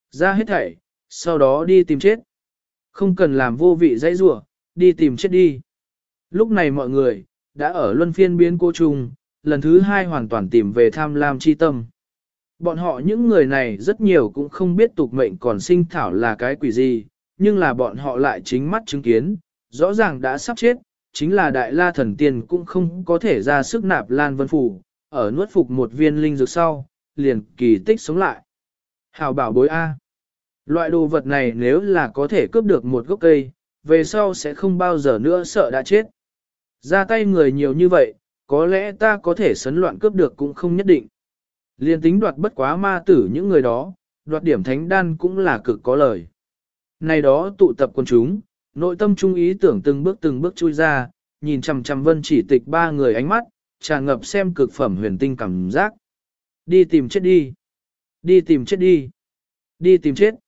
Ra hết thảy, sau đó đi tìm chết. Không cần làm vô vị dãy rủa, đi tìm chết đi. Lúc này mọi người, đã ở luân phiên biến cô trùng, lần thứ hai hoàn toàn tìm về tham lam chi tâm. Bọn họ những người này rất nhiều cũng không biết tục mệnh còn sinh thảo là cái quỷ gì, nhưng là bọn họ lại chính mắt chứng kiến, rõ ràng đã sắp chết, chính là đại la thần tiên cũng không có thể ra sức nạp lan vân phủ, ở nuốt phục một viên linh dược sau, liền kỳ tích sống lại. Hảo bảo bối A. Loại đồ vật này nếu là có thể cướp được một gốc cây, về sau sẽ không bao giờ nữa sợ đã chết. Ra tay người nhiều như vậy, có lẽ ta có thể sấn loạn cướp được cũng không nhất định. Liên tính đoạt bất quá ma tử những người đó, đoạt điểm thánh đan cũng là cực có lời. Này đó tụ tập quân chúng, nội tâm trung ý tưởng từng bước chui ra, nhìn chằm chằm Vân Chỉ Tịch ba người ánh mắt, tràn ngập xem cực phẩm huyền tinh cảm giác. Đi tìm chết đi. Đi tìm chết đi. Đi tìm chết.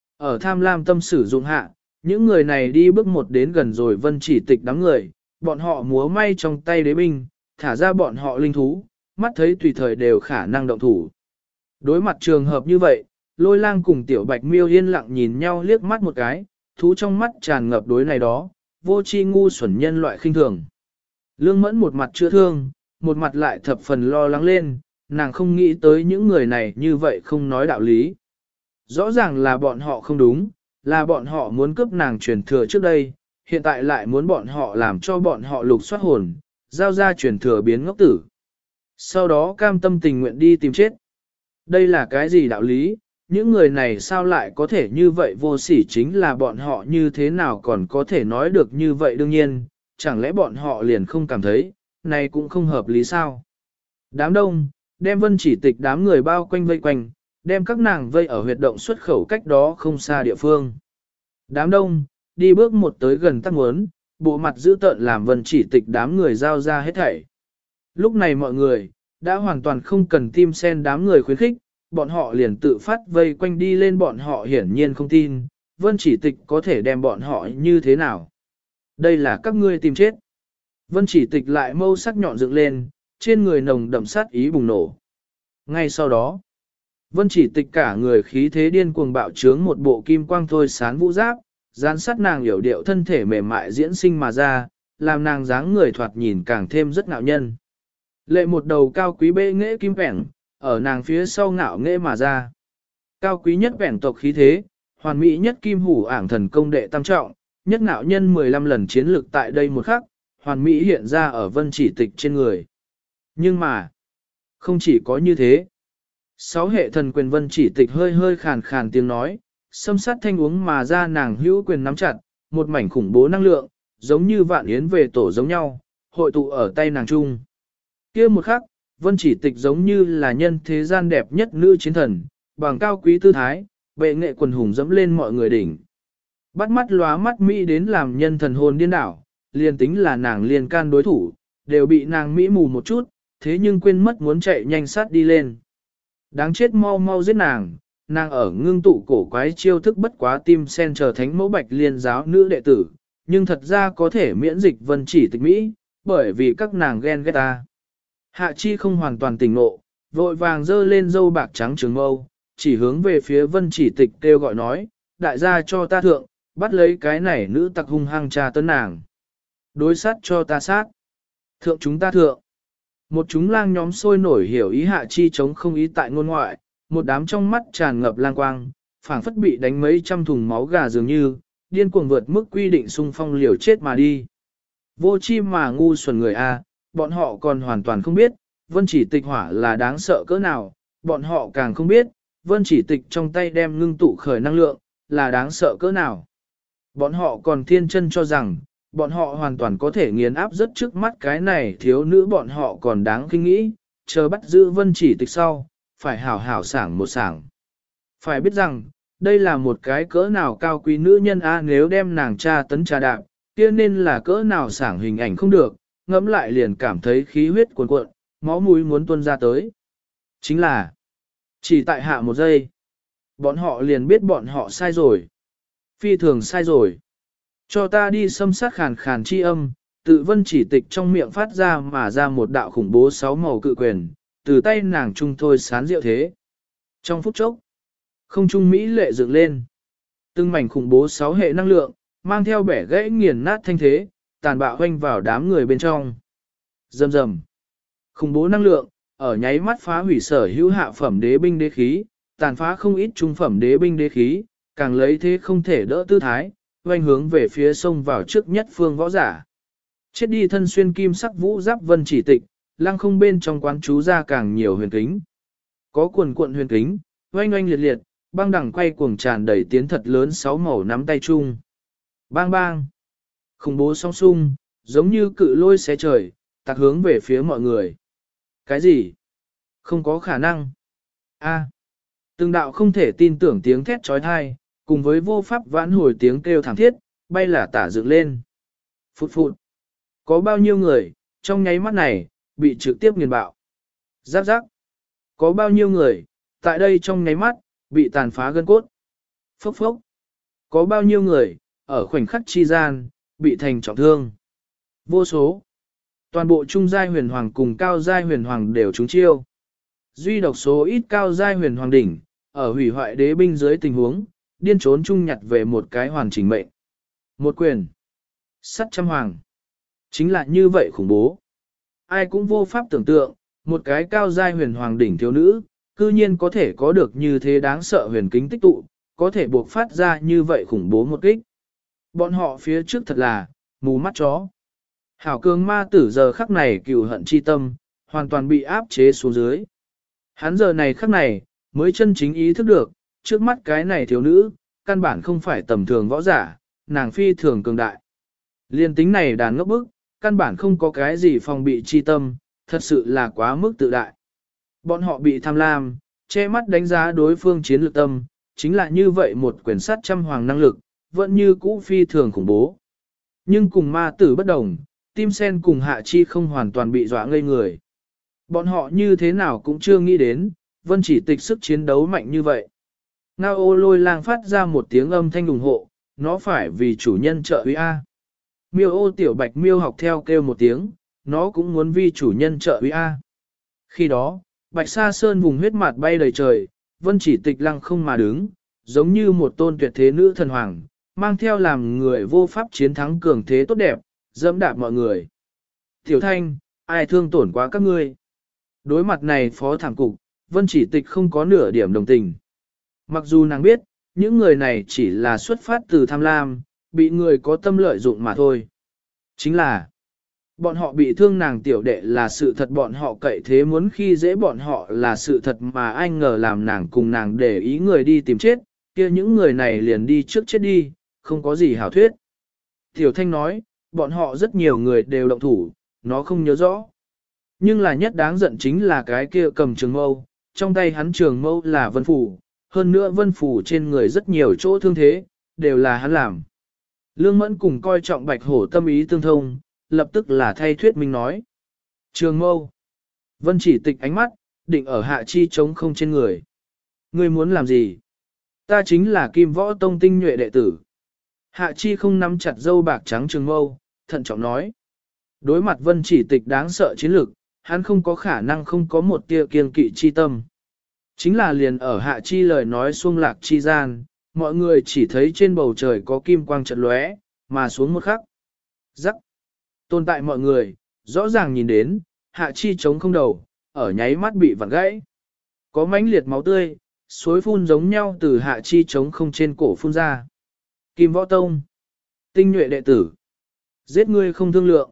Ở tham lam tâm sử dụng hạ, những người này đi bước một đến gần rồi Vân Chỉ Tịch đám người, bọn họ múa may trong tay đế binh, thả ra bọn họ linh thú, mắt thấy tùy thời đều khả năng động thủ. Đối mặt trường hợp như vậy, Lôi Lang cùng Tiểu Bạch Miêu yên lặng nhìn nhau liếc mắt một cái, thú trong mắt tràn ngập đối này đó, vô tri ngu xuẩn nhân loại khinh thường. Lương Mẫn một mặt chữa thương, một mặt lại thập phần lo lắng lên, nàng không nghĩ tới những người này như vậy không nói đạo lý. Rõ ràng là bọn họ không đúng, là bọn họ muốn cướp nàng truyền thừa trước đây, hiện tại lại muốn bọn họ làm cho bọn họ lục soát hồn, giao ra truyền thừa biến ngốc tử. Sau đó cam tâm tình nguyện đi tìm chết. Đây là cái gì đạo lý? Những người này sao lại có thể như vậy vô sỉ, chính là bọn họ như thế nào còn có thể nói được như vậy đương nhiên, chẳng lẽ bọn họ liền không cảm thấy, này cũng không hợp lý sao? Đám đông, đem Vân Chỉ Tịch đám người bao quanh vây quanh, đem các nàng vây ở huyệt động xuất khẩu cách đó không xa địa phương. Đám đông, đi bước một tới gần tắc muốn, bộ mặt dữ tợn làm Vân Chỉ Tịch đám người giao ra hết thảy. Lúc này mọi người, đã hoàn toàn không cần tim sen đám người khuyến khích, bọn họ liền tự phát vây quanh đi lên, bọn họ hiển nhiên không tin, Vân Chỉ Tịch có thể đem bọn họ như thế nào. Đây là các ngươi tìm chết. Vân Chỉ Tịch lại mâu sắc nhọn dựng lên, trên người nồng đậm sát ý bùng nổ. Ngay sau đó, Vân Chỉ Tịch cả người khí thế điên cuồng bạo trướng, một bộ kim quang thôi sán vũ giáp, dán sát nàng hiểu điệu thân thể mềm mại diễn sinh mà ra, làm nàng dáng người thoạt nhìn càng thêm rất ngạo nhân. Lệ một đầu cao quý bệ nghệ kim vẹn, ở nàng phía sau ngạo nghệ mà ra. Cao quý nhất vẹn tộc khí thế, hoàn mỹ nhất kim hủ ảng thần công đệ tam trọng, nhất ngạo nhân 15 lần chiến lực tại đây một khắc, hoàn mỹ hiện ra ở Vân Chỉ Tịch trên người. Nhưng mà, không chỉ có như thế. 6 hệ thần quyền Vân Chỉ Tịch hơi hơi khàn khàn tiếng nói, xâm sát thanh uống mà ra, nàng hữu quyền nắm chặt, một mảnh khủng bố năng lượng, giống như vạn yến về tổ giống nhau, hội tụ ở tay nàng trung. Kia một khắc, Vân Chỉ Tịch giống như là nhân thế gian đẹp nhất nữ chiến thần, bằng cao quý tư thái, bệ nghệ quần hùng dẫm lên mọi người đỉnh. Bắt mắt lóa mắt mỹ đến làm nhân thần hồn điên đảo, liền tính là nàng liên can đối thủ, đều bị nàng mỹ mù một chút, thế nhưng quên mất muốn chạy nhanh sát đi lên. Đáng chết, mau mau giết nàng, nàng ở ngưng tụ cổ quái chiêu thức bất quá tim sen trở thánh mẫu Bạch Liên giáo nữ đệ tử, nhưng thật ra có thể miễn dịch Vân Chỉ Tịch Mỹ, bởi vì các nàng ghen ghét ta. Hạ Chi không hoàn toàn tỉnh ngộ, vội vàng dơ lên dâu bạc trắng trường mâu, chỉ hướng về phía Vân Chỉ Tịch kêu gọi nói, đại gia cho ta thượng, bắt lấy cái này nữ tặc hung hăng tra tấn nàng. Đối sát cho ta sát. Thượng chúng ta thượng. Một chúng lang nhóm sôi nổi hiểu ý Hạ Chi chống không ý tại ngôn ngoại, một đám trong mắt tràn ngập lang quang, phảng phất bị đánh mấy trăm thùng máu gà dường như, điên cuồng vượt mức quy định xung phong liều chết mà đi. Vô chi mà ngu xuẩn người A, bọn họ còn hoàn toàn không biết, Vân Chỉ Tịch hỏa là đáng sợ cỡ nào, bọn họ càng không biết, Vân Chỉ Tịch trong tay đem ngưng tụ khởi năng lượng, là đáng sợ cỡ nào. Bọn họ còn thiên chân cho rằng, bọn họ hoàn toàn có thể nghiền áp rất trước mắt cái này thiếu nữ, bọn họ còn đáng kinh nghĩ, chờ bắt giữ Vân Chỉ Tịch sau, phải hảo hảo sảng một sảng. Phải biết rằng, đây là một cái cỡ nào cao quý nữ nhân A, nếu đem nàng tra tấn trà đạp, kia nên là cỡ nào sảng hình ảnh không được, ngẫm lại liền cảm thấy khí huyết cuồn cuộn, máu mũi muốn tuôn ra tới. Chính là, chỉ tại hạ một giây, bọn họ liền biết bọn họ sai rồi. Phi thường sai rồi. Cho ta đi xâm sát khàn khàn chi âm, tự Vân Chỉ Tịch trong miệng phát ra mà ra một đạo khủng bố 6 màu cự quyền, từ tay nàng trung thôi sán diệu thế. Trong phút chốc, Không trung Mỹ lệ dựng lên. Từng mảnh khủng bố 6 hệ năng lượng, mang theo bẻ gãy nghiền nát thanh thế, tàn bạo hoanh vào đám người bên trong. Rầm rầm. Khủng bố năng lượng, ở nháy mắt phá hủy sở hữu hạ phẩm đế binh đế khí, tàn phá không ít trung phẩm đế binh đế khí, càng lấy thế không thể đỡ tư thái, hoanh hướng về phía sông vào trước nhất phương võ giả. Chết đi thân xuyên kim sắc vũ giáp vân chỉ tịch, lăng không bên trong quán chú ra càng nhiều huyền kính. Có cuộn cuộn huyền kính, oanh oanh liệt liệt, băng đẳng quay cuồng tràn đầy tiến thật lớn 6 màu nắm tay chung. Bang bang. Khủng bố song sung, giống như cự lôi xé trời, tạc hướng về phía mọi người. Cái gì? Không có khả năng. A. Từng đạo không thể tin tưởng tiếng thét trói thai, cùng với vô pháp vãn hồi tiếng kêu thảm thiết, bay là tả dựng lên. Phụt phụt. Có bao nhiêu người, trong nháy mắt này, bị trực tiếp nghiền bạo. Giáp giáp. Có bao nhiêu người, tại đây trong nháy mắt, bị tàn phá gân cốt. Phốc phốc. Có bao nhiêu người, ở khoảnh khắc chi gian, bị thành trọng thương. Vô số. Toàn bộ trung giai huyền hoàng cùng cao giai huyền hoàng đều trúng chiêu. Duy độc số ít cao giai huyền hoàng đỉnh, ở hủy hoại đế binh dưới tình huống, điên trốn chung nhặt về một cái hoàn chỉnh mệnh. Một quyền. Sắt trăm hoàng. Chính là như vậy khủng bố. Ai cũng vô pháp tưởng tượng, một cái cao giai huyền hoàng đỉnh thiếu nữ, cư nhiên có thể có được như thế đáng sợ huyền kính tích tụ, có thể buộc phát ra như vậy khủng bố một kích. Bọn họ phía trước thật là, mù mắt chó. Hảo cường ma tử giờ khắc này cừu hận chi tâm, hoàn toàn bị áp chế xuống dưới. Hắn giờ này khắc này, mới chân chính ý thức được, trước mắt cái này thiếu nữ, căn bản không phải tầm thường võ giả, nàng phi thường cường đại. Liên tính này đàn ngốc bức, căn bản không có cái gì phòng bị chi tâm, thật sự là quá mức tự đại. Bọn họ bị tham lam, che mắt đánh giá đối phương chiến lược tâm, chính là như vậy một quyển sát trăm hoàng năng lực, vẫn như cũ phi thường khủng bố. Nhưng cùng ma tử bất đồng, Tim Sen cùng Hạ Chi không hoàn toàn bị dọa ngây người. Bọn họ như thế nào cũng chưa nghĩ đến, Vân Chỉ Tịch sức chiến đấu mạnh như vậy. Ngao ô lôi lang phát ra một tiếng âm thanh ủng hộ, nó phải vì chủ nhân trợ uy A. Miêu ô tiểu bạch miêu học theo kêu một tiếng, nó cũng muốn vì chủ nhân trợ uy A. Khi đó, Bạch Sa Sơn vùng huyết mạt bay đầy trời, Vân Chỉ Tịch lăng không mà đứng, giống như một tôn tuyệt thế nữ thần hoàng, mang theo làm người vô pháp chiến thắng cường thế tốt đẹp, dẫm đạp mọi người. Tiểu Thanh, ai thương tổn quá các ngươi? Đối mặt này phó thảm cục, Vân Chỉ Tịch không có nửa điểm đồng tình. Mặc dù nàng biết, những người này chỉ là xuất phát từ tham lam, bị người có tâm lợi dụng mà thôi. Chính là, bọn họ bị thương nàng tiểu đệ là sự thật, bọn họ cậy thế muốn khi dễ bọn họ là sự thật, mà anh ngờ làm nàng cùng nàng để ý người đi tìm chết, kia những người này liền đi trước chết đi, không có gì hảo thuyết. Tiểu Thanh nói, bọn họ rất nhiều người đều động thủ, nó không nhớ rõ. Nhưng là nhất đáng giận chính là cái kia cầm trường mâu, trong tay hắn trường mâu là vân phủ, hơn nữa vân phủ trên người rất nhiều chỗ thương thế, đều là hắn làm. Lương Mẫn cùng coi trọng Bạch Hổ tâm ý tương thông, lập tức là thay thuyết minh nói. Trường mâu. Vân Chỉ Tịch ánh mắt, định ở Hạ Chi trống không trên người. Ngươi muốn làm gì? Ta chính là Kim Võ Tông tinh nhuệ đệ tử. Hạ Chi không nắm chặt dâu bạc trắng trường mâu, thận trọng nói. Đối mặt Vân Chỉ Tịch đáng sợ chiến lược, hắn không có khả năng không có một tia kiên kỵ chi tâm. Chính là liền ở Hạ Chi lời nói xuông lạc chi gian, mọi người chỉ thấy trên bầu trời có kim quang chợt lóe, mà xuống một khắc. Rắc. Tồn tại mọi người, rõ ràng nhìn đến, Hạ Chi chống không đầu, ở nháy mắt bị vặn gãy. Có mãnh liệt máu tươi, suối phun giống nhau từ Hạ Chi chống không trên cổ phun ra. Kim Võ Tông. Tinh nhuệ đệ tử. Giết ngươi không thương lượng.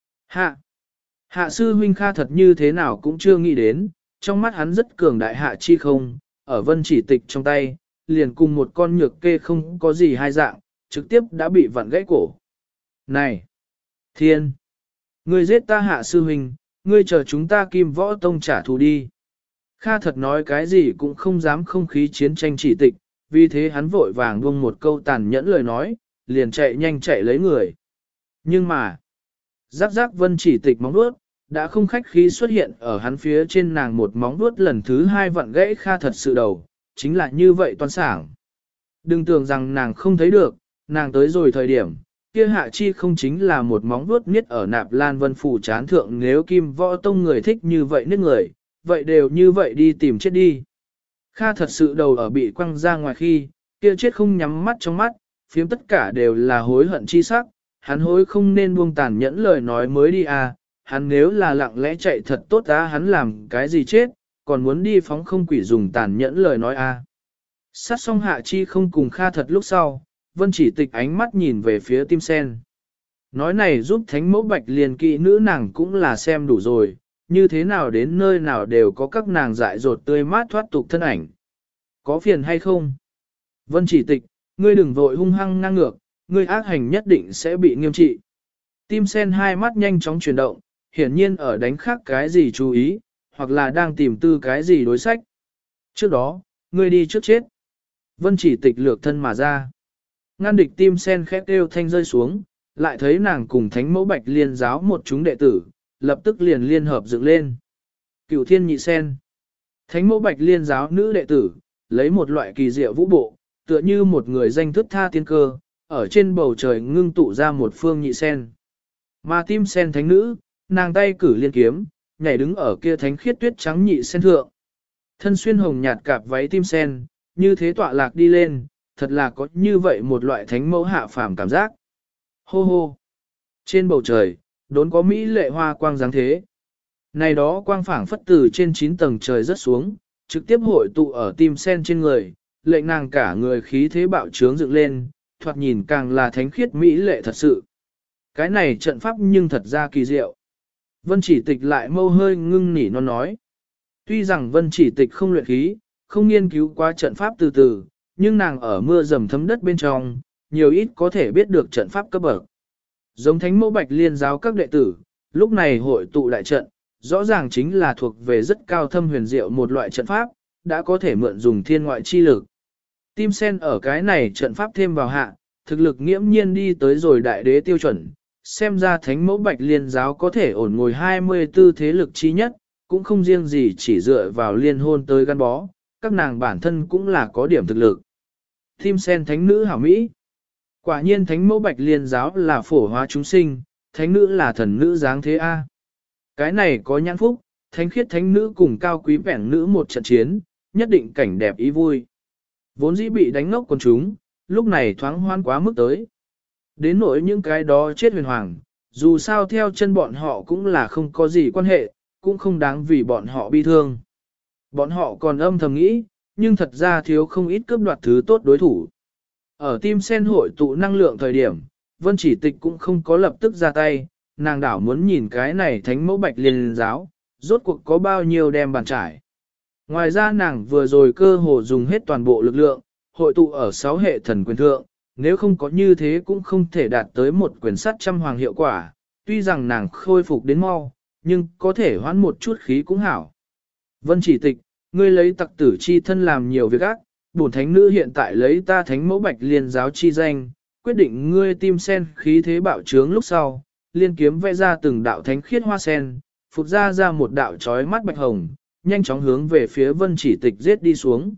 Hạ sư huynh Kha thật như thế nào cũng chưa nghĩ đến, trong mắt hắn rất cường đại Hạ Chi không, ở Vân Chỉ Tịch trong tay, liền cùng một con nhược kê không có gì hai dạng, trực tiếp đã bị vặn gãy cổ. Này! Thiên! Ngươi giết ta Hạ sư huynh, ngươi chờ chúng ta Kim Võ Tông trả thù đi. Kha thật nói cái gì cũng không dám không khí chiến tranh Chỉ Tịch, vì thế hắn vội vàng buông một câu tàn nhẫn lời nói, liền chạy nhanh chạy lấy người. Nhưng mà, rắc rắc Vân Chỉ Tịch móng vuốt, đã không khách khí xuất hiện ở hắn phía trên nàng một móng vuốt lần thứ hai vặn gãy Kha thật sự đầu, chính là như vậy toan sảng. Đừng tưởng rằng nàng không thấy được, nàng tới rồi thời điểm, kia Hạ Chi không chính là một móng vuốt niết ở Nạp Lan Vân phủ chán thượng, nếu Kim Võ Tông người thích như vậy niết người, vậy đều như vậy đi tìm chết đi. Kha thật sự đầu ở bị quăng ra ngoài khi, kia chết không nhắm mắt trong mắt, phiếm tất cả đều là hối hận chi sắc, hắn hối không nên buông tàn nhẫn lời nói mới đi à, hắn nếu là lặng lẽ chạy thật tốt á hắn làm cái gì chết, còn muốn đi phóng không quỷ dùng tàn nhẫn lời nói à. Sát xong Hạ Chi không cùng Kha thật lúc sau, Vân Chỉ Tịch ánh mắt nhìn về phía Tim Sen. Nói này giúp thánh mẫu bạch liền kỵ nữ nàng cũng là xem đủ rồi, như thế nào đến nơi nào đều có các nàng dại dột tươi mát thoát tục thân ảnh. Có phiền hay không? Vân Chỉ Tịch, ngươi đừng vội hung hăng ngang ngược, ngươi ác hành nhất định sẽ bị nghiêm trị. Tim Sen hai mắt nhanh chóng chuyển động, hiển nhiên ở đánh khác cái gì chú ý, hoặc là đang tìm tư cái gì đối sách. Trước đó, ngươi đi trước chết. Vân Chỉ Tịch lược thân mà ra. Ngăn địch Tim Sen khét kêu thanh rơi xuống, lại thấy nàng cùng thánh mẫu bạch liên giáo một chúng đệ tử, lập tức liền liên hợp dựng lên. Cửu thiên nhị sen. Thánh mẫu bạch liên giáo nữ đệ tử, lấy một loại kỳ diệu vũ bộ, tựa như một người danh thức tha tiên cơ, ở trên bầu trời ngưng tụ ra một phương nhị sen. Mà Tim Sen thánh nữ, nàng tay cử liên kiếm, nhảy đứng ở kia thánh khiết tuyết trắng nhị sen thượng. Thân xuyên hồng nhạt cạp váy Tim Sen, như thế tọa lạc đi lên, thật là có như vậy một loại thánh mẫu hạ phàm cảm giác. Hô hô! Trên bầu trời, đốn có mỹ lệ hoa quang dáng thế. Này đó quang phảng phất từ trên 9 tầng trời rớt xuống, trực tiếp hội tụ ở Tim Sen trên người, lệnh nàng cả người khí thế bạo trướng dựng lên, thoạt nhìn càng là thánh khiết mỹ lệ thật sự. Cái này trận pháp nhưng thật ra kỳ diệu. Vân Chỉ Tịch lại mâu hơi ngưng nỉ non nói. Tuy rằng Vân Chỉ Tịch không luyện khí, không nghiên cứu qua trận pháp từ từ, nhưng nàng ở mưa dầm thấm đất bên trong, nhiều ít có thể biết được trận pháp cấp bậc. Giống thánh mẫu bạch liên giáo các đệ tử, lúc này hội tụ đại trận, rõ ràng chính là thuộc về rất cao thâm huyền diệu một loại trận pháp, đã có thể mượn dùng thiên ngoại chi lực. Tim Sen ở cái này trận pháp thêm vào hạ, thực lực nghiễm nhiên đi tới rồi đại đế tiêu chuẩn, xem ra thánh mẫu bạch liên giáo có thể ổn ngồi 24 thế lực chi nhất, cũng không riêng gì chỉ dựa vào liên hôn tới gắn bó, các nàng bản thân cũng là có điểm thực lực. Tim Sen thánh nữ hảo Mỹ. Quả nhiên thánh mẫu bạch liên giáo là phổ hóa chúng sinh, thánh nữ là thần nữ dáng thế A. Cái này có nhãn phúc, thánh khiết thánh nữ cùng cao quý vẻn nữ một trận chiến, nhất định cảnh đẹp ý vui. Vốn dĩ bị đánh ngốc con chúng, lúc này thoáng hoan quá mức tới. Đến nỗi những cái đó chết huyền hoàng, dù sao theo chân bọn họ cũng là không có gì quan hệ, cũng không đáng vì bọn họ bi thương. Bọn họ còn âm thầm nghĩ, nhưng thật ra thiếu không ít cướp đoạt thứ tốt đối thủ. Ở Tim Sen hội tụ năng lượng thời điểm, Vân Chỉ Tịch cũng không có lập tức ra tay, nàng đảo muốn nhìn cái này thánh mẫu bạch liên giáo, rốt cuộc có bao nhiêu đem bàn trải. Ngoài ra nàng vừa rồi cơ hồ dùng hết toàn bộ lực lượng, hội tụ ở 6 hệ thần quyền thượng, nếu không có như thế cũng không thể đạt tới một quyền sắt trăm hoàng hiệu quả, tuy rằng nàng khôi phục đến mau, nhưng có thể hoãn một chút khí cũng hảo. Vân Chỉ Tịch, ngươi lấy tặc tử chi thân làm nhiều việc ác, bổn thánh nữ hiện tại lấy ta thánh mẫu bạch liên giáo chi danh, quyết định ngươi Tim Sen khí thế bạo trướng lúc sau, liên kiếm vẽ ra từng đạo thánh khiết hoa sen, phụt ra một đạo chói mắt bạch hồng, nhanh chóng hướng về phía Vân Chỉ Tịch giết đi xuống.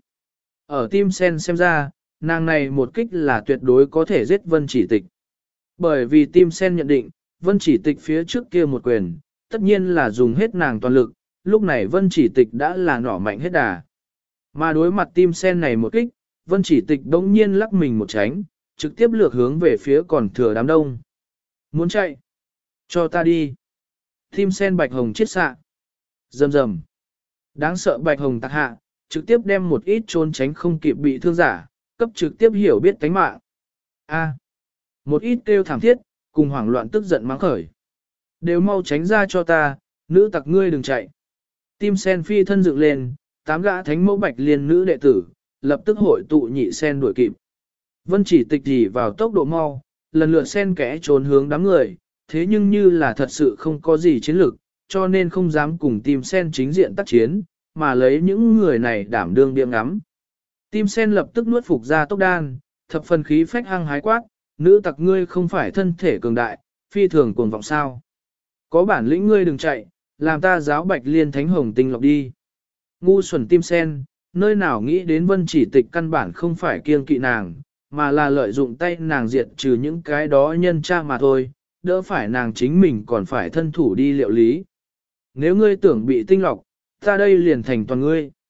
Ở Tim Sen xem ra, nàng này một kích là tuyệt đối có thể giết Vân Chỉ Tịch. Bởi vì Tim Sen nhận định, Vân Chỉ Tịch phía trước kia một quyền, tất nhiên là dùng hết nàng toàn lực, lúc này Vân Chỉ Tịch đã là nỏ mạnh hết đà. Mà đối mặt Tim Sen này một kích, Vân Chỉ Tịch đống nhiên lắc mình một tránh, trực tiếp lược hướng về phía còn thừa đám đông. Muốn chạy? Cho ta đi. Tim Sen bạch hồng chiết xạ. Rầm rầm. Đáng sợ bạch hồng tạc hạ, trực tiếp đem một ít trốn tránh không kịp bị thương giả, cấp trực tiếp hiểu biết tánh mạng. A. Một ít kêu thảm thiết, cùng hoảng loạn tức giận mắng khởi. Đều mau tránh ra cho ta, nữ tặc ngươi đừng chạy. Tim Sen phi thân dựng lên, 8 gã thánh mẫu bạch liên nữ đệ tử, lập tức hội tụ nhị sen đuổi kịp. Vân Chỉ Tịch chỉ vào tốc độ mau, lần lượt sen kẽ trốn hướng đám người, thế nhưng như là thật sự không có gì chiến lược, cho nên không dám cùng Tim Sen chính diện tác chiến, mà lấy những người này đảm đương điềm ngắm. Tim Sen lập tức nuốt phục ra tốc đan, thập phần khí phách hăng hái quát, nữ tặc ngươi không phải thân thể cường đại, phi thường cuồng vọng sao. Có bản lĩnh ngươi đừng chạy, làm ta giáo bạch liên thánh hồng tinh lọc đi. Ngu xuẩn Tim Sen, nơi nào nghĩ đến Vân Chỉ Tịch căn bản không phải kiêng kỵ nàng, mà là lợi dụng tay nàng diệt trừ những cái đó nhân tra mà thôi, đỡ phải nàng chính mình còn phải thân thủ đi liệu lý. Nếu ngươi tưởng bị tinh lọc, ta đây liền thành toàn ngươi.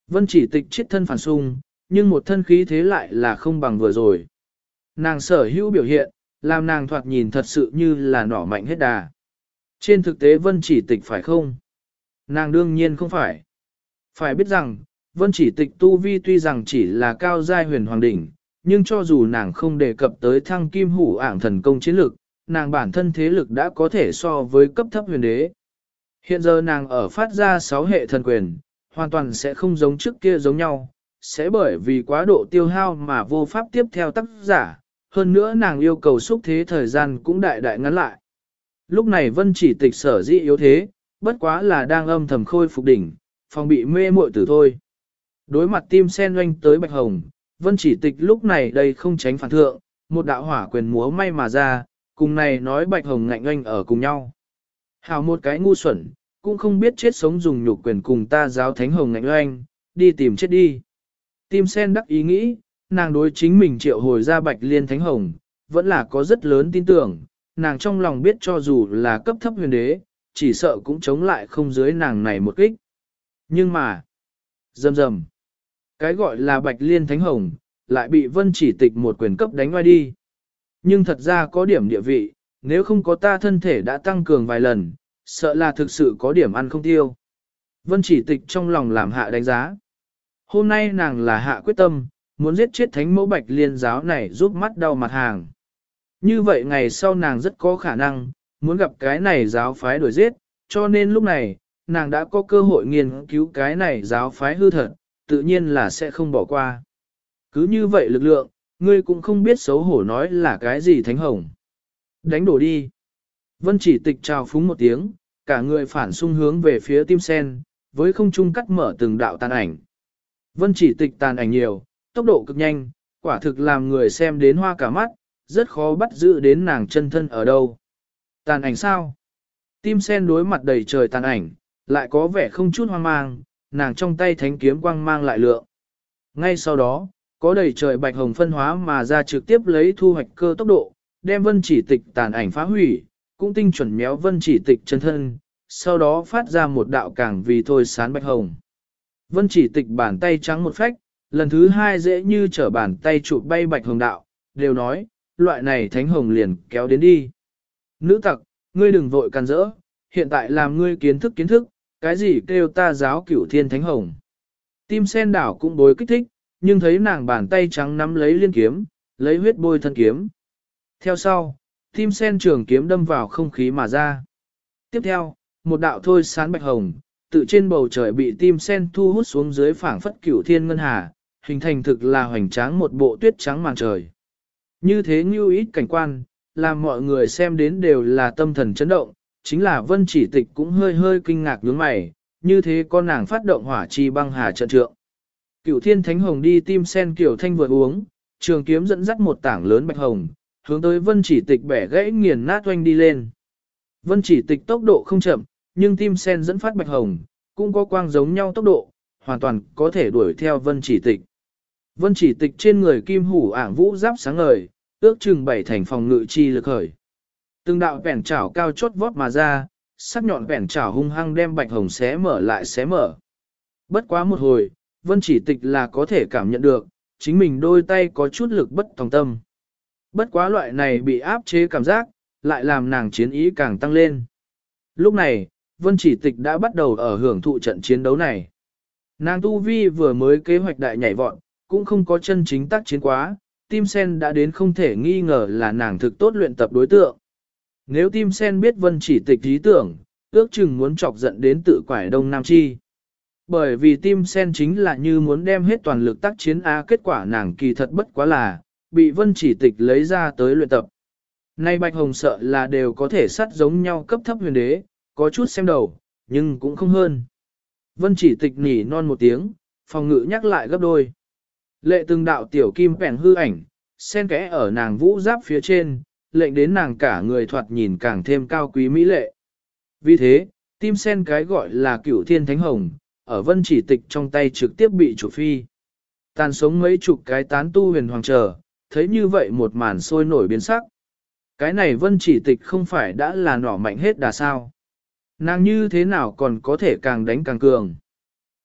Vân chỉ tịch chết thân phản xung, nhưng một thân khí thế lại là không bằng vừa rồi. Nàng sở hữu biểu hiện, làm nàng thoạt nhìn thật sự như là nỏ mạnh hết đà. Trên thực tế Vân chỉ tịch phải không? Nàng đương nhiên không phải. Phải biết rằng, Vân chỉ tịch tu vi tuy rằng chỉ là cao giai huyền hoàng đỉnh, nhưng cho dù nàng không đề cập tới thăng kim hủ ảng thần công chiến lực, nàng bản thân thế lực đã có thể so với cấp thấp huyền đế. Hiện giờ nàng ở phát ra 6 hệ thần quyền, hoàn toàn sẽ không giống trước kia giống nhau, sẽ bởi vì quá độ tiêu hao mà vô pháp tiếp theo tác giả, hơn nữa nàng yêu cầu xúc thế thời gian cũng đại đại ngắn lại. Lúc này Vân chỉ tịch sở dĩ yếu thế, bất quá là đang âm thầm khôi phục đỉnh, phòng bị mê muội tử thôi. Đối mặt tim sen oanh tới Bạch Hồng, Vân chỉ tịch lúc này đây không tránh phản thượng, một đạo hỏa quyền múa may mà ra, cùng này nói Bạch Hồng ngạnh oanh ở cùng nhau. Hào một cái ngu xuẩn, cũng không biết chết sống dùng nhục quyền cùng ta giáo thánh hồng ngạnh oanh, đi tìm chết đi. Tim sen đắc ý nghĩ, nàng đối chính mình triệu hồi ra Bạch Liên Thánh Hồng, vẫn là có rất lớn tin tưởng, nàng trong lòng biết cho dù là cấp thấp huyền đế, chỉ sợ cũng chống lại không dưới nàng này một kích. Nhưng mà, rầm rầm, cái gọi là Bạch Liên Thánh Hồng, lại bị Vân chỉ tịch một quyền cấp đánh ngoài đi. Nhưng thật ra có điểm địa vị, nếu không có ta thân thể đã tăng cường vài lần, sợ là thực sự có điểm ăn không tiêu. Vân chỉ tịch trong lòng làm hạ đánh giá. Hôm nay nàng là hạ quyết tâm, muốn giết chết thánh mẫu Bạch Liên giáo này giúp mắt đau mặt hàng. Như vậy ngày sau nàng rất có khả năng, muốn gặp cái này giáo phái đuổi giết, cho nên lúc này, nàng đã có cơ hội nghiên cứu cái này giáo phái hư thật, tự nhiên là sẽ không bỏ qua. Cứ như vậy lực lượng, ngươi cũng không biết xấu hổ nói là cái gì thánh hồng. Đánh đổ đi. Vân chỉ tịch trào phúng một tiếng, cả người phản xung hướng về phía tim sen, với không trung cắt mở từng đạo tàn ảnh. Vân chỉ tịch tàn ảnh nhiều, tốc độ cực nhanh, quả thực làm người xem đến hoa cả mắt, rất khó bắt giữ đến nàng chân thân ở đâu. Tàn ảnh sao? Tim sen đối mặt đầy trời tàn ảnh, lại có vẻ không chút hoang mang, nàng trong tay thánh kiếm quang mang lại lượng. Ngay sau đó, có đầy trời bạch hồng phân hóa mà ra trực tiếp lấy thu hoạch cơ tốc độ, đem vân chỉ tịch tàn ảnh phá hủy, cũng tinh chuẩn méo vân chỉ tịch chân thân, sau đó phát ra một đạo càng vì thôi sán bạch hồng. Vân chỉ tịch bàn tay trắng một phách, lần thứ hai dễ như trở bàn tay chụp bay bạch hồng đạo, đều nói, loại này thánh hồng liền kéo đến đi. Nữ tặc, ngươi đừng vội can rỡ, hiện tại làm ngươi kiến thức, cái gì kêu ta giáo cửu thiên thánh hồng. Tim sen đảo cũng bối kích thích, nhưng thấy nàng bàn tay trắng nắm lấy liên kiếm, lấy huyết bôi thân kiếm. Theo sau, tim sen trường kiếm đâm vào không khí mà ra. Tiếp theo, một đạo thôi sán bạch hồng, tự trên bầu trời bị tim sen thu hút xuống dưới phảng phất cửu thiên ngân hà, hình thành thực là hoành tráng một bộ tuyết trắng màn trời. Như thế như ít cảnh quan, làm mọi người xem đến đều là tâm thần chấn động, chính là vân chỉ tịch cũng hơi hơi kinh ngạc nhướng mày, như thế con nàng phát động hỏa chi băng hà trận trượng. Cửu thiên thánh hồng đi tim sen kiểu thanh vừa uống, trường kiếm dẫn dắt một tảng lớn bạch hồng, hướng tới vân chỉ tịch bẻ gãy nghiền nát oanh đi lên. Vân chỉ tịch tốc độ không chậm, nhưng tim sen dẫn phát bạch hồng, cũng có quang giống nhau tốc độ, hoàn toàn có thể đuổi theo vân chỉ tịch. Vân chỉ tịch trên người kim hủ ảng vũ giáp sáng ngời, ước chừng 7 thành phòng ngự chi lực khởi. Từng đạo bẻn chảo cao chót vót mà ra, sắc nhọn bẻn chảo hung hăng đem bạch hồng xé mở lại xé mở. Bất quá một hồi, vân chỉ tịch là có thể cảm nhận được, chính mình đôi tay có chút lực bất tòng tâm. Bất quá loại này bị áp chế cảm giác, lại làm nàng chiến ý càng tăng lên. Lúc này, vân chỉ tịch đã bắt đầu ở hưởng thụ trận chiến đấu này. Nàng tu vi vừa mới kế hoạch đại nhảy vọt, cũng không có chân chính tác chiến quá, tim sen đã đến không thể nghi ngờ là nàng thực tốt luyện tập đối tượng. Nếu tim sen biết vân chỉ tịch ý tưởng, ước chừng muốn chọc giận đến tự quải đông nam chi. Bởi vì tim sen chính là như muốn đem hết toàn lực tác chiến kết quả nàng kỳ thật bất quá là, bị vân chỉ tịch lấy ra tới luyện tập. Nay bạch hồng sợ là đều có thể sắt giống nhau cấp thấp huyền đế, có chút xem đầu, nhưng cũng không hơn. Vân chỉ tịch nỉ non một tiếng, phòng ngự nhắc lại gấp đôi. Lệ từng đạo tiểu kim bèn hư ảnh, sen kẽ ở nàng vũ giáp phía trên, lệnh đến nàng cả người thoạt nhìn càng thêm cao quý mỹ lệ. Vì thế, tim sen cái gọi là cửu thiên thánh hồng, ở vân chỉ tịch trong tay trực tiếp bị chủ phi. Tàn sống mấy chục cái tán tu huyền hoàng trở, thấy như vậy một màn sôi nổi biến sắc. Cái này vân chỉ tịch không phải đã là nỏ mạnh hết đà sao. Nàng như thế nào còn có thể càng đánh càng cường.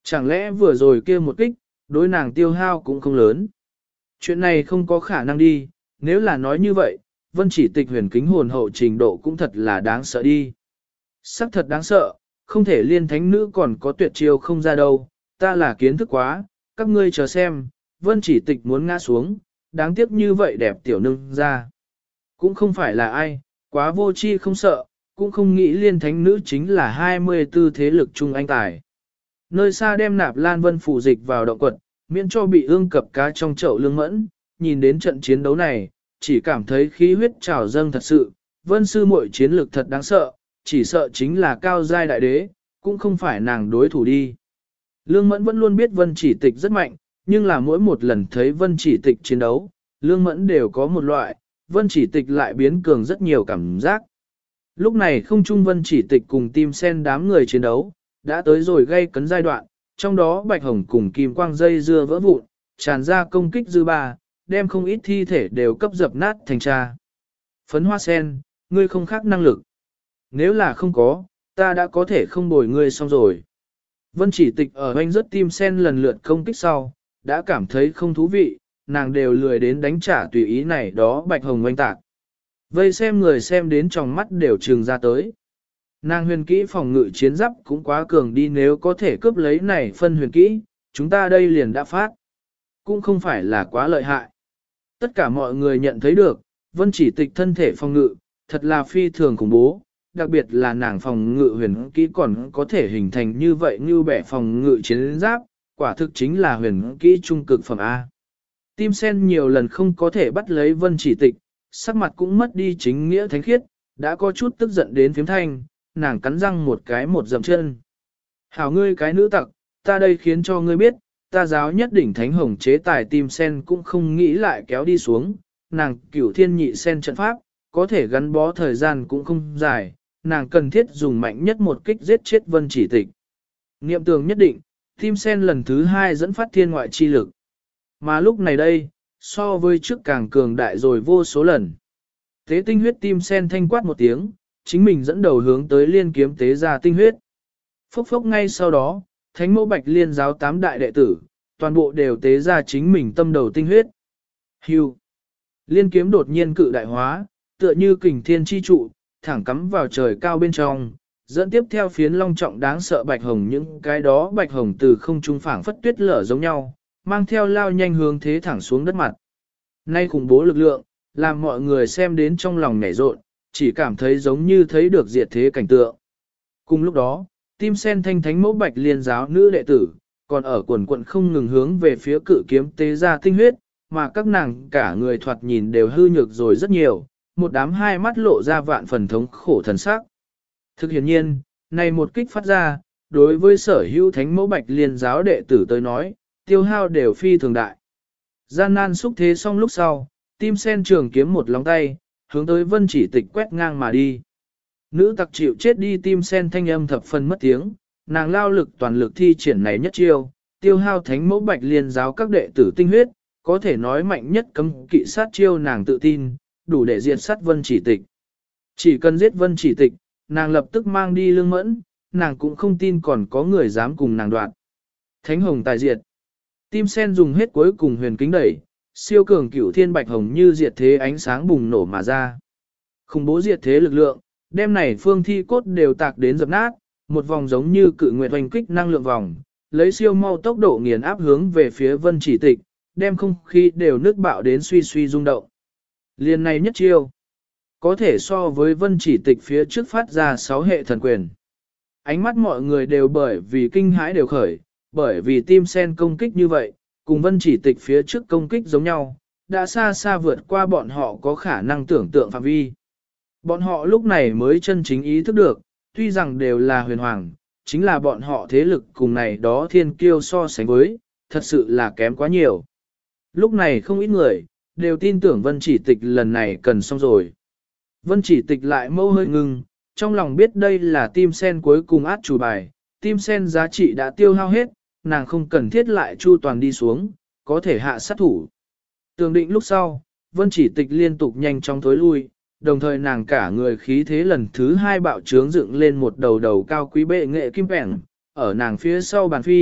Chẳng lẽ vừa rồi kia một kích, đối nàng tiêu hao cũng không lớn. Chuyện này không có khả năng đi, nếu là nói như vậy, Vân Chỉ Tịch huyền kính hồn hậu trình độ cũng thật là đáng sợ đi. Sắc thật đáng sợ, không thể liên thánh nữ còn có tuyệt chiêu không ra đâu, ta là kiến thức quá, các ngươi chờ xem, Vân Chỉ Tịch muốn ngã xuống, đáng tiếc như vậy đẹp tiểu nương ra. Cũng không phải là ai, quá vô chi không sợ, cũng không nghĩ liên thánh nữ chính là 24 thế lực chung anh tài. Nơi xa đem Nạp Lan Vân phủ dịch vào động quật, miễn cho bị ương cập cá trong chậu Lương Mẫn, nhìn đến trận chiến đấu này, chỉ cảm thấy khí huyết trào dâng thật sự, Vân sư muội chiến lực thật đáng sợ, chỉ sợ chính là cao giai đại đế, cũng không phải nàng đối thủ đi. Lương Mẫn vẫn luôn biết Vân Chỉ Tịch rất mạnh, nhưng là mỗi một lần thấy Vân Chỉ Tịch chiến đấu, Lương Mẫn đều có một loại, Vân Chỉ Tịch lại biến cường rất nhiều cảm giác. Lúc này không trung Vân Chỉ Tịch cùng Tim Sen đám người chiến đấu, đã tới rồi gây cấn giai đoạn, trong đó Bạch Hồng cùng Kim Quang dây dưa vỡ vụn, tràn ra công kích dư ba, đem không ít thi thể đều cấp dập nát thành cha. Phấn Hoa Sen, ngươi không khác năng lực. Nếu là không có, ta đã có thể không bồi ngươi xong rồi. Vân Chỉ Tịch ở hoanh rất Tim Sen lần lượt công kích sau, đã cảm thấy không thú vị, nàng đều lười đến đánh trả tùy ý này đó Bạch Hồng oanh tạc. Vây xem người xem đến trong mắt đều trừng ra tới. Nàng huyền kỹ phòng ngự chiến giáp cũng quá cường đi, nếu có thể cướp lấy này phân huyền kỹ, chúng ta đây liền đã phát. Cũng không phải là quá lợi hại. Tất cả mọi người nhận thấy được, Vân Chỉ Tịch thân thể phòng ngự, thật là phi thường khủng bố, đặc biệt là nàng phòng ngự huyền kỹ còn có thể hình thành như vậy như bẻ phòng ngự chiến giáp, quả thực chính là huyền kỹ trung cực phẩm A. Tim Sen nhiều lần không có thể bắt lấy Vân Chỉ Tịch, sắc mặt cũng mất đi chính nghĩa thánh khiết, đã có chút tức giận đến phiếm thanh, nàng cắn răng một cái một dậm chân. Hảo ngươi cái nữ tặc, ta đây khiến cho ngươi biết, ta giáo nhất đỉnh thánh hồng chế tài. Tim Sen cũng không nghĩ lại kéo đi xuống, nàng cửu thiên nhị sen trận pháp, có thể gắn bó thời gian cũng không dài, nàng cần thiết dùng mạnh nhất một kích giết chết Vân Chỉ Tịch. Niệm tường nhất định, Tim Sen lần thứ 2 dẫn phát thiên ngoại chi lực. Mà lúc này đây, so với trước càng cường đại rồi vô số lần. Tế tinh huyết Tim Sen thanh quát một tiếng, chính mình dẫn đầu hướng tới liên kiếm tế ra tinh huyết. Phốc phốc ngay sau đó, Thánh Mẫu Bạch Liên giáo 8 đại đệ tử, toàn bộ đều tế ra chính mình tâm đầu tinh huyết. Hưu. Liên kiếm đột nhiên cự đại hóa, tựa như kình thiên chi trụ, thẳng cắm vào trời cao bên trong, dẫn tiếp theo phiến long trọng đáng sợ bạch hồng, những cái đó bạch hồng từ không trung phảng phất tuyết lở giống nhau, mang theo lao nhanh hướng thế thẳng xuống đất mặt. Nay khủng bố lực lượng, làm mọi người xem đến trong lòng nhảy rộn, chỉ cảm thấy giống như thấy được diệt thế cảnh tượng. Cùng lúc đó, Tim Sen thanh Thánh Mẫu Bạch Liên giáo nữ đệ tử, còn ở quần quận không ngừng hướng về phía cự kiếm tế ra tinh huyết, mà các nàng cả người thoạt nhìn đều hư nhược rồi rất nhiều, một đám hai mắt lộ ra vạn phần thống khổ thần sắc. Thực hiện nhiên, này một kích phát ra, đối với sở hữu Thánh Mẫu Bạch Liên giáo đệ tử tới nói, tiêu hao đều phi thường đại. Gian nan xúc thế xong lúc sau, Tim Sen trường kiếm một lòng tay, hướng tới Vân Chỉ Tịch quét ngang mà đi. Nữ tặc chịu chết đi. Tim Sen thanh âm thập phần mất tiếng, nàng lao lực toàn lực thi triển này nhất chiêu, tiêu hao Thánh Mẫu Bạch Liên giáo các đệ tử tinh huyết, có thể nói mạnh nhất cấm kỵ sát chiêu, nàng tự tin, đủ để diệt sát Vân Chỉ Tịch. Chỉ cần giết Vân Chỉ Tịch, nàng lập tức mang đi Lương Mẫn, nàng cũng không tin còn có người dám cùng nàng đoạt. Thánh hồng tài diệt. Tim Sen dùng hết cuối cùng huyền kính đẩy, siêu cường cửu thiên bạch hồng như diệt thế ánh sáng bùng nổ mà ra. Khủng bố diệt thế lực lượng, đem này phương thi cốt đều tạc đến dập nát, một vòng giống như cự nguyệt hoành kích năng lượng vòng, lấy siêu mau tốc độ nghiền áp hướng về phía Vân Chỉ Tịch, đem không khí đều nước bạo đến suy suy rung động. Liên này nhất chiêu, có thể so với Vân Chỉ Tịch phía trước phát ra 6 hệ thần quyền. Ánh mắt mọi người đều bởi vì kinh hãi đều khởi, bởi vì Tim Sen công kích như vậy, cùng Vân Chỉ Tịch phía trước công kích giống nhau, đã xa xa vượt qua bọn họ có khả năng tưởng tượng phạm vi. Bọn họ lúc này mới chân chính ý thức được, tuy rằng đều là huyền hoàng, chính là bọn họ thế lực cùng này đó thiên kiêu so sánh với, thật sự là kém quá nhiều. Lúc này không ít người, đều tin tưởng Vân Chỉ Tịch lần này cần xong rồi. Vân Chỉ Tịch lại mâu hơi ngưng, trong lòng biết đây là Tim Sen cuối cùng át chủ bài, Tim Sen giá trị đã tiêu hao hết, nàng không cần thiết lại chu toàn đi xuống, có thể hạ sát thủ. Tường định lúc sau, Vân Chỉ Tịch liên tục nhanh chóng thối lui, đồng thời nàng cả người khí thế lần thứ 2 bạo trướng dựng lên một đầu đầu cao quý bệ nghệ kim bẻng, ở nàng phía sau bàn phi,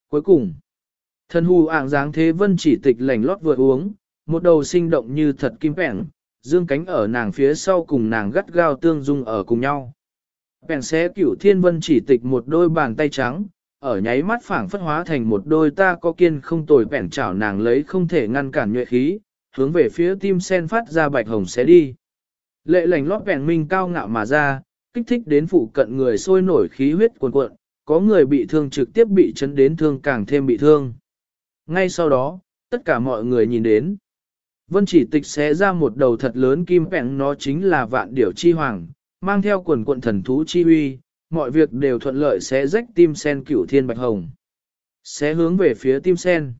Cuối cùng, thần hù ảng dáng thế Vân Chỉ Tịch lành lót vừa uống, một đầu sinh động như thật kim pẻng, dương cánh ở nàng phía sau cùng nàng gắt gao tương dung ở cùng nhau. Pẻng xé Cửu Thiên Vân Chỉ Tịch một đôi bàn tay trắng, ở nháy mắt phảng phất hóa thành một đôi ta có kiên không tồi bẻn chảo nàng lấy không thể ngăn cản nhuệ khí, hướng về phía tim sen phát ra bạch hồng xé đi. Lệ lành lót bẻn minh cao ngạo mà ra, kích thích đến phụ cận người sôi nổi khí huyết cuồn cuộn, có người bị thương trực tiếp bị chấn đến thương càng thêm bị thương. Ngay sau đó, tất cả mọi người nhìn đến. Vân Chỉ Tịch xé ra một đầu thật lớn kim bẻn, nó chính là Vạn Điểu Chi Hoàng, mang theo quần quận thần thú chi uy, mọi việc đều thuận lợi sẽ rách tim sen Cửu Thiên Bạch Hồng. Sẽ hướng về phía tim sen.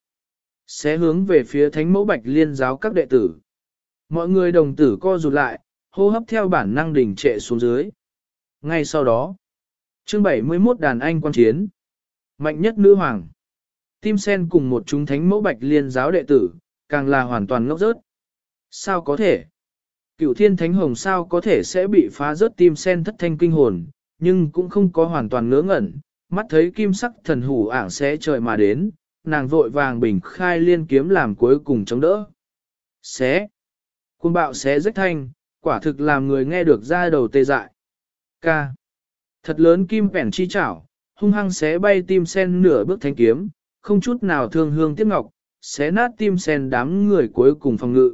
Sẽ hướng về phía Thánh Mẫu Bạch Liên giáo các đệ tử. Mọi người đồng tử co rụt lại, hô hấp theo bản năng đỉnh trệ xuống dưới. Ngay sau đó, chương 71 đàn anh quan chiến. Mạnh nhất nữ hoàng. Tim sen cùng một chúng Thánh Mẫu Bạch Liên giáo đệ tử, càng là hoàn toàn ngốc rớt. Sao có thể? Cửu Thiên Thánh Hồng sao có thể sẽ bị phá rớt tim sen thất thanh kinh hồn, nhưng cũng không có hoàn toàn ngớ ngẩn, mắt thấy kim sắc thần hủ ảng xé trời mà đến, nàng vội vàng bình khai liên kiếm làm cuối cùng chống đỡ. Xé. Cuồng bạo xé rách thanh, quả thực làm người nghe được ra đầu tê dại. Ca. Thật lớn kim pẻn chi chảo, hung hăng xé bay tim sen nửa bước thanh kiếm, không chút nào thương hương tiếc ngọc, xé nát tim sen đám người cuối cùng phòng ngự.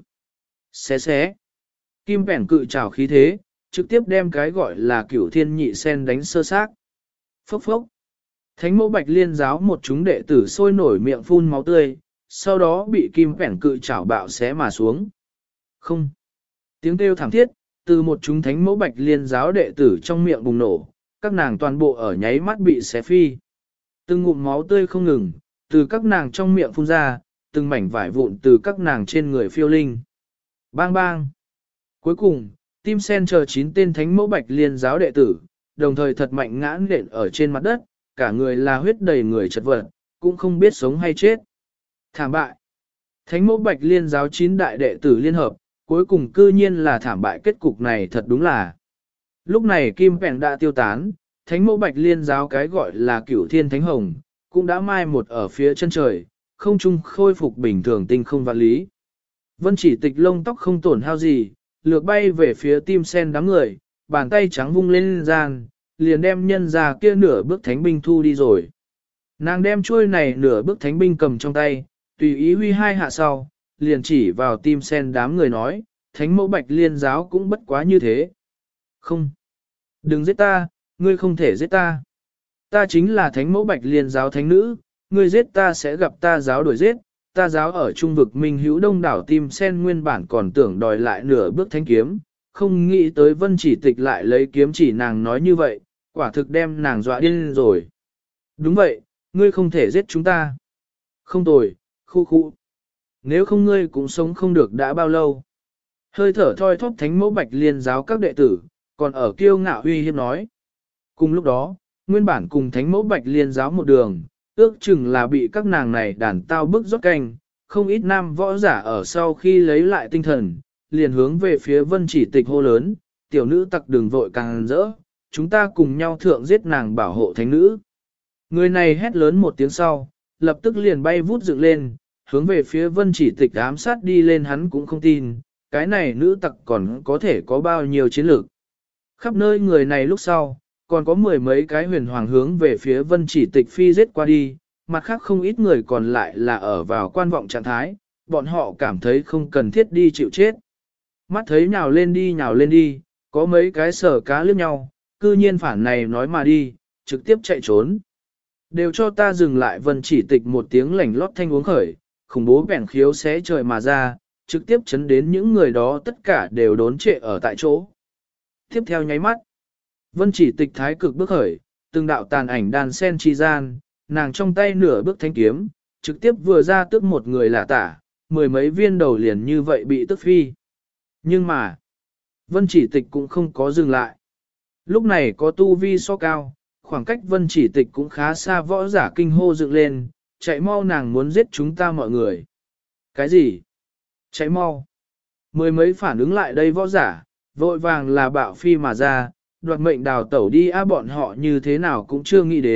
Xé xé. Kim pẻn cự chảo khí thế, trực tiếp đem cái gọi là Cửu Thiên nhị sen đánh sơ xác. Phốc phốc. Thánh Mẫu Bạch Liên giáo một chúng đệ tử sôi nổi miệng phun máu tươi, sau đó bị kim pẻn cự chảo bạo xé mà xuống. Không. Tiếng kêu thảm thiết, từ một chúng Thánh Mẫu Bạch Liên giáo đệ tử trong miệng bùng nổ, các nàng toàn bộ ở nháy mắt bị xé phi. Từng ngụm máu tươi không ngừng, từ các nàng trong miệng phun ra, từng mảnh vải vụn từ các nàng trên người phiêu linh. Bang bang. Cuối cùng, tim sen chờ 9 tên Thánh Mẫu Bạch Liên giáo đệ tử, đồng thời thật mạnh ngã nện ở trên mặt đất, cả người là huyết đầy người chật vật, cũng không biết sống hay chết. Thảm bại. Thánh Mẫu Bạch Liên giáo 9 đại đệ tử liên hợp, cuối cùng cư nhiên là thảm bại, kết cục này thật đúng là. Lúc này kim pẻng đã tiêu tán, Thánh Mẫu Bạch Liên giáo cái gọi là Cửu Thiên Thánh Hồng, cũng đã mai một ở phía chân trời, không trung khôi phục bình thường tinh không vạn lý. Vân Chỉ Tịch lông tóc không tổn hao gì, lược bay về phía tim sen đám người, bàn tay trắng vung lên gian, liền đem nhân ra kia nửa bước thánh binh thu đi rồi. Nàng đem chuôi này nửa bước thánh binh cầm trong tay, tùy ý huy hai hạ sau, liền chỉ vào tim sen đám người nói, Thánh Mẫu Bạch Liên giáo cũng bất quá như thế. Không. Đừng giết ta, ngươi không thể giết ta. Ta chính là Thánh Mẫu Bạch Liên giáo thánh nữ, ngươi giết ta sẽ gặp ta giáo đuổi giết. Ta giáo ở trung vực Minh Hữu Đông đảo tim sen nguyên bản còn tưởng đòi lại nửa bước thánh kiếm, không nghĩ tới Vân Chỉ Tịch lại lấy kiếm chỉ nàng nói như vậy, quả thực đem nàng dọa điên rồi. Đúng vậy, ngươi không thể giết chúng ta. Không tồi, khu khu. Nếu không ngươi cũng sống không được đã bao lâu. Hơi thở thoi thóp Thánh Mẫu Bạch Liên giáo các đệ tử, còn ở kiêu ngạo uy hiếp nói. Cùng lúc đó, nguyên bản cùng Thánh Mẫu Bạch Liên giáo một đường, ước chừng là bị các nàng này đàn tao bức rót canh, không ít nam võ giả ở sau khi lấy lại tinh thần, liền hướng về phía Vân Chỉ Tịch hô lớn, tiểu nữ tặc đừng vội càng rỡ, chúng ta cùng nhau thượng giết nàng bảo hộ thánh nữ. Người này hét lớn một tiếng sau, lập tức liền bay vút dựng lên, hướng về phía Vân Chỉ Tịch ám sát đi lên, hắn cũng không tin, cái này nữ tặc còn có thể có bao nhiêu chiến lược. Khắp nơi người này lúc sau, còn có mười mấy cái huyền hoàng hướng về phía Vân Chỉ Tịch phi giết qua đi, mặt khác không ít người còn lại là ở vào quan vọng trạng thái, bọn họ cảm thấy không cần thiết đi chịu chết. Mắt thấy nhào lên đi, có mấy cái sở cá liếc nhau, cư nhiên phản này nói mà đi, trực tiếp chạy trốn. Đều cho ta dừng lại. Vân Chỉ Tịch một tiếng lảnh lót thanh uống khởi, khủng bố bẻn khiếu xé trời mà ra, trực tiếp chấn đến những người đó tất cả đều đốn trệ ở tại chỗ. Tiếp theo nháy mắt, Vân Chỉ Tịch thái cực bước khởi, từng đạo tàn ảnh đàn sen chi gian, nàng trong tay nửa bước thanh kiếm, trực tiếp vừa ra tước một người lạ tả, mười mấy viên đầu liền như vậy bị tức phi. Nhưng mà, Vân Chỉ Tịch cũng không có dừng lại. Lúc này có tu vi so cao, khoảng cách Vân Chỉ Tịch cũng khá xa, võ giả kinh hô dựng lên, chạy mau, nàng muốn giết chúng ta mọi người. Cái gì? Chạy mau. Mười mấy phản ứng lại đây võ giả, vội vàng là bạo phi mà ra, đoạt mệnh đào tẩu đi, bọn họ như thế nào cũng chưa nghĩ đến,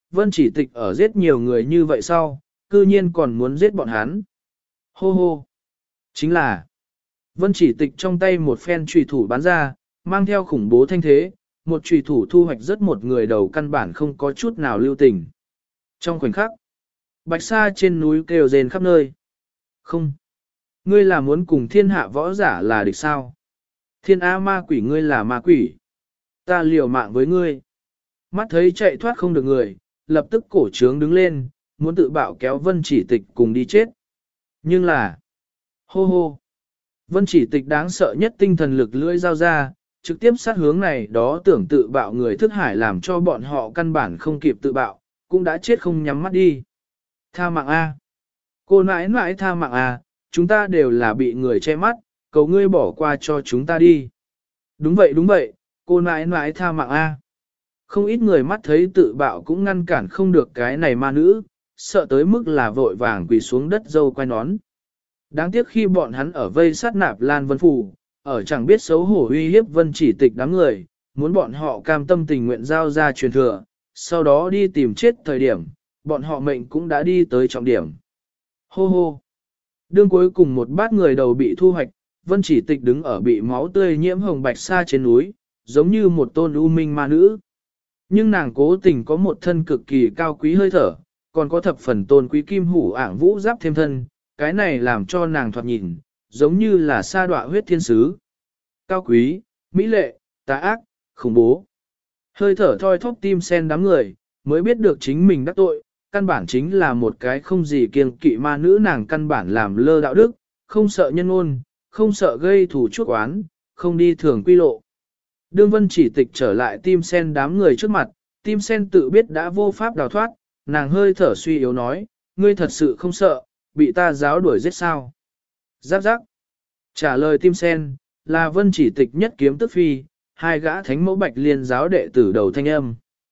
Vân Chỉ Tịch ở giết nhiều người như vậy sau, cư nhiên còn muốn giết bọn hắn. Hô hô! Chính là Vân Chỉ Tịch trong tay một phen chùy thủ bắn ra, mang theo khủng bố thanh thế, một chùy thủ thu hoạch rất một người đầu căn bản không có chút nào lưu tình. Trong khoảnh khắc, Bạch Sa trên núi kêu rền khắp nơi. Không! Ngươi là muốn cùng thiên hạ võ giả là địch sao? Thiên A ma quỷ ngươi là ma quỷ. Ta liều mạng với ngươi. Mắt thấy chạy thoát không được người, lập tức cổ trướng đứng lên, muốn tự bạo kéo Vân Chỉ Tịch cùng đi chết. Nhưng là... Hô hô! Vân Chỉ Tịch đáng sợ nhất tinh thần lực lưỡi dao ra, trực tiếp sát hướng này đó tưởng tự bạo người thức hải làm cho bọn họ căn bản không kịp tự bạo, cũng đã chết không nhắm mắt đi. Tha mạng A! Cô nãi nãi tha mạng A, chúng ta đều là bị người che mắt, cầu ngươi bỏ qua cho chúng ta đi. Đúng vậy, cô nãi nãi tha mạng A. Không ít người mắt thấy tự bạo cũng ngăn cản không được cái này ma nữ, sợ tới mức là vội vàng quỳ xuống đất dâu quay nón. Đáng tiếc khi bọn hắn ở vây sát Nạp Lan Vân Phủ, ở chẳng biết xấu hổ uy hiếp Vân Chỉ Tịch đám người, muốn bọn họ cam tâm tình nguyện giao ra truyền thừa, sau đó đi tìm chết thời điểm, bọn họ mệnh cũng đã đi tới trọng điểm. Hô hô! Đương cuối cùng một bát người đầu bị thu hoạch, Vân Chỉ Tịch đứng ở bị máu tươi nhiễm hồng bạch sa trên núi, giống như một tôn u minh ma nữ. Nhưng nàng cố tình có một thân cực kỳ cao quý hơi thở, còn có thập phần tôn quý kim hủ ảng vũ giáp thêm thân, cái này làm cho nàng thoạt nhìn, giống như là sa đọa huyết thiên sứ. Cao quý, mỹ lệ, tà ác, khủng bố. Hơi thở thoi thóp tim sen đám người, mới biết được chính mình đắc tội, căn bản chính là một cái không gì kiêng kỵ ma nữ, nàng căn bản làm lơ đạo đức, không sợ nhân ôn, không sợ gây thù chuốc oán, không đi thường quy lộ. Đương Vân Chỉ Tịch trở lại tim sen đám người trước mặt, tim sen tự biết đã vô pháp đào thoát, nàng hơi thở suy yếu nói, ngươi thật sự không sợ, bị ta giáo đuổi giết sao? Giáp giáp. Trả lời tim sen, là Vân Chỉ Tịch nhất kiếm tức phi, hai gã thánh mẫu bạch liên giáo đệ tử đầu thanh âm.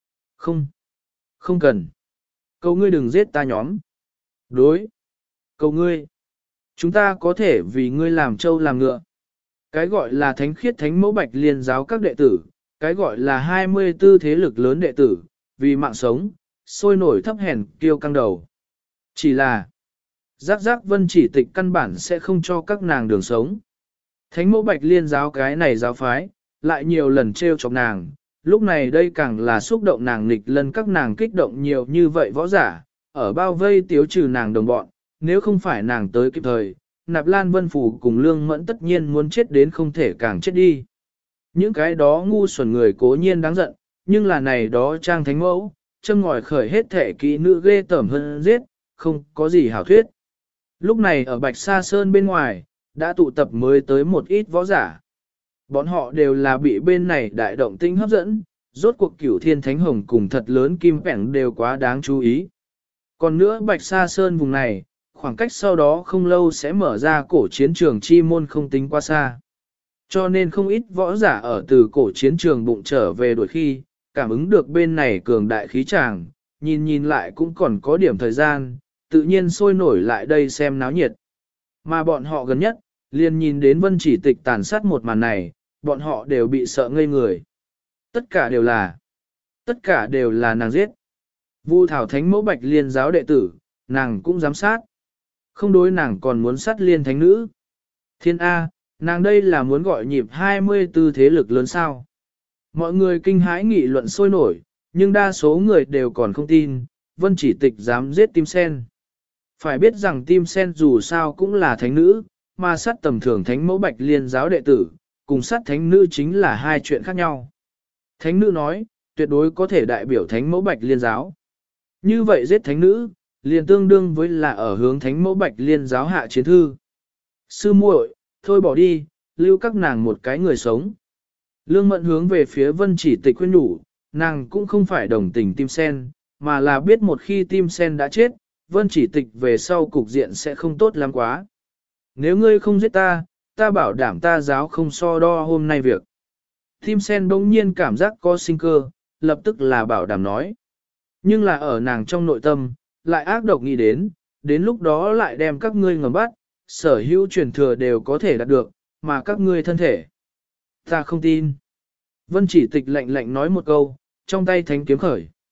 Không cần. Cầu ngươi đừng giết ta nhóm. Đối. Cầu ngươi. Chúng ta có thể vì ngươi làm trâu làm ngựa. Cái gọi là thánh khiết thánh mẫu bạch liên giáo các đệ tử, cái gọi là 24 thế lực lớn đệ tử, vì mạng sống, sôi nổi thấp hèn kiêu căng đầu. Chỉ là, giác giác Vân Chỉ Tịch căn bản sẽ không cho các nàng đường sống. Thánh mẫu bạch liên giáo cái này giáo phái, lại nhiều lần trêu chọc nàng, lúc này đây càng là xúc động nàng nghịch lân các nàng kích động nhiều như vậy võ giả, ở bao vây tiếu trừ nàng đồng bọn, nếu không phải nàng tới kịp thời, Nạp Lan Vân Phủ cùng Lương Mẫn tất nhiên muốn chết đến không thể càng chết đi. Những cái đó ngu xuẩn người cố nhiên đáng giận, nhưng là này đó trang thánh mẫu, châm ngòi khởi hết thể kỹ nữ ghê tởm hơn giết, không có gì hảo thuyết. Lúc này ở Bạch Sa Sơn bên ngoài, đã tụ tập mới tới một ít võ giả. Bọn họ đều là bị bên này đại động tinh hấp dẫn, rốt cuộc Cửu Thiên Thánh Hồng cùng thật lớn kim pẻng đều quá đáng chú ý. Còn nữa Bạch Sa Sơn vùng này, khoảng cách sau đó không lâu sẽ mở ra cổ chiến trường chi môn không tính quá xa. Cho nên không ít võ giả ở từ cổ chiến trường bụng trở về đuổi khi, cảm ứng được bên này cường đại khí tràng, nhìn lại cũng còn có điểm thời gian, tự nhiên sôi nổi lại đây xem náo nhiệt. Mà bọn họ gần nhất, liền nhìn đến Vân Chỉ Tịch tàn sát một màn này, bọn họ đều bị sợ ngây người. Tất cả đều là nàng giết. Vu Thảo Thánh Mẫu Bạch Liên giáo đệ tử, nàng cũng giám sát. Không đối nàng còn muốn sát liên thánh nữ. Thiên A, nàng đây là muốn gọi nhịp 24 thế lực lớn sao. Mọi người kinh hãi nghị luận sôi nổi, nhưng đa số người đều còn không tin, Vân Chỉ Tịch dám giết Tim Sen. Phải biết rằng Tim Sen dù sao cũng là thánh nữ, mà sát tầm thường thánh mẫu Bạch Liên giáo đệ tử, cùng sát thánh nữ chính là hai chuyện khác nhau. Thánh nữ nói, tuyệt đối có thể đại biểu thánh mẫu Bạch Liên giáo. Như vậy giết thánh nữ, liền tương đương với là ở hướng thánh mẫu Bạch Liên giáo hạ chiến thư. Sư muội, thôi bỏ đi, lưu các nàng một cái người sống. Lương Mẫn hướng về phía Vân Chỉ Tịch khuyên nhủ, nàng cũng không phải đồng tình Tim Sen, mà là biết một khi Tim Sen đã chết, Vân Chỉ Tịch về sau cục diện sẽ không tốt lắm quá. Nếu ngươi không giết ta, ta bảo đảm ta giáo không so đo hôm nay việc. Tim Sen bỗng nhiên cảm giác có sinh cơ, lập tức là bảo đảm nói. Nhưng là ở nàng trong nội tâm, lại ác độc nghĩ đến lúc đó lại đem các ngươi ngầm bắt, sở hữu truyền thừa đều có thể đạt được, mà các ngươi thân thể. Ta không tin. Vân Chỉ Tịch lạnh lạnh nói một câu, trong tay thánh kiếm khởi.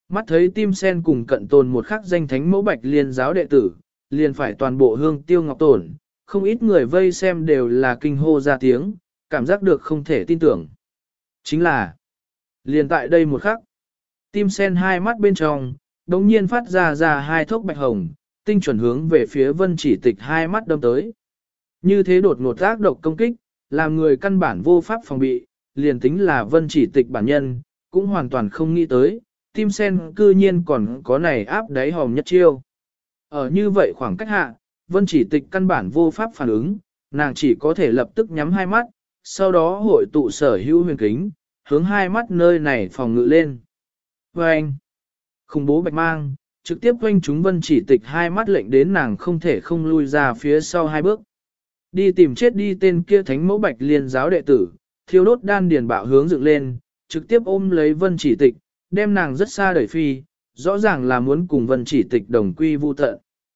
Mắt thấy Tim Sen cùng cận tồn một khắc danh thánh mẫu Bạch Liên giáo đệ tử, liền phải toàn bộ hương tiêu ngọc tổn, không ít người vây xem đều là kinh hô ra tiếng, cảm giác được không thể tin tưởng. Chính là, liền tại đây một khắc, Tim Sen hai mắt bên trong, đống nhiên phát ra hai thốc bạch hồng, tinh chuẩn hướng về phía Vân Chỉ Tịch hai mắt đâm tới. Như thế đột ngột ác độc công kích, làm người căn bản vô pháp phòng bị, liền tính là Vân Chỉ Tịch bản nhân, cũng hoàn toàn không nghĩ tới, Tim Sen cư nhiên còn có này áp đáy hòm nhất chiêu. Ở như vậy khoảng cách hạ, Vân Chỉ Tịch căn bản vô pháp phản ứng, nàng chỉ có thể lập tức nhắm hai mắt, sau đó hội tụ sở hữu huyền kính, hướng hai mắt nơi này phòng ngự lên. Và anh, khủng bố bạch mang, trực tiếp quanh chúng Vân Chỉ Tịch hai mắt lệnh đến nàng không thể không lui ra phía sau hai bước. Đi tìm chết đi tên kia thánh mẫu Bạch Liên giáo đệ tử, thiêu đốt đan điền bạo hướng dựng lên, trực tiếp ôm lấy Vân Chỉ Tịch, đem nàng rất xa đẩy phi, rõ ràng là muốn cùng Vân Chỉ Tịch đồng quy vu tận.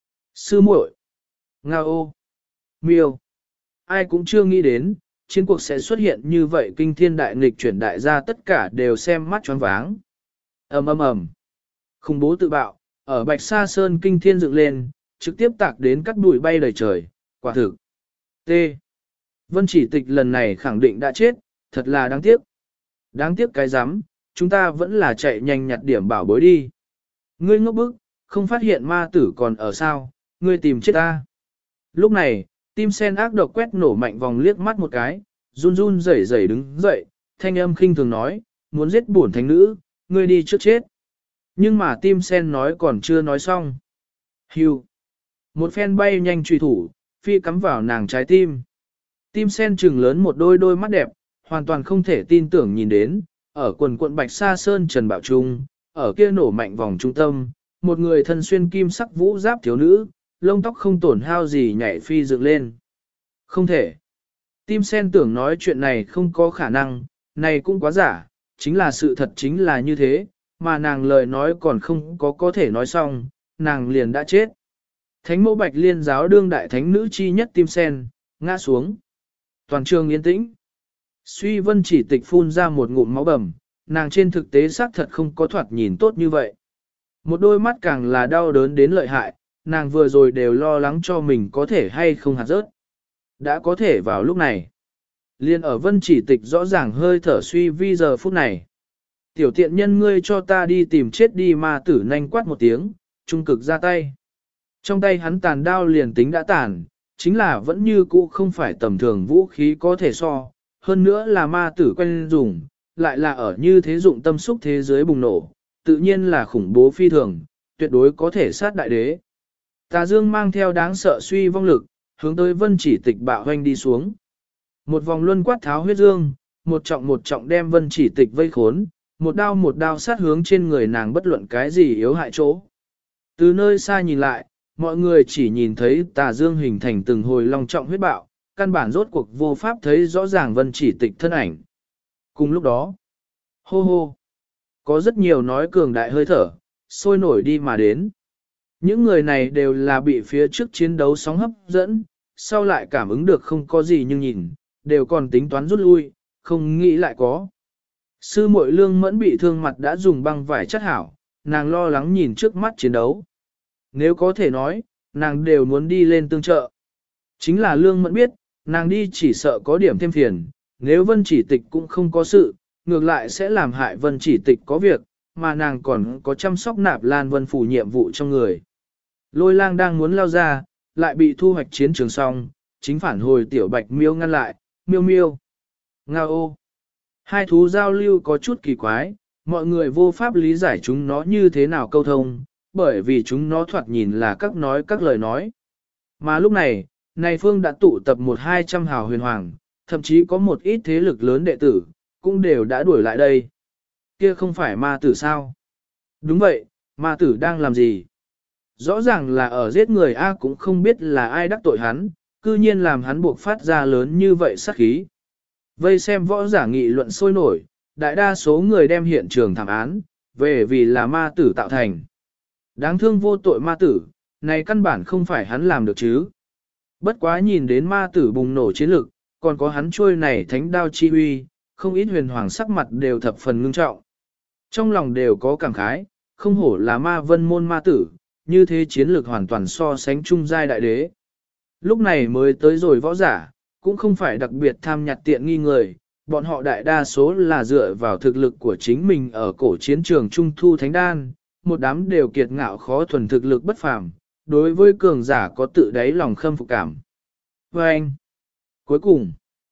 Sư muội, Nga ô, miêu, ai cũng chưa nghĩ đến, chiến cuộc sẽ xuất hiện như vậy, kinh thiên đại nghịch chuyển đại gia tất cả đều xem mắt choáng váng. Ầm ầm ầm, khủng bố tự bạo, ở Bạch Sa Sơn kinh thiên dựng lên, trực tiếp tạc đến cắt bụi bay đầy trời, quả thực. T. Vân Chỉ Tịch lần này khẳng định đã chết, thật là đáng tiếc. Đáng tiếc cái rắm, chúng ta vẫn là chạy nhanh nhặt điểm bảo bối đi. Ngươi ngốc bức, không phát hiện ma tử còn ở sao, ngươi tìm chết ta. Lúc này, Tim Sen ác độc quét nổ mạnh vòng liếc mắt một cái, run run rẩy rẩy đứng dậy, thanh âm khinh thường nói, muốn giết bổn thánh nữ, ngươi đi trước chết. Nhưng mà Tim Sen nói còn chưa nói xong. Hưu. Một phen bay nhanh truy thủ, phi cắm vào nàng trái tim. Tim Sen trừng lớn một đôi mắt đẹp, hoàn toàn không thể tin tưởng nhìn đến, ở quần quận Bạch Sa Sơn Trần Bảo Trung, ở kia nổ mạnh vòng trung tâm, một người thân xuyên kim sắc vũ giáp thiếu nữ, lông tóc không tổn hao gì nhảy phi dựng lên. Không thể. Tim Sen tưởng nói chuyện này không có khả năng, này cũng quá giả, chính là sự thật chính là như thế, mà nàng lời nói còn không có thể nói xong, nàng liền đã chết. Thánh mẫu Bạch Liên giáo đương đại thánh nữ chi nhất Tim Sen, ngã xuống. Toàn trường yên tĩnh. Suy Vân Chỉ Tịch phun ra một ngụm máu bầm, nàng trên thực tế xác thật không có thoạt nhìn tốt như vậy. Một đôi mắt càng là đau đớn đến lợi hại, nàng vừa rồi đều lo lắng cho mình có thể hay không hạt rớt. Đã có thể vào lúc này. Liên ở Vân Chỉ Tịch rõ ràng hơi thở suy vi giờ phút này. Tiểu tiện nhân ngươi cho ta đi tìm chết đi, ma tử nhanh quát một tiếng, trung cực ra tay. Trong tay hắn tàn đao liền tính đã tàn, chính là vẫn như cũ không phải tầm thường vũ khí có thể so, hơn nữa là ma tử quen dùng, lại là ở như thế dụng tâm xúc thế giới bùng nổ, tự nhiên là khủng bố phi thường, tuyệt đối có thể sát đại đế. Tà Dương mang theo đáng sợ suy vong lực, hướng tới Vân Chỉ Tịch bạo hoanh đi xuống. Một vòng luân quát tháo huyết dương, một trọng đem Vân Chỉ Tịch vây khốn, một đao sát hướng trên người nàng bất luận cái gì yếu hại chỗ. Từ nơi xa nhìn lại, mọi người chỉ nhìn thấy Tà Dương hình thành từng hồi long trọng huyết bạo, căn bản rốt cuộc vô pháp thấy rõ ràng Vân Chỉ Tịch thân ảnh. Cùng lúc đó, hô hô, có rất nhiều nói cường đại hơi thở, sôi nổi đi mà đến. Những người này đều là bị phía trước chiến đấu sóng hấp dẫn, sau lại cảm ứng được không có gì nhưng nhìn, đều còn tính toán rút lui, không nghĩ lại có. Sư muội Lương Mẫn bị thương mặt đã dùng băng vải chất hảo, nàng lo lắng nhìn trước mắt chiến đấu. Nếu có thể nói, nàng đều muốn đi lên tương trợ. Chính là Lương Mẫn biết, nàng đi chỉ sợ có điểm thêm phiền, nếu Vân Chỉ Tịch cũng không có sự, ngược lại sẽ làm hại Vân Chỉ Tịch có việc, mà nàng còn có chăm sóc Nạp Lan Vân Phủ nhiệm vụ trong người. Lôi Lang đang muốn lao ra, lại bị thu hoạch chiến trường xong, chính phản hồi Tiểu Bạch Miêu ngăn lại, miêu miêu. Nga ô. Hai thú giao lưu có chút kỳ quái, mọi người vô pháp lý giải chúng nó như thế nào câu thông, bởi vì chúng nó thoạt nhìn là các lời nói. Mà lúc này, này phương đã tụ tập 1-200 hào huyền hoàng, thậm chí có một ít thế lực lớn đệ tử, cũng đều đã đuổi lại đây. Kia không phải ma tử sao? Đúng vậy, ma tử đang làm gì? Rõ ràng là ở giết người A, cũng không biết là ai đắc tội hắn, cư nhiên làm hắn buộc phát ra lớn như vậy sát khí. Vây xem võ giả nghị luận sôi nổi, đại đa số người đem hiện trường thảm án, về vì là ma tử tạo thành. Đáng thương vô tội ma tử, này căn bản không phải hắn làm được chứ. Bất quá nhìn đến ma tử bùng nổ chiến lực, còn có hắn trôi này thánh đao chi uy, không ít huyền hoàng sắc mặt đều thập phần ngưng trọng. Trong lòng đều có cảm khái, không hổ là ma vân môn ma tử, như thế chiến lược hoàn toàn so sánh trung giai đại đế. Lúc này mới tới rồi võ giả, cũng không phải đặc biệt tham nhặt tiện nghi người, bọn họ đại đa số là dựa vào thực lực của chính mình ở cổ chiến trường trung thu thánh đan, một đám đều kiệt ngạo khó thuần thực lực bất phàm, đối với cường giả có tự đáy lòng khâm phục cảm. Và anh, cuối cùng,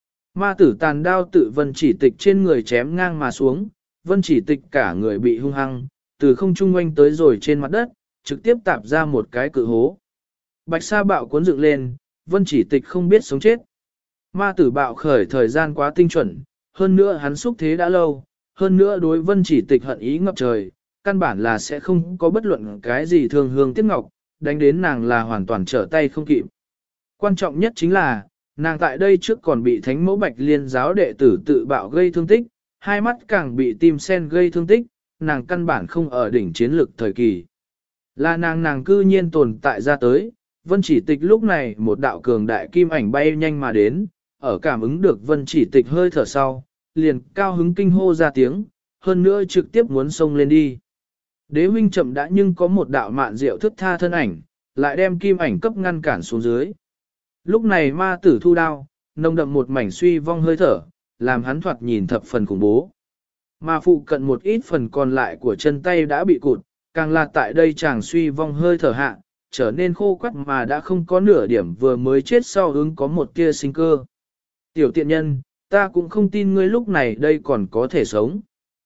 ma tử tàn đao tự vân chỉ tịch trên người chém ngang mà xuống, vân chỉ tịch cả người bị hung hăng, từ không trung oanh tới rồi trên mặt đất, trực tiếp tạp ra một cái cự hố. Bạch sa bạo cuốn dựng lên, vân chỉ tịch không biết sống chết. Ma tử bạo khởi thời gian quá tinh chuẩn, hơn nữa hắn xúc thế đã lâu, hơn nữa đối vân chỉ tịch hận ý ngập trời, căn bản là sẽ không có bất luận cái gì thương hương tiếc ngọc, đánh đến nàng là hoàn toàn trở tay không kịp. Quan trọng nhất chính là, nàng tại đây trước còn bị thánh mẫu bạch liên giáo đệ tử tự bạo gây thương tích, hai mắt càng bị tim sen gây thương tích, nàng căn bản không ở đỉnh chiến lực thời kỳ. Là nàng cư nhiên tồn tại ra tới, vân chỉ tịch lúc này một đạo cường đại kim ảnh bay nhanh mà đến, ở cảm ứng được vân chỉ tịch hơi thở sau, liền cao hứng kinh hô ra tiếng, hơn nữa trực tiếp muốn xông lên đi. Đế huynh chậm đã nhưng có một đạo mạn diệu thức tha thân ảnh, lại đem kim ảnh cấp ngăn cản xuống dưới. Lúc này ma tử thu đao, nồng đậm một mảnh suy vong hơi thở, làm hắn thoạt nhìn thập phần khủng bố. Mà phụ cận một ít phần còn lại của chân tay đã bị cụt, càng là tại đây chàng suy vong hơi thở hạ, trở nên khô quắt mà đã không có nửa điểm vừa mới chết sau ứng có một tia sinh cơ. Tiểu tiện nhân, ta cũng không tin ngươi lúc này đây còn có thể sống.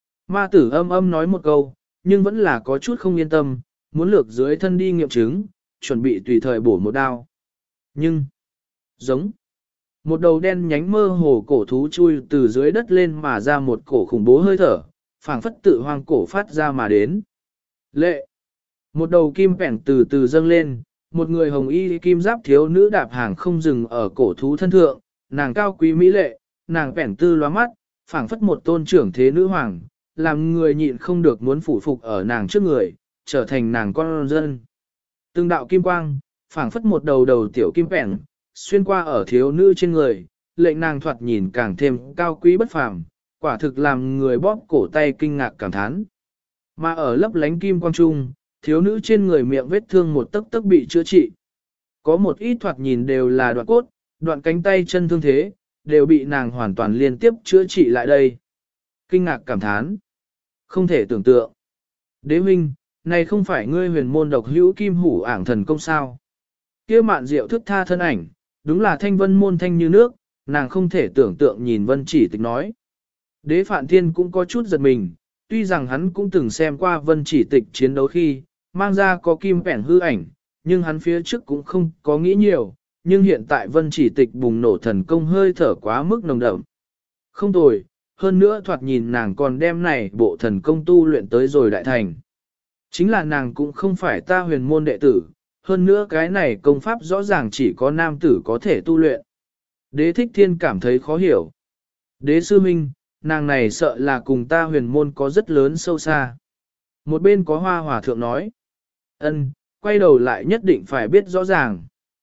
Ma tử âm âm nói một câu, nhưng vẫn là có chút không yên tâm, muốn lược dưới thân đi nghiệm chứng, chuẩn bị tùy thời bổ một đao. Nhưng, giống, một đầu đen nhánh mơ hồ cổ thú chui từ dưới đất lên mà ra một cổ khủng bố hơi thở, phảng phất tự hoang cổ phát ra mà đến. Lệ, một đầu kim bẻn từ từ dâng lên, một người hồng y kim giáp thiếu nữ đạp hàng không dừng ở cổ thú thân thượng, nàng cao quý mỹ lệ, nàng bẻn tư lóa mắt, phảng phất một tôn trưởng thế nữ hoàng, làm người nhịn không được muốn phủ phục ở nàng trước người, trở thành nàng con dân. Từng đạo kim quang, phảng phất một đầu đầu tiểu kim bẻn, xuyên qua ở thiếu nữ trên người, lệnh nàng thoạt nhìn càng thêm cao quý bất phàm, quả thực làm người bóp cổ tay kinh ngạc cảm thán. Mà ở lấp lánh kim quang trung, thiếu nữ trên người miệng vết thương một tấc tấc bị chữa trị. Có một ít thoạt nhìn đều là đoạn cốt, đoạn cánh tay chân thương thế, đều bị nàng hoàn toàn liên tiếp chữa trị lại đây. Kinh ngạc cảm thán. Không thể tưởng tượng. Đế huynh, này không phải ngươi huyền môn độc hữu kim hủ ảng thần công sao. Kia mạn diệu thức tha thân ảnh, đúng là thanh vân môn thanh như nước, nàng không thể tưởng tượng nhìn vân chỉ tịch nói. Đế Phạn Thiên cũng có chút giật mình, tuy rằng hắn cũng từng xem qua vân chỉ tịch chiến đấu khi, mang ra có kim bẻn hư ảnh, nhưng hắn phía trước cũng không có nghĩ nhiều, nhưng hiện tại vân chỉ tịch bùng nổ thần công hơi thở quá mức nồng đậm. Không tồi, hơn nữa thoạt nhìn nàng còn đem này bộ thần công tu luyện tới rồi đại thành. Chính là nàng cũng không phải ta huyền môn đệ tử, hơn nữa cái này công pháp rõ ràng chỉ có nam tử có thể tu luyện. Đế Thích Thiên cảm thấy khó hiểu. Đế sư minh, nàng này sợ là cùng ta huyền môn có rất lớn sâu xa. Một bên có Hoa Hòa thượng nói. Ân, quay đầu lại nhất định phải biết rõ ràng.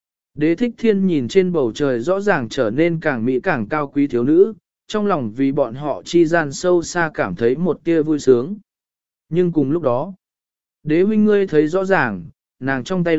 Đế Thích Thiên nhìn trên bầu trời rõ ràng trở nên càng mỹ càng cao quý thiếu nữ, trong lòng vì bọn họ chi gian sâu xa cảm thấy một tia vui sướng. Nhưng cùng lúc đó, đế huynh ngươi thấy rõ ràng, nàng trong tay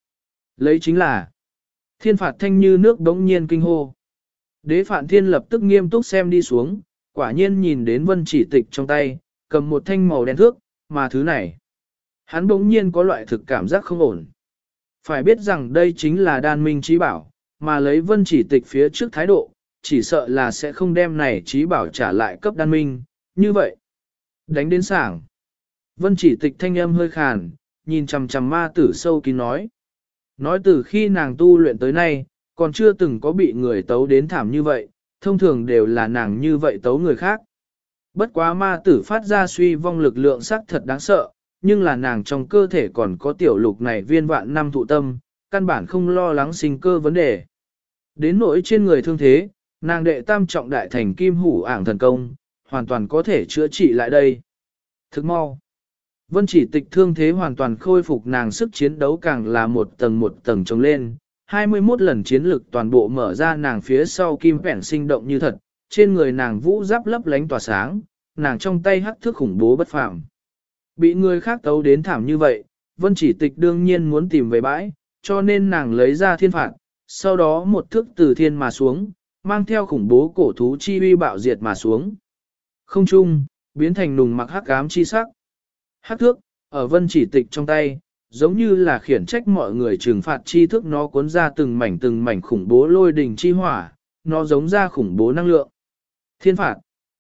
lấy chính là thiên phạt thanh như nước đống nhiên kinh hô. Đế Phạn Thiên lập tức nghiêm túc xem đi xuống, quả nhiên nhìn đến vân chỉ tịch trong tay, cầm một thanh màu đen thước, mà thứ này. Hắn đống nhiên có loại thực cảm giác không ổn. Phải biết rằng đây chính là đan minh trí bảo, mà lấy vân chỉ tịch phía trước thái độ, chỉ sợ là sẽ không đem này trí bảo trả lại cấp đan minh, như vậy. Đánh đến sảng. Vân chỉ tịch thanh âm hơi khàn, nhìn chằm chằm ma tử sâu kín nói. Nói từ khi nàng tu luyện tới nay, còn chưa từng có bị người tấu đến thảm như vậy, thông thường đều là nàng như vậy tấu người khác. Bất quá ma tử phát ra suy vong lực lượng sắc thật đáng sợ, nhưng là nàng trong cơ thể còn có tiểu lục này viên vạn năm thụ tâm, căn bản không lo lắng sinh cơ vấn đề. Đến nỗi trên người thương thế, nàng đệ tam trọng đại thành kim hủ ảng thần công, hoàn toàn có thể chữa trị lại đây. Thức mau. Vân chỉ tịch thương thế hoàn toàn khôi phục nàng sức chiến đấu càng là một tầng trồng lên, 21 lần chiến lực toàn bộ mở ra nàng phía sau kim vẹn sinh động như thật, trên người nàng vũ giáp lấp lánh tỏa sáng, nàng trong tay hắc thước khủng bố bất phàm. Bị người khác tấu đến thảm như vậy, Vân Chỉ Tịch đương nhiên muốn tìm về bãi, cho nên nàng lấy ra thiên phạt, sau đó một thước từ thiên mà xuống, mang theo khủng bố cổ thú chi uy bạo diệt mà xuống. Không trung, biến thành nùng mặc hắc ám chi sắc. Hắc thước, ở Vân Chỉ Tịch trong tay, giống như là khiển trách mọi người trừng phạt chi thức, nó cuốn ra từng mảnh khủng bố lôi đình chi hỏa, nó giống ra khủng bố năng lượng. Thiên phạt.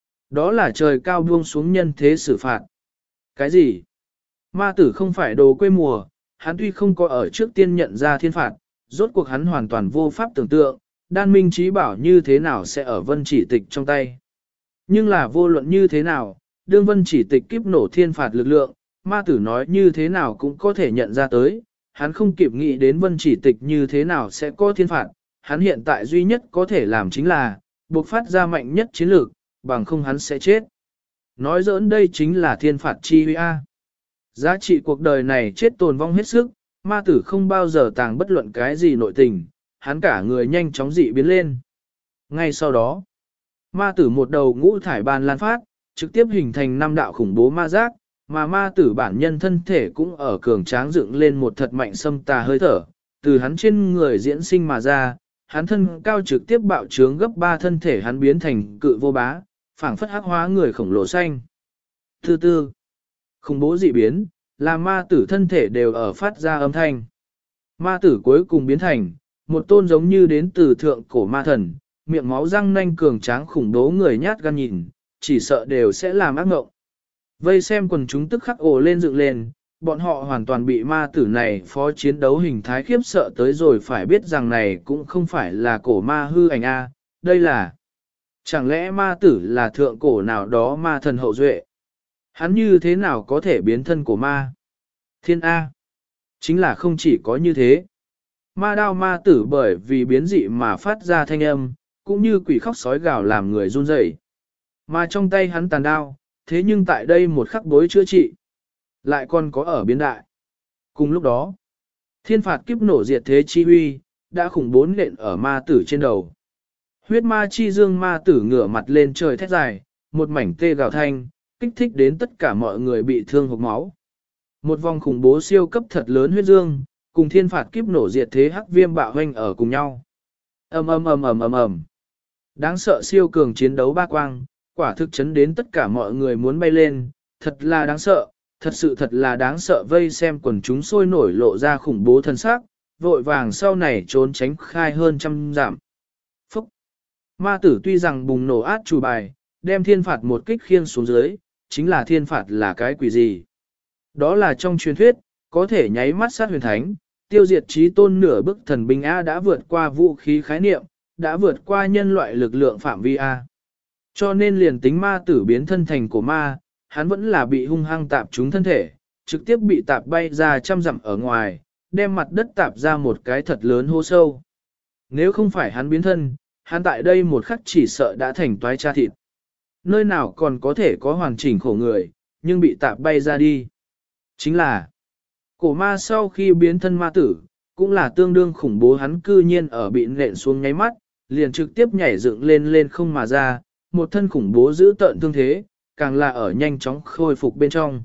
Đó là trời cao buông xuống nhân thế xử phạt. Cái gì? Ma tử không phải đồ quê mùa, hắn tuy không có ở trước tiên nhận ra thiên phạt, rốt cuộc hắn hoàn toàn vô pháp tưởng tượng, đan minh trí bảo như thế nào sẽ ở Vân Chỉ Tịch trong tay. Nhưng là vô luận như thế nào, đương Vân Chỉ Tịch kiếp nổ thiên phạt lực lượng, ma tử nói như thế nào cũng có thể nhận ra tới, hắn không kịp nghĩ đến Vân Chỉ Tịch như thế nào sẽ có thiên phạt, hắn hiện tại duy nhất có thể làm chính là, buộc phát ra mạnh nhất chiến lược, bằng không hắn sẽ chết. Nói giỡn đây chính là thiên phạt chi huy A. Giá trị cuộc đời này chết tồn vong hết sức, ma tử không bao giờ tàng bất luận cái gì nội tình, hắn cả người nhanh chóng dị biến lên. Ngay sau đó, ma tử một đầu ngũ thải ban lan phát, trực tiếp hình thành 5 đạo khủng bố ma giác, mà ma tử bản nhân thân thể cũng ở cường tráng dựng lên một thật mạnh xâm tà hơi thở, từ hắn trên người diễn sinh mà ra, hắn thân cao trực tiếp bạo trướng gấp 3 thân thể hắn biến thành cự vô bá, phảng phất hắc hóa người khổng lồ xanh. Thứ tư, khủng bố dị biến, là ma tử thân thể đều ở phát ra âm thanh. Ma tử cuối cùng biến thành, một tôn giống như đến từ thượng cổ ma thần, miệng máu răng nanh cường tráng khủng bố người nhát gan nhìn, chỉ sợ đều sẽ làm ác mộng. Vây xem quần chúng tức khắc ồ lên dựng lên, bọn họ hoàn toàn bị ma tử này phó chiến đấu hình thái khiếp sợ tới rồi, phải biết rằng này cũng không phải là cổ ma hư ảnh A, đây là... Chẳng lẽ ma tử là thượng cổ nào đó ma thần hậu duệ? Hắn như thế nào có thể biến thân của ma? Thiên A. Chính là không chỉ có như thế. Ma đao ma tử bởi vì biến dị mà phát ra thanh âm, cũng như quỷ khóc sói gào làm người run rẩy. Mà trong tay hắn tàn đao, thế nhưng tại đây một khắc bối chữa trị, lại còn có ở biến đại. Cùng lúc đó, thiên phạt kiếp nổ diệt thế chi huy, đã khủng bố nện ở ma tử trên đầu. Huyết ma chi dương ma tử ngửa mặt lên trời thét dài, một mảnh tê gào thanh, kích thích đến tất cả mọi người bị thương hộc máu. Một vòng khủng bố siêu cấp thật lớn huyết dương, cùng thiên phạt kiếp nổ diệt thế hắc viêm bạo hoanh ở cùng nhau. Ầm ầm ầm ầm ầm ầm. Đáng sợ siêu cường chiến đấu ba quang, quả thực chấn đến tất cả mọi người muốn bay lên, thật là đáng sợ, thật là đáng sợ. Vây xem quần chúng sôi nổi lộ ra khủng bố thân xác, vội vàng sau này trốn tránh khai hơn trăm dặm. Phúc! Ma tử tuy rằng bùng nổ át chủ bài, đem thiên phạt một kích khiêng xuống dưới, chính là thiên phạt là cái quỷ gì? Đó là trong truyền thuyết, có thể nháy mắt sát huyền thánh, tiêu diệt trí tôn nửa bức thần binh A, đã vượt qua vũ khí khái niệm, đã vượt qua nhân loại lực lượng phạm vi A. Cho nên liền tính ma tử biến thân thành của ma, hắn vẫn là bị hung hăng tạp trúng thân thể, trực tiếp bị tạp bay ra trăm dặm ở ngoài, đem mặt đất tạp ra một cái thật lớn hố sâu. Nếu không phải hắn biến thân, hắn tại đây một khắc chỉ sợ đã thành toái cha thịt. Nơi nào còn có thể có hoàn chỉnh khổ người, nhưng bị tạp bay ra đi. Chính là, cổ ma sau khi biến thân ma tử, cũng là tương đương khủng bố, hắn cư nhiên ở bị nện xuống nháy mắt, liền trực tiếp nhảy dựng lên không mà ra, một thân khủng bố giữ tợn thương thế, càng là ở nhanh chóng khôi phục bên trong.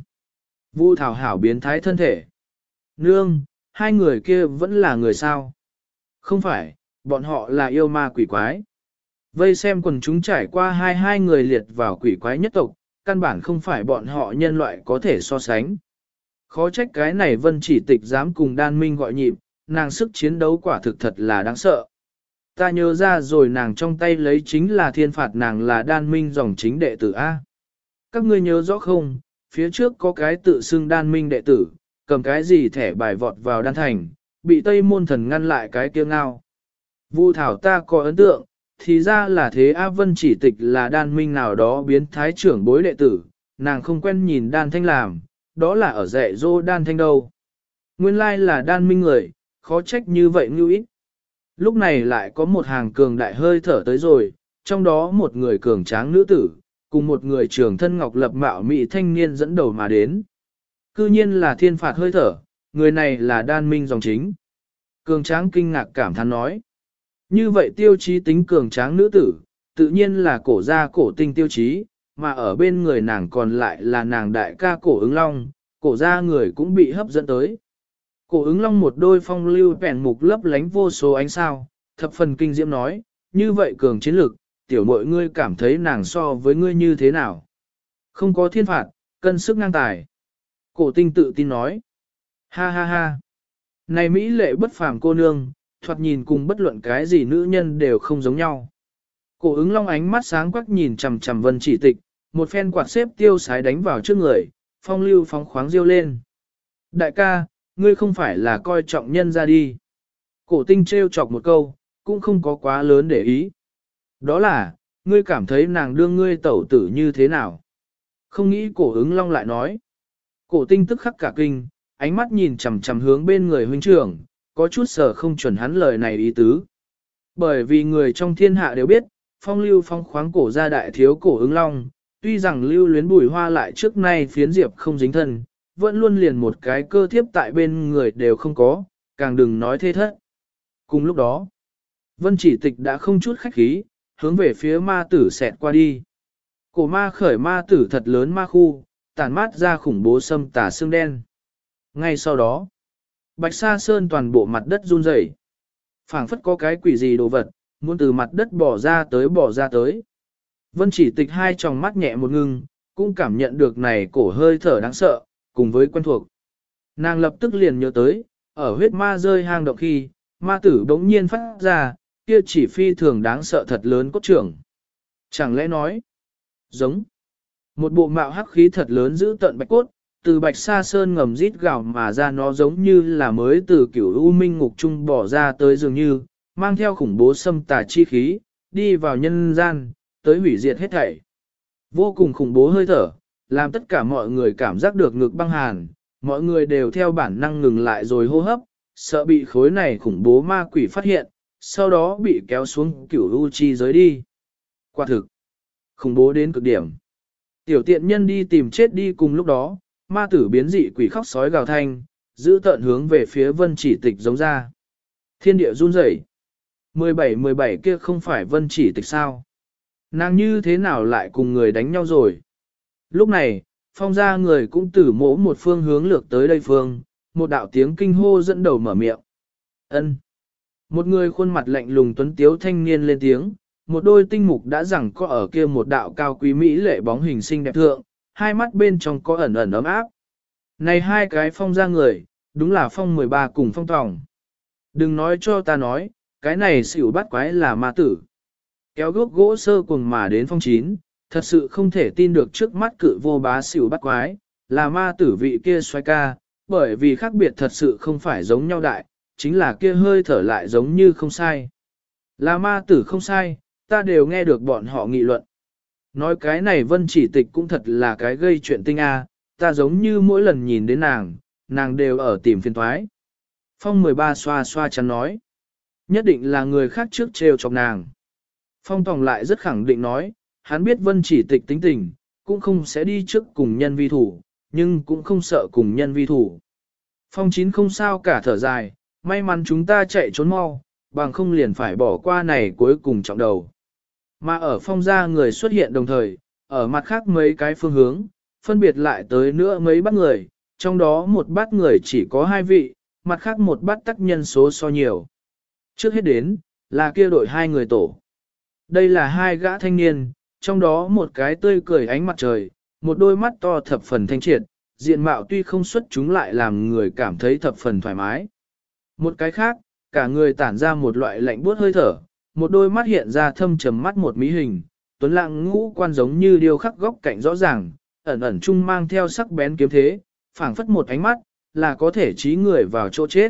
Vu Thảo Hảo biến thái thân thể. Nương, hai người kia vẫn là người sao? Không phải, bọn họ là yêu ma quỷ quái. Vây xem quần chúng trải qua hai người liệt vào quỷ quái nhất tộc, căn bản không phải bọn họ nhân loại có thể so sánh. Khó trách cái này Vân Chỉ Tịch dám cùng Đan Minh gọi nhịp, nàng sức chiến đấu quả thực thật là đáng sợ. Ta nhớ ra rồi, nàng trong tay lấy chính là thiên phạt, nàng là Đan Minh dòng chính đệ tử A. Các ngươi nhớ rõ không, phía trước có cái tự xưng Đan Minh đệ tử, cầm cái gì thẻ bài vọt vào Đan Thành, bị Tây Môn Thần ngăn lại cái kia ngao. Vu Thảo ta có ấn tượng, thì ra là thế. A. Vân Chỉ Tịch là Đan Minh nào đó biến thái trưởng bối đệ tử, nàng không quen nhìn Đan Thanh làm, đó là ở dạy dỗ Đan Thanh đâu. Nguyên lai là Đan Minh người, khó trách như vậy ngưu ít. Lúc này lại có một hàng cường đại hơi thở tới rồi, trong đó một người cường tráng nữ tử, cùng một người trưởng thân ngọc lập mạo mỹ thanh niên dẫn đầu mà đến. Cư nhiên là thiên phạt hơi thở, người này là Đan Minh dòng chính. Cường tráng kinh ngạc cảm thán nói. Như vậy tiêu chí tính cường tráng nữ tử, tự nhiên là cổ gia cổ tinh tiêu chí, mà ở bên người nàng còn lại là nàng đại ca cổ ứng long, cổ ra người cũng bị hấp dẫn tới. Cổ ứng long một đôi phong lưu vẹn mục lấp lánh vô số ánh sao, thập phần kinh diễm nói, như vậy cường chiến lực, tiểu muội ngươi cảm thấy nàng so với ngươi như thế nào? Không có thiên phạt, cân sức ngang tài. Cổ tinh tự tin nói, ha ha ha. Này Mỹ lệ bất phàm cô nương, thoạt nhìn cùng bất luận cái gì nữ nhân đều không giống nhau. Cổ ứng long ánh mắt sáng quắc nhìn chằm chằm Vân Chỉ Tịch, một phen quạt xếp tiêu sái đánh vào trước người, phong lưu phóng khoáng riêu lên. Đại ca, ngươi không phải là coi trọng nhân ra đi. Cổ tinh trêu chọc một câu, cũng không có quá lớn để ý. Đó là, ngươi cảm thấy nàng đương ngươi tẩu tử như thế nào? Không nghĩ cổ ứng long lại nói. Cổ tinh tức khắc cả kinh, ánh mắt nhìn chằm chằm hướng bên người huynh trưởng, có chút sở không chuẩn hắn lời này ý tứ. Bởi vì người trong thiên hạ đều biết, phong lưu phong khoáng cổ gia đại thiếu cổ ứng long, tuy rằng lưu luyến bùi hoa lại trước nay phiến diệp không dính thân, vẫn luôn liền một cái cơ thiếp tại bên người đều không có, càng đừng nói thế thất. Cùng lúc đó, Vân Chỉ Tịch đã không chút khách khí, hướng về phía ma tử xẹt qua đi. Cổ ma khởi ma tử thật lớn ma khu, tản mát ra khủng bố xâm tà xương đen. Ngay sau đó, Bạch Sa Sơn toàn bộ mặt đất run rẩy, phảng phất có cái quỷ gì đồ vật, muốn từ mặt đất bỏ ra tới. Vân Chỉ Tịch hai tròng mắt nhẹ một ngưng, cũng cảm nhận được này cổ hơi thở đáng sợ, cùng với quen thuộc. Nàng lập tức liền nhớ tới, ở huyết ma rơi hang động khi, ma tử bỗng nhiên phát ra, kia chỉ phi thường đáng sợ thật lớn cốt trưởng. Chẳng lẽ nói, giống một bộ mạo hắc khí thật lớn giữ tận bạch cốt, từ Bạch Sa Sơn ngầm rít gào mà ra, nó giống như là mới từ cửu u minh ngục trung bỏ ra tới dường như, mang theo khủng bố xâm tà chi khí, đi vào nhân gian, tới hủy diệt hết thảy. Vô cùng khủng bố hơi thở, làm tất cả mọi người cảm giác được ngực băng hàn, mọi người đều theo bản năng ngừng lại rồi hô hấp, sợ bị khối này khủng bố ma quỷ phát hiện, sau đó bị kéo xuống cửu u chi giới đi. Quả thực, khủng bố đến cực điểm. Tiểu tiện nhân đi tìm chết đi. Cùng lúc đó, ma tử biến dị quỷ khóc sói gào thanh, giữ tợn hướng về phía Vân Chỉ Tịch giống ra. Thiên địa run rẩy. 17 kia không phải Vân Chỉ Tịch sao? Nàng như thế nào lại cùng người đánh nhau rồi? Lúc này, phong gia người cũng tử mỗ một phương hướng lược tới đây phương, một đạo tiếng kinh hô dẫn đầu mở miệng. Ân. Một người khuôn mặt lạnh lùng tuấn tiếu thanh niên lên tiếng, một đôi tinh mục đã rằng có ở kia một đạo cao quý mỹ lệ bóng hình xinh đẹp thượng, hai mắt bên trong có ẩn ẩn ấm áp. Này hai cái phong gia người, đúng là phong 13 cùng phong tòng. Đừng nói cho ta nói, cái này xỉu bắt quái là ma tử. Kéo gốc gỗ sơ cùng mà đến phong 9, thật sự không thể tin được trước mắt cự vô bá xỉu bắt quái, là ma tử vị kia xoay ca, bởi vì khác biệt thật sự không phải giống nhau đại, chính là kia hơi thở lại giống như không sai. Là ma tử không sai, ta đều nghe được bọn họ nghị luận. Nói cái này Vân Chỉ Tịch cũng thật là cái gây chuyện tinh a, ta giống như mỗi lần nhìn đến nàng đều ở tìm phiền toái. Phong 13 xoa xoa chắn nói, nhất định là người khác trước trêu chọc nàng. Phong Tòng lại rất khẳng định nói, hắn biết Vân Chỉ Tịch tính tình, cũng không sẽ đi trước cùng nhân vi thủ, nhưng cũng không sợ cùng nhân vi thủ. Phong 9 không sao cả thở dài, may mắn chúng ta chạy trốn mau, bằng không liền phải bỏ qua này cuối cùng trọng đầu. Mà ở phong gia người xuất hiện đồng thời, ở mặt khác mấy cái phương hướng, phân biệt lại tới nữa mấy bát người, trong đó một bát người chỉ có 2 vị, mặt khác một bát tắc nhân số so nhiều. Trước hết đến, là kia đội 2 người tổ. Đây là 2 gã thanh niên, trong đó một cái tươi cười ánh mặt trời, một đôi mắt to thập phần thanh triệt, diện mạo tuy không xuất chúng lại làm người cảm thấy thập phần thoải mái. Một cái khác, cả người tản ra một loại lạnh buốt hơi thở, một đôi mắt hiện ra thâm trầm mắt một mỹ hình, tuấn lạng ngũ quan giống như điêu khắc góc cạnh rõ ràng, ẩn ẩn chung mang theo sắc bén kiếm thế, phảng phất một ánh mắt, là có thể trí người vào chỗ chết.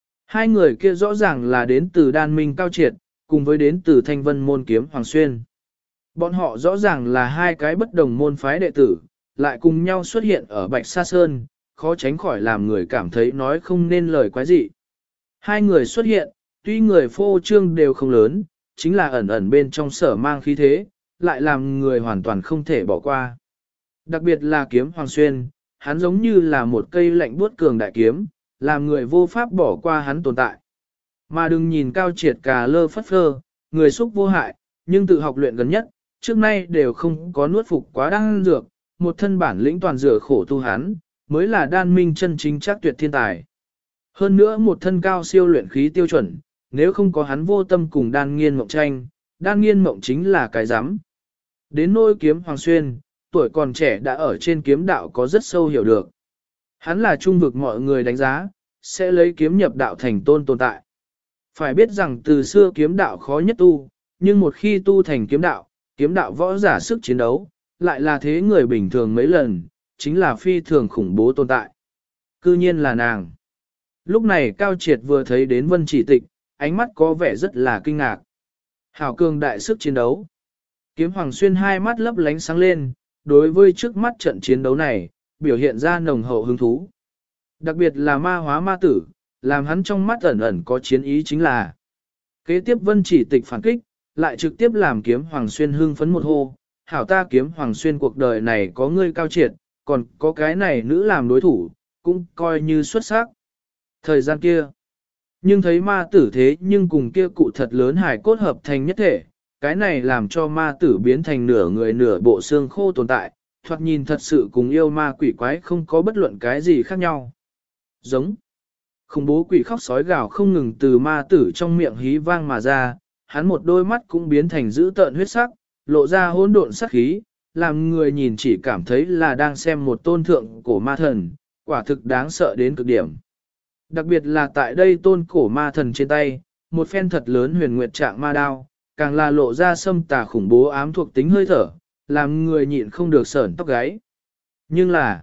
2 người kia rõ ràng là đến từ Đan Minh Cao Triệt, cùng với đến từ Thanh Vân Môn Kiếm Hoàng Xuyên. Bọn họ rõ ràng là 2 cái bất đồng môn phái đệ tử, lại cùng nhau xuất hiện ở Bạch Sa Sơn, khó tránh khỏi làm người cảm thấy nói không nên lời quái dị. 2 người xuất hiện, tuy người phô trương đều không lớn, chính là ẩn ẩn bên trong sở mang khí thế, lại làm người hoàn toàn không thể bỏ qua. Đặc biệt là Kiếm Hoàng Xuyên, hắn giống như là một cây lạnh buốt cường đại kiếm, làm người vô pháp bỏ qua hắn tồn tại. Mà đừng nhìn Cao Triệt cà lơ phất phơ, người xúc vô hại, nhưng tự học luyện gần nhất, trước nay đều không có nuốt phục quá đăng dược, một thân bản lĩnh toàn dựa khổ tu hắn, mới là đan minh chân chính chắc tuyệt thiên tài. Hơn nữa một thân cao siêu luyện khí tiêu chuẩn, nếu không có hắn vô tâm cùng đan nghiên mộng tranh, đan nghiên mộng chính là cái rắm. Đến nôi kiếm Hoàng Xuyên, tuổi còn trẻ đã ở trên kiếm đạo có rất sâu hiểu được. Hắn là trung vực mọi người đánh giá, sẽ lấy kiếm nhập đạo thành tôn tồn tại. Phải biết rằng từ xưa kiếm đạo khó nhất tu, nhưng một khi tu thành kiếm đạo võ giả sức chiến đấu, lại là thế người bình thường mấy lần, chính là phi thường khủng bố tồn tại. Cư nhiên là nàng. Lúc này Cao Triệt vừa thấy đến Vân Chỉ Tịch, ánh mắt có vẻ rất là kinh ngạc. Hảo cường đại sức chiến đấu. Kiếm Hoàng Xuyên hai mắt lấp lánh sáng lên, đối với trước mắt trận chiến đấu này, biểu hiện ra nồng hậu hứng thú. Đặc biệt là ma hóa ma tử, làm hắn trong mắt ẩn ẩn có chiến ý chính là. Kế tiếp Vân Chỉ Tịch phản kích, lại trực tiếp làm Kiếm Hoàng Xuyên hưng phấn một hô. Hảo ta Kiếm Hoàng Xuyên cuộc đời này có ngươi Cao Triệt, còn có cái này nữ làm đối thủ, cũng coi như xuất sắc. Thời gian kia, nhưng thấy ma tử thế nhưng cùng kia cụ thật lớn hải cốt hợp thành nhất thể, cái này làm cho ma tử biến thành nửa người nửa bộ xương khô tồn tại, thoạt nhìn thật sự cùng yêu ma quỷ quái không có bất luận cái gì khác nhau. Giống, khủng bố quỷ khóc sói gào không ngừng từ ma tử trong miệng hí vang mà ra, hắn một đôi mắt cũng biến thành dữ tợn huyết sắc, lộ ra hỗn độn sắc khí, làm người nhìn chỉ cảm thấy là đang xem một tôn thượng cổ ma thần, quả thực đáng sợ đến cực điểm. Đặc biệt là tại đây tôn cổ ma thần trên tay, một phen thật lớn huyền nguyệt trạng ma đao, càng là lộ ra xâm tà khủng bố ám thuộc tính hơi thở, làm người nhịn không được sởn tóc gáy. Nhưng là,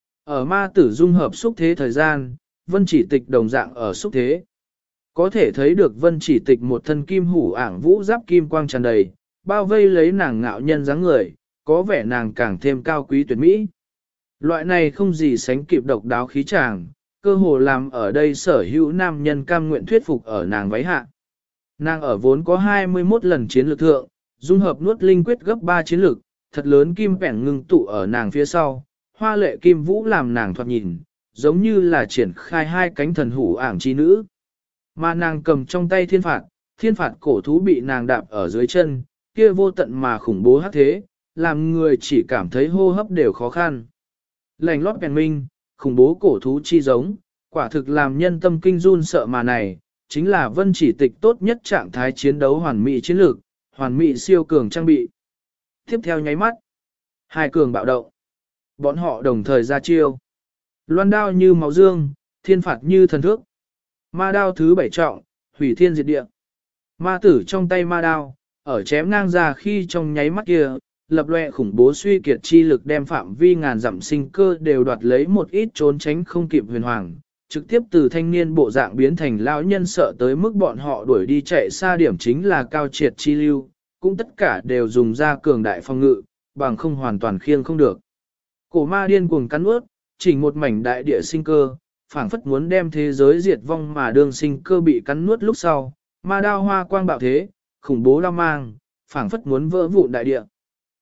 ở ma tử dung hợp xúc thế thời gian, Vân Chỉ Tịch đồng dạng ở xúc thế. Có thể thấy được Vân Chỉ Tịch một thân kim hủ ảng vũ giáp kim quang tràn đầy, bao vây lấy nàng ngạo nhân dáng người, có vẻ nàng càng thêm cao quý tuyệt mỹ. Loại này không gì sánh kịp độc đáo khí chàng, cơ hồ làm ở đây sở hữu nam nhân cam nguyện thuyết phục ở nàng váy hạ. Nàng ở vốn có 21 lần chiến lược thượng, dung hợp nuốt linh quyết gấp 3 chiến lược, thật lớn kim bẻn ngưng tụ ở nàng phía sau, hoa lệ kim vũ làm nàng thoạt nhìn, giống như là triển khai hai cánh thần hủ ảng chi nữ. Mà nàng cầm trong tay thiên phạt cổ thú bị nàng đạp ở dưới chân, kia vô tận mà khủng bố hắc thế, làm người chỉ cảm thấy hô hấp đều khó khăn. Lành lót bèn minh, khủng bố cổ thú chi giống, quả thực làm nhân tâm kinh run sợ mà này, chính là Vân Chỉ Tịch tốt nhất trạng thái chiến đấu hoàn mỹ chiến lược, hoàn mỹ siêu cường trang bị. Tiếp theo nháy mắt, hai cường bạo động. Bọn họ đồng thời ra chiêu. Loan đao như máu dương, thiên phạt như thần thước. Ma đao thứ 7 trọng, hủy thiên diệt địa. Ma tử trong tay ma đao, ở chém ngang ra khi trong nháy mắt kia, lập loè khủng bố suy kiệt chi lực đem phạm vi ngàn dặm sinh cơ đều đoạt lấy một ít trốn tránh không kịp huyền hoàng, trực tiếp từ thanh niên bộ dạng biến thành lão nhân sợ tới mức bọn họ đuổi đi chạy xa điểm chính là Cao Triệt chi lưu, cũng tất cả đều dùng ra cường đại phong ngự, bằng không hoàn toàn khiêng không được. Cổ ma điên cuồng cắn ướt, chỉnh một mảnh đại địa sinh cơ, phảng phất muốn đem thế giới diệt vong mà đường sinh cơ bị cắn nuốt lúc sau, ma đao hoa quang bạo thế, khủng bố đao mang, phảng phất muốn vỡ vụn đại địa.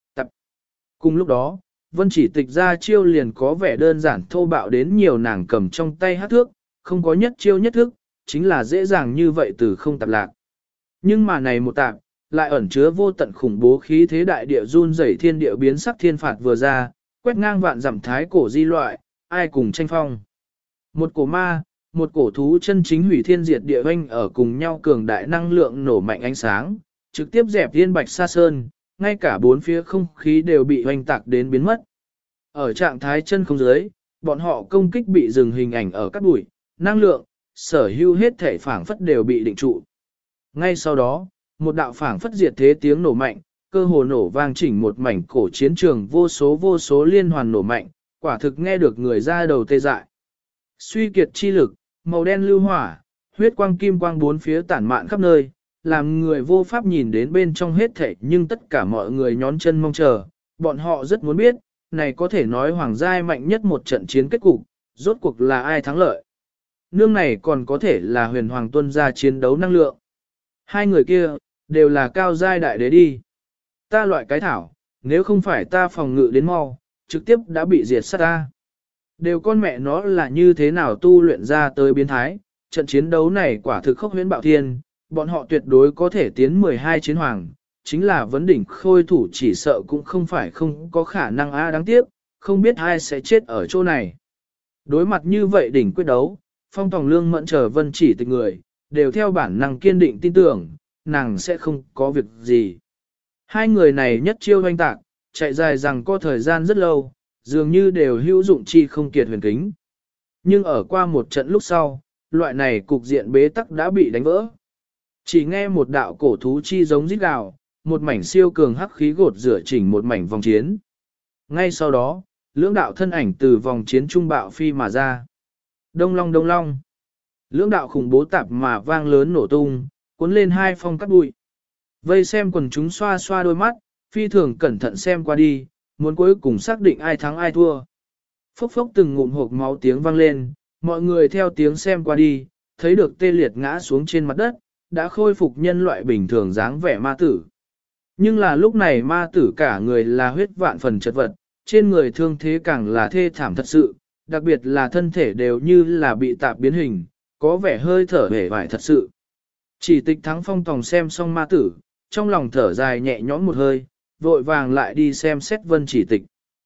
Cùng lúc đó, Vân Chỉ Tịch ra chiêu liền có vẻ đơn giản thô bạo đến nhiều nàng cầm trong tay hát thước, không có nhất chiêu nhất thức, chính là dễ dàng như vậy từ không tạp lạc. Nhưng mà này một tạp, lại ẩn chứa vô tận khủng bố khí thế đại địa run rẩy thiên địa biến sắc thiên phạt vừa ra, quét ngang vạn dặm thái cổ di loại, ai cùng tranh phong. Một cổ ma, một cổ thú chân chính hủy thiên diệt địa hoanh ở cùng nhau cường đại năng lượng nổ mạnh ánh sáng, trực tiếp dẹp thiên bạch sa sơn, ngay cả bốn phía không khí đều bị hoành tạc đến biến mất. Ở trạng thái chân không dưới, bọn họ công kích bị dừng hình ảnh ở các bụi, năng lượng, sở hữu hết thể phảng phất đều bị định trụ. Ngay sau đó, một đạo phảng phất diệt thế tiếng nổ mạnh, cơ hồ nổ vang chỉnh một mảnh cổ chiến trường vô số liên hoàn nổ mạnh, quả thực nghe được người ra đầu tê dại. Suy kiệt chi lực, màu đen lưu hỏa, huyết quang kim quang bốn phía tản mạn khắp nơi, làm người vô pháp nhìn đến bên trong hết thảy nhưng tất cả mọi người nhón chân mong chờ, bọn họ rất muốn biết, này có thể nói hoàng giai mạnh nhất một trận chiến kết cục, rốt cuộc là ai thắng lợi. Nương này còn có thể là huyền hoàng tuân ra chiến đấu năng lượng. Hai người kia, đều là cao giai đại đế đi. Ta loại cái thảo, nếu không phải ta phòng ngự đến mau, trực tiếp đã bị diệt sát ta. Đều con mẹ nó là như thế nào tu luyện ra tới biến thái, trận chiến đấu này quả thực khốc huyễn bạo thiên, bọn họ tuyệt đối có thể tiến 12 chiến hoàng, chính là vấn đỉnh khôi thủ chỉ sợ cũng không phải không có khả năng đáng tiếc, không biết ai sẽ chết ở chỗ này. Đối mặt như vậy đỉnh quyết đấu, Phong Tòng Lương mẫn chờ Vân Chỉ Tịch người, đều theo bản năng kiên định tin tưởng, nàng sẽ không có việc gì. Hai người này nhất chiêu hoanh tạc, chạy dài rằng có thời gian rất lâu, dường như đều hữu dụng chi không kiệt huyền kính. Nhưng ở qua một trận lúc sau, loại này cục diện bế tắc đã bị đánh vỡ. Chỉ nghe một đạo cổ thú chi giống rít gào, một mảnh siêu cường hắc khí gột rửa chỉnh một mảnh vòng chiến. Ngay sau đó, lưỡng đạo thân ảnh từ vòng chiến trung bạo phi mà ra. Đông long đông long. Lưỡng đạo khủng bố tạp mà vang lớn nổ tung, cuốn lên hai phong cắt bụi. Vây xem quần chúng xoa xoa đôi mắt, phi thường cẩn thận xem qua đi, muốn cuối cùng xác định ai thắng ai thua. Phốc phốc từng ngụm hộp máu tiếng vang lên, mọi người theo tiếng xem qua đi, thấy được tê liệt ngã xuống trên mặt đất, đã khôi phục nhân loại bình thường dáng vẻ ma tử. Nhưng là lúc này ma tử cả người là huyết vạn phần chật vật, trên người thương thế càng là thê thảm thật sự, đặc biệt là thân thể đều như là bị tạp biến hình, có vẻ hơi thở hề vải thật sự. Chỉ Tịch thắng Phong Tòng xem xong ma tử, trong lòng thở dài nhẹ nhõm một hơi, vội vàng lại đi xem xét Vân Chỉ Tịch.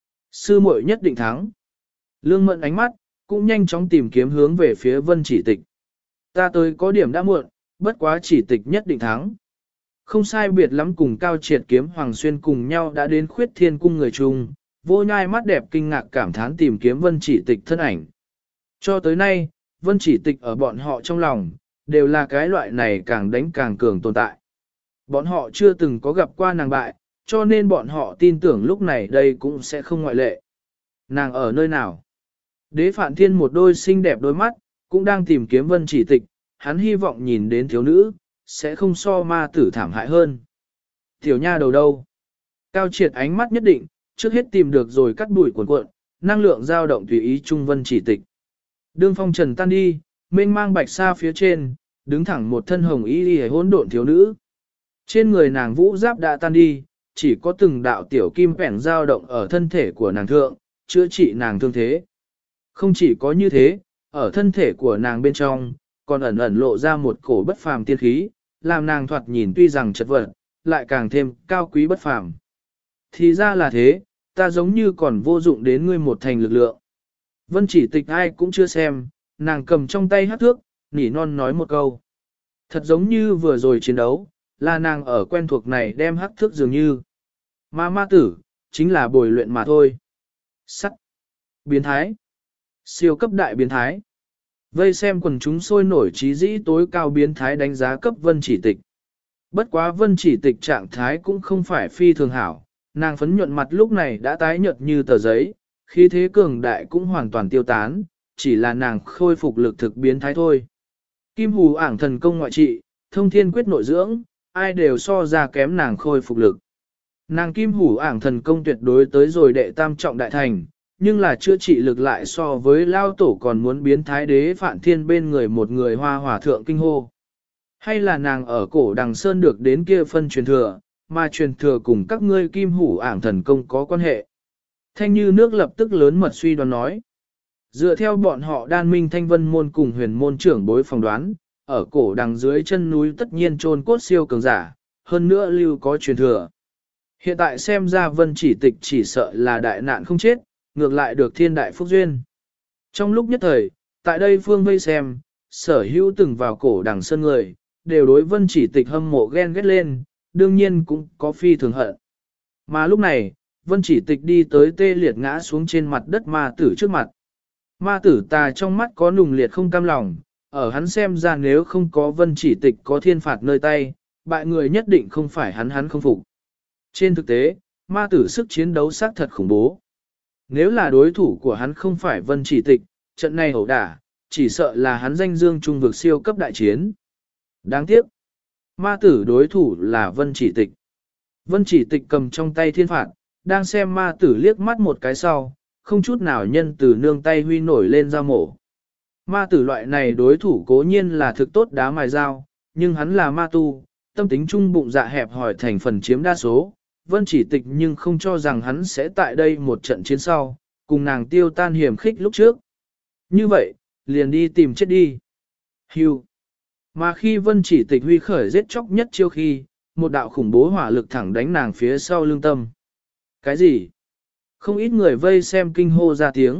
Sư muội nhất định thắng. Lương Mẫn ánh mắt, cũng nhanh chóng tìm kiếm hướng về phía Vân Chỉ Tịch. Ta tới có điểm đã muộn, bất quá Chỉ Tịch nhất định thắng. Không sai biệt lắm cùng Cao Triệt Kiếm Hoàng Xuyên cùng nhau đã đến Khuyết Thiên Cung người chung, vô nhai mắt đẹp kinh ngạc cảm thán tìm kiếm Vân Chỉ Tịch thân ảnh. Cho tới nay, Vân Chỉ Tịch ở bọn họ trong lòng, đều là cái loại này càng đánh càng cường tồn tại. Bọn họ chưa từng có gặp qua nàng bại, cho nên bọn họ tin tưởng lúc này đây cũng sẽ không ngoại lệ. Nàng ở nơi nào? Đế Phạn Thiên một đôi xinh đẹp đôi mắt, cũng đang tìm kiếm Vân Chỉ Tịch, hắn hy vọng nhìn đến thiếu nữ, sẽ không so ma tử thảm hại hơn. Tiểu nha đầu đâu? Cao Triệt ánh mắt nhất định, trước hết tìm được rồi cắt đuổi cuộn cuộn, năng lượng dao động tùy ý trung Vân Chỉ Tịch. Đương phong trần tan đi, mênh mang bạch sa phía trên, đứng thẳng một thân hồng y y hỗn độn thiếu nữ. Trên người nàng vũ giáp đã tan đi, chỉ có từng đạo tiểu kim phèn dao động ở thân thể của nàng thượng, chữa trị nàng thương thế. Không chỉ có như thế, ở thân thể của nàng bên trong, còn ẩn ẩn lộ ra một cổ bất phàm tiên khí, làm nàng thoạt nhìn tuy rằng chật vật, lại càng thêm cao quý bất phàm. Thì ra là thế, ta giống như còn vô dụng đến ngươi một thành lực lượng. Vân Chỉ Tịch ai cũng chưa xem, nàng cầm trong tay hắc thước, nỉ non nói một câu. Thật giống như vừa rồi chiến đấu, là nàng ở quen thuộc này đem hắc thước dường như. Mà ma tử, chính là bồi luyện mà thôi. Sắt. Biến thái. Siêu cấp đại biến thái. Vây xem quần chúng sôi nổi trí dĩ tối cao biến thái đánh giá cấp Vân Chỉ Tịch. Bất quá Vân Chỉ Tịch trạng thái cũng không phải phi thường hảo, nàng phấn nhuận mặt lúc này đã tái nhợt như tờ giấy, khí thế cường đại cũng hoàn toàn tiêu tán, chỉ là nàng khôi phục lực thực biến thái thôi. Kim Hù ảng thần công ngoại trị, thông thiên quyết nội dưỡng, ai đều so ra kém nàng khôi phục lực. Nàng Kim Hù ảng thần công tuyệt đối tới rồi đệ tam trọng đại thành, nhưng là chữa trị lực lại so với lao tổ còn muốn biến thái Đế Phạn Thiên bên người một người hoa hòa thượng kinh hô. Hay là nàng ở cổ đằng sơn được đến kia phân truyền thừa, mà truyền thừa cùng các ngươi Kim Hù ảng thần công có quan hệ. Thanh Như Nước lập tức lớn mật suy đoán nói. Dựa theo bọn họ Đan Minh Thanh Vân môn cùng huyền môn trưởng bối phỏng đoán, ở cổ đằng dưới chân núi tất nhiên trôn cốt siêu cường giả, hơn nữa lưu có truyền thừa. Hiện tại xem ra Vân Chỉ Tịch chỉ sợ là đại nạn không chết, ngược lại được thiên đại phúc duyên. Trong lúc nhất thời, tại đây phương vây xem, sở hữu từng vào cổ đằng sơn người, đều đối Vân Chỉ Tịch hâm mộ ghen ghét lên, đương nhiên cũng có phi thường hận. Mà lúc này, Vân Chỉ Tịch đi tới tê liệt ngã xuống trên mặt đất ma tử trước mặt. Ma tử tà trong mắt có nùng liệt không cam lòng, ở hắn xem ra nếu không có Vân Chỉ Tịch có thiên phạt nơi tay, bại người nhất định không phải hắn không phục. Trên thực tế, ma tử sức chiến đấu xác thật khủng bố. Nếu là đối thủ của hắn không phải Vân Chỉ Tịch, trận này ẩu đả, chỉ sợ là hắn danh dương trung vực siêu cấp đại chiến. Đáng tiếc, ma tử đối thủ là Vân Chỉ Tịch. Vân Chỉ Tịch cầm trong tay thiên phạt, đang xem ma tử liếc mắt một cái sau, không chút nào nhân từ nương tay huy nổi lên dao mổ. Ma tử loại này đối thủ cố nhiên là thực tốt đá mài dao, nhưng hắn là ma tu, tâm tính trung bụng dạ hẹp hỏi thành phần chiếm đa số. Vân Chỉ Tịch nhưng không cho rằng hắn sẽ tại đây một trận chiến sau, cùng nàng tiêu tan hiểm khích lúc trước. Như vậy, liền đi tìm chết đi. Hưu. Mà khi Vân Chỉ Tịch huy khởi giết chóc nhất chiêu khi, một đạo khủng bố hỏa lực thẳng đánh nàng phía sau lưng tâm. Cái gì? Không ít người vây xem kinh hô ra tiếng,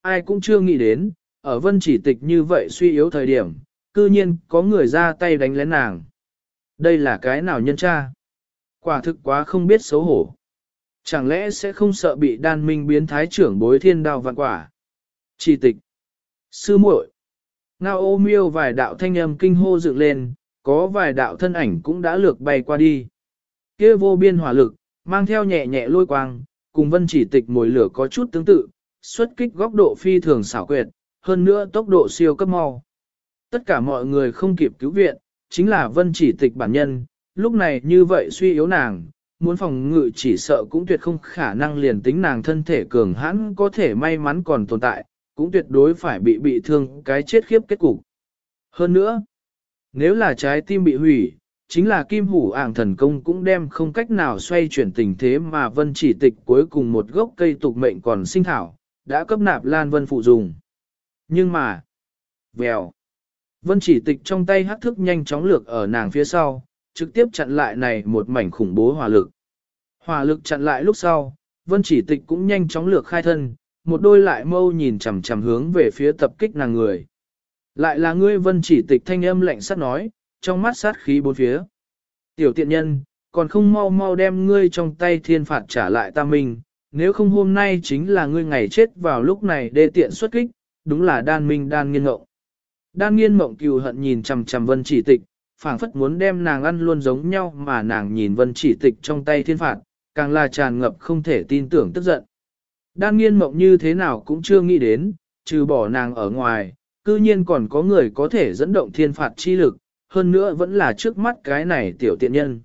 ai cũng chưa nghĩ đến, ở vân chỉ tịch như vậy suy yếu thời điểm, cư nhiên có người ra tay đánh lén nàng. Đây là cái nào nhân tra? Quả thực quá không biết xấu hổ. Chẳng lẽ sẽ không sợ bị đan minh biến thái trưởng bối thiên đao vạn quả? Chỉ tịch. Sư muội. Ngao ô miêu vài đạo thanh âm kinh hô dựng lên, có vài đạo thân ảnh cũng đã lược bay qua đi. Kia vô biên hỏa lực, mang theo nhẹ nhẹ lôi quang, cùng vân chỉ tịch mồi lửa có chút tương tự, xuất kích góc độ phi thường xảo quyệt, hơn nữa tốc độ siêu cấp mau. Tất cả mọi người không kịp cứu viện, chính là vân chỉ tịch bản nhân, lúc này như vậy suy yếu nàng, muốn phòng ngự chỉ sợ cũng tuyệt không khả năng liền tính nàng thân thể cường hãn có thể may mắn còn tồn tại, cũng tuyệt đối phải bị thương cái chết khiếp kết cục. Hơn nữa, nếu là trái tim bị hủy, chính là kim hủ ảng thần công cũng đem không cách nào xoay chuyển tình thế mà vân chỉ tịch cuối cùng một gốc cây tục mệnh còn sinh thảo, đã cấp nạp Lan Vân phụ dùng. Nhưng mà, vèo, vân chỉ tịch trong tay hắc thức nhanh chóng lược ở nàng phía sau, trực tiếp chặn lại này một mảnh khủng bố hỏa lực. Hỏa lực chặn lại lúc sau, vân chỉ tịch cũng nhanh chóng lược khai thân, một đôi lại mâu nhìn chằm chằm hướng về phía tập kích nàng người. Lại là ngươi vân chỉ tịch thanh âm lạnh sát nói, trong mắt sát khí bốn phía. Tiểu tiện nhân, còn không mau mau đem ngươi trong tay thiên phạt trả lại ta mình, nếu không hôm nay chính là ngươi ngày chết vào lúc này đê tiện xuất kích, đúng là đan minh đan nghiên ngộng. Đan nghiên mộng cừu hận nhìn chằm chằm vân chỉ tịch, phảng phất muốn đem nàng ăn luôn giống nhau mà nàng nhìn vân chỉ tịch trong tay thiên phạt, càng là tràn ngập không thể tin tưởng tức giận. Đan nghiên mộng như thế nào cũng chưa nghĩ đến, trừ bỏ nàng ở ngoài, cư nhiên còn có người có thể dẫn động thiên phạt chi lực, hơn nữa vẫn là trước mắt cái này tiểu tiện nhân.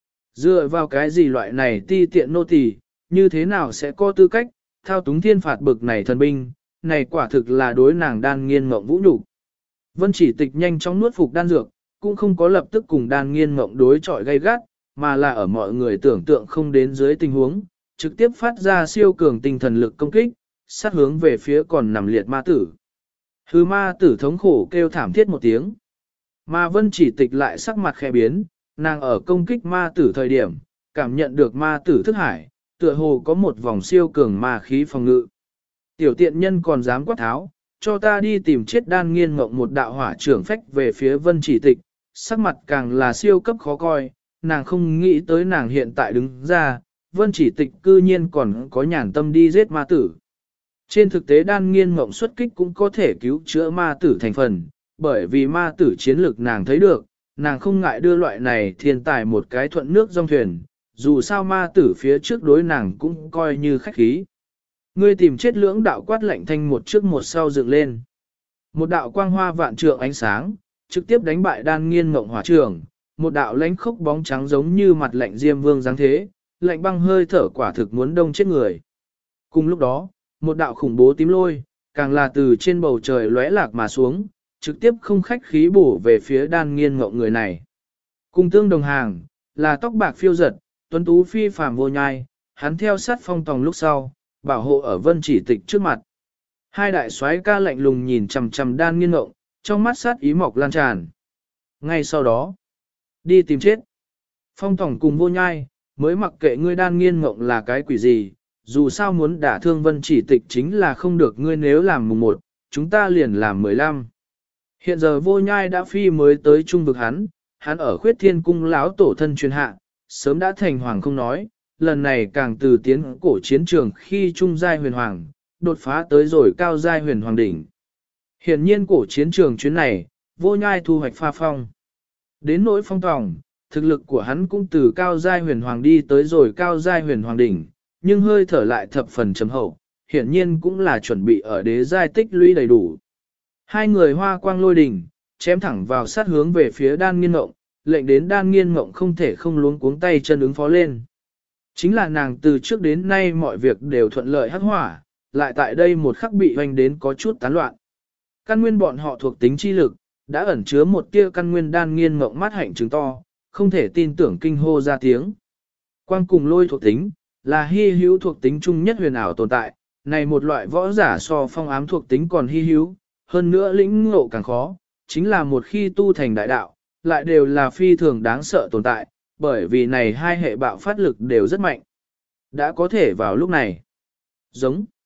Dựa vào cái gì loại này ti tiện nô tỳ, như thế nào sẽ có tư cách, thao túng thiên phạt bực này thần binh, này quả thực là đối nàng đan nghiên mộng vũ nhục. Vân chỉ tịch nhanh chóng nuốt phục đan dược, cũng không có lập tức cùng đan nghiên mộng đối chọi gay gắt, mà là ở mọi người tưởng tượng không đến dưới tình huống, trực tiếp phát ra siêu cường tinh thần lực công kích, sát hướng về phía còn nằm liệt ma tử. Hư ma tử thống khổ kêu thảm thiết một tiếng. Mà vân chỉ tịch lại sắc mặt khẽ biến, nàng ở công kích ma tử thời điểm, cảm nhận được ma tử thức hải, tựa hồ có một vòng siêu cường ma khí phòng ngự. Tiểu tiện nhân còn dám quát tháo, cho ta đi tìm chết đan nghiên mộng một đạo hỏa trưởng phách về phía vân chỉ tịch, sắc mặt càng là siêu cấp khó coi, nàng không nghĩ tới nàng hiện tại đứng ra, vân chỉ tịch cư nhiên còn có nhàn tâm đi giết ma tử. Trên thực tế đan nghiên mộng xuất kích cũng có thể cứu chữa ma tử thành phần, bởi vì ma tử chiến lực nàng thấy được, nàng không ngại đưa loại này thiên tài một cái thuận nước dòng thuyền, dù sao ma tử phía trước đối nàng cũng coi như khách khí. Ngươi tìm chết lưỡng đạo quát lạnh thanh một trước một sau dựng lên. Một đạo quang hoa vạn trượng ánh sáng, trực tiếp đánh bại đan nghiên mộng hỏa trường, một đạo lánh khốc bóng trắng giống như mặt lạnh diêm vương dáng thế, lạnh băng hơi thở quả thực muốn đông chết người. Cùng lúc đó, một đạo khủng bố tím lôi, càng là từ trên bầu trời lóe lạc mà xuống, trực tiếp không khách khí bổ về phía đan nghiên mộng người này. Cùng tương đồng hàng, là tóc bạc phiêu giật, tuấn tú phi phàm vô nhai, hắn theo sát phong tòng lúc sau, bảo hộ ở vân chỉ tịch trước mặt. Hai đại soái ca lạnh lùng nhìn chằm chằm đan nghiên mộng, trong mắt sát ý mọc lan tràn. Ngay sau đó, đi tìm chết. Phong tòng cùng vô nhai, mới mặc kệ ngươi đan nghiên mộng là cái quỷ gì, dù sao muốn đả thương vân chỉ tịch chính là không được ngươi nếu làm mùng 1, chúng ta liền làm 15. Hiện giờ vô nhai đã phi mới tới trung vực hắn ở khuyết thiên cung lão tổ thân truyền hạ, sớm đã thành hoàng không nói, lần này càng từ tiến cổ chiến trường khi trung giai huyền hoàng, đột phá tới rồi cao giai huyền hoàng đỉnh. Hiện nhiên cổ chiến trường chuyến này, vô nhai thu hoạch pha phong. Đến nỗi phong tòng, thực lực của hắn cũng từ cao giai huyền hoàng đi tới rồi cao giai huyền hoàng đỉnh, nhưng hơi thở lại thập phần trầm hậu, hiển nhiên cũng là chuẩn bị ở đế giai tích lũy đầy đủ. Hai người hoa quang lôi đỉnh, chém thẳng vào sát hướng về phía đan nghiên mộng, lệnh đến đan nghiên mộng không thể không luống cuống tay chân ứng phó lên. Chính là nàng từ trước đến nay mọi việc đều thuận lợi hắc hỏa, lại tại đây một khắc bị hoành đến có chút tán loạn. Căn nguyên bọn họ thuộc tính chi lực, đã ẩn chứa một tia căn nguyên đan nghiên mộng mắt hạnh trứng to, không thể tin tưởng kinh hô ra tiếng. Quang cùng lôi thuộc tính, là hy hữu thuộc tính chung nhất huyền ảo tồn tại, này một loại võ giả so phong ám thuộc tính còn hy hữu, hơn nữa lĩnh ngộ càng khó, chính là một khi tu thành đại đạo, lại đều là phi thường đáng sợ tồn tại, bởi vì này hai hệ bạo phát lực đều rất mạnh. Đã có thể vào lúc này. Giống.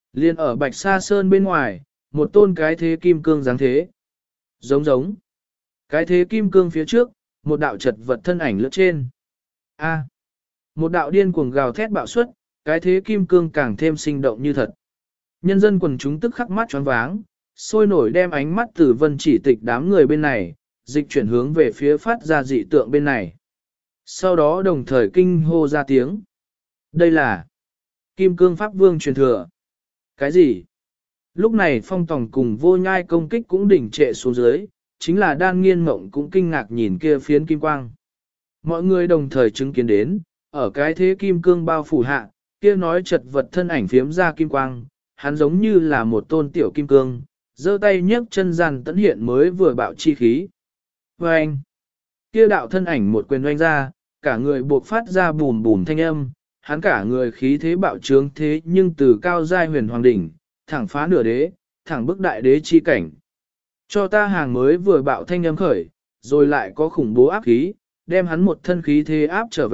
Liên ở Bạch Sa Sơn bên ngoài, một tôn cái thế kim cương dáng thế. Giống giống. Cái thế kim cương phía trước, một đạo chật vật thân ảnh lướt trên. A. Một đạo điên cuồng gào thét bạo xuất, cái thế kim cương càng thêm sinh động như thật. Nhân dân quần chúng tức khắc mắt choáng váng, sôi nổi đem ánh mắt từ Vân Chỉ Tịch đám người bên này, dịch chuyển hướng về phía phát ra dị tượng bên này. Sau đó đồng thời kinh hô ra tiếng. Đây là Kim Cương Pháp Vương truyền thừa. Cái gì? Lúc này Phong Tòng cùng Vô Nhai công kích cũng đỉnh trệ xuống dưới, chính là Đan Nghiên Mộng cũng kinh ngạc nhìn kia phiến kim quang. Mọi người đồng thời chứng kiến đến, ở cái thế kim cương bao phủ hạ, kia nói chật vật thân ảnh phiếm ra kim quang, hắn giống như là một tôn tiểu kim cương, giơ tay nhấc chân gian tấn hiện mới vừa bạo chi khí. Và anh, kia đạo thân ảnh một quyền oanh ra, cả người buộc phát ra bùm bùm thanh âm, hắn cả người khí thế bạo trướng thế nhưng từ cao giai huyền hoàng đỉnh, thẳng phá nửa đế, thẳng bức đại đế chi cảnh. Cho ta hàng mới vừa bạo thanh âm khởi, rồi lại có khủng bố áp khí, đem hắn một thân khí thế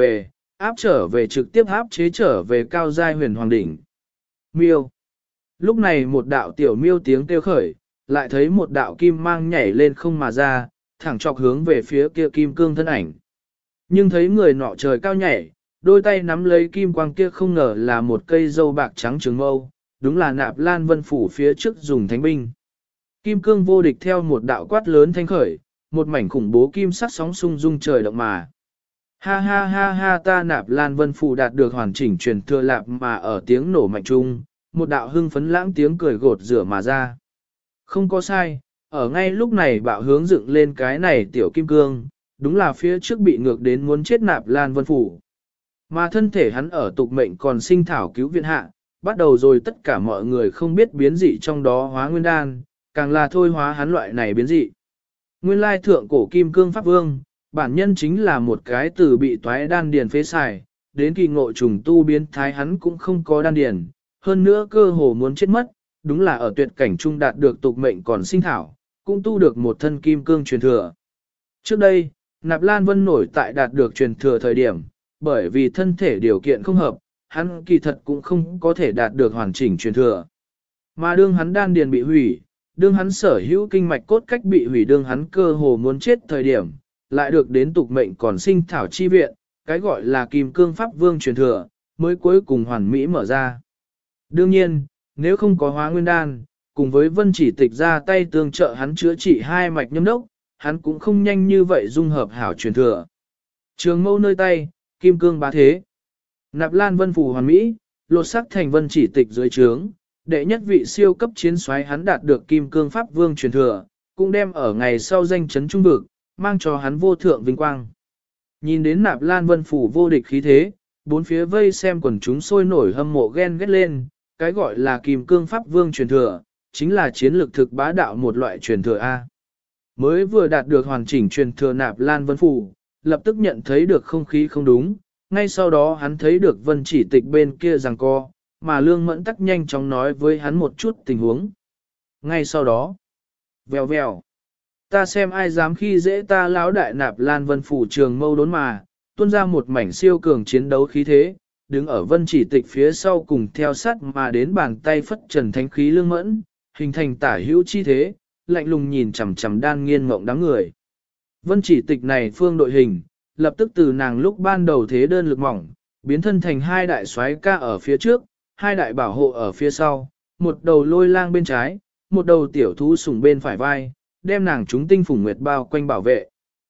áp trở về trực tiếp áp chế trở về cao giai huyền hoàng đỉnh. Miêu. Lúc này một đạo tiểu miêu tiếng kêu khởi, lại thấy một đạo kim mang nhảy lên không mà ra, thẳng chọc hướng về phía kia kim cương thân ảnh. Nhưng thấy người nọ trời cao nhảy, đôi tay nắm lấy kim quang kia không ngờ là một cây dâu bạc trắng trường mâu, đúng là Nạp Lan Vân Phủ phía trước dùng thánh binh. Kim cương vô địch theo một đạo quát lớn thanh khởi, một mảnh khủng bố kim sắc sóng sung dung trời động mà. Ha ha ha ha, ta Nạp Lan Vân Phủ đạt được hoàn chỉnh truyền thừa lạp mà ở tiếng nổ mạnh trung, một đạo hưng phấn lãng tiếng cười gột rửa mà ra. Không có sai, ở ngay lúc này bạo hướng dựng lên cái này tiểu kim cương, đúng là phía trước bị ngược đến muốn chết Nạp Lan Vân Phủ. Mà thân thể hắn ở tục mệnh còn sinh thảo cứu viện hạ, bắt đầu rồi tất cả mọi người không biết biến dị trong đó hóa nguyên đan, càng là thôi hóa hắn loại này biến dị. Nguyên lai thượng cổ kim cương pháp vương, bản nhân chính là một cái từ bị toái đan điền phế xài, đến kỳ ngộ trùng tu biến thái hắn cũng không có đan điền, hơn nữa cơ hồ muốn chết mất, đúng là ở tuyệt cảnh trung đạt được tục mệnh còn sinh thảo, cũng tu được một thân kim cương truyền thừa. Trước đây, Nạp Lan Vân nổi tại đạt được truyền thừa thời điểm, bởi vì thân thể điều kiện không hợp, hắn kỳ thật cũng không có thể đạt được hoàn chỉnh truyền thừa. Mà đương hắn đan điền bị hủy, đương hắn sở hữu kinh mạch cốt cách bị hủy, đương hắn cơ hồ muốn chết thời điểm, lại được đến tục mệnh còn sinh thảo chi viện, cái gọi là kim cương pháp vương truyền thừa, mới cuối cùng hoàn mỹ mở ra. Đương nhiên, nếu không có hóa nguyên đan, cùng với Vân Chỉ Tịch ra tay tương trợ hắn chữa trị hai mạch nhâm đốc, hắn cũng không nhanh như vậy dung hợp hảo truyền thừa. Trường mâu nơi tay, kim cương bá thế. Nạp Lan Vân Phủ hoàn mỹ, lột sắc thành Vân Chỉ Tịch dưới trướng, đệ nhất vị siêu cấp chiến soái hắn đạt được kim cương pháp vương truyền thừa, cũng đem ở ngày sau danh chấn trung vực, mang cho hắn vô thượng vinh quang. Nhìn đến Nạp Lan Vân Phủ vô địch khí thế, bốn phía vây xem quần chúng sôi nổi hâm mộ ghen ghét lên, cái gọi là kim cương pháp vương truyền thừa, chính là chiến lược thực bá đạo một loại truyền thừa A. Mới vừa đạt được hoàn chỉnh truyền thừa Nạp Lan Vân Phủ, lập tức nhận thấy được không khí không đúng, ngay sau đó hắn thấy được Vân Chỉ Tịch bên kia giằng co, mà Lương Mẫn tắc nhanh chóng nói với hắn một chút tình huống. Ngay sau đó, vèo vèo, ta xem ai dám khi dễ ta lão đại Nạp Lan Vân Phủ trường mâu đốn mà, tuôn ra một mảnh siêu cường chiến đấu khí thế, đứng ở Vân Chỉ Tịch phía sau cùng theo sát mà đến bàn tay phất trần thánh khí Lương Mẫn, hình thành tả hữu chi thế, lạnh lùng nhìn chằm chằm Đan Nghiên Mộng đám người. Vân Chỉ Tịch này phương đội hình, lập tức từ nàng lúc ban đầu thế đơn lực mỏng, biến thân thành hai đại soái ca ở phía trước, hai đại bảo hộ ở phía sau, một đầu lôi lang bên trái, một đầu tiểu thú sủng bên phải vai, đem nàng chúng tinh phủng nguyệt bao quanh bảo vệ.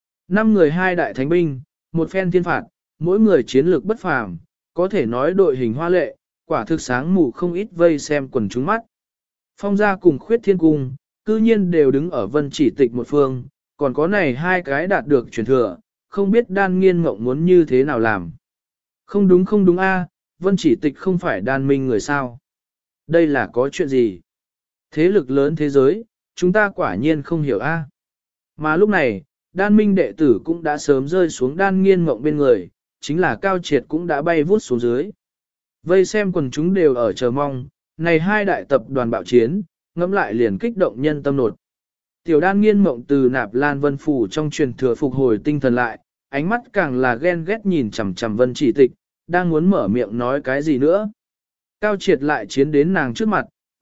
5 người hai đại thánh binh, một phen thiên phạt, mỗi người chiến lược bất phàm, có thể nói đội hình hoa lệ, quả thực sáng mù không ít vây xem quần chúng mắt. Phong gia cùng Khuyết Thiên Cung, cư nhiên đều đứng ở Vân Chỉ Tịch một phương, còn có này hai cái đạt được truyền thừa, không biết Đan Nghiên Mộng muốn như thế nào làm. Không đúng a, Vân Chỉ Tịch không phải đan minh người sao. Đây là có chuyện gì? Thế lực lớn thế giới, chúng ta quả nhiên không hiểu a. Mà lúc này, đan minh đệ tử cũng đã sớm rơi xuống Đan Nghiên Mộng bên người, chính là Cao Triệt cũng đã bay vút xuống dưới. Vây xem quần chúng đều ở chờ mong, này hai đại tập đoàn bạo chiến, ngẫm lại liền kích động nhân tâm nột. Tiểu Đan Nghiên Mộng từ Nạp Lan Vân Phủ trong truyền thừa phục hồi tinh thần lại, ánh mắt càng là ghen ghét nhìn chằm chằm Vân Chỉ Tịch, đang muốn mở miệng nói cái gì nữa. Cao Triệt lại chiến đến nàng trước mặt,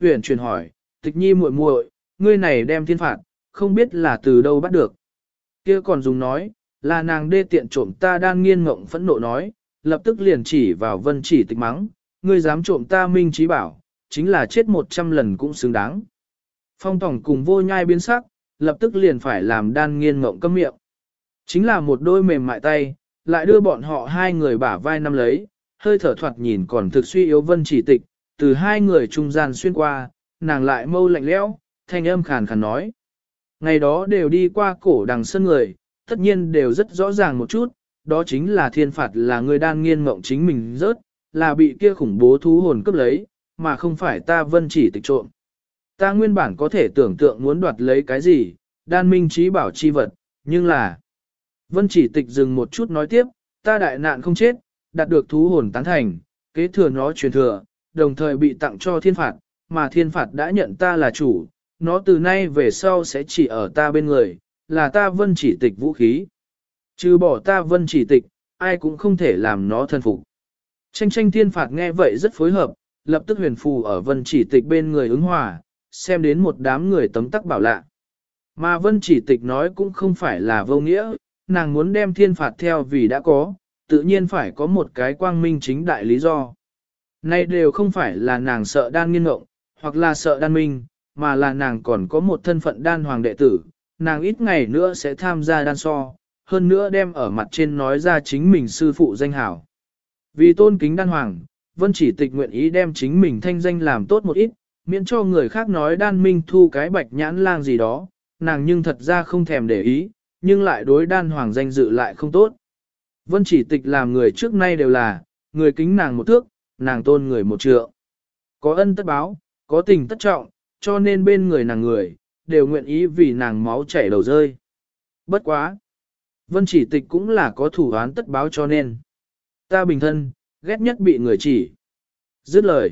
Uyển chuyển hỏi, Tịch Nhi muội muội, ngươi này đem thiên phạt, không biết là từ đâu bắt được. Kia còn dùng nói, là nàng đê tiện trộm ta đan nghiên mộng phẫn nộ nói, lập tức liền chỉ vào Vân Chỉ Tịch mắng, ngươi dám trộm ta minh trí bảo, chính là chết 100 lần cũng xứng đáng. Phong Tổng cùng Vô Nhai biến sắc, lập tức liền phải làm đan nghiên mộng câm miệng. Chính là một đôi mềm mại tay, lại đưa bọn họ hai người bả vai nắm lấy, hơi thở thoạt nhìn còn thực suy yếu Vân Chỉ Tịch, từ hai người trung gian xuyên qua, nàng lại mâu lạnh lẽo, thanh âm khàn khàn nói. Ngày đó đều đi qua cổ đằng sân người, tất nhiên đều rất rõ ràng một chút, đó chính là thiên phạt là người đan nghiên mộng chính mình rớt, là bị kia khủng bố thú hồn cướp lấy, mà không phải ta Vân Chỉ Tịch trộm. Ta nguyên bản có thể tưởng tượng muốn đoạt lấy cái gì, đan minh trí bảo chi vật, nhưng là... Vân Chỉ Tịch dừng một chút nói tiếp, ta đại nạn không chết, đạt được thú hồn tán thành, kế thừa nó truyền thừa, đồng thời bị tặng cho thiên phạt, mà thiên phạt đã nhận ta là chủ, nó từ nay về sau sẽ chỉ ở ta bên người, là ta Vân Chỉ Tịch vũ khí. Trừ bỏ ta Vân Chỉ Tịch, ai cũng không thể làm nó thân phục. Tranh tranh thiên phạt nghe vậy rất phối hợp, lập tức huyền phù ở Vân Chỉ Tịch bên người ứng hòa, xem đến một đám người tấm tắc bảo lạ. Mà Vân Chỉ Tịch nói cũng không phải là vô nghĩa, nàng muốn đem thiên phạt theo vì đã có, tự nhiên phải có một cái quang minh chính đại lý do. Này đều không phải là nàng sợ đan nghiên ngộng, hoặc là sợ đan minh, mà là nàng còn có một thân phận đan hoàng đệ tử, nàng ít ngày nữa sẽ tham gia đan so, hơn nữa đem ở mặt trên nói ra chính mình sư phụ danh hảo. Vì tôn kính đan hoàng, Vân Chỉ Tịch nguyện ý đem chính mình thanh danh làm tốt một ít, miễn cho người khác nói đan minh thu cái bạch nhãn lang gì đó, nàng nhưng thật ra không thèm để ý, nhưng lại đối đan hoàng danh dự lại không tốt. Vân Chỉ Tịch làm người trước nay đều là, người kính nàng một thước, nàng tôn người một trượng. Có ân tất báo, có tình tất trọng, cho nên bên người nàng người, đều nguyện ý vì nàng máu chảy đầu rơi. Bất quá. Vân Chỉ Tịch cũng là có thủ án tất báo cho nên. Ta bình thân, ghét nhất bị người chỉ. Dứt lời.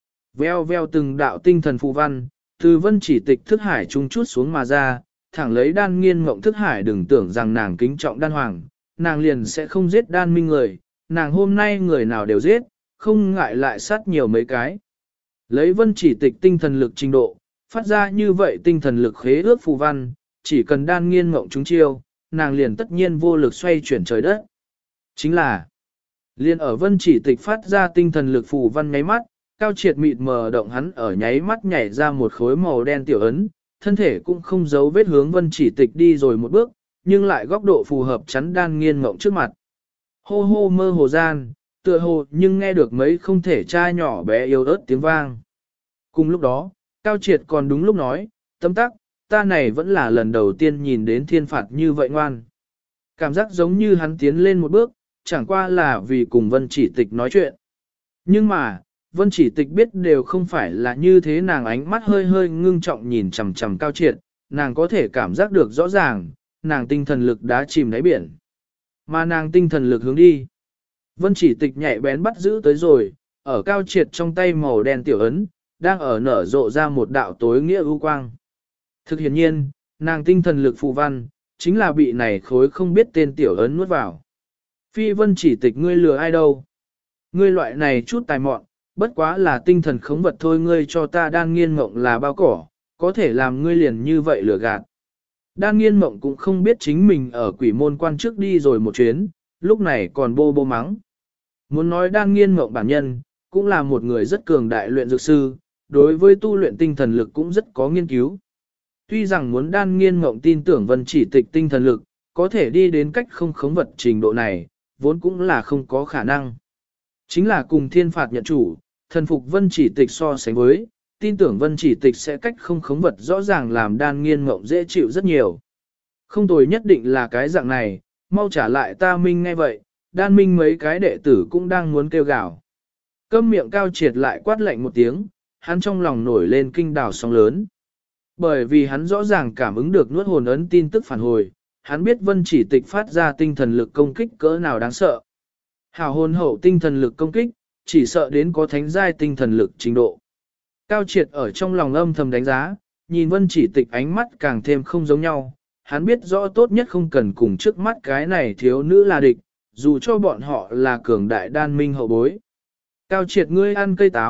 Veo veo từng đạo tinh thần phù văn, từ Vân Chỉ Tịch thức hải trung chút xuống mà ra, thẳng lấy đan nghiên mộng thức hải đừng tưởng rằng nàng kính trọng đan hoàng, nàng liền sẽ không giết đan minh người, nàng hôm nay người nào đều giết, không ngại lại sát nhiều mấy cái. Lấy Vân Chỉ Tịch tinh thần lực trình độ, phát ra như vậy tinh thần lực khế ước phù văn, chỉ cần đan nghiên mộng chúng chiêu, nàng liền tất nhiên vô lực xoay chuyển trời đất. Chính là, liền ở Vân Chỉ Tịch phát ra tinh thần lực phù văn nháy mắt, Cao Triệt mịt mờ động hắn ở nháy mắt nhảy ra một khối màu đen tiểu ấn, thân thể cũng không giấu vết hướng Vân Chỉ Tịch đi rồi một bước, nhưng lại góc độ phù hợp chắn đan nghiên mộng trước mặt. Hô hô mơ hồ gian, tựa hồ nhưng nghe được mấy không thể tra nhỏ bé yếu ớt tiếng vang. Cùng lúc đó, Cao Triệt còn đúng lúc nói, tấm tắc, ta này vẫn là lần đầu tiên nhìn đến thiên phạt như vậy ngoan. Cảm giác giống như hắn tiến lên một bước, chẳng qua là vì cùng Vân Chỉ Tịch nói chuyện. Nhưng mà, Vân Chỉ Tịch biết đều không phải là như thế, nàng ánh mắt hơi hơi ngưng trọng nhìn chằm chằm Cao Triệt, nàng có thể cảm giác được rõ ràng, nàng tinh thần lực đã chìm đáy biển. Mà nàng tinh thần lực hướng đi. Vân Chỉ Tịch nhạy bén bắt giữ tới rồi, ở Cao Triệt trong tay màu đen tiểu ấn, đang ở nở rộ ra một đạo tối nghĩa ưu quang. Thực hiện nhiên, nàng tinh thần lực phù văn, chính là bị này khối không biết tên tiểu ấn nuốt vào. Phi Vân Chỉ Tịch ngươi lừa ai đâu? Ngươi loại này chút tài mọn, bất quá là tinh thần khống vật thôi, ngươi cho ta đan nghiên mộng là bao cỏ, có thể làm ngươi liền như vậy lừa gạt. Đan nghiên mộng cũng không biết chính mình ở quỷ môn quan trước đi rồi một chuyến, lúc này còn bô bô mắng. Muốn nói đan nghiên mộng bản nhân, cũng là một người rất cường đại luyện dược sư, đối với tu luyện tinh thần lực cũng rất có nghiên cứu. Tuy rằng muốn đan nghiên mộng tin tưởng Vân Chỉ Tịch tinh thần lực, có thể đi đến cách không khống vật trình độ này, vốn cũng là không có khả năng. Chính là cùng thiên phạt nhận chủ, thần phục Vân Chỉ Tịch so sánh với, tin tưởng Vân Chỉ Tịch sẽ cách không khống vật rõ ràng làm đan nghiên mộng dễ chịu rất nhiều. Không tồi nhất định là cái dạng này, mau trả lại ta minh ngay vậy, đan minh mấy cái đệ tử cũng đang muốn kêu gào. Câm miệng Cao Triệt lại quát lạnh một tiếng, hắn trong lòng nổi lên kinh đảo sóng lớn. Bởi vì hắn rõ ràng cảm ứng được nuốt hồn ấn tin tức phản hồi, hắn biết Vân Chỉ Tịch phát ra tinh thần lực công kích cỡ nào đáng sợ. Hào hồn hậu tinh thần lực công kích, chỉ sợ đến có thánh giai tinh thần lực trình độ. Cao Triệt ở trong lòng âm thầm đánh giá, nhìn Vân Chỉ Tịch ánh mắt càng thêm không giống nhau, hắn biết rõ tốt nhất không cần cùng trước mắt cái này thiếu nữ là địch, dù cho bọn họ là cường đại đan minh hậu bối. Cao Triệt ngươi ăn cây táo,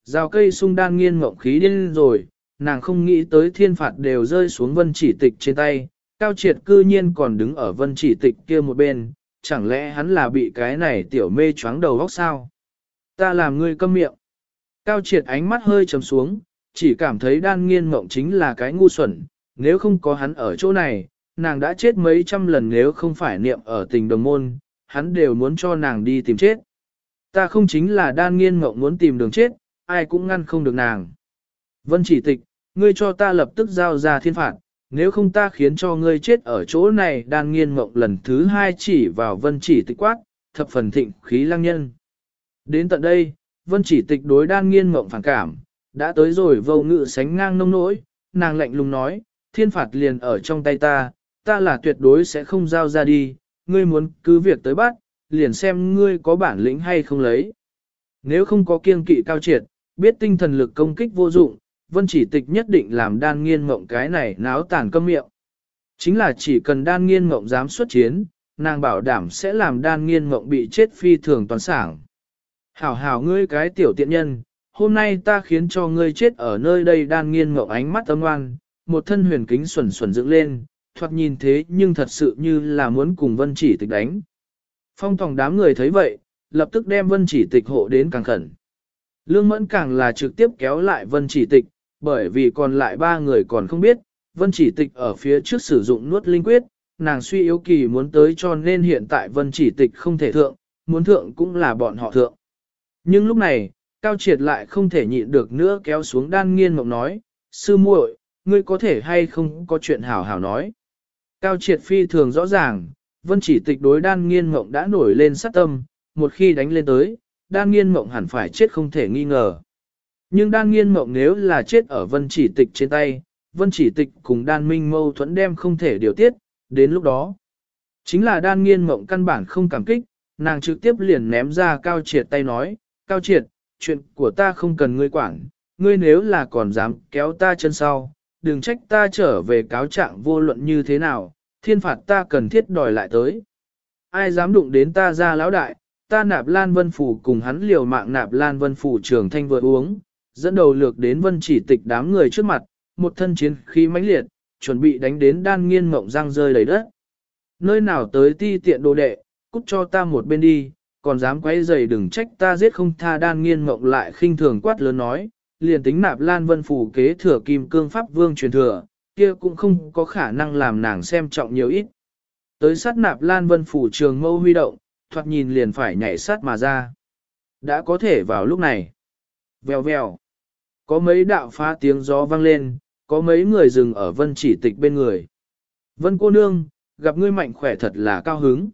Rào cây sung đan nghiên mộng khí điên rồi, nàng không nghĩ tới thiên phạt đều rơi xuống vân chỉ tịch trên tay, cao triệt cư nhiên còn đứng ở vân chỉ tịch kia một bên, chẳng lẽ hắn là bị cái này tiểu mê choáng đầu óc sao? Ta làm ngươi câm miệng. Cao triệt ánh mắt hơi trầm xuống, chỉ cảm thấy đan nghiên mộng chính là cái ngu xuẩn, nếu không có hắn ở chỗ này, nàng đã chết mấy trăm lần nếu không phải niệm ở tình đồng môn, hắn đều muốn cho nàng đi tìm chết. Ta không chính là đan nghiên mộng muốn tìm đường chết, ai cũng ngăn không được nàng. Vân chỉ tịch, ngươi cho ta lập tức giao ra thiên phạt, nếu không ta khiến cho ngươi chết ở chỗ này. Đan nghiên mộng lần thứ hai chỉ vào vân chỉ tịch quát, thập phần thịnh khí lăng nhân. Đến tận đây, vân chỉ tịch đối đan nghiên mộng phản cảm, đã tới rồi vô ngự sánh ngang nông nỗi, nàng lạnh lùng nói, thiên phạt liền ở trong tay ta là tuyệt đối sẽ không giao ra đi, ngươi muốn cứ việc tới bắt, liền xem ngươi có bản lĩnh hay không lấy. Nếu không có kiêng kỵ cao triệt, biết tinh thần lực công kích vô dụng, vân chỉ tịch nhất định làm đan nghiên mộng cái này náo tàn câm miệng. Chính là chỉ cần đan nghiên mộng dám xuất chiến, nàng bảo đảm sẽ làm đan nghiên mộng bị chết phi thường toàn sảng. Hảo hảo ngươi cái tiểu tiện nhân, hôm nay ta khiến cho ngươi chết ở nơi đây. Đan nghiên mộng ánh mắt âm ngoan, một thân huyền kính xuẩn xuẩn dựng lên, thoạt nhìn thế nhưng thật sự như là muốn cùng vân chỉ tịch đánh. Phong tòng đám người thấy vậy, lập tức đem vân chỉ tịch hộ đến càng khẩn. Lương Mẫn càng là trực tiếp kéo lại vân chỉ tịch, bởi vì còn lại ba người còn không biết, vân chỉ tịch ở phía trước sử dụng nuốt linh quyết, nàng suy yếu kỳ muốn tới cho nên hiện tại vân chỉ tịch không thể thượng, muốn thượng cũng là bọn họ thượng. Nhưng lúc này, Cao Triệt lại không thể nhịn được nữa kéo xuống đan nghiên mộng nói, sư muội, ngươi có thể hay không có chuyện hảo hảo nói. Cao Triệt phi thường rõ ràng, vân chỉ tịch đối đan nghiên mộng đã nổi lên sát tâm, một khi đánh lên tới, đan nghiên mộng hẳn phải chết không thể nghi ngờ. Nhưng đan nghiên mộng nếu là chết ở vân chỉ tịch trên tay, vân chỉ tịch cùng đan minh mâu thuẫn đem không thể điều tiết, đến lúc đó. Chính là đan nghiên mộng căn bản không cảm kích, nàng trực tiếp liền ném ra Cao Triệt tay nói, Cao Triệt, chuyện của ta không cần ngươi quản, ngươi nếu là còn dám kéo ta chân sau, đừng trách ta trở về cáo trạng vô luận như thế nào, thiên phạt ta cần thiết đòi lại tới. Ai dám đụng đến ta ra lão đại, ta Nạp Lan Vân Phủ cùng hắn liều mạng. Nạp Lan Vân Phủ trường thanh vừa uống, dẫn đầu lược đến vân chỉ tịch đám người trước mặt, một thân chiến khí mãnh liệt, chuẩn bị đánh đến đan nghiên mộng răng rơi đầy đất. Nơi nào tới ti tiện đồ đệ, cút cho ta một bên đi, còn dám quấy rầy đừng trách ta giết không tha. Đan nghiên mộng lại khinh thường quát lớn nói, liền tính Nạp Lan Vân Phủ kế thừa kim cương pháp vương truyền thừa, kia cũng không có khả năng làm nàng xem trọng nhiều ít. Tới sát Nạp Lan Vân Phủ trường mâu huy động, thoạt nhìn liền phải nhảy sát mà ra. Đã có thể vào lúc này. Vèo vèo. Có mấy đạo phá tiếng gió vang lên, có mấy người dừng ở vân chỉ tịch bên người. Vân cô nương, gặp ngươi mạnh khỏe thật là cao hứng.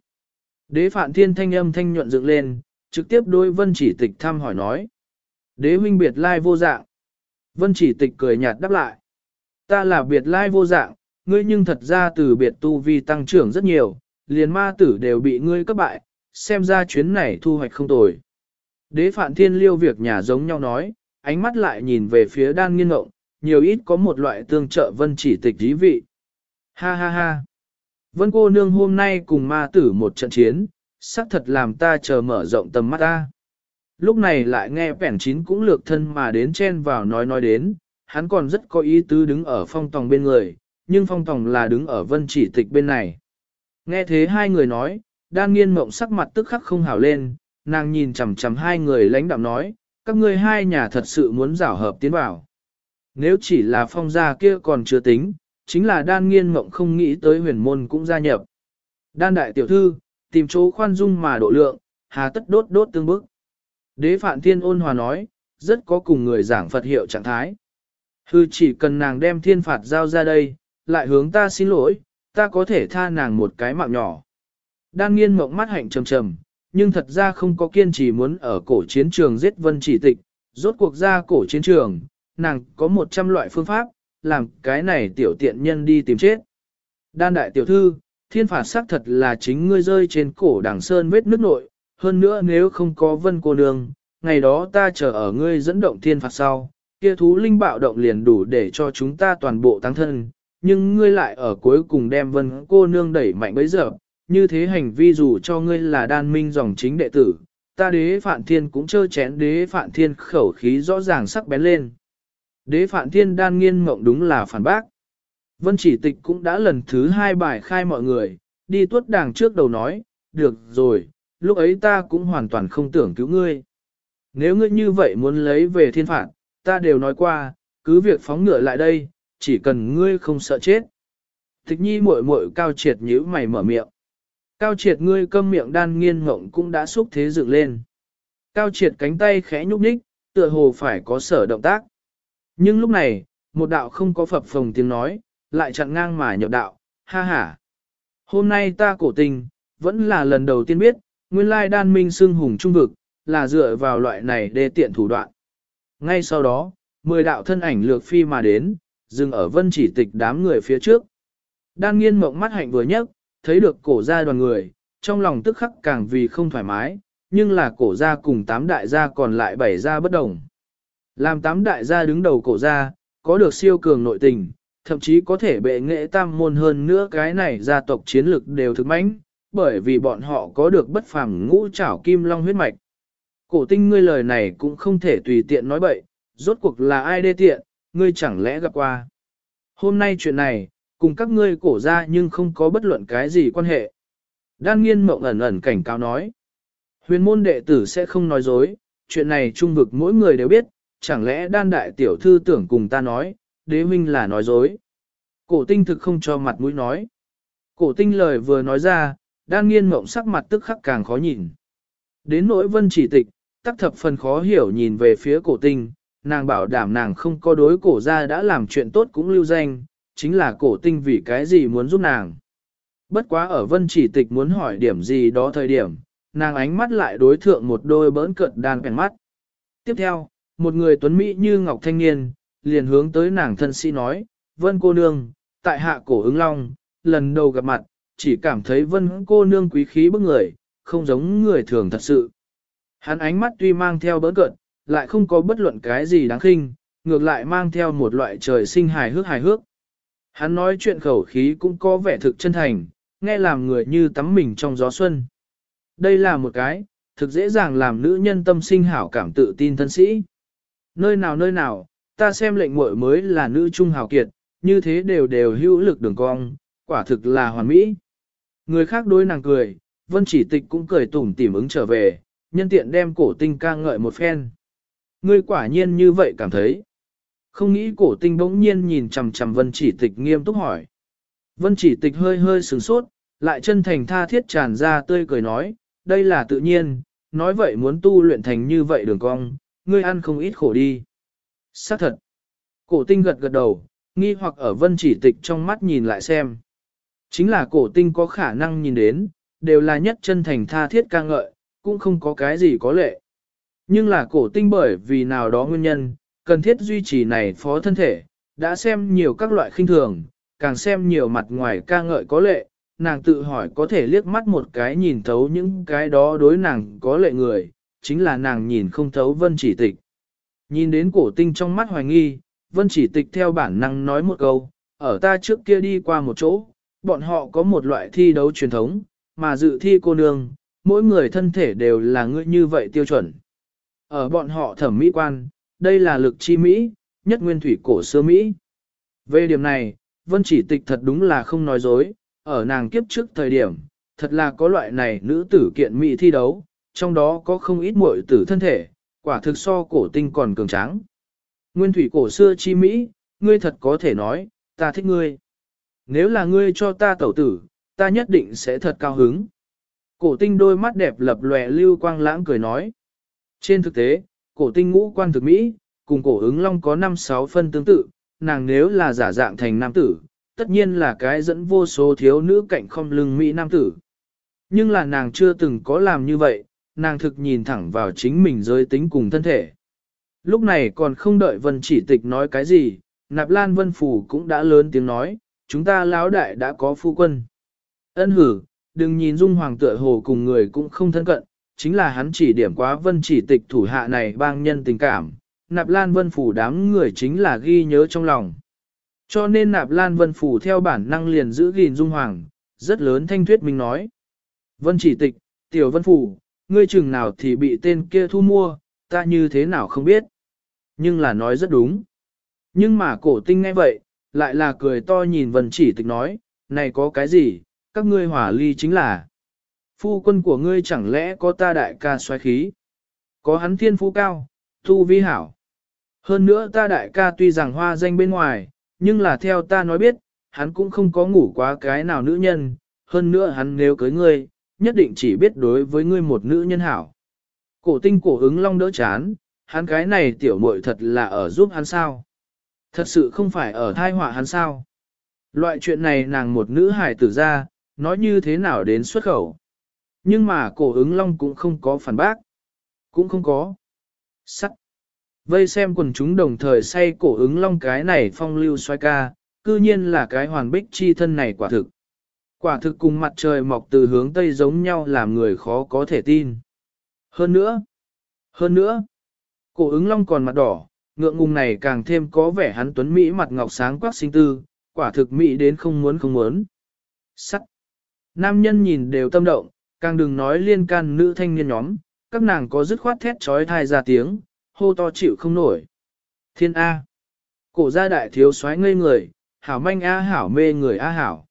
Đế Phạn Thiên thanh âm thanh nhuận dựng lên, trực tiếp đối vân chỉ tịch thăm hỏi nói. Đế huynh biệt lai vô dạng. Vân chỉ tịch cười nhạt đáp lại. Ta là biệt lai vô dạng, ngươi nhưng thật ra từ biệt tu vi tăng trưởng rất nhiều, liền ma tử đều bị ngươi cấp bại, xem ra chuyến này thu hoạch không tồi. Đế Phạn Thiên liêu việc nhà giống nhau nói, ánh mắt lại nhìn về phía đan nghiên mộng, nhiều ít có một loại tương trợ vân chỉ tịch dí vị. Ha ha ha. Vân cô nương hôm nay cùng ma tử một trận chiến, xác thật làm ta chờ mở rộng tầm mắt ta. Lúc này lại nghe Pẻn Chín cũng lược thân mà đến chen vào nói đến, hắn còn rất có ý tứ đứng ở phong tòng bên người, nhưng phong tòng là đứng ở vân chỉ tịch bên này. Nghe thế hai người nói, đan nghiên mộng sắc mặt tức khắc không hảo lên, nàng nhìn chằm chằm hai người lãnh đạm nói, các ngươi hai nhà thật sự muốn giảo hợp tiến vào. Nếu chỉ là phong gia kia còn chưa tính, chính là đan nghiên mộng không nghĩ tới huyền môn cũng gia nhập. Đan đại tiểu thư, tìm chỗ khoan dung mà độ lượng, hà tất đốt đốt tương bức. Đế Phạn Thiên ôn hòa nói, rất có cùng người giảng Phật hiệu trạng thái. Hư chỉ cần nàng đem thiên phạt giao ra đây, lại hướng ta xin lỗi, ta có thể tha nàng một cái mạng nhỏ. Đan nghiên mộng mắt hạnh trầm trầm, nhưng thật ra không có kiên trì muốn ở cổ chiến trường giết vân chỉ tịch, rốt cuộc ra cổ chiến trường, nàng có 100 loại phương pháp, làm cái này tiểu tiện nhân đi tìm chết. Đan đại tiểu thư, thiên phạt xác thật là chính ngươi rơi trên cổ đằng sơn vết nước nội, hơn nữa nếu không có vân cô nương, ngày đó ta chờ ở ngươi dẫn động thiên phạt sau, kia thú linh bạo động liền đủ để cho chúng ta toàn bộ tăng thân, nhưng ngươi lại ở cuối cùng đem vân cô nương đẩy mạnh bấy giờ, như thế hành vi dù cho ngươi là đan minh dòng chính đệ tử, ta Đế Phạn Thiên cũng chơ chén. Đế Phạn Thiên khẩu khí rõ ràng sắc bén lên. Đế Phạn Thiên Đan Nghiên Mộng đúng là phản bác. Vân Chỉ Tịch cũng đã lần thứ 2 bài khai mọi người, đi tuốt đàng trước đầu nói, được rồi, lúc ấy ta cũng hoàn toàn không tưởng cứu ngươi. Nếu ngươi như vậy muốn lấy về thiên phạt, ta đều nói qua, cứ việc phóng ngựa lại đây, chỉ cần ngươi không sợ chết. Tịch nhi muội muội Cao Triệt nhíu mày mở miệng. Cao Triệt ngươi câm miệng. Đan Nghiên Ngộng cũng đã xúc thế dựng lên. Cao Triệt cánh tay khẽ nhúc nhích, tựa hồ phải có sở động tác. Nhưng lúc này, một đạo không có phập phồng tiếng nói, lại chặn ngang mà nhập đạo, ha ha. Hôm nay ta Cổ Tinh, vẫn là lần đầu tiên biết, nguyên lai đan minh xưng hùng trung vực, là dựa vào loại này để tiện thủ đoạn. Ngay sau đó, 10 đạo thân ảnh lược phi mà đến, dừng ở Vân Chỉ Tịch đám người phía trước. Đan Nghiên Mộng mắt hạnh vừa nhấc, thấy được cổ gia đoàn người, trong lòng tức khắc càng vì không thoải mái, nhưng là cổ gia cùng 8 đại gia còn lại 7 gia bất đồng. Làm 8 đại gia đứng đầu cổ gia, có được siêu cường nội tình, thậm chí có thể bệ nghệ tam môn hơn nữa, cái này gia tộc chiến lực đều thực mãnh, bởi vì bọn họ có được bất phàm ngũ trảo kim long huyết mạch. Cổ Tinh ngươi lời này cũng không thể tùy tiện nói bậy, rốt cuộc là ai đê tiện, ngươi chẳng lẽ gặp qua. Hôm nay chuyện này, cùng các ngươi cổ ra nhưng không có bất luận cái gì quan hệ. Đan Nghiên Mộng ẩn ẩn cảnh cáo nói. Huyền môn đệ tử sẽ không nói dối, chuyện này trung vực mỗi người đều biết, chẳng lẽ Đan đại tiểu thư tưởng cùng ta nói, Đế huynh là nói dối. Cổ Tinh thực không cho mặt mũi nói. Cổ Tinh lời vừa nói ra, Đan Nghiên Mộng sắc mặt tức khắc càng khó nhìn. Đến nỗi Vân Chỉ Tịch, tắc thập phần khó hiểu nhìn về phía Cổ Tinh, nàng bảo đảm nàng không có đối cổ ra đã làm chuyện tốt cũng lưu danh, chính là Cổ Tinh vì cái gì muốn giúp nàng. Bất quá ở Vân Chỉ Tịch muốn hỏi điểm gì đó thời điểm, nàng ánh mắt lại đối thượng một đôi bỡn cợt đan bèn mắt. Tiếp theo, một người tuấn mỹ như ngọc thanh niên, liền hướng tới nàng thân sĩ nói, Vân cô nương, tại hạ Cổ Ứng Long, lần đầu gặp mặt, chỉ cảm thấy Vân cô nương quý khí bức người, không giống người thường thật sự. Hắn ánh mắt tuy mang theo bỡn cợt, lại không có bất luận cái gì đáng khinh, ngược lại mang theo một loại trời sinh hài hước. Hắn nói chuyện khẩu khí cũng có vẻ thực chân thành, nghe làm người như tắm mình trong gió xuân. Đây là một cái, thực dễ dàng làm nữ nhân tâm sinh hảo cảm tự tin thân sĩ. Nơi nào, ta xem lệnh muội mới là nữ trung hào kiệt, như thế đều hữu lực đường cong, quả thực là hoàn mỹ. Người khác đối nàng cười, Vân Chỉ Tịch cũng cười tủm tỉm ứng trở về, nhân tiện đem Cổ Tinh ca ngợi một phen. Ngươi quả nhiên như vậy cảm thấy. Không nghĩ Cổ Tinh bỗng nhiên nhìn chằm chằm Vân Chỉ Tịch nghiêm túc hỏi. Vân Chỉ Tịch hơi sửng sốt, lại chân thành tha thiết tràn ra tươi cười nói, đây là tự nhiên, nói vậy muốn tu luyện thành như vậy đường cong, ngươi ăn không ít khổ đi. Xác thật. Cổ Tinh gật đầu, nghi hoặc ở Vân Chỉ Tịch trong mắt nhìn lại xem. Chính là Cổ Tinh có khả năng nhìn đến, đều là nhất chân thành tha thiết ca ngợi, cũng không có cái gì có lệ. Nhưng là Cổ Tinh bởi vì nào đó nguyên nhân, cần thiết duy trì này phó thân thể, đã xem nhiều các loại khinh thường, càng xem nhiều mặt ngoài ca ngợi có lệ, nàng tự hỏi có thể liếc mắt một cái nhìn thấu những cái đó đối nàng có lệ người, chính là nàng nhìn không thấu Vân Chỉ Tịch. Nhìn đến Cổ Tinh trong mắt hoài nghi, Vân Chỉ Tịch theo bản năng nói một câu, ở ta trước kia đi qua một chỗ, bọn họ có một loại thi đấu truyền thống, mà dự thi cô nương, mỗi người thân thể đều là ngươi như vậy tiêu chuẩn. Ở bọn họ thẩm mỹ quan, đây là lực chi Mỹ, nhất nguyên thủy cổ xưa Mỹ. Về điểm này, Vân Chỉ Tịch thật đúng là không nói dối, ở nàng kiếp trước thời điểm, thật là có loại này nữ tử kiện Mỹ thi đấu, trong đó có không ít muội tử thân thể, quả thực so Cổ Tinh còn cường tráng. Nguyên thủy cổ xưa chi Mỹ, ngươi thật có thể nói, ta thích ngươi. Nếu là ngươi cho ta tẩu tử, ta nhất định sẽ thật cao hứng. Cổ Tinh đôi mắt đẹp lập lòe lưu quang lãng cười nói. Trên thực tế, Cổ Tinh ngũ quan thực Mỹ, cùng Cổ Ứng Long có 5-6 phân tương tự, nàng nếu là giả dạng thành nam tử, tất nhiên là cái dẫn vô số thiếu nữ cạnh không lưng Mỹ nam tử. Nhưng là nàng chưa từng có làm như vậy, nàng thực nhìn thẳng vào chính mình giới tính cùng thân thể. Lúc này còn không đợi Vân Chỉ Tịch nói cái gì, Nạp Lan Vân Phủ cũng đã lớn tiếng nói, chúng ta lão đại đã có phu quân. Ân hử, đừng nhìn Dung Hoàng tựa hồ cùng người cũng không thân cận, chính là hắn chỉ điểm quá Vân Chỉ Tịch thủ hạ này bang nhân tình cảm, Nạp Lan Vân Phủ đám người chính là ghi nhớ trong lòng. Cho nên Nạp Lan Vân Phủ theo bản năng liền giữ gìn Dung Hoàng, rất lớn thanh thuyết mình nói. Vân Chỉ Tịch, Tiểu Vân Phủ, ngươi chừng nào thì bị tên kia thu mua, ta như thế nào không biết. Nhưng là nói rất đúng. Nhưng mà cổ tinh nghe vậy, lại là cười to nhìn Vân Chỉ Tịch nói, này có cái gì, các ngươi hỏa ly chính là. Phu quân của ngươi chẳng lẽ có ta đại ca xoáy khí. Có hắn thiên phú cao, thu vi hảo. Hơn nữa ta đại ca tuy rằng hoa danh bên ngoài, nhưng là theo ta nói biết, hắn cũng không có ngủ quá cái nào nữ nhân, hơn nữa hắn nếu cưới ngươi, nhất định chỉ biết đối với ngươi một nữ nhân hảo. Cổ tinh cổ ứng long đỡ chán, hắn cái này tiểu muội thật là ở giúp hắn sao. Thật sự không phải ở thai họa hắn sao. Loại chuyện này nàng một nữ hài tử ra, nói như thế nào đến xuất khẩu. Nhưng mà cổ ứng long cũng không có phản bác. Cũng không có. Sắt. Vây xem quần chúng đồng thời say cổ ứng long cái này phong lưu xoay ca, cư nhiên là cái hoàn bích chi thân này quả thực. Quả thực cùng mặt trời mọc từ hướng tây giống nhau làm người khó có thể tin. Hơn nữa, cổ ứng long còn mặt đỏ, ngượng ngùng này càng thêm có vẻ hắn tuấn Mỹ mặt ngọc sáng quắc sinh tư, quả thực Mỹ đến không muốn. Sắt. Nam nhân nhìn đều tâm động, càng đừng nói liên can nữ thanh niên nhóm, các nàng có dứt khoát thét trói thai ra tiếng, hô to chịu không nổi. Thiên A. Cổ gia đại thiếu soái ngây người, hảo manh A hảo mê người A hảo.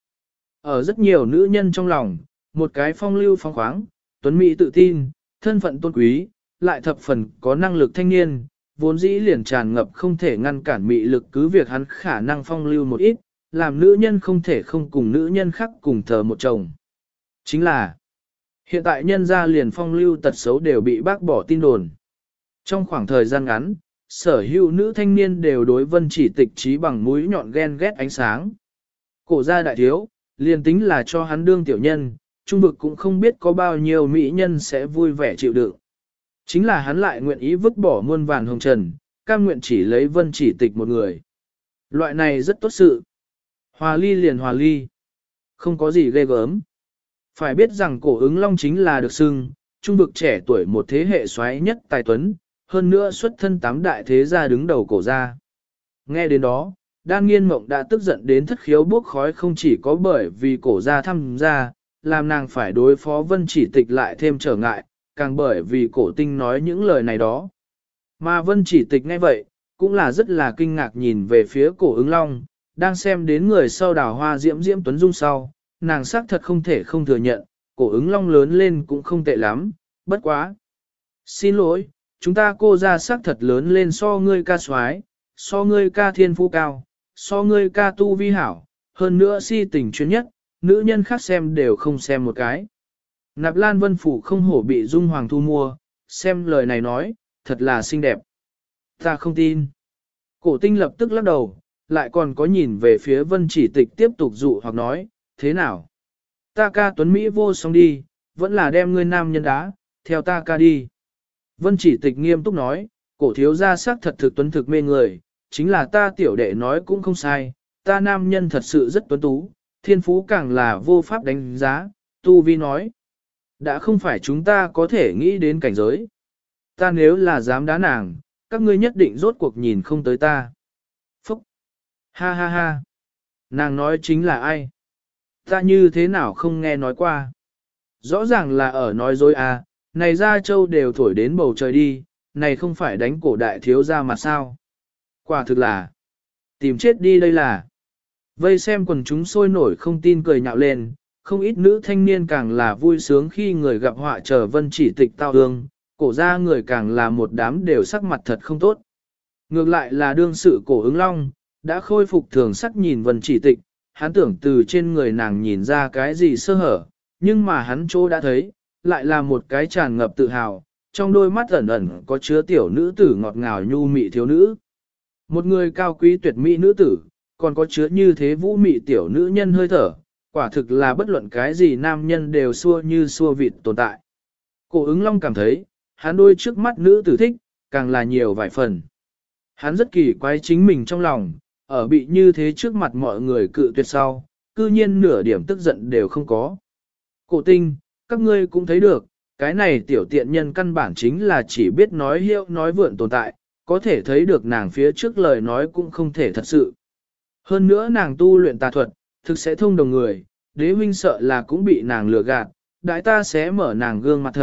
Ở rất nhiều nữ nhân trong lòng, một cái phong lưu phong khoáng, tuấn mỹ tự tin, thân phận tôn quý, lại thập phần có năng lực thanh niên, vốn dĩ liền tràn ngập không thể ngăn cản mị lực cứ việc hắn khả năng phong lưu một ít, làm nữ nhân không thể không cùng nữ nhân khác cùng thờ một chồng. Chính là, hiện tại nhân gia liền phong lưu tật xấu đều bị bác bỏ tin đồn. Trong khoảng thời gian ngắn, sở hữu nữ thanh niên đều đối Vân Chỉ Tịch trí bằng mũi nhọn ghen ghét ánh sáng. Cổ gia đại thiếu, liền tính là cho hắn đương tiểu nhân, trung vực cũng không biết có bao nhiêu mỹ nhân sẽ vui vẻ chịu đựng. Chính là hắn lại nguyện ý vứt bỏ muôn vàn hồng trần, cam nguyện chỉ lấy Vân Chỉ Tịch một người. Loại này rất tốt sự. Hòa ly liền hòa ly. Không có gì ghê gớm. Phải biết rằng cổ ứng long chính là được xưng, trung vực trẻ tuổi một thế hệ xoáy nhất tài tuấn, hơn nữa xuất thân tám đại thế gia đứng đầu cổ gia. Nghe đến đó, Đan Nghiên Mộng đã tức giận đến thất khiếu bốc khói không chỉ có bởi vì cổ gia tham gia, làm nàng phải đối phó Vân Chỉ Tịch lại thêm trở ngại, càng bởi vì cổ tinh nói những lời này đó. Mà Vân Chỉ Tịch nghe vậy, cũng là rất là kinh ngạc nhìn về phía cổ ứng long, đang xem đến người sau đào hoa diễm diễm tuấn dung sau, nàng xác thật không thể không thừa nhận, cổ ứng long lớn lên cũng không tệ lắm, bất quá. Xin lỗi, chúng ta cô ra xác thật lớn lên so ngươi ca soái, so ngươi ca thiên phú cao, so ngươi ca tu vi hảo, hơn nữa si tình chuyên nhất, nữ nhân khác xem đều không xem một cái. Nạp Lan Vân Phủ không hổ bị Dung Hoàng thu mua, xem lời này nói, thật là xinh đẹp. Ta không tin. Cổ tinh lập tức lắc đầu, lại còn có nhìn về phía Vân Chỉ Tịch tiếp tục dụ hoặc nói, thế nào? Ta ca tuấn Mỹ vô song đi, vẫn là đem ngươi nam nhân đá, theo ta ca đi. Vân Chỉ Tịch nghiêm túc nói, cổ thiếu gia sắc thật thực tuấn thực mê người, chính là ta tiểu đệ nói cũng không sai, ta nam nhân thật sự rất tuấn tú, thiên phú càng là vô pháp đánh giá, tu vi nói. Đã không phải chúng ta có thể nghĩ đến cảnh giới. Ta nếu là dám đá nàng, các ngươi nhất định rốt cuộc nhìn không tới ta. Phúc! Ha ha ha! Nàng nói chính là ai? Ta như thế nào không nghe nói qua? Rõ ràng là ở nói dối à, này ra châu đều thổi đến bầu trời đi, này không phải đánh cổ đại thiếu ra mà sao? Quả thực là, tìm chết đi đây là. Vây xem quần chúng sôi nổi không tin cười nhạo lên, không ít nữ thanh niên càng là vui sướng khi người gặp họa chờ Vân Chỉ Tịch tao ương, cổ ra người càng là một đám đều sắc mặt thật không tốt. Ngược lại là đương sự cổ ứng long, đã khôi phục thường sắc nhìn Vân Chỉ Tịch, hắn tưởng từ trên người nàng nhìn ra cái gì sơ hở, nhưng mà hắn chỗ đã thấy, lại là một cái tràn ngập tự hào, trong đôi mắt ẩn ẩn có chứa tiểu nữ tử ngọt ngào nhu mị thiếu nữ. Một người cao quý tuyệt mỹ nữ tử, còn có chứa như thế vũ mị tiểu nữ nhân hơi thở, quả thực là bất luận cái gì nam nhân đều xua như xua vịt tồn tại. Cổ ứng long cảm thấy, hắn đôi trước mắt nữ tử thích, càng là nhiều vài phần. Hắn rất kỳ quái chính mình trong lòng, ở bị như thế trước mặt mọi người cự tuyệt sau, cư nhiên nửa điểm tức giận đều không có. Cổ tinh, các ngươi cũng thấy được, cái này tiểu tiện nhân căn bản chính là chỉ biết nói hiệu nói vượn tồn tại, có thể thấy được nàng phía trước lời nói cũng không thể thật sự. Hơn nữa nàng tu luyện tà thuật, thực sẽ thông đồng người, đế huynh sợ là cũng bị nàng lừa gạt, đại ta sẽ mở nàng gương mặt thật,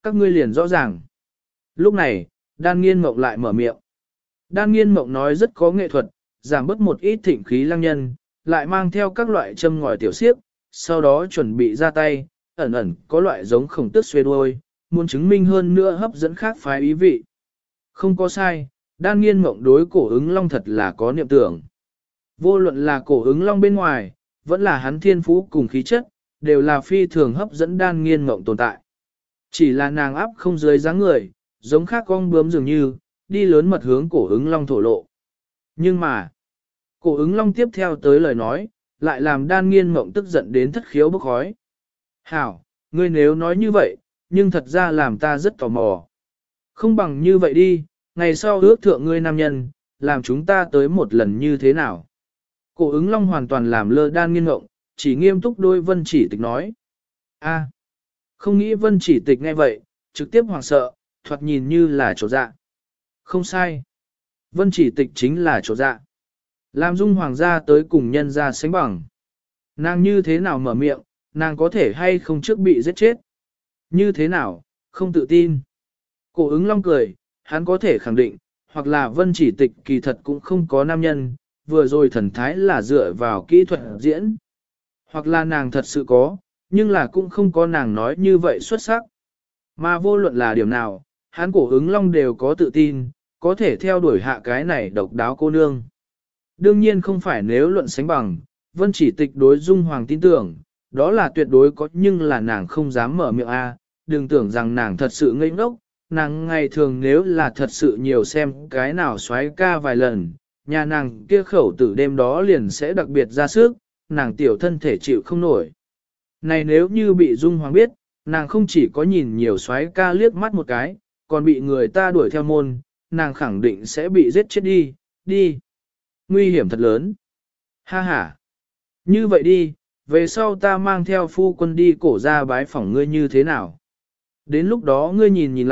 các ngươi liền rõ ràng. Lúc này, Đan Nghiên Mộng lại mở miệng. Đan Nghiên Mộng nói rất có nghệ thuật, giảm bớt một ít thịnh khí lăng nhân, lại mang theo các loại châm ngòi tiểu xiếc, sau đó chuẩn bị ra tay, ẩn ẩn có loại giống khổng tước xuê đuôi, muốn chứng minh hơn nữa hấp dẫn khác phái ý vị. Không có sai, Đan Nghiên Mộng đối cổ ứng long thật là có niệm tưởng. Vô luận là cổ ứng long bên ngoài, vẫn là hắn thiên phú cùng khí chất, đều là phi thường hấp dẫn Đan Nghiên Mộng tồn tại. Chỉ là nàng áp không dưới dáng người, giống khác con bướm dường như, đi lớn mật hướng cổ ứng long thổ lộ. Nhưng mà, cổ ứng long tiếp theo tới lời nói, lại làm Đan Nghiên Mộng tức giận đến thất khiếu bốc khói. Hảo, ngươi nếu nói như vậy, nhưng thật ra làm ta rất tò mò. Không bằng như vậy đi, ngày sau ước thượng ngươi nam nhân, làm chúng ta tới một lần như thế nào. Cổ ứng long hoàn toàn làm lơ Đan Nghiên Mộng, chỉ nghiêm túc đôi Vân Chỉ Tịch nói. A, không nghĩ Vân Chỉ Tịch nghe vậy, trực tiếp hoảng sợ, thoạt nhìn như là chỗ dạ. Không sai. Vân Chỉ Tịch chính là chỗ dạ. Làm dung hoàng gia tới cùng nhân gia sánh bằng. Nàng như thế nào mở miệng, nàng có thể hay không trước bị giết chết. Như thế nào, không tự tin. Cổ ứng long cười, hắn có thể khẳng định, hoặc là Vân Chỉ Tịch kỳ thật cũng không có nam nhân, vừa rồi thần thái là dựa vào kỹ thuật diễn. Hoặc là nàng thật sự có, nhưng là cũng không có nàng nói như vậy xuất sắc. Mà vô luận là điểm nào, hắn cổ ứng long đều có tự tin, có thể theo đuổi hạ cái này độc đáo cô nương. Đương nhiên không phải nếu luận sánh bằng, Vân Chỉ Tịch đối Dung Hoàng tin tưởng, đó là tuyệt đối có, nhưng là nàng không dám mở miệng a. Đừng tưởng rằng nàng thật sự ngây ngốc, nàng ngày thường nếu là thật sự nhiều xem cái nào xoáy ca vài lần, nhà nàng kia khẩu tử đêm đó liền sẽ đặc biệt ra sức, nàng tiểu thân thể chịu không nổi. Này nếu như bị Dung Hoàng biết, nàng không chỉ có nhìn nhiều xoáy ca liếc mắt một cái, còn bị người ta đuổi theo môn, nàng khẳng định sẽ bị giết chết đi. Nguy hiểm thật lớn. Ha ha. Như vậy đi, về sau ta mang theo phu quân đi cổ ra bái phỏng ngươi như thế nào. Đến lúc đó ngươi nhìn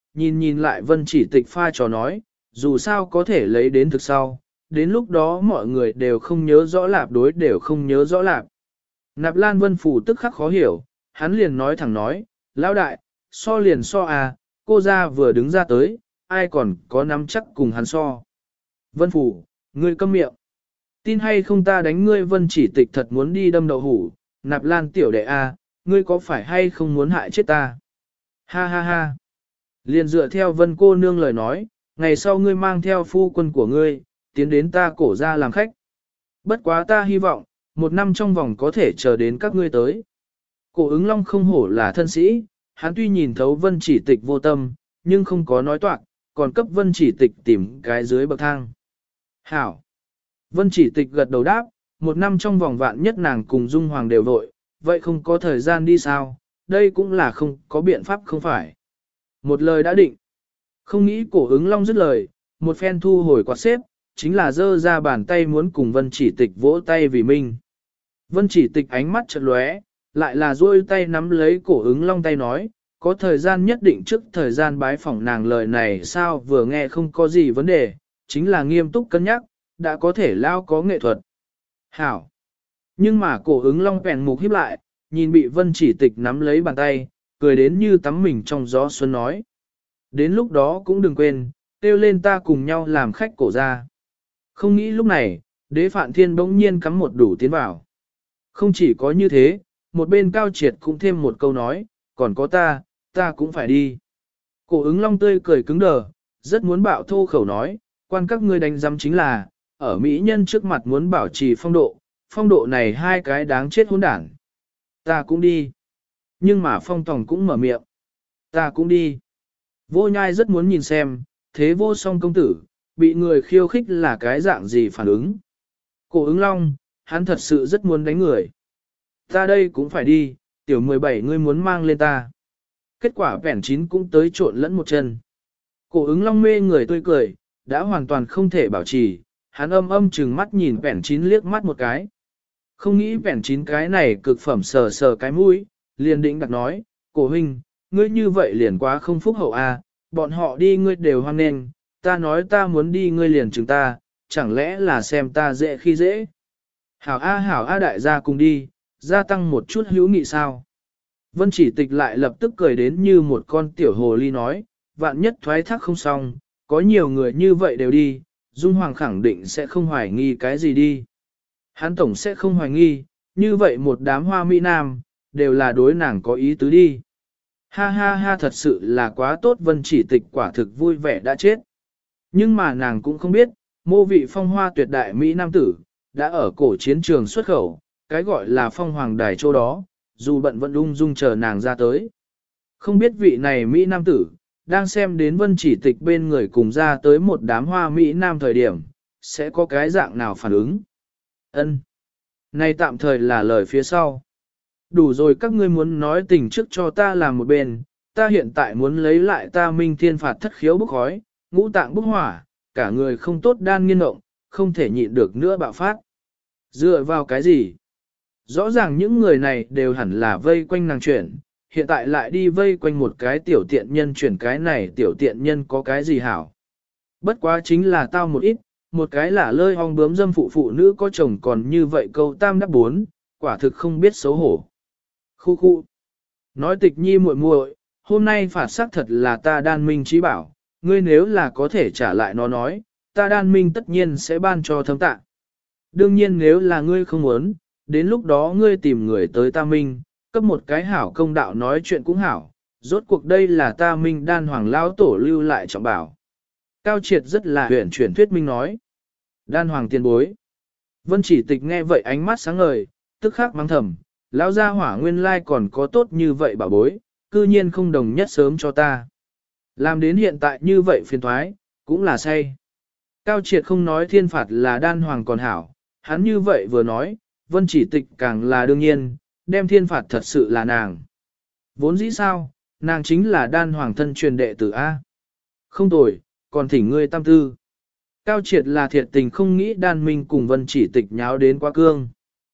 lại Vân Chỉ Tịch pha trò nói, dù sao có thể lấy đến thực sau, đến lúc đó mọi người đều không nhớ rõ lạp đối đều không nhớ rõ lạp. Nạp Lan Vân Phủ tức khắc khó hiểu, hắn liền nói thẳng nói, lão đại, so liền so à, cô ra vừa đứng ra tới, ai còn có nắm chắc cùng hắn so. Vân Phủ, ngươi câm miệng. Tin hay không ta đánh ngươi Vân Chỉ Tịch thật muốn đi đâm đậu hủ, Nạp Lan tiểu đệ a, ngươi có phải hay không muốn hại chết ta? Ha ha ha. Liền dựa theo Vân cô nương lời nói, ngày sau ngươi mang theo phu quân của ngươi, tiến đến ta cổ ra làm khách. Bất quá ta hy vọng, một năm trong vòng có thể chờ đến các ngươi tới. Cổ ứng long không hổ là thân sĩ, hắn tuy nhìn thấu Vân Chỉ Tịch vô tâm, nhưng không có nói toạc, còn cấp Vân Chỉ Tịch tìm cái dưới bậc thang. Hảo. Vân Chỉ Tịch gật đầu đáp, một năm trong vòng vạn nhất nàng cùng Dung Hoàng đều vội, vậy không có thời gian đi sao, đây cũng là không có biện pháp không phải. Một lời đã định. Không nghĩ cổ ứng long dứt lời, một phen thu hồi quạt xếp, chính là giơ ra bàn tay muốn cùng Vân Chỉ Tịch vỗ tay vì mình. Vân Chỉ Tịch ánh mắt chợt lóe, lại là duỗi tay nắm lấy cổ ứng long tay nói, có thời gian nhất định trước thời gian bái phỏng nàng lời này sao vừa nghe không có gì vấn đề, chính là nghiêm túc cân nhắc, đã có thể lao có nghệ thuật. Hảo. Nhưng mà cổ ứng long bèn mục híp lại, nhìn bị Vân Chỉ Tịch nắm lấy bàn tay, cười đến như tắm mình trong gió xuân nói. Đến lúc đó cũng đừng quên, kêu lên ta cùng nhau làm khách cổ ra. Không nghĩ lúc này, Đế Phạn Thiên bỗng nhiên cắm một đủ tiến vào. Không chỉ có như thế, một bên Cao Triệt cũng thêm một câu nói, còn có ta cũng phải đi. Cổ ứng long tươi cười cứng đờ, rất muốn bạo thô khẩu nói, quan các ngươi đánh giám chính là, ở Mỹ nhân trước mặt muốn bảo trì phong độ này hai cái đáng chết hỗn đản. Ta cũng đi. Nhưng mà Phong Tòng cũng mở miệng. Ta cũng đi. Vô Nhai rất muốn nhìn xem, thế Vô Song công tử, bị người khiêu khích là cái dạng gì phản ứng. Cổ ứng long, hắn thật sự rất muốn đánh người. Ta đây cũng phải đi, tiểu 17 ngươi muốn mang lên ta. Kết quả vẻn 9 cũng tới trộn lẫn một chân. Cổ ứng long mê người tươi cười, đã hoàn toàn không thể bảo trì, hắn âm chừng mắt nhìn vẻn 9 liếc mắt một cái. Không nghĩ vẻn 9 cái này cực phẩm sờ sờ cái mũi, liền định đặt nói, cổ huynh, ngươi như vậy liền quá không phúc hậu à, bọn họ đi ngươi đều hoan nghênh, ta nói ta muốn đi ngươi liền chừng ta, chẳng lẽ là xem ta dễ khi dễ. Hảo A đại gia cùng đi, gia tăng một chút hữu nghị sao. Vân chỉ tịch lại lập tức cười đến như một con tiểu hồ ly nói, vạn nhất thoái thác không xong, có nhiều người như vậy đều đi, Dung Hoàng khẳng định sẽ không hoài nghi cái gì đi. Hắn tổng sẽ không hoài nghi, như vậy một đám hoa mỹ nam, đều là đối nàng có ý tứ đi. Ha ha ha, thật sự là quá tốt, Vân chỉ tịch quả thực vui vẻ đã chết. Nhưng mà nàng cũng không biết, mô vị phong hoa tuyệt đại Mỹ Nam tử, đã ở cổ chiến trường xuất khẩu, cái gọi là phong hoàng đài chỗ đó, dù bận vẫn ung dung chờ nàng ra tới. Không biết vị này Mỹ Nam tử, đang xem đến Vân chỉ tịch bên người cùng ra tới một đám hoa Mỹ Nam thời điểm, sẽ có cái dạng nào phản ứng. Ân, này tạm thời là lời phía sau. Đủ rồi, các ngươi muốn nói tình trước cho ta làm một bên, ta hiện tại muốn lấy lại ta minh thiên phạt thất khiếu bốc khói, ngũ tạng bốc hỏa, cả người không tốt đan nghiên động, không thể nhịn được nữa bạo phát. Dựa vào cái gì? Rõ ràng những người này đều hẳn là vây quanh nàng chuyển, hiện tại lại đi vây quanh một cái tiểu tiện nhân chuyển, cái này tiểu tiện nhân có cái gì hảo? Bất quá chính là tao một ít, một cái là lơi ong bướm dâm phụ nữ có chồng còn như vậy câu tam đáp bốn, quả thực không biết xấu hổ. Khu khu. Nói tịch nhi muội muội, hôm nay phạt xác thật là ta đan minh trí bảo, ngươi nếu là có thể trả lại nó nói, ta đan minh tất nhiên sẽ ban cho thâm tạ. Đương nhiên nếu là ngươi không muốn, đến lúc đó ngươi tìm người tới ta minh, cấp một cái hảo công đạo nói chuyện cũng hảo, rốt cuộc đây là ta minh đan hoàng lão tổ lưu lại trọng bảo. Cao triệt rất là huyền chuyển thuyết minh nói. Đan hoàng tiền bối. Vân chỉ tịch nghe vậy ánh mắt sáng ngời, tức khắc mắng thầm, lão gia hỏa nguyên lai còn có tốt như vậy bảo bối, cư nhiên không đồng nhất sớm cho ta. Làm đến hiện tại như vậy phiền thoái, cũng là say. Cao triệt không nói thiên phạt là đan hoàng còn hảo, hắn như vậy vừa nói, Vân chỉ tịch càng là đương nhiên, đem thiên phạt thật sự là nàng. Vốn dĩ sao, nàng chính là đan hoàng thân truyền đệ tử A. Không tồi, còn thỉnh ngươi tam tư. Cao triệt là thiệt tình không nghĩ đan minh cùng Vân chỉ tịch nháo đến quá cương.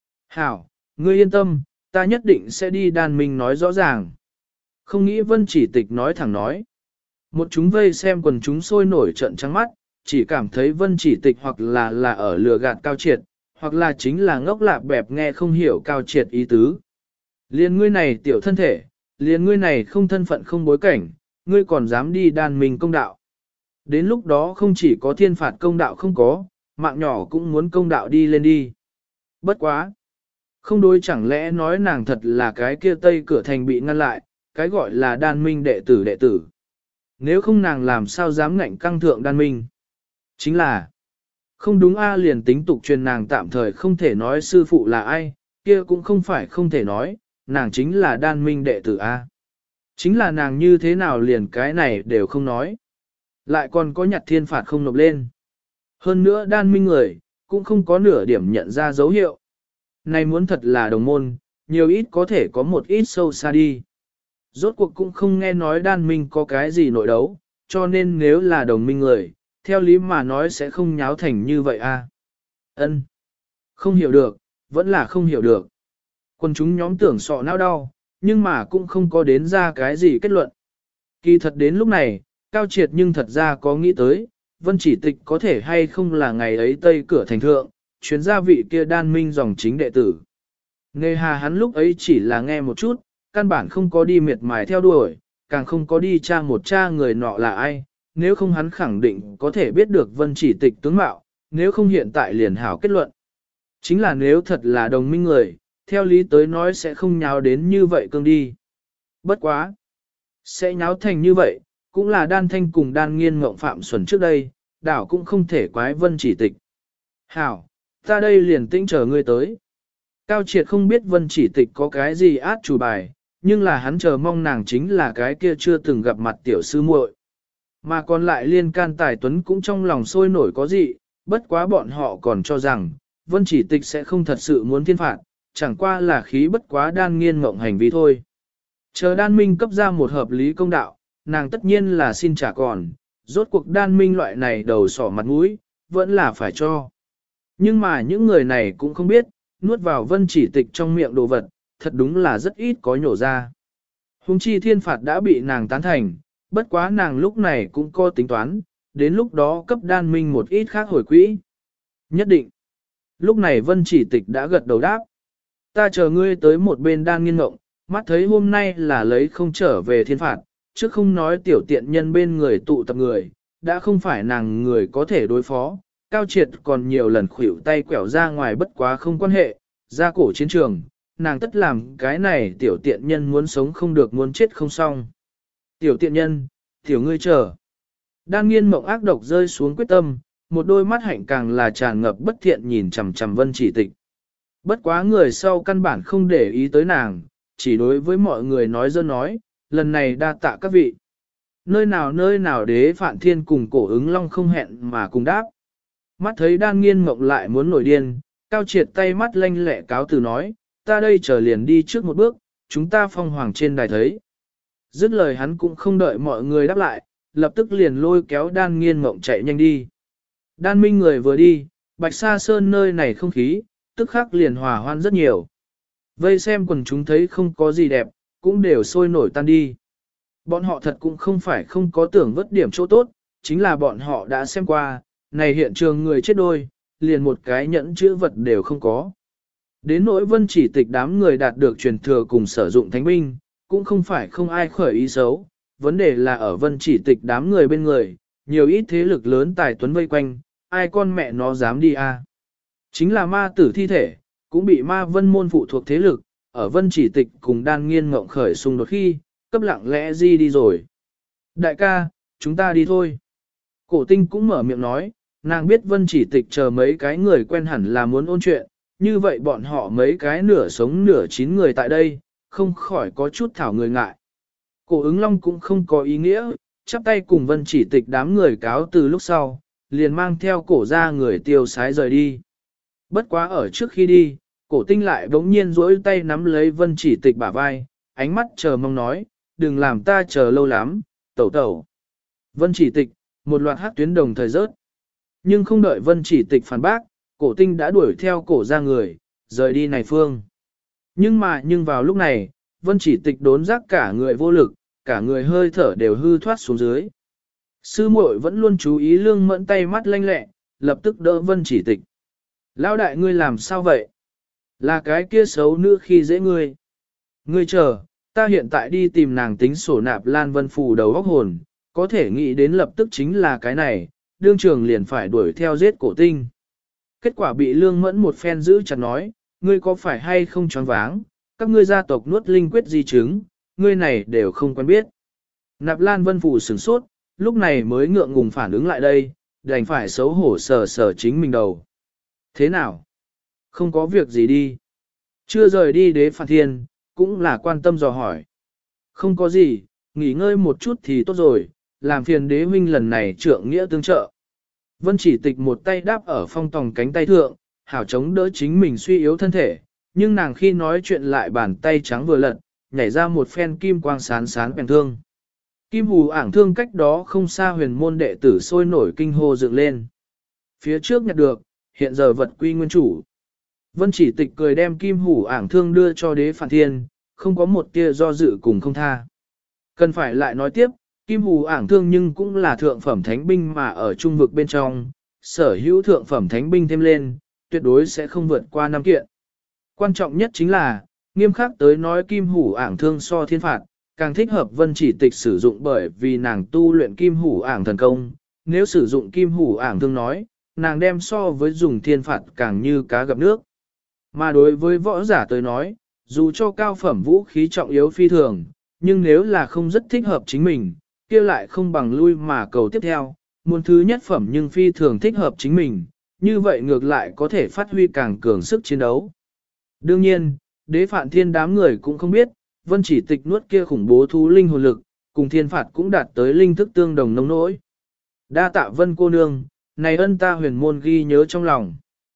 Hảo, ngươi yên tâm, ta nhất định sẽ đi đan minh nói rõ ràng. Không nghĩ Vân chỉ tịch nói thẳng nói. Một chúng vây xem quần chúng sôi nổi trận trắng mắt, chỉ cảm thấy Vân chỉ tịch hoặc là ở lừa gạt Cao triệt, hoặc là chính là ngốc lạp bẹp nghe không hiểu Cao triệt ý tứ. Liên ngươi này tiểu thân thể, liên ngươi này không thân phận không bối cảnh, ngươi còn dám đi đan minh công đạo. Đến lúc đó không chỉ có thiên phạt công đạo không có, mạng nhỏ cũng muốn công đạo đi lên đi. Bất quá. Không đối, chẳng lẽ nói nàng thật là cái kia tây cửa thành bị ngăn lại, cái gọi là đan minh đệ tử. Nếu không nàng làm sao dám ngạnh căng thượng đan minh. Chính là, không đúng a, liền tính tục truyền nàng tạm thời không thể nói sư phụ là ai, kia cũng không phải không thể nói, nàng chính là đan minh đệ tử a. Chính là nàng như thế nào liền cái này đều không nói. Lại còn có nhặt thiên phạt không nộp lên. Hơn nữa đan minh người, cũng không có nửa điểm nhận ra dấu hiệu. Này muốn thật là đồng môn, nhiều ít có thể có một ít sâu xa đi. Rốt cuộc cũng không nghe nói đan minh có cái gì nội đấu, cho nên nếu là đồng minh người, theo lý mà nói sẽ không nháo thành như vậy a. Ân, không hiểu được, vẫn là không hiểu được. Quân chúng nhóm tưởng sọ não đau, nhưng mà cũng không có đến ra cái gì kết luận. Kỳ thật đến lúc này, Cao triệt nhưng thật ra có nghĩ tới, Vân chỉ tịch có thể hay không là ngày ấy tây cửa thành thượng, chuyến gia vị kia đan minh dòng chính đệ tử. Nghề hà hắn lúc ấy chỉ là nghe một chút, căn bản không có đi miệt mài theo đuổi, càng không có đi tra người nọ là ai, nếu không hắn khẳng định có thể biết được Vân chỉ tịch tướng mạo, nếu không hiện tại liền hảo kết luận. Chính là nếu thật là đồng minh người, theo lý tới nói sẽ không nháo đến như vậy cương đi. Bất quá. Sẽ nháo thành như vậy, cũng là đan thanh cùng đan nghiên ngộng phạm xuẩn trước đây, đảo cũng không thể quái Vân chỉ tịch. Hảo, ta đây liền tĩnh chờ ngươi tới. Cao triệt không biết Vân chỉ tịch có cái gì át chủ bài, nhưng là hắn chờ mong nàng chính là cái kia chưa từng gặp mặt tiểu sư muội. Mà còn lại liên can tài tuấn cũng trong lòng sôi nổi có gì, bất quá bọn họ còn cho rằng, Vân chỉ tịch sẽ không thật sự muốn thiên phạt, chẳng qua là khí bất quá đan nghiên ngộng hành vi thôi. Chờ đan minh cấp ra một hợp lý công đạo, nàng tất nhiên là xin trả còn, rốt cuộc đan minh loại này đầu sỏ mặt mũi, vẫn là phải cho. Nhưng mà những người này cũng không biết, nuốt vào Vân chỉ tịch trong miệng đồ vật, thật đúng là rất ít có nhổ ra. Hùng chi thiên phạt đã bị nàng tán thành, bất quá nàng lúc này cũng có tính toán, đến lúc đó cấp đan minh một ít khác hồi quỹ. Nhất định. Lúc này Vân chỉ tịch đã gật đầu đáp. Ta chờ ngươi tới một bên đan nghiên ngộng, mắt thấy hôm nay là lấy không trở về thiên phạt, chứ không nói tiểu tiện nhân bên người tụ tập người, đã không phải nàng người có thể đối phó, Cao Triệt còn nhiều lần khuỷu tay quẻo ra ngoài bất quá không quan hệ, ra cổ chiến trường, nàng tất làm cái này tiểu tiện nhân muốn sống không được muốn chết không xong. Tiểu tiện nhân, tiểu ngươi chờ. Đan Nghiên mộng ác độc rơi xuống quyết tâm, một đôi mắt hạnh càng là tràn ngập bất thiện nhìn chằm chằm Vân Chỉ Tịch. Bất quá người sau căn bản không để ý tới nàng, chỉ đối với mọi người nói dơ nói, lần này đa tạ các vị. Nơi nào đế Phạn Thiên cùng Cổ Ứng Long không hẹn mà cùng đáp. Mắt thấy Đan Nghiên mộng lại muốn nổi điên, Cao Triệt tay mắt lanh lẹ cáo từ nói, ta đây chờ liền đi trước một bước, chúng ta phong hoàng trên đài thấy. Dứt lời hắn cũng không đợi mọi người đáp lại, lập tức liền lôi kéo Đan Nghiên mộng chạy nhanh đi. Đan Minh người vừa đi, Bạch Sa Sơn nơi này không khí, tức khắc liền hòa hoan rất nhiều. Vây xem quần chúng thấy không có gì đẹp, cũng đều sôi nổi tan đi. Bọn họ thật cũng không phải không có tưởng vất điểm chỗ tốt, chính là bọn họ đã xem qua, này hiện trường người chết đôi, liền một cái nhẫn chữ vật đều không có. Đến nỗi Vân Chỉ Tịch đám người đạt được truyền thừa cùng sử dụng thánh binh, cũng không phải không ai khởi ý xấu, vấn đề là ở Vân Chỉ Tịch đám người bên người, nhiều ít thế lực lớn tài tuấn vây quanh, ai con mẹ nó dám đi à. Chính là ma tử thi thể, cũng bị ma vân môn phụ thuộc thế lực, ở Vân Chỉ Tịch cùng Đan Nghiên ngộng khởi xung đột khi, cấp lặng lẽ đi rồi. Đại ca, chúng ta đi thôi. Cổ Tinh cũng mở miệng nói, nàng biết Vân Chỉ Tịch chờ mấy cái người quen hẳn là muốn ôn chuyện, như vậy bọn họ mấy cái nửa sống nửa chín người tại đây, không khỏi có chút thảo người ngại. Cổ Ứng Long cũng không có ý nghĩa, chắp tay cùng Vân Chỉ Tịch đám người cáo từ lúc sau, liền mang theo cổ ra người tiêu sái rời đi. Bất quá ở trước khi đi, Cổ Tinh lại bỗng nhiên duỗi tay nắm lấy Vân Chỉ Tịch bả vai, ánh mắt chờ mong nói, đừng làm ta chờ lâu lắm, tẩu tẩu. Vân Chỉ Tịch, một loạt hắc tuyến đồng thời rớt. Nhưng không đợi Vân Chỉ Tịch phản bác, Cổ Tinh đã đuổi theo cổ ra người, rời đi này phương. Nhưng vào lúc này, Vân Chỉ Tịch đốn giác cả người vô lực, cả người hơi thở đều hư thoát xuống dưới. Sư muội vẫn luôn chú ý Lương Mẫn tay mắt lanh lẹ, lập tức đỡ Vân Chỉ Tịch. Lão đại ngươi làm sao vậy? Là cái kia xấu nữ khi dễ ngươi. Ngươi chờ, ta hiện tại đi tìm nàng tính sổ nạp Lan Vân Phù đầu óc hồn, có thể nghĩ đến lập tức chính là cái này, đương trường liền phải đuổi theo giết Cổ Tinh. Kết quả bị Lương Mẫn một phen giữ chặt nói, ngươi có phải hay không choáng váng, các ngươi gia tộc nuốt linh quyết di chứng, ngươi này đều không quen biết. Nạp Lan Vân Phù sửng sốt, lúc này mới ngượng ngùng phản ứng lại đây, đành phải xấu hổ sờ chính mình đầu. Thế nào? Không có việc gì đi. Chưa rời đi đế Phạn Thiên, cũng là quan tâm dò hỏi. Không có gì, nghỉ ngơi một chút thì tốt rồi, làm phiền đế huynh lần này trượng nghĩa tương trợ. Vân Chỉ Tịch một tay đáp ở phong tòng cánh tay thượng, hảo chống đỡ chính mình suy yếu thân thể, nhưng nàng khi nói chuyện lại bàn tay trắng vừa lật, nhảy ra một phen kim quang sán bèn thương. Kim hù ảng thương cách đó không xa huyền môn đệ tử sôi nổi kinh hô dựng lên. Phía trước nhặt được, hiện giờ vật quy nguyên chủ. Vân Chỉ Tịch cười đem kim hủ ảng thương đưa cho đế Phạn Thiên, không có một tia do dự cùng không tha. Cần phải lại nói tiếp, kim hủ ảng thương nhưng cũng là thượng phẩm thánh binh mà ở trung vực bên trong, sở hữu thượng phẩm thánh binh thêm lên, tuyệt đối sẽ không vượt qua 5 kiện. Quan trọng nhất chính là, nghiêm khắc tới nói kim hủ ảng thương so thiên phạt, càng thích hợp Vân Chỉ Tịch sử dụng bởi vì nàng tu luyện kim hủ ảng thần công, nếu sử dụng kim hủ ảng thương nói, nàng đem so với dùng thiên phạt càng như cá gặp nước. Mà đối với võ giả tới nói, dù cho cao phẩm vũ khí trọng yếu phi thường, nhưng nếu là không rất thích hợp chính mình, kia lại không bằng lui mà cầu tiếp theo, muốn thứ nhất phẩm nhưng phi thường thích hợp chính mình, như vậy ngược lại có thể phát huy càng cường sức chiến đấu. Đương nhiên, đế Phạn Thiên đám người cũng không biết, Vân Chỉ Tịch nuốt kia khủng bố thú linh hồn lực, cùng thiên phạt cũng đạt tới linh thức tương đồng nông nỗi. Đa tạ Vân cô nương, này ân ta huyền môn ghi nhớ trong lòng.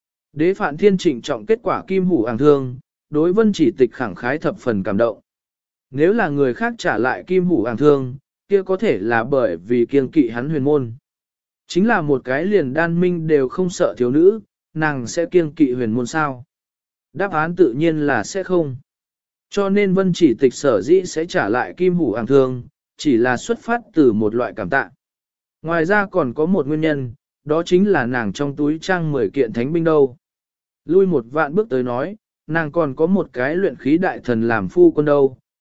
Đế Phạn Thiên trịnh trọng kết quả kim hủ ảng thương, đối Vân Chỉ Tịch khẳng khái thập phần cảm động. Nếu là người khác trả lại kim hủ ảng thương, kia có thể là bởi vì kiêng kỵ hắn huyền môn. Chính là một cái liền đan minh đều không sợ thiếu nữ, nàng sẽ kiêng kỵ huyền môn sao? Đáp án tự nhiên là sẽ không. Cho nên Vân Chỉ Tịch sở dĩ sẽ trả lại kim hủ ảng thương, chỉ là xuất phát từ một loại cảm tạ. Ngoài ra còn có một nguyên nhân, đó chính là nàng trong túi trang 10 kiện thánh binh đâu. Lui một vạn bước tới nói, nàng còn có một cái luyện khí đại thần làm phu quân đâu,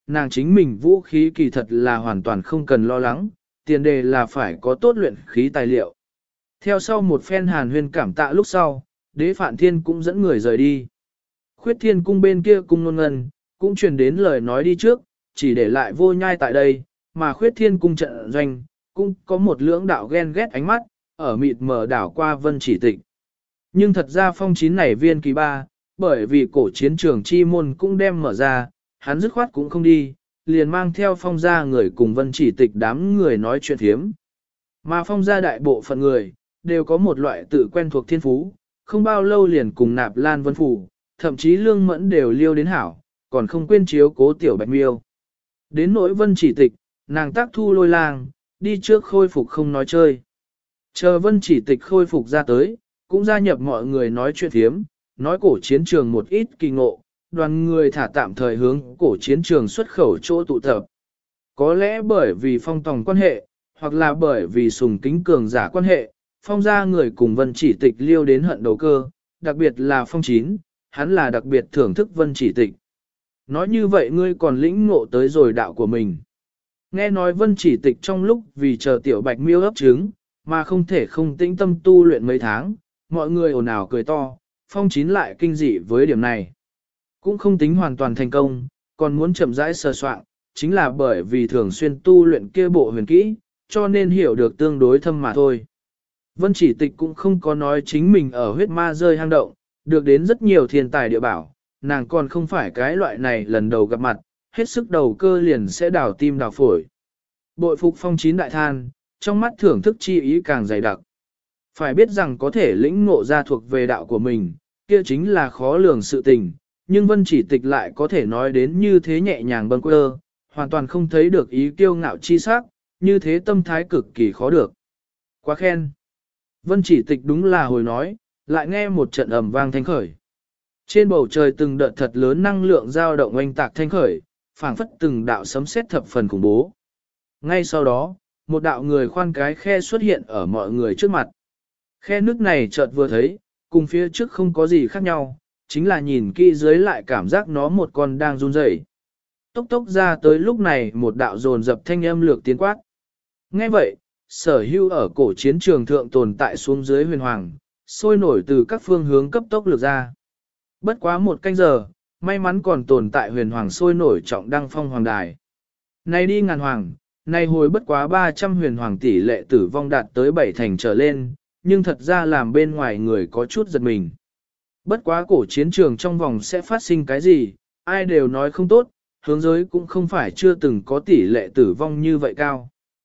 nàng chính mình vũ khí kỳ thật là hoàn toàn không cần lo lắng, tiền đề là phải có tốt luyện khí tài liệu. Theo sau một phen hàn huyên cảm tạ lúc sau, Đế Phạn Thiên cũng dẫn người rời đi. Khuyết Thiên cung bên kia cung nôn ngân, cũng truyền đến lời nói đi trước, chỉ để lại Vô Nhai tại đây, mà Khuyết Thiên cung trận doanh, cũng có một lưỡng đạo ghen ghét ánh mắt, ở mịt mờ đảo qua Vân Chỉ Tịch. Nhưng thật ra phong chín này viên kỳ ba, bởi vì cổ chiến trường chi môn cũng đem mở ra, hắn dứt khoát cũng không đi, liền mang theo phong gia người cùng Vân Chỉ Tịch đám người nói chuyện thiếm. Mà phong gia đại bộ phận người, đều có một loại tự quen thuộc thiên phú, không bao lâu liền cùng nạp lan vân phủ, thậm chí lương mẫn đều liêu đến hảo, còn không quên chiếu cố tiểu bạch miêu. Đến nỗi Vân Chỉ Tịch, nàng tác thu lôi lang, đi trước khôi phục không nói chơi. Chờ Vân Chỉ Tịch khôi phục ra tới, cũng gia nhập mọi người nói chuyện thiếm, nói cổ chiến trường một ít kỳ ngộ, đoàn người thả tạm thời hướng cổ chiến trường xuất khẩu chỗ tụ tập. Có lẽ bởi vì phong tòng quan hệ, hoặc là bởi vì sùng kính cường giả quan hệ, phong gia người cùng Vân Chỉ Tịch liêu đến hận đầu cơ, đặc biệt là phong chín, hắn là đặc biệt thưởng thức Vân Chỉ Tịch. Nói như vậy ngươi còn lĩnh ngộ tới rồi đạo của mình. Nghe nói Vân Chỉ Tịch trong lúc vì chờ tiểu bạch miêu ấp trứng, mà không thể không tĩnh tâm tu luyện mấy tháng, mọi người ồn ào cười to, phong chín lại kinh dị với điểm này. Cũng không tính hoàn toàn thành công, còn muốn chậm rãi sơ soạn, chính là bởi vì thường xuyên tu luyện kia bộ huyền kỹ, cho nên hiểu được tương đối thâm mà thôi. Vân Chỉ Tịch cũng không có nói chính mình ở huyết ma rơi hang động, được đến rất nhiều thiên tài địa bảo, nàng còn không phải cái loại này lần đầu gặp mặt, hết sức đầu cơ liền sẽ đào tim đào phổi. Bội phục phong chín đại than, trong mắt thưởng thức chi ý càng dày đặc. Phải biết rằng có thể lĩnh ngộ ra thuộc về đạo của mình, kia chính là khó lường sự tình, nhưng Vân Chỉ Tịch lại có thể nói đến như thế nhẹ nhàng bâng quơ, hoàn toàn không thấy được ý kiêu ngạo chi sắc, như thế tâm thái cực kỳ khó được. Quá khen. Vân Chỉ Tịch đúng là hồi nói, lại nghe một trận ầm vang thanh khởi. Trên bầu trời từng đợt thật lớn năng lượng dao động oanh tạc thanh khởi, phảng phất từng đạo sấm sét thập phần khủng bố. Ngay sau đó, một đạo người khoan cái khe xuất hiện ở mọi người trước mặt. Khe nước này chợt vừa thấy, cùng phía trước không có gì khác nhau, chính là nhìn kỹ dưới lại cảm giác nó một con đang run rẩy. Tốc tốc ra tới lúc này một đạo dồn dập thanh âm lược tiến quát. Nghe vậy, sở hữu ở cổ chiến trường thượng tồn tại xuống dưới huyền hoàng, sôi nổi từ các phương hướng cấp tốc lược ra. Bất quá một canh giờ, may mắn còn tồn tại huyền hoàng sôi nổi trọng đăng phong hoàng đài. Này đi ngàn hoàng, này hồi bất quá 300 huyền hoàng tỷ lệ tử vong đạt tới 7 thành trở lên, nhưng thật ra làm bên ngoài người có chút giật mình. Bất quá cổ chiến trường trong vòng sẽ phát sinh cái gì, ai đều nói không tốt, hướng giới cũng không phải chưa từng có tỷ lệ tử vong như vậy cao.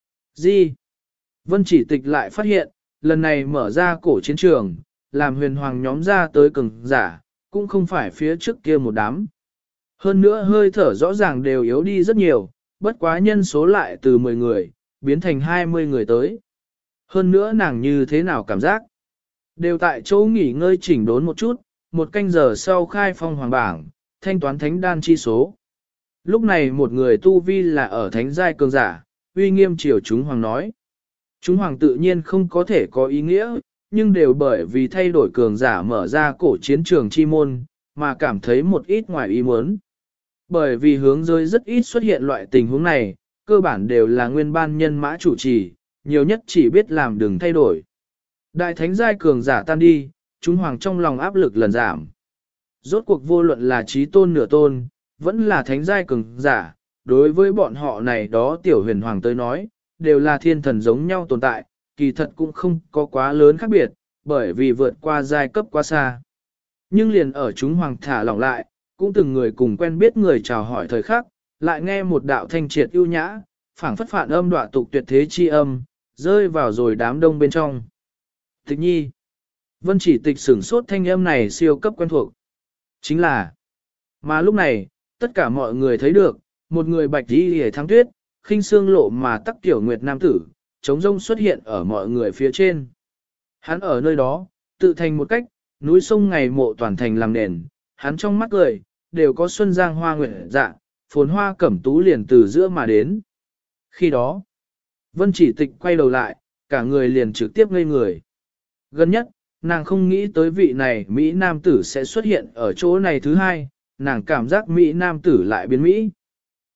Gì? Vân Chỉ Tịch lại phát hiện, lần này mở ra cổ chiến trường, làm huyền hoàng nhóm ra tới cường giả, cũng không phải phía trước kia một đám. Hơn nữa hơi thở rõ ràng đều yếu đi rất nhiều, bất quá nhân số lại từ 10 người, biến thành 20 người tới. Hơn nữa nàng như thế nào cảm giác? Đều tại chỗ nghỉ ngơi chỉnh đốn một chút, một canh giờ sau khai phong hoàng bảng, thanh toán thánh đan chi số. Lúc này một người tu vi là ở thánh giai cường giả, uy nghiêm triều chúng hoàng nói. Chúng hoàng tự nhiên không có thể có ý nghĩa, nhưng đều bởi vì thay đổi cường giả mở ra cổ chiến trường chi môn, mà cảm thấy một ít ngoài ý muốn. Bởi vì hướng giới rất ít xuất hiện loại tình huống này, cơ bản đều là nguyên ban nhân mã chủ trì, nhiều nhất chỉ biết làm đừng thay đổi. Đại thánh giai cường giả tan đi, chúng hoàng trong lòng áp lực lần giảm. Rốt cuộc vô luận là trí tôn nửa tôn, vẫn là thánh giai cường giả, đối với bọn họ này đó tiểu huyền hoàng tới nói, đều là thiên thần giống nhau tồn tại, kỳ thật cũng không có quá lớn khác biệt, bởi vì vượt qua giai cấp quá xa. Nhưng liền ở chúng hoàng thả lỏng lại, cũng từng người cùng quen biết người chào hỏi thời khắc, lại nghe một đạo thanh triệt ưu nhã, phảng phất phản âm đọa tục tuyệt thế chi âm, rơi vào rồi đám đông bên trong. Tịch nhi. Vân Chỉ Tịch sửng sốt thanh âm này siêu cấp quen thuộc. Chính là. Mà lúc này, tất cả mọi người thấy được, một người bạch đi hề thắng tuyết, khinh xương lộ mà tắc tiểu nguyệt nam tử, trống rông xuất hiện ở mọi người phía trên. Hắn ở nơi đó, tự thành một cách, núi sông ngày mộ toàn thành làm nền, hắn trong mắt cười, đều có xuân giang hoa nguyệt dạ, phồn hoa cẩm tú liền từ giữa mà đến. Khi đó, Vân Chỉ Tịch quay đầu lại, cả người liền trực tiếp ngây người. Gần nhất, nàng không nghĩ tới vị này Mỹ Nam tử sẽ xuất hiện ở chỗ này thứ hai, nàng cảm giác Mỹ Nam tử lại biến Mỹ.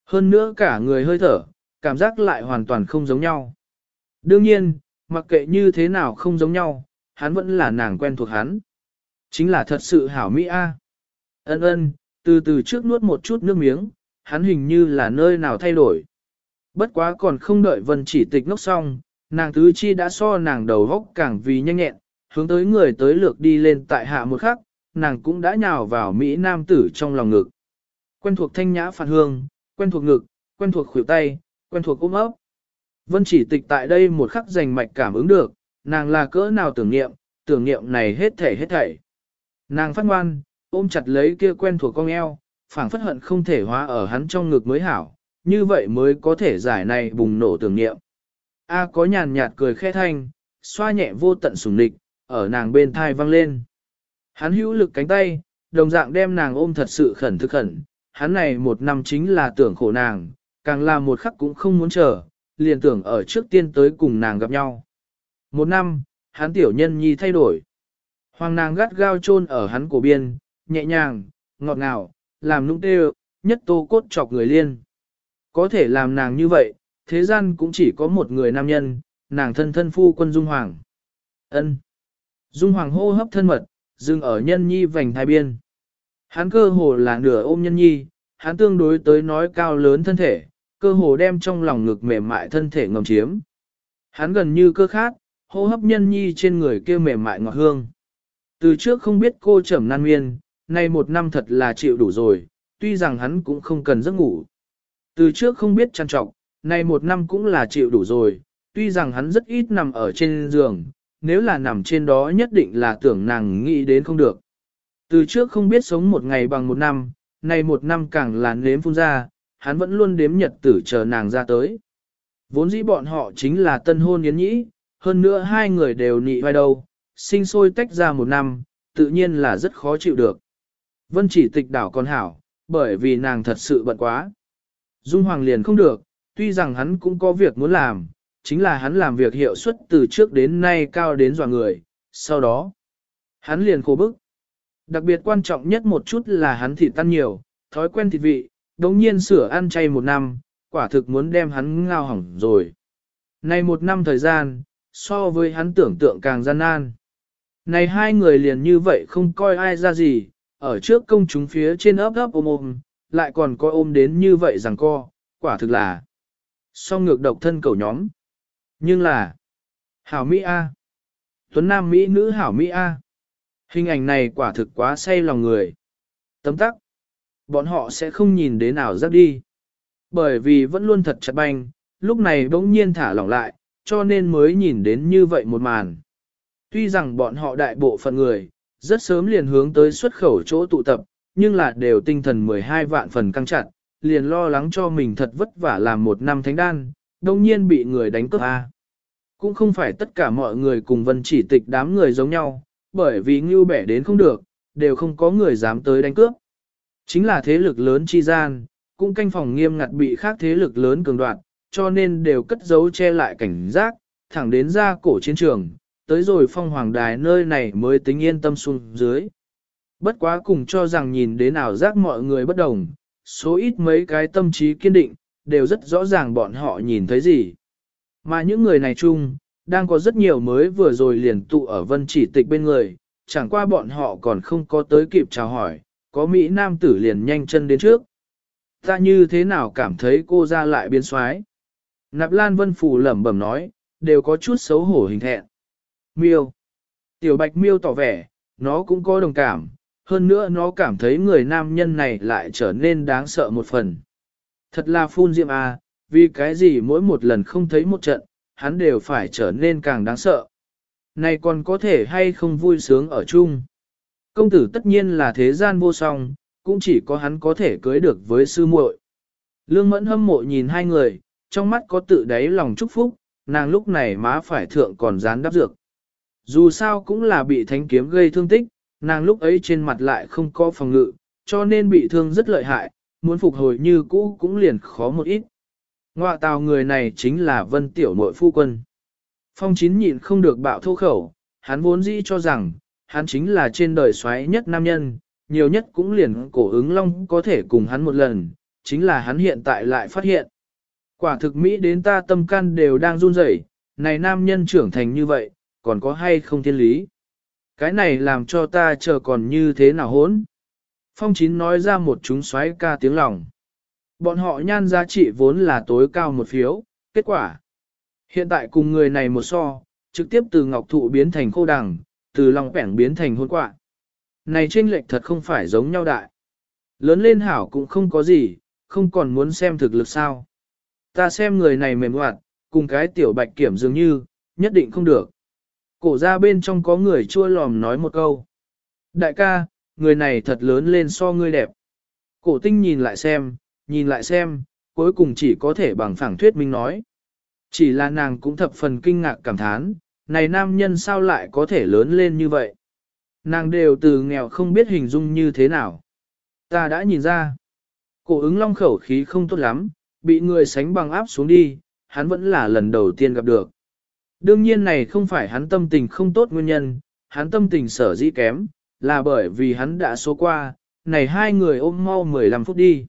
Hơn nữa cả người hơi thở, cảm giác lại hoàn toàn không giống nhau. Đương nhiên, mặc kệ như thế nào không giống nhau, hắn vẫn là nàng quen thuộc hắn. Chính là thật sự hảo mỹ a. Ân ân, từ từ trước nuốt một chút nước miếng, hắn hình như là nơi nào thay đổi. Bất quá còn không đợi Vân Chỉ Tịch ngốc xong, nàng tứ chi đã so nàng đầu góc càng vì nhanh nhẹn, hướng tới người tới lược đi lên tại hạ một khắc, nàng cũng đã nhào vào Mỹ nam tử trong lòng ngực. Quen thuộc thanh nhã phản hương, quen thuộc ngực, quen thuộc khuỷu tay, quen thuộc ôm ấp. Vân Chỉ Tịch tại đây một khắc dành mạch cảm ứng được, nàng là cỡ nào tưởng niệm này hết thảy. Nàng phát ngoan, ôm chặt lấy kia quen thuộc cong eo, phảng phất hận không thể hóa ở hắn trong ngực mới hảo, như vậy mới có thể giải này bùng nổ tưởng niệm. A có nhàn nhạt cười khẽ thanh, xoa nhẹ vô tận sủng địch, ở nàng bên thai văng lên. Hắn hữu lực cánh tay, đồng dạng đem nàng ôm thật sự khẩn thực khẩn, hắn này một năm chính là tưởng khổ nàng, càng là một khắc cũng không muốn chờ, liền tưởng ở trước tiên tới cùng nàng gặp nhau. Một năm, hắn tiểu nhân nhi thay đổi. Hoàng nàng gắt gao chôn ở hắn cổ biên, nhẹ nhàng, ngọt ngào, làm nũng tê nhất tô cốt chọc người liên. Có thể làm nàng như vậy, thế gian cũng chỉ có một người nam nhân, nàng thân thân phu quân Dung Hoàng. Ân. Dung Hoàng hô hấp thân mật, dừng ở nhân nhi vành thai biên. Hắn cơ hồ là nửa ôm nhân nhi, hắn tương đối tới nói cao lớn thân thể, cơ hồ đem trong lòng ngực mềm mại thân thể ngầm chiếm. Hắn gần như cơ khát, hô hấp nhân nhi trên người kia mềm mại ngọt hương. Từ trước không biết cô trầm nan miên, nay một năm thật là chịu đủ rồi, tuy rằng hắn cũng không cần giấc ngủ. Từ trước không biết trăn trọng, nay một năm cũng là chịu đủ rồi, tuy rằng hắn rất ít nằm ở trên giường, nếu là nằm trên đó nhất định là tưởng nàng nghĩ đến không được. Từ trước không biết sống một ngày bằng một năm, nay một năm càng là nếm phun ra, hắn vẫn luôn đếm nhật tử chờ nàng ra tới. Vốn dĩ bọn họ chính là tân hôn yến nhĩ, hơn nữa hai người đều nị vai đâu, sinh sôi tách ra một năm, tự nhiên là rất khó chịu được. Vân Chỉ Tịch đảo còn hảo, bởi vì nàng thật sự bận quá. Dung Hoàng liền không được, tuy rằng hắn cũng có việc muốn làm, chính là hắn làm việc hiệu suất từ trước đến nay cao đến dọa người, sau đó, hắn liền khổ bức. Đặc biệt quan trọng nhất một chút là hắn thịt tan nhiều, thói quen thịt vị, đồng nhiên sửa ăn chay một năm, quả thực muốn đem hắn ngao hỏng rồi. Này một năm thời gian, so với hắn tưởng tượng càng gian nan. Này hai người liền như vậy không coi ai ra gì, ở trước công chúng phía trên ấp ôm, lại còn coi ôm đến như vậy rằng co, quả thực là song ngược độc thân cầu nhóm. Nhưng là, hảo Mỹ A. Tuấn Nam Mỹ nữ hảo Mỹ A. Hình ảnh này quả thực quá say lòng người. Tấm tắc, bọn họ sẽ không nhìn đến nào giáp đi. Bởi vì vẫn luôn thật chặt banh, lúc này bỗng nhiên thả lỏng lại, cho nên mới nhìn đến như vậy một màn. Tuy rằng bọn họ đại bộ phận người, rất sớm liền hướng tới xuất khẩu chỗ tụ tập, nhưng là đều tinh thần 12 vạn phần căng chặt, liền lo lắng cho mình thật vất vả làm một năm thánh đan, đồng nhiên bị người đánh cướp A. Cũng không phải tất cả mọi người cùng Vân Chỉ Tịch đám người giống nhau, bởi vì ngưu bẻ đến không được, đều không có người dám tới đánh cướp. Chính là thế lực lớn chi gian, cũng canh phòng nghiêm ngặt bị khác thế lực lớn cường đoạt, cho nên đều cất giấu che lại cảnh giác, thẳng đến ra cổ chiến trường, tới rồi phong hoàng đài nơi này mới tính yên tâm xuống dưới. Bất quá cùng cho rằng nhìn đến ảo giác mọi người bất đồng, số ít mấy cái tâm trí kiên định, đều rất rõ ràng bọn họ nhìn thấy gì. Mà những người này chung, đang có rất nhiều mới vừa rồi liền tụ ở Vân Chỉ Tịch bên người, chẳng qua bọn họ còn không có tới kịp chào hỏi, có Mỹ nam tử liền nhanh chân đến trước. Ta như thế nào cảm thấy cô ra lại biến xoái? Nạp Lan Vân Phù lẩm bẩm nói, đều có chút xấu hổ hình thẹn. Miêu. Tiểu Bạch Miêu tỏ vẻ, nó cũng có đồng cảm, hơn nữa nó cảm thấy người nam nhân này lại trở nên đáng sợ một phần. Thật là phun diệm à, vì cái gì mỗi một lần không thấy một trận, hắn đều phải trở nên càng đáng sợ. Này còn có thể hay không vui sướng ở chung. Công tử tất nhiên là thế gian vô song, cũng chỉ có hắn có thể cưới được với sư muội. Lương Mẫn hâm mộ nhìn hai người, trong mắt có tự đáy lòng chúc phúc, nàng lúc này má phải thượng còn dán đắp dược. Dù sao cũng là bị thánh kiếm gây thương tích, nàng lúc ấy trên mặt lại không có phòng ngự, cho nên bị thương rất lợi hại, muốn phục hồi như cũ cũng liền khó một ít. Ngoạ tào người này chính là Vân Tiểu Nội phu quân. Phong Chín nhịn không được bạo thô khẩu, hắn vốn dĩ cho rằng, hắn chính là trên đời xoáy nhất nam nhân, nhiều nhất cũng liền cổ ứng long có thể cùng hắn một lần, chính là hắn hiện tại lại phát hiện. Quả thực Mỹ đến ta tâm can đều đang run rẩy, này nam nhân trưởng thành như vậy, còn có hay không thiên lý. Cái này làm cho ta chờ còn như thế nào hốn. Phong Chín nói ra một chúng xoáy ca tiếng lòng. Bọn họ nhan giá trị vốn là tối cao một phiếu, kết quả. Hiện tại cùng người này một so, trực tiếp từ ngọc thụ biến thành khô đằng, từ lòng bẻng biến thành hôn quạ. Này chênh lệch thật không phải giống nhau đại. Lớn lên hảo cũng không có gì, không còn muốn xem thực lực sao. Ta xem người này mềm hoạt, cùng cái tiểu bạch kiểm dường như, nhất định không được. Cổ ra bên trong có người chua lòm nói một câu. Đại ca, người này thật lớn lên so ngươi đẹp. Cổ tinh nhìn lại xem, cuối cùng chỉ có thể bằng phẳng thuyết minh nói. Chỉ là nàng cũng thập phần kinh ngạc cảm thán, này nam nhân sao lại có thể lớn lên như vậy. Nàng đều từ nghèo không biết hình dung như thế nào. Ta đã nhìn ra. Cổ ứng long khẩu khí không tốt lắm, bị người sánh bằng áp xuống đi, hắn vẫn là lần đầu tiên gặp được. Đương nhiên này không phải hắn tâm tình không tốt nguyên nhân, hắn tâm tình sở dĩ kém, là bởi vì hắn đã số qua, này hai người ôm mau 15 phút đi.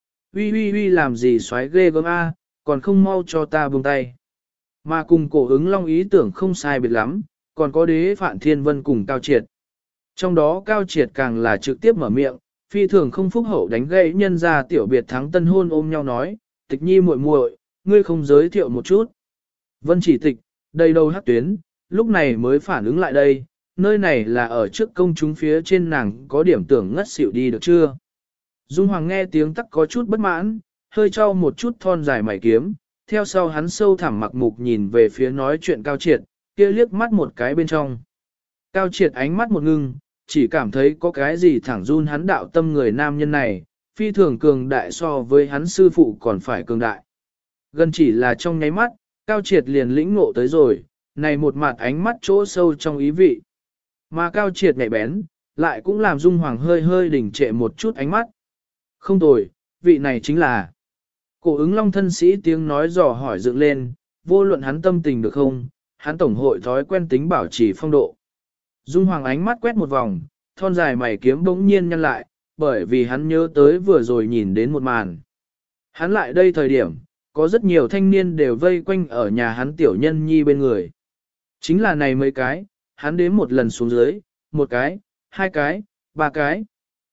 Uy làm gì xoáy ghê gớm a, còn không mau cho ta buông tay. Mà cùng cổ ứng long ý tưởng không sai biệt lắm, còn có đế Phạn Thiên Vân cùng Cao Triệt. Trong đó Cao Triệt càng là trực tiếp mở miệng, phi thường không phúc hậu đánh gãy nhân ra tiểu biệt thắng tân hôn ôm nhau nói, Tịch Nhi muội muội, ngươi không giới thiệu một chút. Vân Chỉ Tịch, đầy đầu hắc tuyến, lúc này mới phản ứng lại đây, nơi này là ở trước công chúng phía trên nàng có điểm tưởng ngất xỉu đi được chưa. Dung Hoàng nghe tiếng tắc có chút bất mãn, hơi trao một chút thon dài mày kiếm, theo sau hắn sâu thẳm mặc mục nhìn về phía nói chuyện Cao Triệt, kia liếc mắt một cái bên trong. Cao Triệt ánh mắt một ngưng, chỉ cảm thấy có cái gì thẳng run hắn đạo tâm người nam nhân này, phi thường cường đại so với hắn sư phụ còn phải cường đại. Gần chỉ là trong nháy mắt, Cao Triệt liền lĩnh ngộ tới rồi, này một mặt ánh mắt chỗ sâu trong ý vị. Mà Cao Triệt nhạy bén, lại cũng làm Dung Hoàng hơi hơi đỉnh trệ một chút ánh mắt. Không tồi, vị này chính là. Cổ ứng long thân sĩ tiếng nói dò hỏi dựng lên, vô luận hắn tâm tình được không, hắn tổng hội thói quen tính bảo trì phong độ. Dung Hoàng ánh mắt quét một vòng, thon dài mày kiếm bỗng nhiên nhăn lại, bởi vì hắn nhớ tới vừa rồi nhìn đến một màn. Hắn lại đây thời điểm, có rất nhiều thanh niên đều vây quanh ở nhà hắn tiểu nhân nhi bên người. Chính là này mấy cái, hắn đếm một lần xuống dưới, một cái, hai cái, ba cái.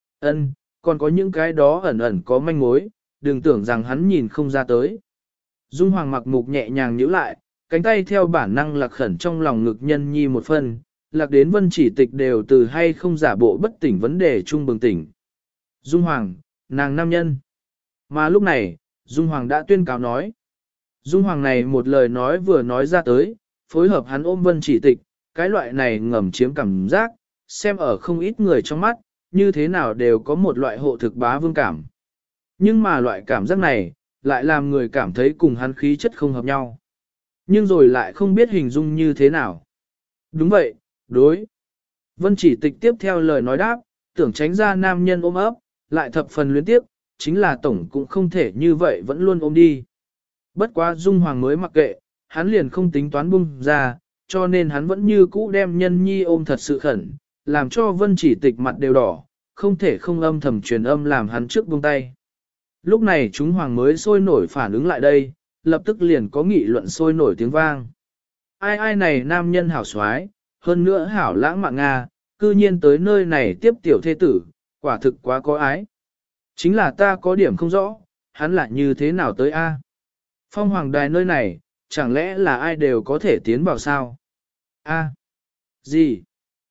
Còn có những cái đó ẩn ẩn có manh mối, đừng tưởng rằng hắn nhìn không ra tới. Dung Hoàng mặc mục nhẹ nhàng nhíu lại, cánh tay theo bản năng lạc khẩn trong lòng ngực nhân nhi một phần, lạc đến Vân Chỉ Tịch đều từ hay không giả bộ bất tỉnh vấn đề chung bừng tỉnh. Dung Hoàng, nàng nam nhân. Mà lúc này, Dung Hoàng đã tuyên cáo nói. Dung Hoàng này một lời nói vừa nói ra tới, phối hợp hắn ôm Vân Chỉ Tịch, cái loại này ngầm chiếm cảm giác, xem ở không ít người trong mắt, như thế nào đều có một loại hộ thực bá vương cảm. Nhưng mà loại cảm giác này, lại làm người cảm thấy cùng hắn khí chất không hợp nhau. Nhưng rồi lại không biết hình dung như thế nào. Đúng vậy, đối. Vân Chỉ Tịch tiếp theo lời nói đáp, tưởng tránh ra nam nhân ôm ấp, lại thập phần luyến tiếp, chính là tổng cũng không thể như vậy vẫn luôn ôm đi. Bất quá Dung Hoàng mới mặc kệ, hắn liền không tính toán buông ra, cho nên hắn vẫn như cũ đem nhân nhi ôm thật sự khẩn, làm cho Vân Chỉ Tịch mặt đều đỏ, không thể không âm thầm truyền âm làm hắn trước buông tay. Lúc này chúng hoàng mới sôi nổi phản ứng lại đây, lập tức liền có nghị luận sôi nổi tiếng vang. Ai này nam nhân hảo soái, hơn nữa hảo lãng mạn Nga, cư nhiên tới nơi này tiếp tiểu thê tử, quả thực quá có ái. Chính là ta có điểm không rõ, hắn lại như thế nào tới a? Phong Hoàng Đài nơi này, chẳng lẽ là ai đều có thể tiến vào sao? A, gì?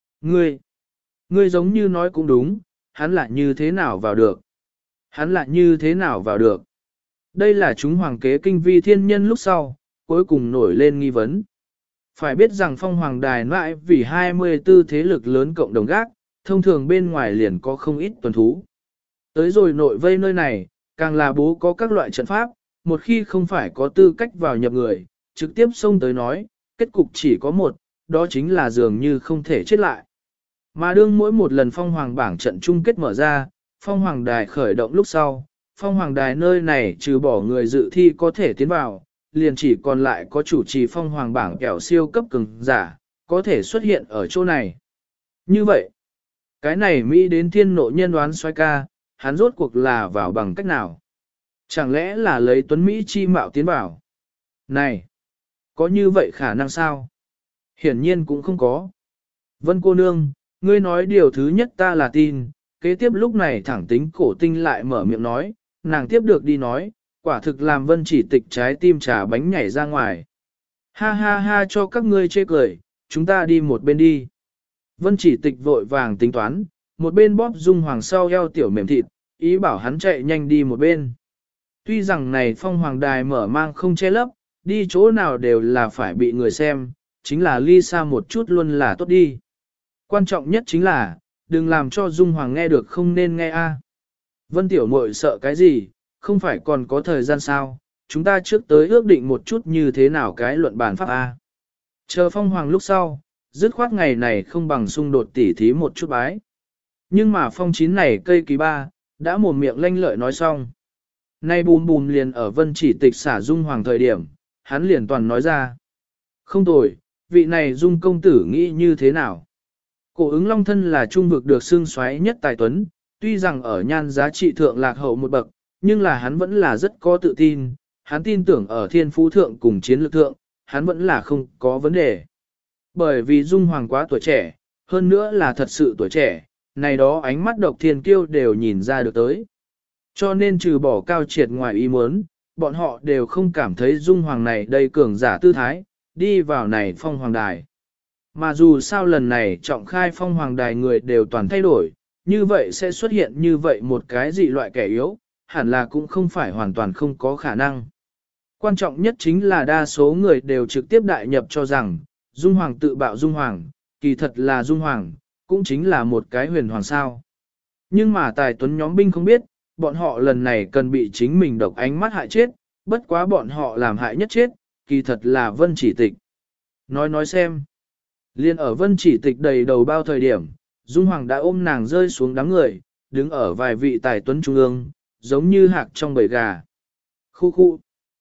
Ngươi giống như nói cũng đúng, hắn lại như thế nào vào được? Hắn lại như thế nào vào được? Đây là chúng hoàng kế kinh vi thiên nhân lúc sau, cuối cùng nổi lên nghi vấn. Phải biết rằng Phong Hoàng Đài lại vì 24 thế lực lớn cộng đồng gác, thông thường bên ngoài liền có không ít tuần thú. Tới rồi nội vây nơi này, càng là bố có các loại trận pháp, một khi không phải có tư cách vào nhập người, trực tiếp xông tới nói, kết cục chỉ có một, đó chính là dường như không thể chết lại. Mà đương mỗi một lần Phong Hoàng bảng trận chung kết mở ra, Phong Hoàng Đài khởi động lúc sau, Phong Hoàng Đài nơi này trừ bỏ người dự thi có thể tiến vào, liền chỉ còn lại có chủ trì Phong Hoàng bảng kẻo siêu cấp cường giả, có thể xuất hiện ở chỗ này. Như vậy, cái này Mỹ đến thiên nộ nhân đoán xoay ca, hắn rốt cuộc là vào bằng cách nào? Chẳng lẽ là lấy tuấn Mỹ chi mạo tiến bảo? Này, có như vậy khả năng sao? Hiển nhiên cũng không có. Vân cô nương, ngươi nói điều thứ nhất ta là tin, kế tiếp lúc này thẳng tính cổ tinh lại mở miệng nói, nàng tiếp được đi nói, quả thực làm Vân Chỉ Tịch trái tim trà bánh nhảy ra ngoài. Ha ha ha cho các ngươi chê cười, chúng ta đi một bên đi. Vân Chỉ Tịch vội vàng tính toán, một bên bóp Dung Hoàng sau eo tiểu mềm thịt, ý bảo hắn chạy nhanh đi một bên. Tuy rằng này phong hoàng đài mở mang không che lấp, đi chỗ nào đều là phải bị người xem, chính là ly xa một chút luôn là tốt đi. Quan trọng nhất chính là, đừng làm cho Dung Hoàng nghe được không nên nghe a. Vân Tiểu Muội sợ cái gì, không phải còn có thời gian sao, chúng ta trước tới ước định một chút như thế nào cái luận bàn pháp a. Chờ phong hoàng lúc sau, dứt khoát ngày này không bằng xung đột tỉ thí một chút bái. Nhưng mà phong chín này cây kỳ ba, đã mồm miệng lanh lợi nói xong. Nay bùm bùm liền ở Vân Chỉ Tịch xả Dung Hoàng thời điểm, hắn liền toàn nói ra. Không tồi, vị này Dung công tử nghĩ như thế nào? Cổ ứng long thân là trung vực được xương xoáy nhất tài tuấn, tuy rằng ở nhan giá trị thượng lạc hậu một bậc, nhưng là hắn vẫn là rất có tự tin, hắn tin tưởng ở thiên phú thượng cùng chiến lược thượng, hắn vẫn là không có vấn đề. Bởi vì Dung Hoàng quá tuổi trẻ, hơn nữa là thật sự tuổi trẻ, này đó ánh mắt độc thiên kiêu đều nhìn ra được tới. Cho nên trừ bỏ cao triệt ngoài ý muốn, bọn họ đều không cảm thấy Dung Hoàng này đầy cường giả tư thái, đi vào này phong hoàng đài. Mà dù sao lần này trọng khai phong hoàng đài người đều toàn thay đổi, như vậy sẽ xuất hiện như vậy một cái dị loại kẻ yếu, hẳn là cũng không phải hoàn toàn không có khả năng. Quan trọng nhất chính là đa số người đều trực tiếp đại nhập cho rằng, Dung Hoàng tự bạo Dung Hoàng, kỳ thật là Dung Hoàng, cũng chính là một cái huyền hoàng sao. Nhưng mà tài tuấn nhóm binh không biết, bọn họ lần này cần bị chính mình độc ánh mắt hại chết, bất quá bọn họ làm hại nhất chết, kỳ thật là Vân Chỉ Tịch. Nói xem. Liên ở Vân Chỉ Tịch đầy đầu bao thời điểm, Dung Hoàng đã ôm nàng rơi xuống đám người, đứng ở vài vị tài tuấn trung ương, giống như hạc trong bầy gà. Khu khu.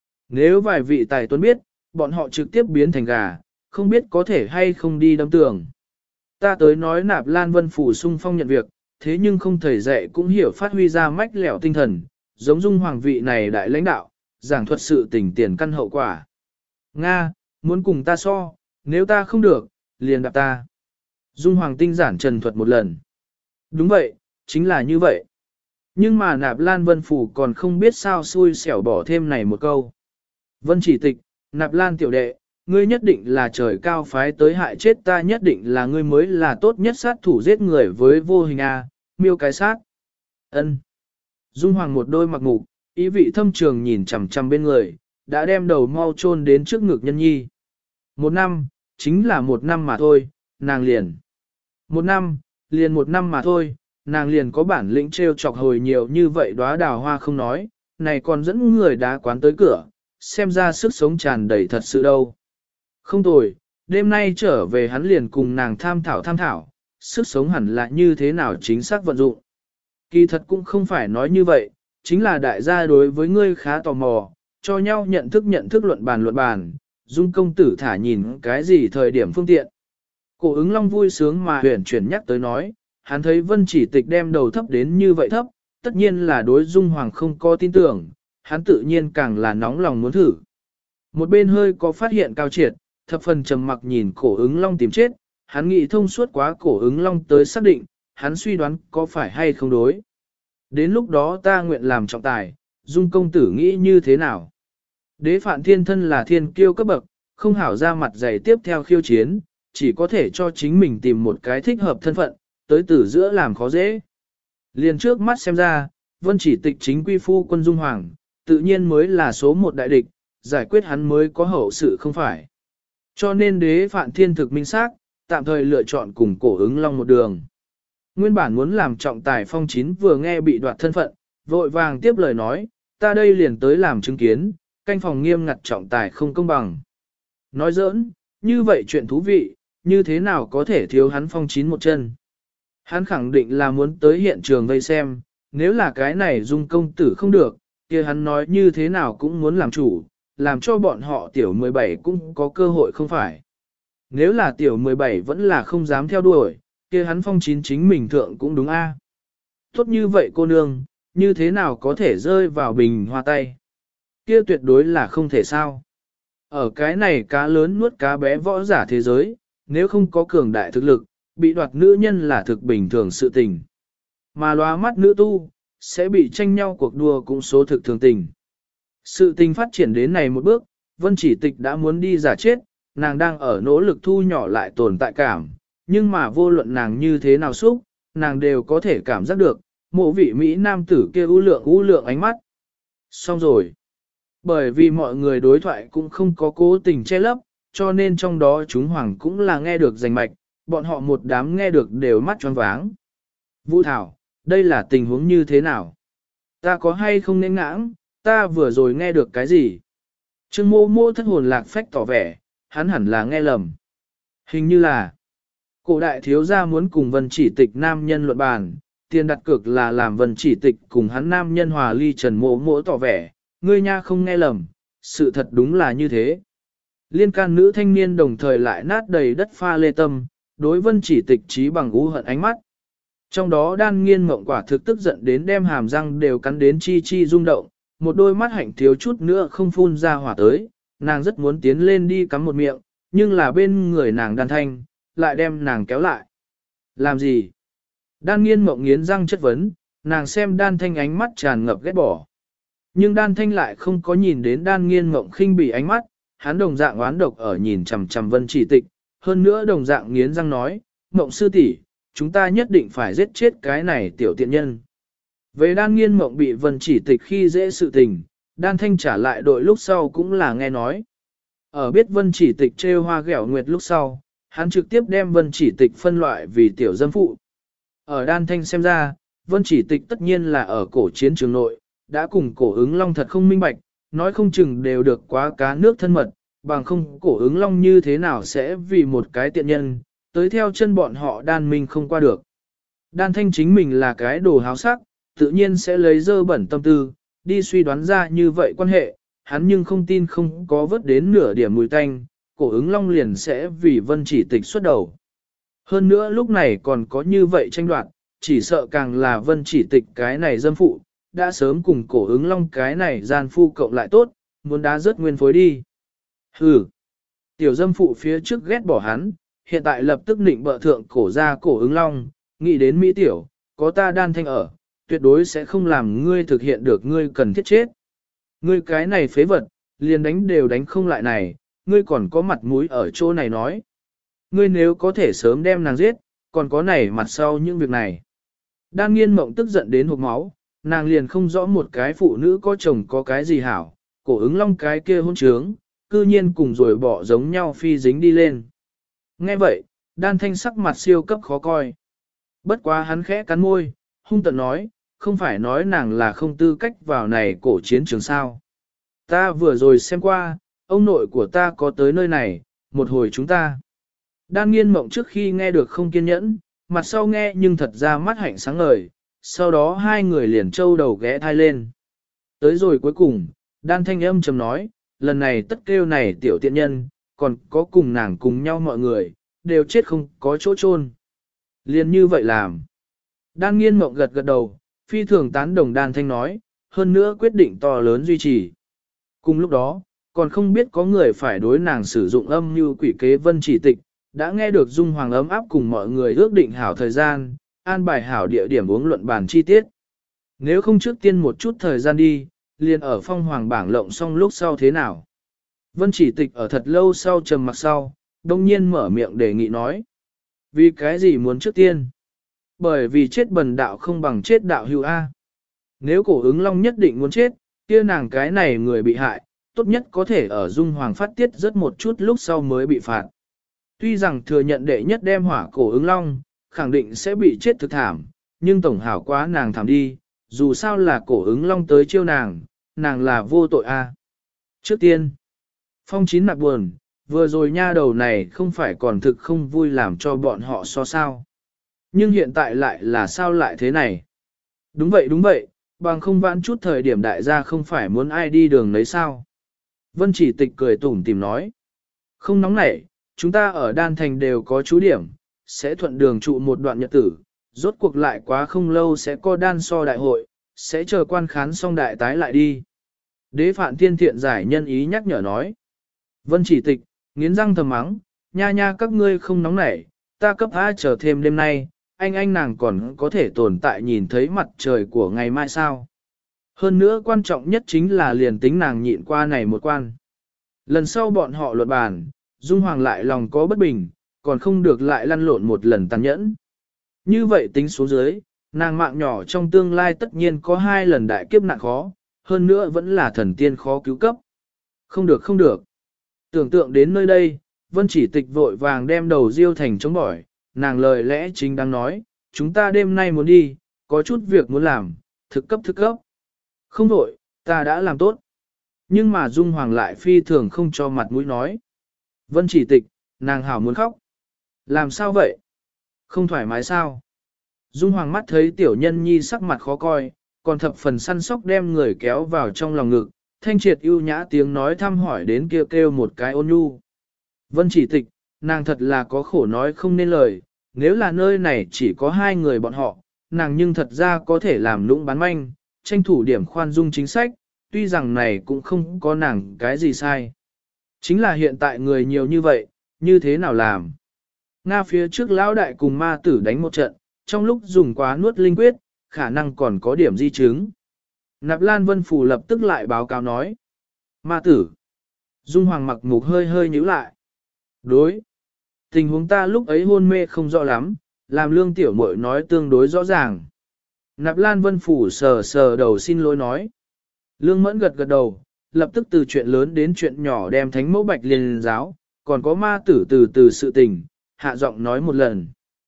Nếu vài vị tài tuấn biết, bọn họ trực tiếp biến thành gà, không biết có thể hay không đi đâm tường. Ta tới nói Nạp Lan Vân Phủ sung phong nhận việc, thế nhưng không thầy dạy cũng hiểu phát huy ra mách lẻo tinh thần, giống Dung Hoàng vị này đại lãnh đạo, giảng thuật sự tình tiền căn hậu quả. Nga, muốn cùng ta so, nếu ta không được, liền đạp ta. Dung Hoàng tinh giản trần thuật một lần. Đúng vậy, chính là như vậy. Nhưng mà Nạp Lan Vân Phủ còn không biết sao xui xẻo bỏ thêm này một câu. Vân Chỉ Tịch, Nạp Lan tiểu đệ, ngươi nhất định là trời cao phái tới hại chết ta, nhất định là ngươi mới là tốt nhất sát thủ giết người với vô hình a, miêu cái sát. Ân. Dung Hoàng một đôi mặc mục, ý vị thâm trường nhìn chằm chằm bên người, đã đem đầu mau chôn đến trước ngực nhân nhi. Một năm, chính là một năm mà thôi, nàng liền. Một năm, liền một năm mà thôi, nàng liền có bản lĩnh trêu chọc hồi nhiều như vậy đóa đào hoa không nói, này còn dẫn người đá quán tới cửa, xem ra sức sống tràn đầy thật sự đâu. Không tồi, đêm nay trở về hắn liền cùng nàng tham thảo, sức sống hẳn là như thế nào chính xác vận dụng. Kỳ thật cũng không phải nói như vậy, chính là đại gia đối với ngươi khá tò mò, cho nhau nhận thức luận bàn, Dung công tử thả nhìn cái gì thời điểm phương tiện. Cổ ứng long vui sướng mà huyền chuyển nhắc tới nói, hắn thấy Vân Chỉ Tịch đem đầu thấp đến như vậy thấp, tất nhiên là đối Dung Hoàng không có tin tưởng, hắn tự nhiên càng là nóng lòng muốn thử. Một bên hơi có phát hiện cao triệt, thập phần trầm mặc nhìn cổ ứng long tìm chết, hắn nghĩ thông suốt quá cổ ứng long tới xác định, hắn suy đoán có phải hay không đối. Đến lúc đó ta nguyện làm trọng tài, Dung công tử nghĩ như thế nào? Đế Phạn Thiên thân là thiên kiêu cấp bậc, không hảo ra mặt dày tiếp theo khiêu chiến, chỉ có thể cho chính mình tìm một cái thích hợp thân phận, tới từ giữa làm khó dễ. Liền trước mắt xem ra, Vân Chỉ Tịch chính quy phu quân Dung Hoàng, tự nhiên mới là số một đại địch, giải quyết hắn mới có hậu sự không phải. Cho nên Đế Phạn Thiên thực minh xác, tạm thời lựa chọn cùng cổ ứng long một đường. Nguyên bản muốn làm trọng tài phong chín vừa nghe bị đoạt thân phận, vội vàng tiếp lời nói, ta đây liền tới làm chứng kiến, canh phòng nghiêm ngặt trọng tài không công bằng. Nói giỡn, như vậy chuyện thú vị, như thế nào có thể thiếu hắn phong chín một chân. Hắn khẳng định là muốn tới hiện trường vây xem, nếu là cái này Dung công tử không được, kia hắn nói như thế nào cũng muốn làm chủ, làm cho bọn họ tiểu 17 cũng có cơ hội không phải. Nếu là tiểu 17 vẫn là không dám theo đuổi, kia hắn phong chín chính mình thượng cũng đúng a. Tốt như vậy cô nương, như thế nào có thể rơi vào bình hoa tay. Kia tuyệt đối là không thể sao. Ở cái này cá lớn nuốt cá bé võ giả thế giới, nếu không có cường đại thực lực, bị đoạt nữ nhân là thực bình thường sự tình. Mà lóa mắt nữ tu, sẽ bị tranh nhau cuộc đua cũng số thực thường tình. Sự tình phát triển đến này một bước, Vân Chỉ Tịch đã muốn đi giả chết, nàng đang ở nỗ lực thu nhỏ lại tồn tại cảm, nhưng mà vô luận nàng như thế nào xúc, nàng đều có thể cảm giác được, mộ vị Mỹ nam tử kia u lượng ánh mắt. Xong rồi. Bởi vì mọi người đối thoại cũng không có cố tình che lấp, cho nên trong đó chúng hoàng cũng là nghe được rành mạch, bọn họ một đám nghe được đều mắt tròn váng. Vũ Thảo, đây là tình huống như thế nào? Ta có hay không nên ngãng, ta vừa rồi nghe được cái gì? Trương mô mô thất hồn lạc phách tỏ vẻ, hắn hẳn là nghe lầm. Hình như là, cổ đại thiếu gia muốn cùng Vân Chỉ Tịch nam nhân luận bàn, tiền đặt cược là làm Vân Chỉ Tịch cùng hắn nam nhân hòa ly Trần mô mô tỏ vẻ, ngươi nha không nghe lầm, sự thật đúng là như thế. Liên can nữ thanh niên đồng thời lại nát đầy đất pha lê tâm, đối Vân Chỉ Tịch trí bằng u hận ánh mắt. Trong đó Đan Nghiên Mộng quả thực tức giận đến đem hàm răng đều cắn đến chi chi rung động, một đôi mắt hạnh thiếu chút nữa không phun ra hỏa tới, nàng rất muốn tiến lên đi cắm một miệng, nhưng là bên người nàng Đan Thanh, lại đem nàng kéo lại. Làm gì? Đan Nghiên Mộng nghiến răng chất vấn, nàng xem Đan Thanh ánh mắt tràn ngập ghét bỏ. Nhưng Đan Thanh lại không có nhìn đến Đan Nghiên Mộng khinh bỉ ánh mắt, hắn đồng dạng oán độc ở nhìn chằm chằm Vân Chỉ Tịch, hơn nữa đồng dạng nghiến răng nói, Mộng sư tỷ, chúng ta nhất định phải giết chết cái này tiểu tiện nhân. Về Đan Nghiên Mộng bị Vân Chỉ Tịch khi dễ sự tình, Đan Thanh trả lại đội lúc sau cũng là nghe nói. Ở biết Vân Chỉ Tịch trêu hoa ghẹo nguyệt lúc sau, hắn trực tiếp đem Vân Chỉ Tịch phân loại vì tiểu dâm phụ. Ở Đan Thanh xem ra, Vân Chỉ Tịch tất nhiên là ở cổ chiến trường nội, đã cùng cổ ứng long thật không minh bạch, nói không chừng đều được quá cá nước thân mật, bằng không cổ ứng long như thế nào sẽ vì một cái tiện nhân, tới theo chân bọn họ Đan Minh không qua được. Đan Thanh chính mình là cái đồ háo sắc, tự nhiên sẽ lấy dơ bẩn tâm tư, đi suy đoán ra như vậy quan hệ, hắn nhưng không tin không có vớt đến nửa điểm mùi tanh, cổ ứng long liền sẽ vì Vân Chỉ Tịch xuất đầu. Hơn nữa lúc này còn có như vậy tranh đoạt, chỉ sợ càng là Vân Chỉ Tịch cái này dâm phụ, đã sớm cùng cổ ứng long cái này gian phu cộng lại tốt, muốn đá rớt nguyên phối đi. Hừ, tiểu dâm phụ phía trước ghét bỏ hắn, hiện tại lập tức định bợ thượng cổ ra cổ ứng long, nghĩ đến Mỹ tiểu, có ta Đan Thanh ở, tuyệt đối sẽ không làm ngươi thực hiện được ngươi cần thiết chết. Ngươi cái này phế vật, liền đánh đều đánh không lại này, ngươi còn có mặt mũi ở chỗ này nói. Ngươi nếu có thể sớm đem nàng giết, còn có này mặt sau những việc này. Đan Nghiên Mộng tức giận đến hộc máu, nàng liền không rõ một cái phụ nữ có chồng có cái gì hảo, cổ ứng long cái kia hôn trướng, cư nhiên cùng rồi bỏ giống nhau phi dính đi lên. Nghe vậy, Đan Thanh sắc mặt siêu cấp khó coi. Bất quá hắn khẽ cắn môi, hung tợn nói, không phải nói nàng là không tư cách vào này cổ chiến trường sao. Ta vừa rồi xem qua, ông nội của ta có tới nơi này, một hồi chúng ta. Đan Nghiên Mộng trước khi nghe được không kiên nhẫn, mặt sau nghe nhưng thật ra mắt hạnh sáng ngời, sau đó hai người liền trâu đầu ghé thai lên. Tới rồi cuối cùng, Đan Thanh âm trầm nói, lần này tất kêu này tiểu tiện nhân, còn có cùng nàng cùng nhau mọi người, đều chết không có chỗ chôn. Liền như vậy làm. Đan Nghiên Mộng gật gật đầu, phi thường tán đồng Đan Thanh nói, hơn nữa quyết định to lớn duy trì. Cùng lúc đó, còn không biết có người phải đối nàng sử dụng âm như quỷ kế Vân Chỉ Tịch, đã nghe được Dung Hoàng ấm áp cùng mọi người ước định hảo thời gian, an bài hảo địa điểm uống luận bàn chi tiết. Nếu không trước tiên một chút thời gian đi, liền ở phong hoàng bảng lộng xong lúc sau thế nào. Vân Chỉ Tịch ở thật lâu sau trầm mặc sau, đông nhiên mở miệng đề nghị nói. Vì cái gì muốn trước tiên? Bởi vì chết bần đạo không bằng chết đạo hữu A. Nếu cổ ứng long nhất định muốn chết, kia nàng cái này người bị hại, tốt nhất có thể ở Dung Hoàng phát tiết rất một chút lúc sau mới bị phạt. Tuy rằng thừa nhận đệ nhất đem hỏa cổ ứng long, khẳng định sẽ bị chết thực thảm, nhưng tổng hảo quá nàng thảm đi, dù sao là cổ ứng long tới chiêu nàng là vô tội A. Trước tiên, Phong Chín nạc buồn, vừa rồi nha đầu này không phải còn thực không vui làm cho bọn họ so sao. Nhưng hiện tại lại là sao lại thế này? Đúng vậy, bằng không vãn chút thời điểm đại gia không phải muốn ai đi đường lấy sao. Vân Chỉ Tịch cười tủm tìm nói. Không nóng nảy, chúng ta ở Đan Thành đều có chú điểm, sẽ thuận đường trụ một đoạn nhật tử, rốt cuộc lại quá không lâu sẽ có đan so đại hội, sẽ chờ quan khán xong đại tái lại đi. Đế Phạn Thiên thiện giải nhân ý nhắc nhở nói. Vân Chỉ Tịch, nghiến răng thầm mắng, nha nha các ngươi không nóng nảy, ta cấp A chờ thêm đêm nay, anh nàng còn có thể tồn tại nhìn thấy mặt trời của ngày mai sao. Hơn nữa quan trọng nhất chính là liền tính nàng nhịn qua này một quan. Lần sau bọn họ luận bàn, Dung Hoàng lại lòng có bất bình, còn không được lại lăn lộn một lần tàn nhẫn. Như vậy tính số dưới, nàng mạng nhỏ trong tương lai tất nhiên có 2 lần đại kiếp nạn khó, hơn nữa vẫn là thần tiên khó cứu cấp. Không được không được. Tưởng tượng đến nơi đây, Vân Chỉ Tịch vội vàng đem đầu riêu thành chống bỏi, nàng lời lẽ chính đang nói, chúng ta đêm nay muốn đi, có chút việc muốn làm, thực cấp thực cấp. Không đổi, ta đã làm tốt. Nhưng mà Dung Hoàng lại phi thường không cho mặt mũi nói. Vân Chỉ Tịch, nàng hảo muốn khóc. Làm sao vậy? Không thoải mái sao? Dung Hoàng mắt thấy tiểu nhân nhi sắc mặt khó coi, còn thập phần săn sóc đem người kéo vào trong lòng ngực, thanh triệt ưu nhã tiếng nói thăm hỏi đến kêu kêu một cái ôn nhu. Vân Chỉ Tịch, nàng thật là có khổ nói không nên lời, nếu là nơi này chỉ có 2 người bọn họ, nàng nhưng thật ra có thể làm lũng bán manh, tranh thủ điểm khoan dung chính sách, tuy rằng này cũng không có nàng cái gì sai. Chính là hiện tại người nhiều như vậy, như thế nào làm? Nga phía trước lão đại cùng ma tử đánh một trận, trong lúc dùng quá nuốt linh quyết, khả năng còn có điểm di chứng. Nạp Lan Vân Phủ lập tức lại báo cáo nói. Ma tử. Dung Hoàng mặc mục hơi hơi nhíu lại. Đối. Tình huống ta lúc ấy hôn mê không rõ lắm, làm lương tiểu muội nói tương đối rõ ràng. Nạp Lan Vân Phủ sờ sờ đầu xin lỗi nói. Lương Mẫn gật gật đầu, lập tức từ chuyện lớn đến chuyện nhỏ đem thánh mẫu bạch liên giáo, còn có ma tử từ sự tình, hạ giọng nói một lần.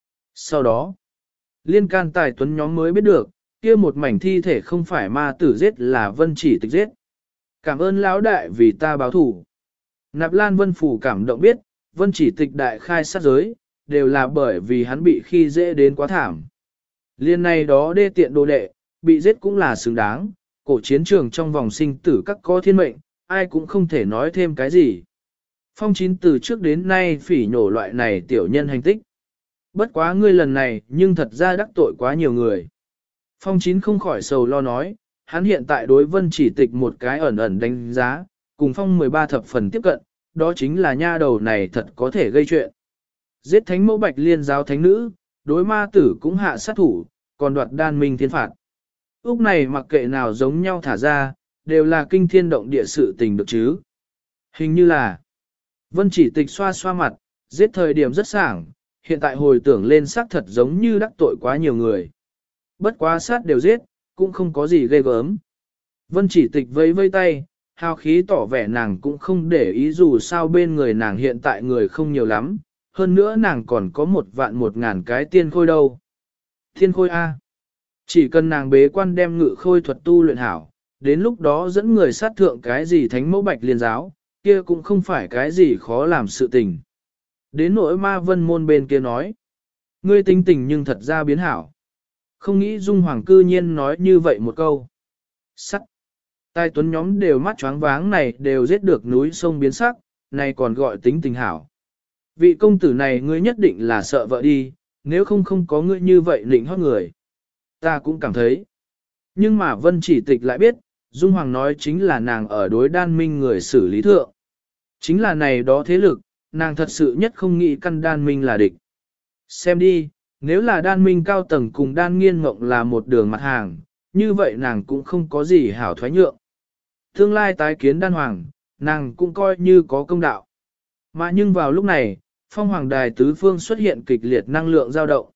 Sau đó, liên can tài tuấn nhóm mới biết được, kia một mảnh thi thể không phải ma tử giết là Vân Chỉ Tịch giết. Cảm ơn lão đại vì ta báo thủ. Nạp Lan Vân Phủ cảm động biết, Vân Chỉ Tịch đại khai sát giới, đều là bởi vì hắn bị khi dễ đến quá thảm. Liên này đó đê tiện đồ đệ, bị giết cũng là xứng đáng, cổ chiến trường trong vòng sinh tử các có thiên mệnh, ai cũng không thể nói thêm cái gì. Phong Chín từ trước đến nay phỉ nhổ loại này tiểu nhân hành tích. Bất quá ngươi lần này nhưng thật ra đắc tội quá nhiều người. Phong Chín không khỏi sầu lo nói, hắn hiện tại đối Vân Chỉ Tịch một cái ẩn ẩn đánh giá, cùng Phong 13 thập phần tiếp cận, đó chính là nha đầu này thật có thể gây chuyện. Giết thánh mẫu bạch liên giáo thánh nữ, đối ma tử cũng hạ sát thủ, còn đoạt đan minh thiên phạt. Úc này mặc kệ nào giống nhau thả ra, đều là kinh thiên động địa sự tình được chứ. Hình như là, Vân Chỉ Tịch xoa xoa mặt, giết thời điểm rất sảng, hiện tại hồi tưởng lên xác thật giống như đắc tội quá nhiều người. Bất quá sát đều giết, cũng không có gì ghê gớm. Vân Chỉ Tịch vẫy vây tay, hào khí tỏ vẻ nàng cũng không để ý dù sao bên người nàng hiện tại người không nhiều lắm, hơn nữa nàng còn có 1.100.000 cái tiên khôi đâu. Tiên khôi A. Chỉ cần nàng bế quan đem ngự khôi thuật tu luyện hảo, đến lúc đó dẫn người sát thượng cái gì thánh mẫu bạch liên giáo, kia cũng không phải cái gì khó làm sự tình. Đến nỗi ma vân môn bên kia nói, ngươi tính tình nhưng thật ra biến hảo. Không nghĩ Dung Hoàng cư nhiên nói như vậy một câu. Sắc. Tai tuấn nhóm đều mắt choáng váng này đều giết được núi sông biến sắc, này còn gọi tính tình hảo. Vị công tử này ngươi nhất định là sợ vợ đi, nếu không có ngươi như vậy lĩnh hót người. Ta cũng cảm thấy. Nhưng mà Vân Chỉ Tịch lại biết, Dung Hoàng nói chính là nàng ở đối đan minh người xử lý thượng. Chính là này đó thế lực, nàng thật sự nhất không nghĩ căn đan minh là địch. Xem đi, nếu là đan minh cao tầng cùng đan nghiên mộng là một đường mặt hàng, như vậy nàng cũng không có gì hảo thoái nhượng. Tương lai tái kiến đan hoàng, nàng cũng coi như có công đạo. Mà nhưng vào lúc này, phong hoàng đài tứ phương xuất hiện kịch liệt năng lượng dao động.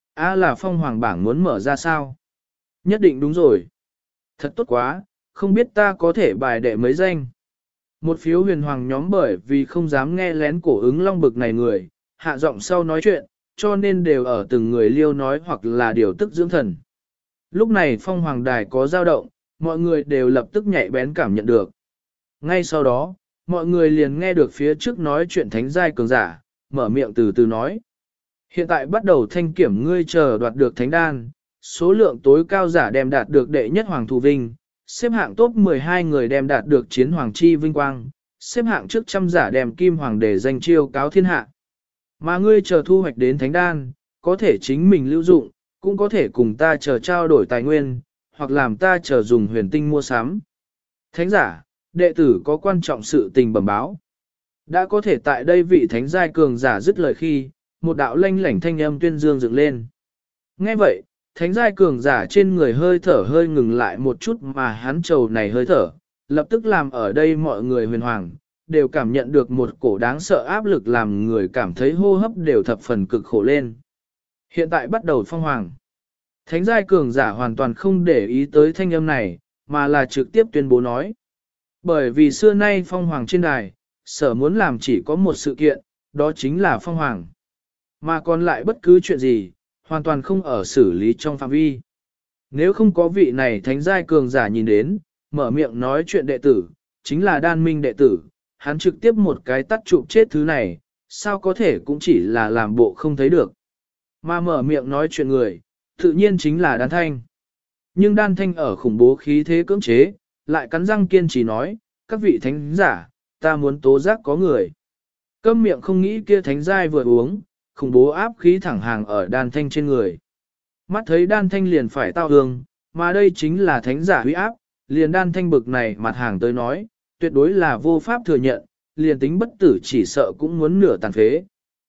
Là phong hoàng bảng muốn mở ra sao? Nhất định đúng rồi. Thật tốt quá, không biết ta có thể bài đệ mấy danh. Một phiếu huyền hoàng nhóm bởi vì không dám nghe lén cổ ứng long bực này người, hạ giọng sau nói chuyện, cho nên đều ở từng người liêu nói hoặc là điều tức dưỡng thần. Lúc này phong hoàng đài có dao động, mọi người đều lập tức nhạy bén cảm nhận được. Ngay sau đó, mọi người liền nghe được phía trước nói chuyện thánh giai cường giả, mở miệng từ từ nói. Hiện tại bắt đầu thanh kiểm ngươi chờ đoạt được thánh đan, số lượng tối cao giả đem đạt được đệ nhất hoàng thù vinh, xếp hạng top 12 người đem đạt được chiến hoàng chi vinh quang, xếp hạng trước trăm giả đem kim hoàng để danh chiêu cáo thiên hạ. Mà ngươi chờ thu hoạch đến thánh đan, có thể chính mình lưu dụng, cũng có thể cùng ta chờ trao đổi tài nguyên, hoặc làm ta chờ dùng huyền tinh mua sắm. Thánh giả, đệ tử có quan trọng sự tình bẩm báo. Đã có thể tại đây vị thánh giai cường giả dứt lời khi, một đạo lanh lảnh thanh âm tuyên dương dựng lên. Nghe vậy, thánh giai cường giả trên người hơi thở hơi ngừng lại một chút mà hắn trầu này hơi thở, lập tức làm ở đây mọi người huyền hoàng, đều cảm nhận được một cổ đáng sợ áp lực làm người cảm thấy hô hấp đều thập phần cực khổ lên. Hiện tại bắt đầu phong hoàng. Thánh giai cường giả hoàn toàn không để ý tới thanh âm này, mà là trực tiếp tuyên bố nói. Bởi vì xưa nay phong hoàng trên đài, sở muốn làm chỉ có một sự kiện, đó chính là phong hoàng. Mà còn lại bất cứ chuyện gì, hoàn toàn không ở xử lý trong phạm vi. Nếu không có vị này thánh giai cường giả nhìn đến, mở miệng nói chuyện đệ tử, chính là đan minh đệ tử, hắn trực tiếp một cái tắt chụp chết thứ này, sao có thể cũng chỉ là làm bộ không thấy được. Mà mở miệng nói chuyện người, tự nhiên chính là đan thanh. Nhưng đan thanh ở khủng bố khí thế cưỡng chế, lại cắn răng kiên trì nói, các vị thánh giả, ta muốn tố giác có người. Câm miệng không nghĩ kia thánh giai vừa uống, khủng bố áp khí thẳng hàng ở đan thanh trên người. Mắt thấy đan thanh liền phải tao hương, mà đây chính là thánh giả huy áp, liền đan thanh bực này mặt hàng tới nói, tuyệt đối là vô pháp thừa nhận, liền tính bất tử chỉ sợ cũng muốn nửa tàn phế.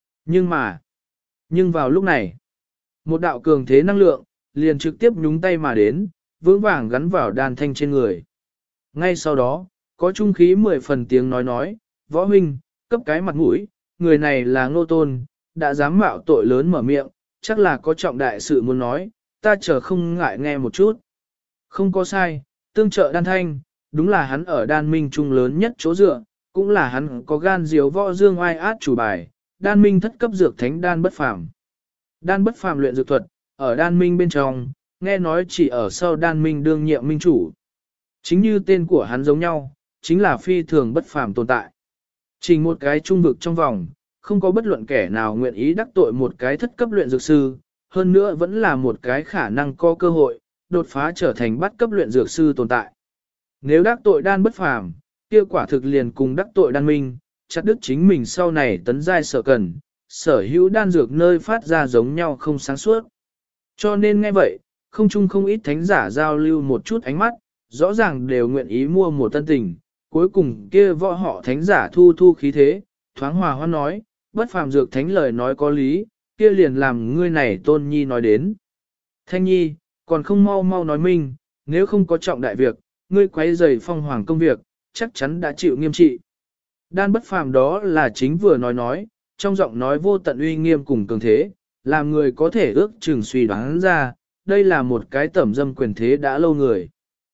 Nhưng vào lúc này, một đạo cường thế năng lượng, liền trực tiếp nhúng tay mà đến, vững vàng gắn vào đan thanh trên người. Ngay sau đó, có trung khí 10 phần tiếng nói, võ huynh, cấp cái mặt mũi, người này là Ngô Tôn, đã dám mạo tội lớn mở miệng, chắc là có trọng đại sự muốn nói, ta chờ không ngại nghe một chút. Không có sai, tương trợ đan thanh, đúng là hắn ở đan minh trung lớn nhất chỗ dựa, cũng là hắn có gan diếu võ dương oai át chủ bài, đan minh thất cấp dược thánh đan bất phàm. Đan bất phàm luyện dược thuật, ở đan minh bên trong, nghe nói chỉ ở sau đan minh đương nhiệm minh chủ. Chính như tên của hắn giống nhau, chính là phi thường bất phàm tồn tại. Chỉ một cái trung vực trong vòng, không có bất luận kẻ nào nguyện ý đắc tội một cái thất cấp luyện dược sư, hơn nữa vẫn là một cái khả năng có cơ hội, đột phá trở thành bắt cấp luyện dược sư tồn tại. Nếu đắc tội đan bất phàm, kia quả thực liền cùng đắc tội đan minh, chặt đứt chính mình sau này tấn giai sở cần, sở hữu đan dược nơi phát ra giống nhau không sáng suốt. Cho nên nghe vậy, không chung không ít thánh giả giao lưu một chút ánh mắt, rõ ràng đều nguyện ý mua một tân tình, cuối cùng kia võ họ thánh giả thu khí thế, thoáng hòa hoan nói, bất phàm dược thánh lời nói có lý, kia liền làm ngươi này tôn nhi nói đến. Thanh nhi, còn không mau nói minh, nếu không có trọng đại việc, ngươi quấy rầy phong hoàng công việc, chắc chắn đã chịu nghiêm trị. Đan bất phàm đó là chính vừa nói, trong giọng nói vô tận uy nghiêm cùng cường thế, làm người có thể ước chừng suy đoán ra, đây là một cái tẩm dâm quyền thế đã lâu người.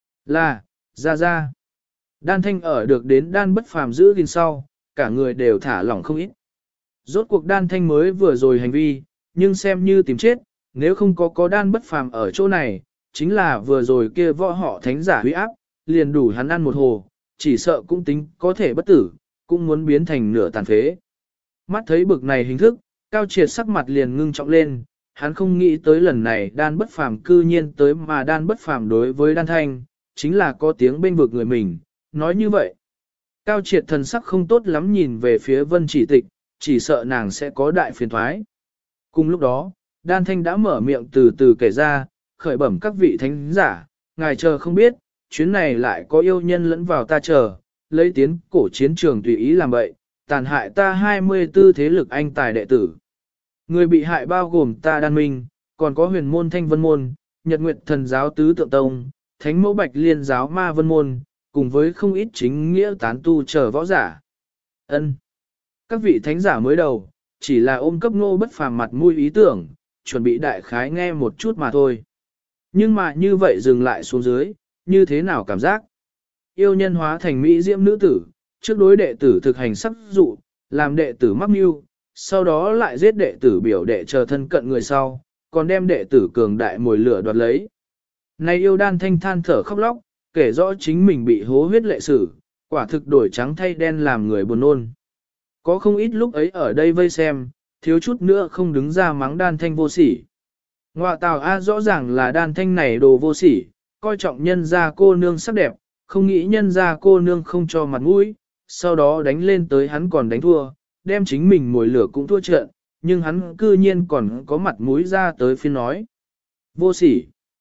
Ra. Đan thanh ở được đến đan bất phàm giữ gìn sau, cả người đều thả lỏng không ít. Rốt cuộc đan thanh mới vừa rồi hành vi, nhưng xem như tìm chết, nếu không có đan bất phàm ở chỗ này, chính là vừa rồi kia võ họ thánh giả huy áp, liền đủ hắn ăn một hồ, chỉ sợ cũng tính có thể bất tử, cũng muốn biến thành nửa tàn phế. Mắt thấy bực này hình thức, Cao Triệt sắc mặt liền ngưng trọng lên, hắn không nghĩ tới lần này đan bất phàm cư nhiên tới mà đan bất phàm đối với đan thanh, chính là có tiếng bên vực người mình, nói như vậy. Cao Triệt thần sắc không tốt lắm nhìn về phía Vân Chỉ Tịch, chỉ sợ nàng sẽ có đại phiền thoái. Cùng lúc đó, đan thanh đã mở miệng từ từ kể ra, khởi bẩm các vị thánh giả, ngài chờ không biết, chuyến này lại có yêu nhân lẫn vào ta chờ, lấy tiến cổ chiến trường tùy ý làm bậy, tàn hại ta 24 thế lực anh tài đệ tử. Người bị hại bao gồm ta đan minh, còn có huyền môn thanh vân môn, nhật nguyệt thần giáo tứ tượng tông, thánh mẫu bạch liên giáo ma vân môn, cùng với không ít chính nghĩa tán tu chờ võ giả. Ân, các vị thánh giả mới đầu, chỉ là ôm cấp Ngô bất phàm mặt mũi ý tưởng, chuẩn bị đại khái nghe một chút mà thôi. Nhưng mà như vậy dừng lại xuống dưới, như thế nào cảm giác? Yêu nhân hóa thành mỹ diễm nữ tử, trước đối đệ tử thực hành sắc dụ, làm đệ tử mắc mưu, sau đó lại giết đệ tử biểu đệ chờ thân cận người sau, còn đem đệ tử cường đại mồi lửa đoạt lấy. Này yêu đan thanh than thở khóc lóc, kể rõ chính mình bị hố huyết lệ sử, quả thực đổi trắng thay đen làm người buồn nôn. Có không ít lúc ấy ở đây vây xem, thiếu chút nữa không đứng ra mắng đan thanh vô sỉ. Ngoạ tào A rõ ràng là đan thanh này đồ vô sỉ, coi trọng nhân gia cô nương sắc đẹp, không nghĩ nhân gia cô nương không cho mặt mũi, sau đó đánh lên tới hắn còn đánh thua, đem chính mình mồi lửa cũng thua trận, nhưng hắn cư nhiên còn có mặt mũi ra tới phiên nói. Vô sỉ.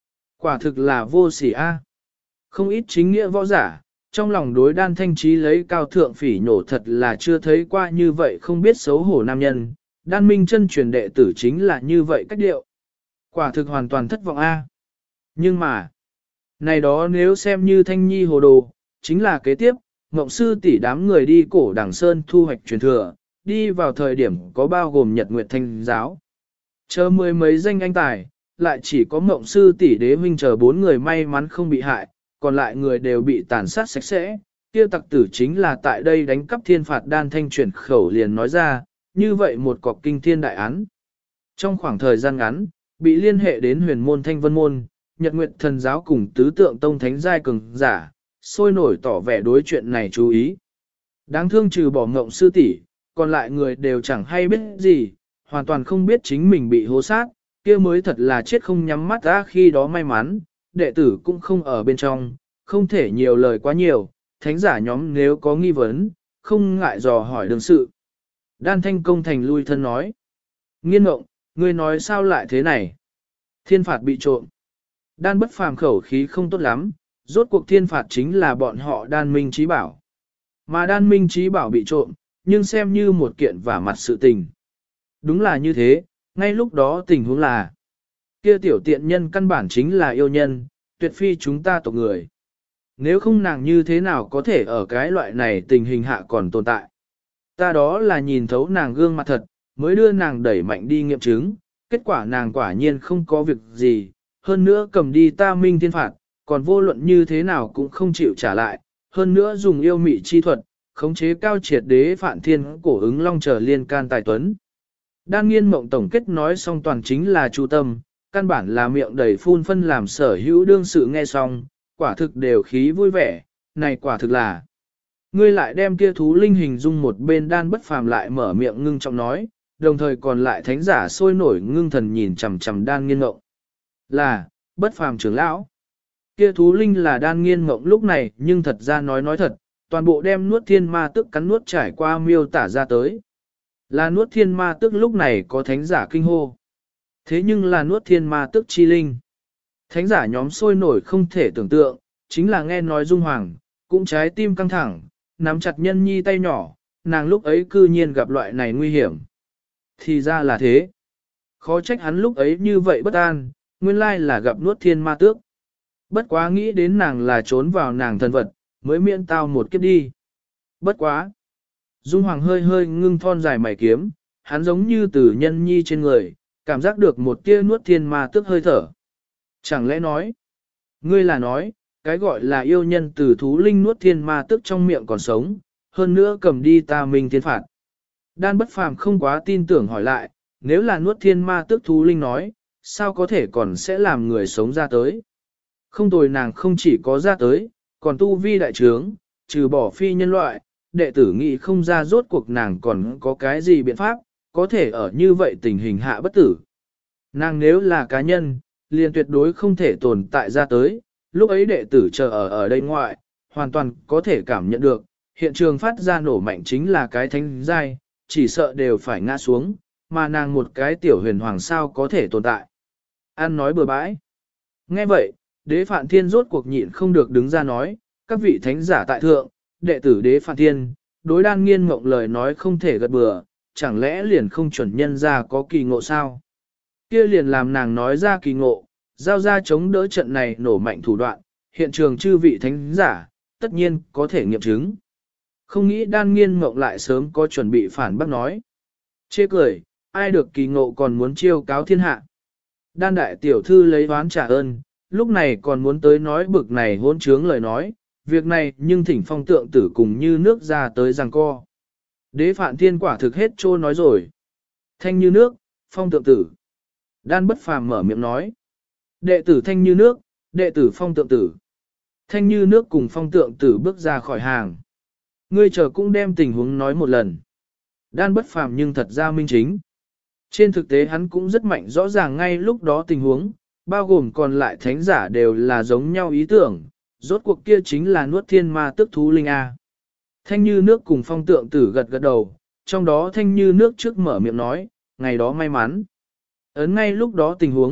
Quả thực là vô sỉ a. Không ít chính nghĩa võ giả, trong lòng đối đan thanh trí lấy cao thượng phỉ nhổ thật là chưa thấy qua như vậy không biết xấu hổ nam nhân, đan minh chân truyền đệ tử chính là như vậy cách điệu. Quả thực hoàn toàn thất vọng a. Nhưng mà, này đó nếu xem như thanh nhi hồ đồ, chính là kế tiếp, ngộng sư tỷ đám người đi cổ đằng sơn thu hoạch truyền thừa, đi vào thời điểm có bao gồm Nhật Nguyệt Thanh giáo. Chờ mười mấy danh anh tài, lại chỉ có ngộng sư tỷ đế huynh chờ 4 người may mắn không bị hại, còn lại người đều bị tàn sát sạch sẽ. Kia tặc tử chính là tại đây đánh cắp thiên phạt đan thanh chuyển khẩu liền nói ra, như vậy một cọc kinh thiên đại án. Trong khoảng thời gian ngắn, bị liên hệ đến huyền môn thanh vân môn, Nhật Nguyệt thần giáo cùng tứ tượng tông thánh giai cường giả, sôi nổi tỏ vẻ đối chuyện này chú ý. Đáng thương trừ bỏ ngộng sư tỷ, còn lại người đều chẳng hay biết gì, hoàn toàn không biết chính mình bị hố sát, kia mới thật là chết không nhắm mắt ra khi đó may mắn, đệ tử cũng không ở bên trong, không thể nhiều lời quá nhiều, thánh giả nhóm nếu có nghi vấn, không ngại dò hỏi đương sự. Đan thanh công thành lui thân nói, Nghiên Ngộng, ngươi nói sao lại thế này? Thiên phạt bị trộm. Đan bất phàm khẩu khí không tốt lắm, rốt cuộc thiên phạt chính là bọn họ đan minh trí bảo. Mà đan minh trí bảo bị trộm, nhưng xem như một kiện vả mặt sự tình. Đúng là như thế, ngay lúc đó tình huống là, kia tiểu tiện nhân căn bản chính là yêu nhân, tuyệt phi chúng ta tộc người. Nếu không nàng như thế nào có thể ở cái loại này tình hình hạ còn tồn tại. Ta đó là nhìn thấu nàng gương mặt thật, mới đưa nàng đẩy mạnh đi nghiệm chứng, kết quả nàng quả nhiên không có việc gì, hơn nữa cầm đi ta minh thiên phạt, còn vô luận như thế nào cũng không chịu trả lại, hơn nữa dùng yêu mị chi thuật, khống chế cao triệt đế phạn thiên cổ ứng long trở liên can tài tuấn. Đan Nghiên Mộng tổng kết nói xong toàn chính là chu tâm, căn bản là miệng đầy phun phân làm sở hữu đương sự nghe xong, quả thực đều khí vui vẻ, này quả thực là. Ngươi lại đem kia thú linh hình dung một bên đan bất phàm lại mở miệng ngưng trọng nói, đồng thời còn lại thánh giả sôi nổi ngưng thần nhìn chằm chằm Đan Nghiên Mộng. Là, bất phàm trưởng lão. Kia thú linh là Đan Nghiên Mộng lúc này nhưng thật ra nói thật, toàn bộ đem nuốt thiên ma tức cắn nuốt trải qua miêu tả ra tới. Là nuốt thiên ma tức lúc này có thánh giả kinh hô. Thế nhưng là nuốt thiên ma tức chi linh. Thánh giả nhóm sôi nổi không thể tưởng tượng, chính là nghe nói Dung Hoàng, cũng trái tim căng thẳng, nắm chặt nhân nhi tay nhỏ, nàng lúc ấy cư nhiên gặp loại này nguy hiểm. Thì ra là thế. Khó trách hắn lúc ấy như vậy bất an, nguyên lai là gặp nuốt thiên ma tước. Bất quá nghĩ đến nàng là trốn vào nàng thần vật, mới miễn tao một kiếp đi. Bất quá. Dung Hoàng hơi hơi ngưng thon dài mày kiếm, hắn giống như từ nhân nhi trên người, cảm giác được một tia nuốt thiên ma tước hơi thở. Chẳng lẽ nói, ngươi là nói, cái gọi là yêu nhân từ thú linh nuốt thiên ma tước trong miệng còn sống, hơn nữa cầm đi ta minh thiên phạt. Đan bất phàm không quá tin tưởng hỏi lại, nếu là nuốt thiên ma tước thú linh nói, sao có thể còn sẽ làm người sống ra tới. Không tồi nàng không chỉ có ra tới, còn tu vi đại trướng, trừ bỏ phi nhân loại, đệ tử nghĩ không ra rốt cuộc nàng còn có cái gì biện pháp, có thể ở như vậy tình hình hạ bất tử. Nàng nếu là cá nhân, liền tuyệt đối không thể tồn tại ra tới, lúc ấy đệ tử chờ ở đây ngoại, hoàn toàn có thể cảm nhận được, hiện trường phát ra nổ mạnh chính là cái thánh giai, chỉ sợ đều phải ngã xuống, mà nàng một cái tiểu huyền hoàng sao có thể tồn tại. An nói bừa bãi. Nghe vậy, đế phạn thiên rốt cuộc nhịn không được đứng ra nói, các vị thánh giả tại thượng, đệ tử đế phạn thiên, đối Đan Nghiên Mộng lời nói không thể gật bừa, chẳng lẽ liền không chuẩn nhân ra có kỳ ngộ sao? Kia liền làm nàng nói ra kỳ ngộ, giao ra chống đỡ trận này nổ mạnh thủ đoạn, hiện trường chư vị thánh giả, tất nhiên có thể nghiệm chứng. Không nghĩ Đan Nghiên Mộng lại sớm có chuẩn bị phản bác nói. Chê cười, ai được kỳ ngộ còn muốn chiêu cáo thiên hạ. Đan đại tiểu thư lấy oán trả ơn, lúc này còn muốn tới nói bực này hỗn trướng lời nói, việc này nhưng thỉnh phong tượng tử cùng như nước ra tới giằng co. Đế phạn thiên quả thực hết trô nói rồi. Thanh như nước, phong tượng tử. Đan bất phàm mở miệng nói. Đệ tử thanh như nước, đệ tử phong tượng tử. Thanh như nước cùng phong tượng tử bước ra khỏi hàng. Ngươi chờ cũng đem tình huống nói một lần. Đan bất phàm nhưng thật ra minh chính. Trên thực tế hắn cũng rất mạnh rõ ràng ngay lúc đó tình huống, bao gồm còn lại thánh giả đều là giống nhau ý tưởng, rốt cuộc kia chính là nuốt thiên ma tức thú linh A. Thanh như nước cùng phong tượng tử gật gật đầu, trong đó thanh như nước trước mở miệng nói, ngày đó may mắn. Ấn ngay lúc đó tình huống,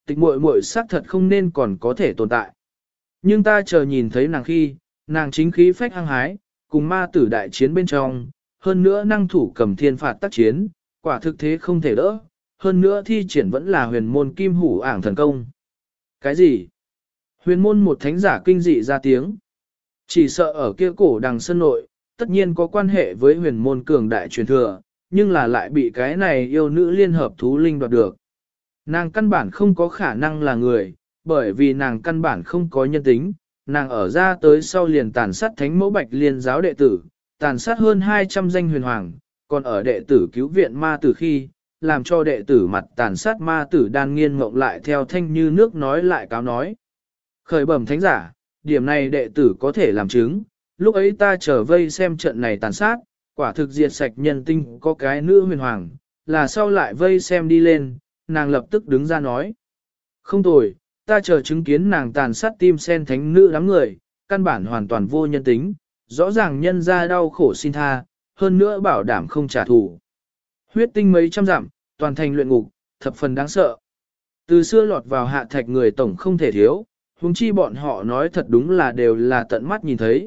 tịch muội muội xác thật không nên còn có thể tồn tại. Nhưng ta chờ nhìn thấy nàng khi, nàng chính khí phách hăng hái, cùng ma tử đại chiến bên trong, hơn nữa năng thủ cầm thiên phạt tác chiến, quả thực thế không thể đỡ, hơn nữa thi triển vẫn là huyền môn kim hủ ảng thần công. Cái gì? Huyền môn một thánh giả kinh dị ra tiếng. Chỉ sợ ở kia cổ đằng sân nội, tất nhiên có quan hệ với huyền môn cường đại truyền thừa, nhưng là lại bị cái này yêu nữ liên hợp thú linh đoạt được. Nàng căn bản không có khả năng là người, bởi vì nàng căn bản không có nhân tính, nàng ở ra tới sau liền tàn sát thánh mẫu bạch liên giáo đệ tử, tàn sát hơn 200 danh huyền hoàng, còn ở đệ tử cứu viện ma tử khi, làm cho đệ tử mặt tàn sát ma tử đan nghiên mộng lại theo thanh như nước nói lại cáo nói. Khởi bẩm thánh giả, điểm này đệ tử có thể làm chứng, lúc ấy ta trở vây xem trận này tàn sát, quả thực diệt sạch nhân tinh có cái nữ huyền hoàng, là sau lại vây xem đi lên, nàng lập tức đứng ra nói. Không tồi, ta chờ chứng kiến nàng tàn sát tim sen thánh nữ đám người, căn bản hoàn toàn vô nhân tính, rõ ràng nhân ra đau khổ xin tha, hơn nữa bảo đảm không trả thù. Huyết tinh mấy trăm dặm, toàn thành luyện ngục, thập phần đáng sợ. Từ xưa lọt vào hạ thạch người tổng không thể thiếu, huống chi bọn họ nói thật đúng là đều là tận mắt nhìn thấy.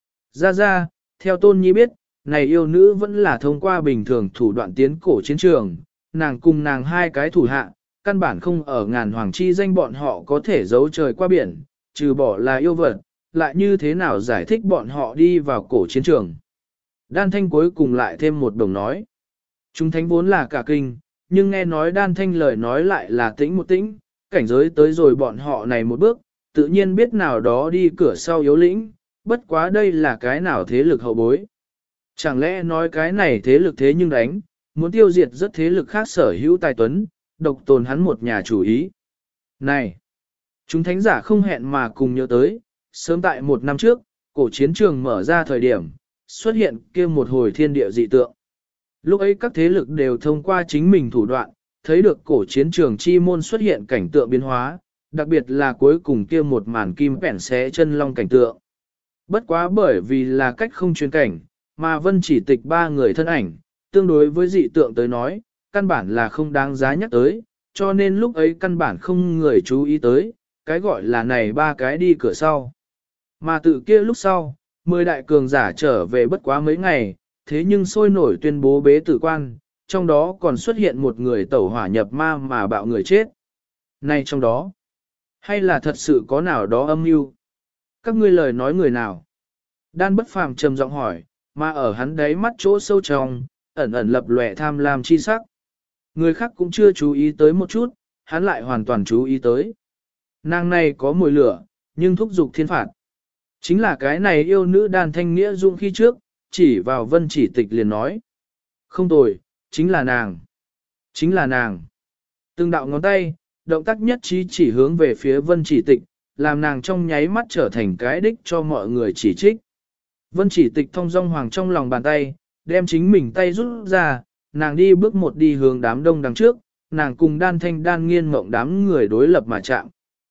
Ra, theo Tôn Nhi biết, này yêu nữ vẫn là thông qua bình thường thủ đoạn tiến cổ chiến trường, nàng cùng nàng hai cái thủ hạ, căn bản không ở ngàn hoàng chi danh bọn họ có thể giấu trời qua biển, trừ bỏ là yêu vật, lại như thế nào giải thích bọn họ đi vào cổ chiến trường. Đan Thanh cuối cùng lại thêm một đồng nói. Chúng thánh vốn là cả kinh, nhưng nghe nói Đan Thanh lời nói lại là tĩnh một tĩnh, cảnh giới tới rồi bọn họ này một bước, tự nhiên biết nào đó đi cửa sau yếu lĩnh, bất quá đây là cái nào thế lực hậu bối. Chẳng lẽ nói cái này thế lực thế nhưng đánh, muốn tiêu diệt rất thế lực khác sở hữu tài tuấn, độc tồn hắn một nhà chủ ý. Này, chúng thánh giả không hẹn mà cùng nhớ tới, sớm tại một năm trước, cổ chiến trường mở ra thời điểm, xuất hiện kia một hồi thiên địa dị tượng. Lúc ấy các thế lực đều thông qua chính mình thủ đoạn, thấy được cổ chiến trường chi môn xuất hiện cảnh tượng biến hóa, đặc biệt là cuối cùng kia một màn kim bẻn xé chân long cảnh tượng. Bất quá bởi vì là cách không chuyên cảnh, mà vân chỉ tịch ba người thân ảnh, tương đối với dị tượng tới nói, căn bản là không đáng giá nhắc tới, cho nên lúc ấy căn bản không người chú ý tới, cái gọi là này ba cái đi cửa sau. Mà tự kia lúc sau, 10 đại cường giả trở về bất quá mấy ngày, thế nhưng sôi nổi tuyên bố bế tử quan, trong đó còn xuất hiện một người tẩu hỏa nhập ma mà bạo người chết. Này trong đó, hay là thật sự có nào đó âm mưu? Các ngươi lời nói người nào? Đan Bất Phàm trầm giọng hỏi, mà ở hắn đáy mắt chỗ sâu trong, ẩn ẩn lập lòe tham lam chi sắc. Người khác cũng chưa chú ý tới một chút, hắn lại hoàn toàn chú ý tới. Nàng này có mùi lửa, nhưng thúc dục thiên phạt. Chính là cái này yêu nữ Đan Thanh Nghĩa Dung khi trước, chỉ vào vân chỉ tịch liền nói. Không tồi, chính là nàng. Chính là nàng. Từng đạo ngón tay, động tác nhất trí chỉ hướng về phía vân chỉ tịch, làm nàng trong nháy mắt trở thành cái đích cho mọi người chỉ trích. Vân chỉ tịch thông dong hoàng trong lòng bàn tay, đem chính mình tay rút ra, nàng đi bước một đi hướng đám đông đằng trước, nàng cùng Đan Thanh Đan Nghiên mộng đám người đối lập mà chạm.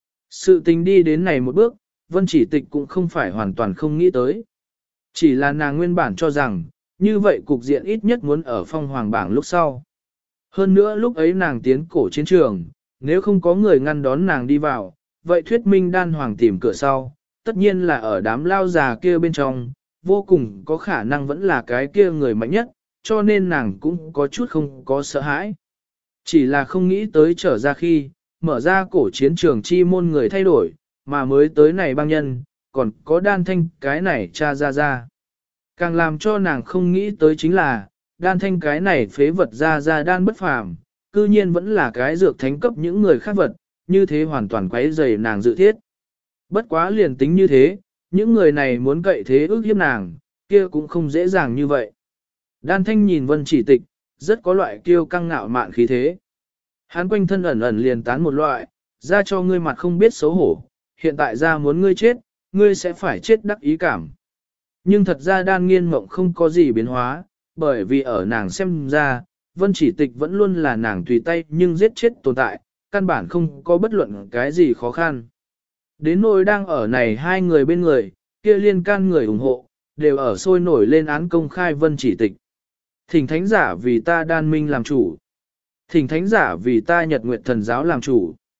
Sự tình đi đến này một bước, vân chỉ tịch cũng không phải hoàn toàn không nghĩ tới. Chỉ là nàng nguyên bản cho rằng, như vậy cục diện ít nhất muốn ở phong hoàng bảng lúc sau. Hơn nữa lúc ấy nàng tiến cổ chiến trường, nếu không có người ngăn đón nàng đi vào, vậy thuyết minh Đan Hoàng tìm cửa sau, tất nhiên là ở đám lao già kia bên trong, vô cùng có khả năng vẫn là cái kia người mạnh nhất, cho nên nàng cũng có chút không có sợ hãi. Chỉ là không nghĩ tới trở ra khi, mở ra cổ chiến trường chi môn người thay đổi, mà mới tới này băng nhân, còn có Đan Thanh cái này cha ra. Càng làm cho nàng không nghĩ tới chính là, Đan Thanh cái này phế vật ra Đan Bất Phàm, cư nhiên vẫn là cái dược thánh cấp những người khác vật, như thế hoàn toàn quấy rầy nàng dự thiết. Bất quá liền tính như thế, những người này muốn cậy thế ước hiếp nàng, kia cũng không dễ dàng như vậy. Đan Thanh nhìn vân chỉ tịch, rất có loại kiêu căng ngạo mạn khí thế. Hắn quanh thân ẩn ẩn liền tán một loại, ra cho ngươi mặt không biết xấu hổ, hiện tại ra muốn ngươi chết, ngươi sẽ phải chết đắc ý cảm. Nhưng thật ra Đan Nghiên mộng không có gì biến hóa, bởi vì ở nàng xem ra, vân chỉ tịch vẫn luôn là nàng tùy tay nhưng giết chết tồn tại, căn bản không có bất luận cái gì khó khăn. Đến nỗi đang ở này hai người bên người, kia liên can người ủng hộ, đều ở sôi nổi lên án công khai vân chỉ tịch. Thỉnh thánh giả vì ta Đan Minh làm chủ. Thỉnh thánh giả vì ta Nhật Nguyệt Thần Giáo làm chủ.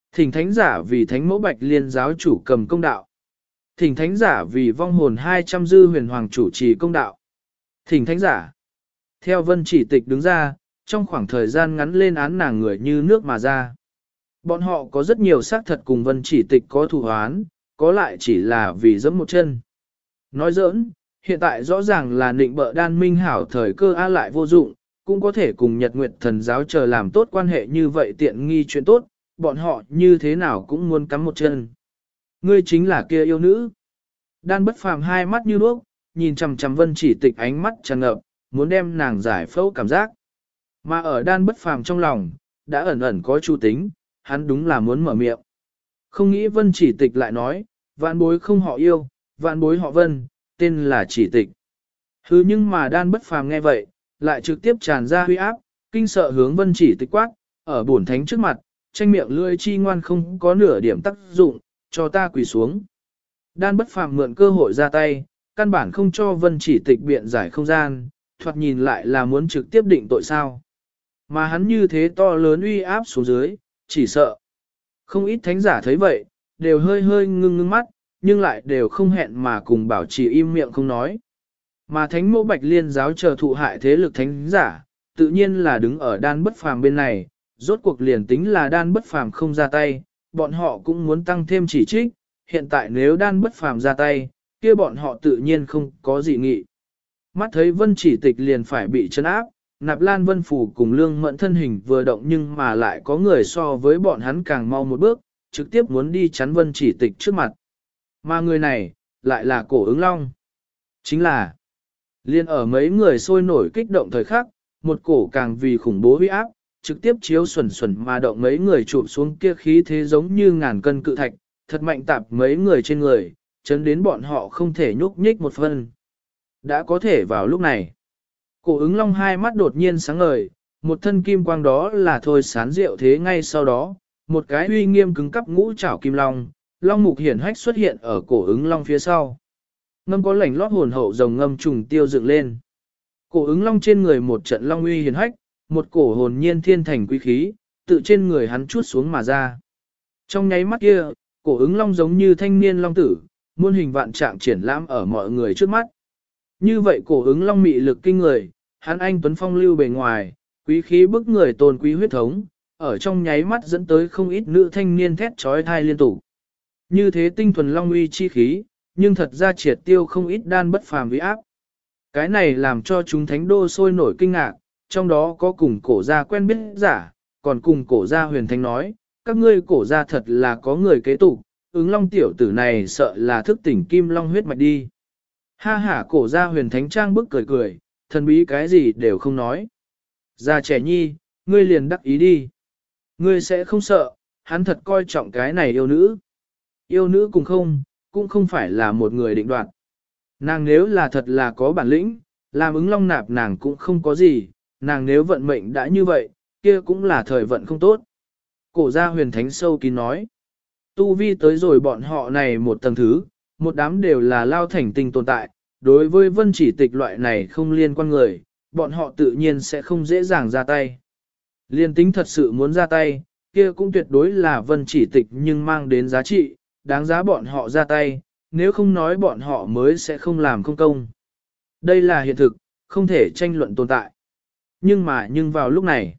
Thỉnh thánh giả vì thánh mẫu bạch liên giáo chủ cầm công đạo. Thỉnh thánh giả vì vong hồn 200 dư huyền hoàng chủ trì công đạo. Thỉnh thánh giả. Theo vân chỉ tịch đứng ra, trong khoảng thời gian ngắn lên án nàng người như nước mà ra. Bọn họ có rất nhiều xác thật cùng vân chỉ tịch có thù hoán, có lại chỉ là vì giẫm một chân. Nói giỡn, hiện tại rõ ràng là nịnh bợ đan minh hảo thời cơ á lại vô dụng, cũng có thể cùng Nhật Nguyệt thần giáo chờ làm tốt quan hệ như vậy tiện nghi chuyện tốt, bọn họ như thế nào cũng muốn cắm một chân. Ngươi chính là kia yêu nữ. Đan bất phàm hai mắt như đuốc, nhìn chằm chằm vân chỉ tịch ánh mắt tràn ngập, muốn đem nàng giải phẫu cảm giác. Mà ở đan bất phàm trong lòng, đã ẩn ẩn có chu tính, hắn đúng là muốn mở miệng. Không nghĩ vân chỉ tịch lại nói, vạn bối không họ yêu, vạn bối họ vân, tên là chỉ tịch. Hứ nhưng mà đan bất phàm nghe vậy, lại trực tiếp tràn ra huy áp, kinh sợ hướng vân chỉ tịch quát, ở bổn thánh trước mặt, tranh miệng lưỡi chi ngoan không có nửa điểm tác dụng, cho ta quỳ xuống. Đan bất phàm mượn cơ hội ra tay, căn bản không cho vân chỉ tịch biện giải không gian, thoạt nhìn lại là muốn trực tiếp định tội sao. Mà hắn như thế to lớn uy áp xuống dưới, chỉ sợ. Không ít thánh giả thấy vậy, đều hơi hơi ngưng mắt, nhưng lại đều không hẹn mà cùng bảo trì im miệng không nói. Mà thánh mẫu bạch liên giáo chờ thụ hại thế lực thánh giả, tự nhiên là đứng ở đan bất phàm bên này, rốt cuộc liền tính là đan bất phàm không ra tay, bọn họ cũng muốn tăng thêm chỉ trích, hiện tại nếu đan bất phàm ra tay, kia bọn họ tự nhiên không có gì nghị. Mắt thấy vân chỉ tịch liền phải bị trấn áp, nạp lan vân phủ cùng lương mẫn thân hình vừa động nhưng mà lại có người so với bọn hắn càng mau một bước, trực tiếp muốn đi chắn vân chỉ tịch trước mặt. Mà người này, lại là cổ ứng long. Chính là, liên ở mấy người sôi nổi kích động thời khắc, một cổ càng vì khủng bố huy áp, trực tiếp chiếu xuẩn xuẩn mà động mấy người chụp xuống kia khí thế giống như ngàn cân cự thạch, thật mạnh tạp mấy người trên người, chấn đến bọn họ không thể nhúc nhích một phân. Đã có thể vào lúc này. Cổ ứng long hai mắt đột nhiên sáng ngời, một thân kim quang đó là thôi sán rượu thế ngay sau đó, một cái uy nghiêm cứng cắp ngũ trảo kim long, long mục hiển hách xuất hiện ở cổ ứng long phía sau. Ngâm có lảnh lót hồn hậu rồng ngâm trùng tiêu dựng lên. Cổ ứng long trên người một trận long uy hiển hách, một cổ hồn nhiên thiên thành quý khí, tự trên người hắn chút xuống mà ra. Trong nháy mắt kia, cổ ứng long giống như thanh niên long tử, muôn hình vạn trạng triển lãm ở mọi người trước mắt. Như vậy cổ ứng long mị lực kinh người, hắn anh tuấn phong lưu bề ngoài, quý khí bức người tôn quý huyết thống, ở trong nháy mắt dẫn tới không ít nữ thanh niên thét trói thai liên tục. Như thế tinh thuần long uy chi khí, nhưng thật ra triệt tiêu không ít đan bất phàm với áp. Cái này làm cho chúng thánh đô sôi nổi kinh ngạc, trong đó có cùng cổ gia quen biết giả, còn cùng cổ gia huyền thánh nói, các ngươi cổ gia thật là có người kế tục, ứng long tiểu tử này sợ là thức tỉnh kim long huyết mạch đi. Ha ha, cổ gia huyền thánh trang bức cười cười, thần bí cái gì đều không nói. Già trẻ nhi, ngươi liền đắc ý đi. Ngươi sẽ không sợ, hắn thật coi trọng cái này yêu nữ. Yêu nữ cùng không, cũng không phải là một người định đoạt. Nàng nếu là thật là có bản lĩnh, làm ứng long nạp nàng cũng không có gì, nàng nếu vận mệnh đã như vậy, kia cũng là thời vận không tốt. Cổ gia huyền thánh sâu kín nói. Tu vi tới rồi bọn họ này một tầng thứ, một đám đều là lao thành tình tồn tại, đối với vân chỉ tịch loại này không liên quan người, bọn họ tự nhiên sẽ không dễ dàng ra tay. Liên tính thật sự muốn ra tay, kia cũng tuyệt đối là vân chỉ tịch nhưng mang đến giá trị, đáng giá bọn họ ra tay, nếu không nói bọn họ mới sẽ không làm không công. Đây là hiện thực, không thể tranh luận tồn tại. Nhưng vào lúc này,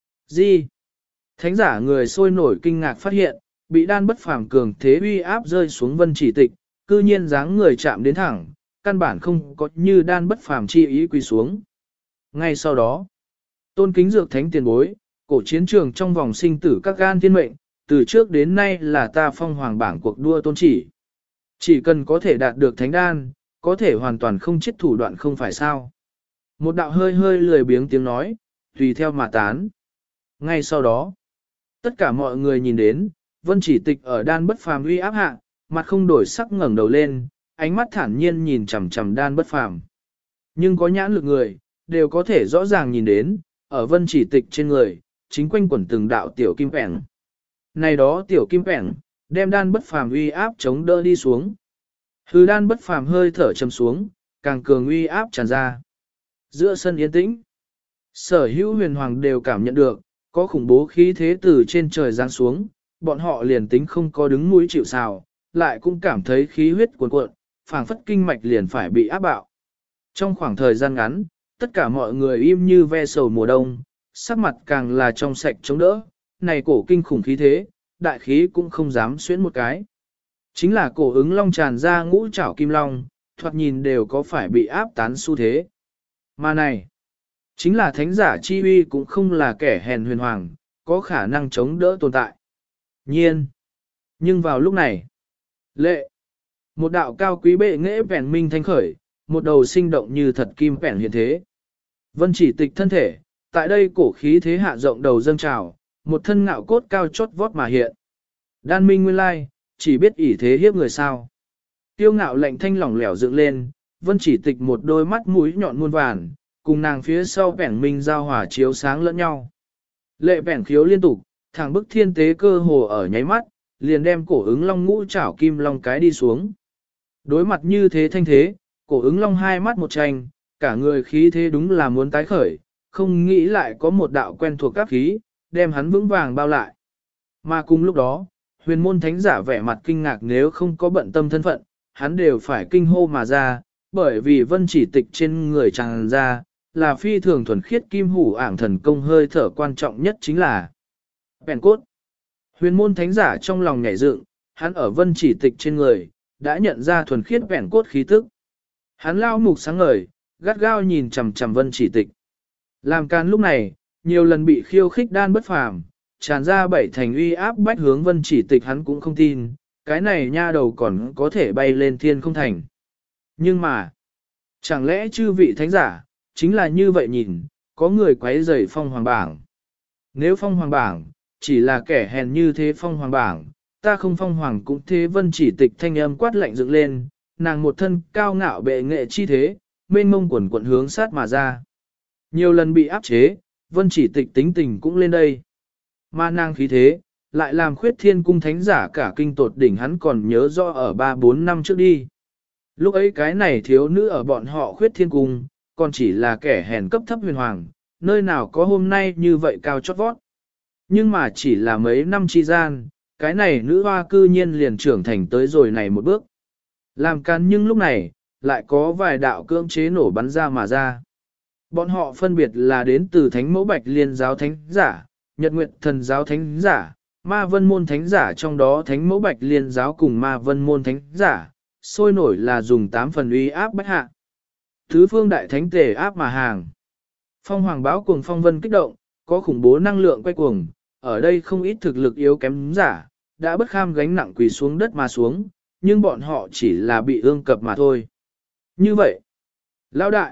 gì? Thánh giả người sôi nổi kinh ngạc phát hiện, bị đan bất phàm cường thế uy áp rơi xuống vân chỉ tịch, cư nhiên dáng người chạm đến thẳng, căn bản không có như đan bất phàm chi ý quỳ xuống. Ngay sau đó, tôn kính dược thánh tiền bối, cổ chiến trường trong vòng sinh tử các gan thiên mệnh, từ trước đến nay là ta phong hoàng bảng cuộc đua tôn chỉ. Chỉ cần có thể đạt được thánh đan, có thể hoàn toàn không chết thủ đoạn không phải sao. Một đạo hơi hơi lười biếng tiếng nói, tùy theo mà tán. Ngay sau đó, tất cả mọi người nhìn đến, vân chỉ tịch ở đan bất phàm uy áp hạ, mặt không đổi sắc ngẩng đầu lên, ánh mắt thản nhiên nhìn chằm chằm đan bất phàm. Nhưng có nhãn lực người, đều có thể rõ ràng nhìn đến, ở vân chỉ tịch trên người, chính quanh quẩn từng đạo tiểu kim pẻng. Này đó tiểu kim pẻng, đem đan bất phàm uy áp chống đỡ đi xuống. Hư đan bất phàm hơi thở trầm xuống, càng cường uy áp tràn ra. Giữa sân yên tĩnh, sở hữu huyền hoàng đều cảm nhận được, có khủng bố khí thế từ trên trời giáng xuống, bọn họ liền tính không có đứng mũi chịu sào, lại cũng cảm thấy khí huyết cuồn cuộn, phảng phất kinh mạch liền phải bị áp bạo. Trong khoảng thời gian ngắn, tất cả mọi người im như ve sầu mùa đông, sắc mặt càng là trong sạch chống đỡ, này cổ kinh khủng khí thế, đại khí cũng không dám xuyến một cái. Chính là cổ ứng long tràn ra ngũ trảo kim long, thoạt nhìn đều có phải bị áp tán xu thế. Mà này, chính là thánh giả chi uy cũng không là kẻ hèn huyền hoàng, có khả năng chống đỡ tồn tại. Nhiên. Nhưng vào lúc này, lệ, một đạo cao quý bệ nghệ vẻn minh thanh khởi, một đầu sinh động như thật kim vẻn hiện thế. Vân chỉ tịch thân thể, tại đây cổ khí thế hạ rộng đầu dâng trào, một thân ngạo cốt cao chót vót mà hiện. Đan minh nguyên lai, chỉ biết ỷ thế hiếp người sao. Tiêu ngạo lạnh thanh lỏng lẻo dựng lên, vân chỉ tịch một đôi mắt mũi nhọn muôn vàn, cùng nàng phía sau vẻn minh giao hòa chiếu sáng lẫn nhau. Lệ vẻn khiếu liên tục, thẳng bức thiên tế cơ hồ ở nháy mắt, liền đem cổ ứng long ngũ chảo kim long cái đi xuống. Đối mặt như thế thanh thế, cổ ứng long hai mắt một tranh, cả người khí thế đúng là muốn tái khởi, không nghĩ lại có một đạo quen thuộc các khí, đem hắn vững vàng bao lại. Mà cùng lúc đó, huyền môn thánh giả vẻ mặt kinh ngạc nếu không có bận tâm thân phận, hắn đều phải kinh hô mà ra, bởi vì vân chỉ tịch trên người tràn ra, là phi thường thuần khiết kim hủ ảng thần công hơi thở quan trọng nhất chính là bèn cốt. Huyền môn thánh giả trong lòng nhảy dựng, hắn ở vân chỉ tịch trên người, đã nhận ra thuần khiết bèn cốt khí tức. Hắn lao mục sáng ngời, gắt gao nhìn chằm chằm vân chỉ tịch. Làm can lúc này, nhiều lần bị khiêu khích đan bất phàm, tràn ra bảy thành uy áp bách hướng vân chỉ tịch hắn cũng không tin, cái này nha đầu còn có thể bay lên thiên không thành. Nhưng mà, chẳng lẽ chư vị thánh giả, chính là như vậy nhìn, có người quấy rầy phong hoàng bảng. Nếu phong hoàng bảng, chỉ là kẻ hèn như thế phong hoàng bảng, ta không phong hoàng cũng thế vân chỉ tịch thanh âm quát lạnh dựng lên, nàng một thân cao ngạo bệ nghệ chi thế, mênh mông quần quận hướng sát mà ra. Nhiều lần bị áp chế, vân chỉ tịch tính tình cũng lên đây. Mà nàng khí thế, lại làm khuyết thiên cung thánh giả cả kinh tột đỉnh hắn còn nhớ rõ ở 3-4 năm trước đi. Lúc ấy cái này thiếu nữ ở bọn họ khuyết thiên cung, còn chỉ là kẻ hèn cấp thấp huyền hoàng, nơi nào có hôm nay như vậy cao chót vót. Nhưng mà chỉ là mấy năm chi gian, cái này nữ hoa cư nhiên liền trưởng thành tới rồi này một bước. Làm can nhưng lúc này, lại có vài đạo cưỡng chế nổ bắn ra mà ra. Bọn họ phân biệt là đến từ Thánh Mẫu Bạch Liên giáo thánh giả, Nhật Nguyệt Thần giáo thánh giả, Ma Vân môn thánh giả, trong đó Thánh Mẫu Bạch Liên giáo cùng Ma Vân môn thánh giả, sôi nổi là dùng 8 phần uy áp bách hạ. Thứ phương đại thánh tề áp mà hàng. Phong hoàng báo cuồng phong vân kích động, có khủng bố năng lượng quay cuồng, ở đây không ít thực lực yếu kém giả, đã bất kham gánh nặng quỳ xuống đất mà xuống, nhưng bọn họ chỉ là bị ương cập mà thôi. Như vậy, lão đại,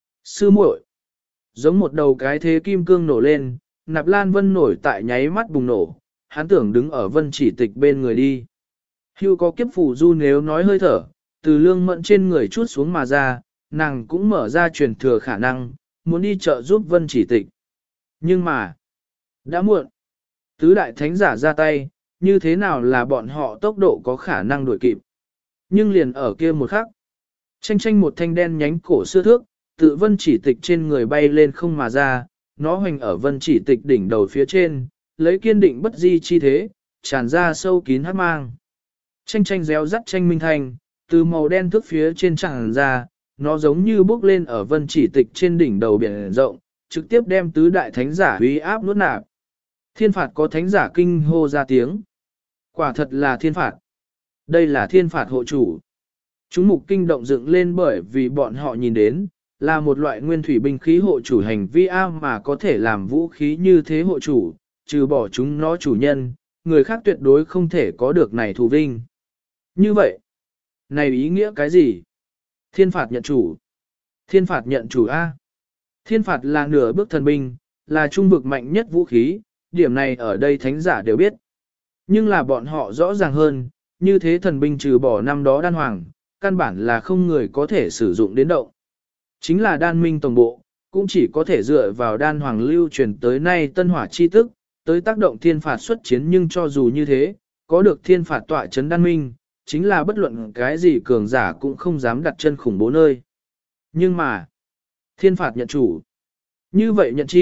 sư muội, giống một đầu cái thế kim cương nổ lên, Nạp Lan Vân nổi tại nháy mắt bùng nổ, hắn tưởng đứng ở Vân chỉ tịch bên người đi. Hưu có kiếp phù du nếu nói hơi thở, từ lương mẫn trên người chút xuống mà ra, nàng cũng mở ra truyền thừa khả năng, muốn đi trợ giúp Vân chỉ tịch. Nhưng mà, đã muộn. Tứ đại thánh giả ra tay, như thế nào là bọn họ tốc độ có khả năng đuổi kịp. Nhưng liền ở kia một khắc, tranh tranh một thanh đen nhánh cổ xưa thước, tự Vân chỉ tịch trên người bay lên không mà ra, nó hoành ở Vân chỉ tịch đỉnh đầu phía trên, lấy kiên định bất di chi thế, tràn ra sâu kín hát mang. Tranh tranh réo rắt tranh minh thanh, từ màu đen thước phía trên tràn ra, nó giống như bước lên ở Vân chỉ tịch trên đỉnh đầu biển rộng, trực tiếp đem tứ đại thánh giả uy áp nuốt nạp. Thiên phạt có thánh giả kinh hô ra tiếng. Quả thật là thiên phạt. Đây là thiên phạt hộ chủ. Chúng mục kinh động dựng lên bởi vì bọn họ nhìn đến, là một loại nguyên thủy binh khí hộ chủ hành vi A mà có thể làm vũ khí như thế hộ chủ, trừ bỏ chúng nó chủ nhân, người khác tuyệt đối không thể có được này thù vinh. Như vậy, này ý nghĩa cái gì? Thiên phạt nhận chủ. Thiên phạt nhận chủ A. Thiên phạt là nửa bước thần binh, là trung vực mạnh nhất vũ khí, điểm này ở đây thánh giả đều biết. Nhưng là bọn họ rõ ràng hơn, như thế thần binh trừ bỏ năm đó đan hoàng, căn bản là không người có thể sử dụng đến động. Chính là đan minh tổng bộ, cũng chỉ có thể dựa vào đan hoàng lưu truyền tới nay tân hỏa chi tức, tới tác động thiên phạt xuất chiến nhưng cho dù như thế, có được thiên phạt tọa chấn đan minh, chính là bất luận cái gì cường giả cũng không dám đặt chân khủng bố nơi. Nhưng mà, thiên phạt nhận chủ. Như vậy nhận chi,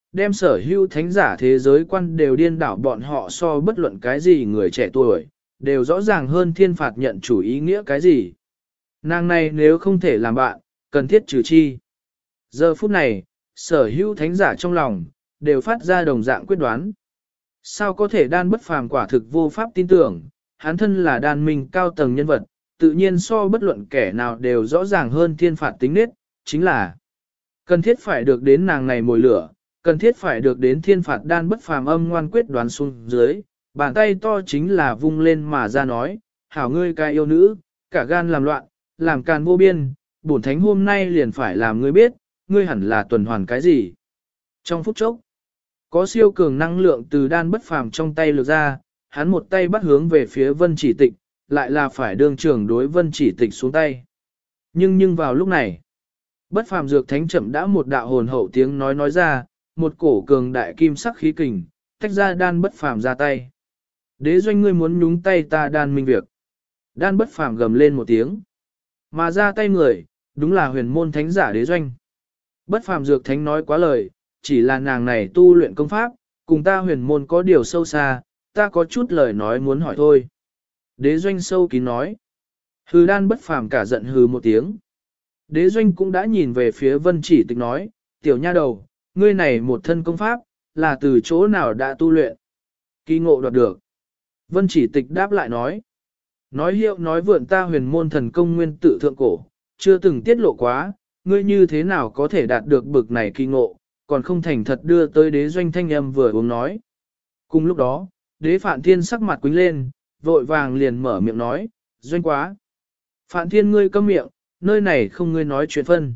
đem sở hữu thánh giả thế giới quan đều điên đảo bọn họ so bất luận cái gì người trẻ tuổi, đều rõ ràng hơn thiên phạt nhận chủ ý nghĩa cái gì. Nàng này nếu không thể làm bạn, cần thiết trừ chi. Giờ phút này, sở hữu thánh giả trong lòng, đều phát ra đồng dạng quyết đoán. Sao có thể đan bất phàm quả thực vô pháp tin tưởng, hắn thân là đan minh cao tầng nhân vật, tự nhiên so bất luận kẻ nào đều rõ ràng hơn thiên phạt tính nết, chính là cần thiết phải được đến nàng này mồi lửa, cần thiết phải được đến thiên phạt đan bất phàm âm ngoan quyết đoán xuống dưới, bàn tay to chính là vung lên mà ra nói, hảo ngươi cái yêu nữ, cả gan làm loạn, làm càn vô biên, bổn thánh hôm nay liền phải làm ngươi biết, ngươi hẳn là tuần hoàn cái gì. Trong phút chốc, có siêu cường năng lượng từ đan bất phàm trong tay lược ra, hắn một tay bắt hướng về phía vân chỉ tịch, lại là phải đương trường đối vân chỉ tịch xuống tay. Nhưng vào lúc này, bất phàm dược thánh chậm đã một đạo hồn hậu tiếng nói ra, một cổ cường đại kim sắc khí kình, tách ra đan bất phàm ra tay. Đế doanh ngươi muốn nhúng tay ta đan minh việc. Đan bất phàm gầm lên một tiếng. Mà ra tay người, đúng là huyền môn thánh giả đế doanh. Bất phàm dược thánh nói quá lời, chỉ là nàng này tu luyện công pháp, cùng ta huyền môn có điều sâu xa, ta có chút lời nói muốn hỏi thôi. Đế doanh sâu kín nói. Hừ đan bất phàm cả giận hừ một tiếng. Đế doanh cũng đã nhìn về phía vân chỉ tịch nói, tiểu nha đầu, ngươi này một thân công pháp, là từ chỗ nào đã tu luyện. Kỳ ngộ đoạt được. Vân chỉ tịch đáp lại nói. Nói hiệu nói vượn ta huyền môn thần công nguyên tự thượng cổ, chưa từng tiết lộ quá, ngươi như thế nào có thể đạt được bực này kỳ ngộ, còn không thành thật đưa tới đế doanh thanh âm vừa uống nói. Cùng lúc đó, đế Phạn Thiên sắc mặt quính lên, vội vàng liền mở miệng nói, doanh quá. Phạn Thiên ngươi câm miệng, nơi này không ngươi nói chuyện phân.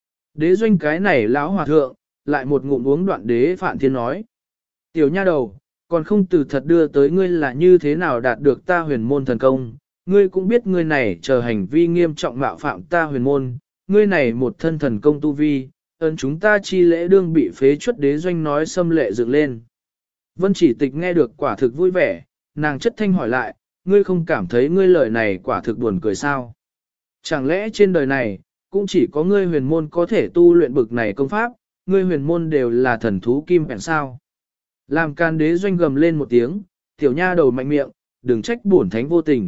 Đế doanh cái này lão hòa thượng, lại một ngụm uống đoạn đế Phạn Thiên nói. Tiểu nha đầu, còn không từ thật đưa tới ngươi là như thế nào đạt được ta huyền môn thần công. Ngươi cũng biết ngươi này chờ hành vi nghiêm trọng mạo phạm ta huyền môn, ngươi này một thân thần công tu vi, ơn chúng ta chi lễ đương bị phế chuất đế doanh nói xâm lệ dựng lên. Vân chỉ tịch nghe được quả thực vui vẻ, nàng chất thanh hỏi lại, ngươi không cảm thấy ngươi lời này quả thực buồn cười sao? Chẳng lẽ trên đời này, cũng chỉ có ngươi huyền môn có thể tu luyện bực này công pháp, ngươi huyền môn đều là thần thú kim bèn sao? Làm can đế doanh gầm lên một tiếng, tiểu nha đầu mạnh miệng, đừng trách bổn thánh vô tình.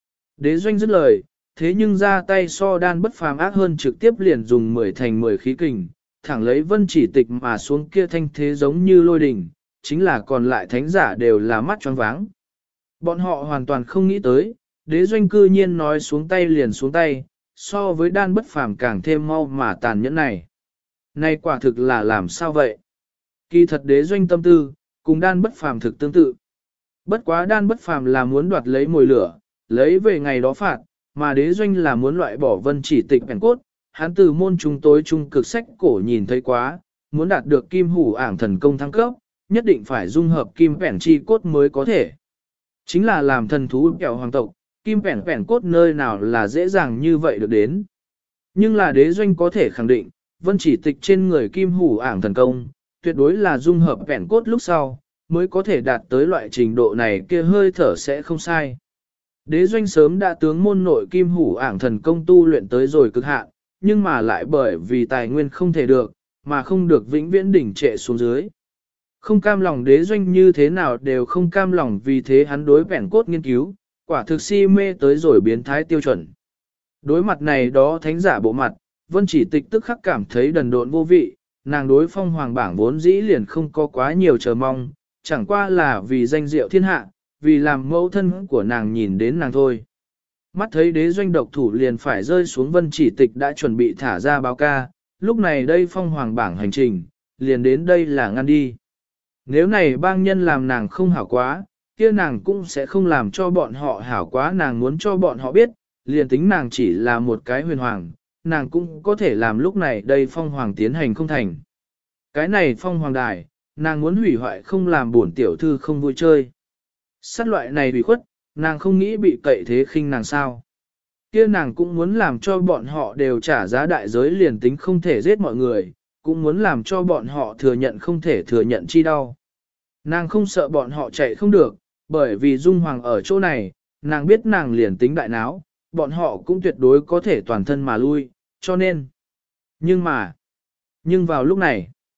Đế doanh dứt lời, thế nhưng ra tay so đan bất phàm ác hơn trực tiếp liền dùng 10 thành 10 khí kình, thẳng lấy vân chỉ tịch mà xuống kia thanh thế giống như lôi đỉnh, chính là còn lại thánh giả đều là mắt choáng váng. Bọn họ hoàn toàn không nghĩ tới, đế doanh cư nhiên nói xuống tay liền xuống tay, so với đan bất phàm càng thêm mau mà tàn nhẫn này. Này quả thực là làm sao vậy? Kỳ thật đế doanh tâm tư, cùng đan bất phàm thực tương tự. Bất quá đan bất phàm là muốn đoạt lấy mồi lửa, lấy về ngày đó phạt, mà đế doanh là muốn loại bỏ vân chỉ tịch bèn cốt, hắn từ môn trung tối trung cực sách cổ nhìn thấy quá, muốn đạt được kim hủ ảng thần công thăng cấp, nhất định phải dung hợp kim bèn chi cốt mới có thể. Chính là làm thần thú kẹo hoàng tộc, kim bèn cốt nơi nào là dễ dàng như vậy được đến. Nhưng là đế doanh có thể khẳng định, vân chỉ tịch trên người kim hủ ảng thần công, tuyệt đối là dung hợp bèn cốt lúc sau, mới có thể đạt tới loại trình độ này kia hơi thở sẽ không sai. Đế doanh sớm đã tướng môn nội kim hủ ảng thần công tu luyện tới rồi cực hạn, nhưng mà lại bởi vì tài nguyên không thể được, mà không được vĩnh viễn đỉnh trệ xuống dưới. Không cam lòng đế doanh như thế nào đều không cam lòng vì thế hắn đối vẹn cốt nghiên cứu, quả thực si mê tới rồi biến thái tiêu chuẩn. Đối mặt này đó thánh giả bộ mặt, vân chỉ tịch tức khắc cảm thấy đần độn vô vị, nàng đối phong hoàng bảng vốn dĩ liền không có quá nhiều chờ mong, chẳng qua là vì danh diệu thiên hạ, vì làm mẫu thân của nàng nhìn đến nàng thôi. Mắt thấy đế doanh độc thủ liền phải rơi xuống vân chỉ tịch đã chuẩn bị thả ra báo ca, lúc này đây phong hoàng bảng hành trình, liền đến đây là ngăn đi. Nếu này bang nhân làm nàng không hảo quá, kia nàng cũng sẽ không làm cho bọn họ hảo quá, nàng muốn cho bọn họ biết, liền tính nàng chỉ là một cái huyền hoàng, nàng cũng có thể làm lúc này đây phong hoàng tiến hành không thành. Cái này phong hoàng đài, nàng muốn hủy hoại không làm buồn tiểu thư không vui chơi. Sát loại này bị khuất, nàng không nghĩ bị cậy thế khinh nàng sao. Kia nàng cũng muốn làm cho bọn họ đều trả giá đại giới liền tính không thể giết mọi người, cũng muốn làm cho bọn họ thừa nhận không thể thừa nhận chi đau. Nàng không sợ bọn họ chạy không được, bởi vì Dung Hoàng ở chỗ này, nàng biết nàng liền tính đại náo, bọn họ cũng tuyệt đối có thể toàn thân mà lui, cho nên. Nhưng vào lúc này,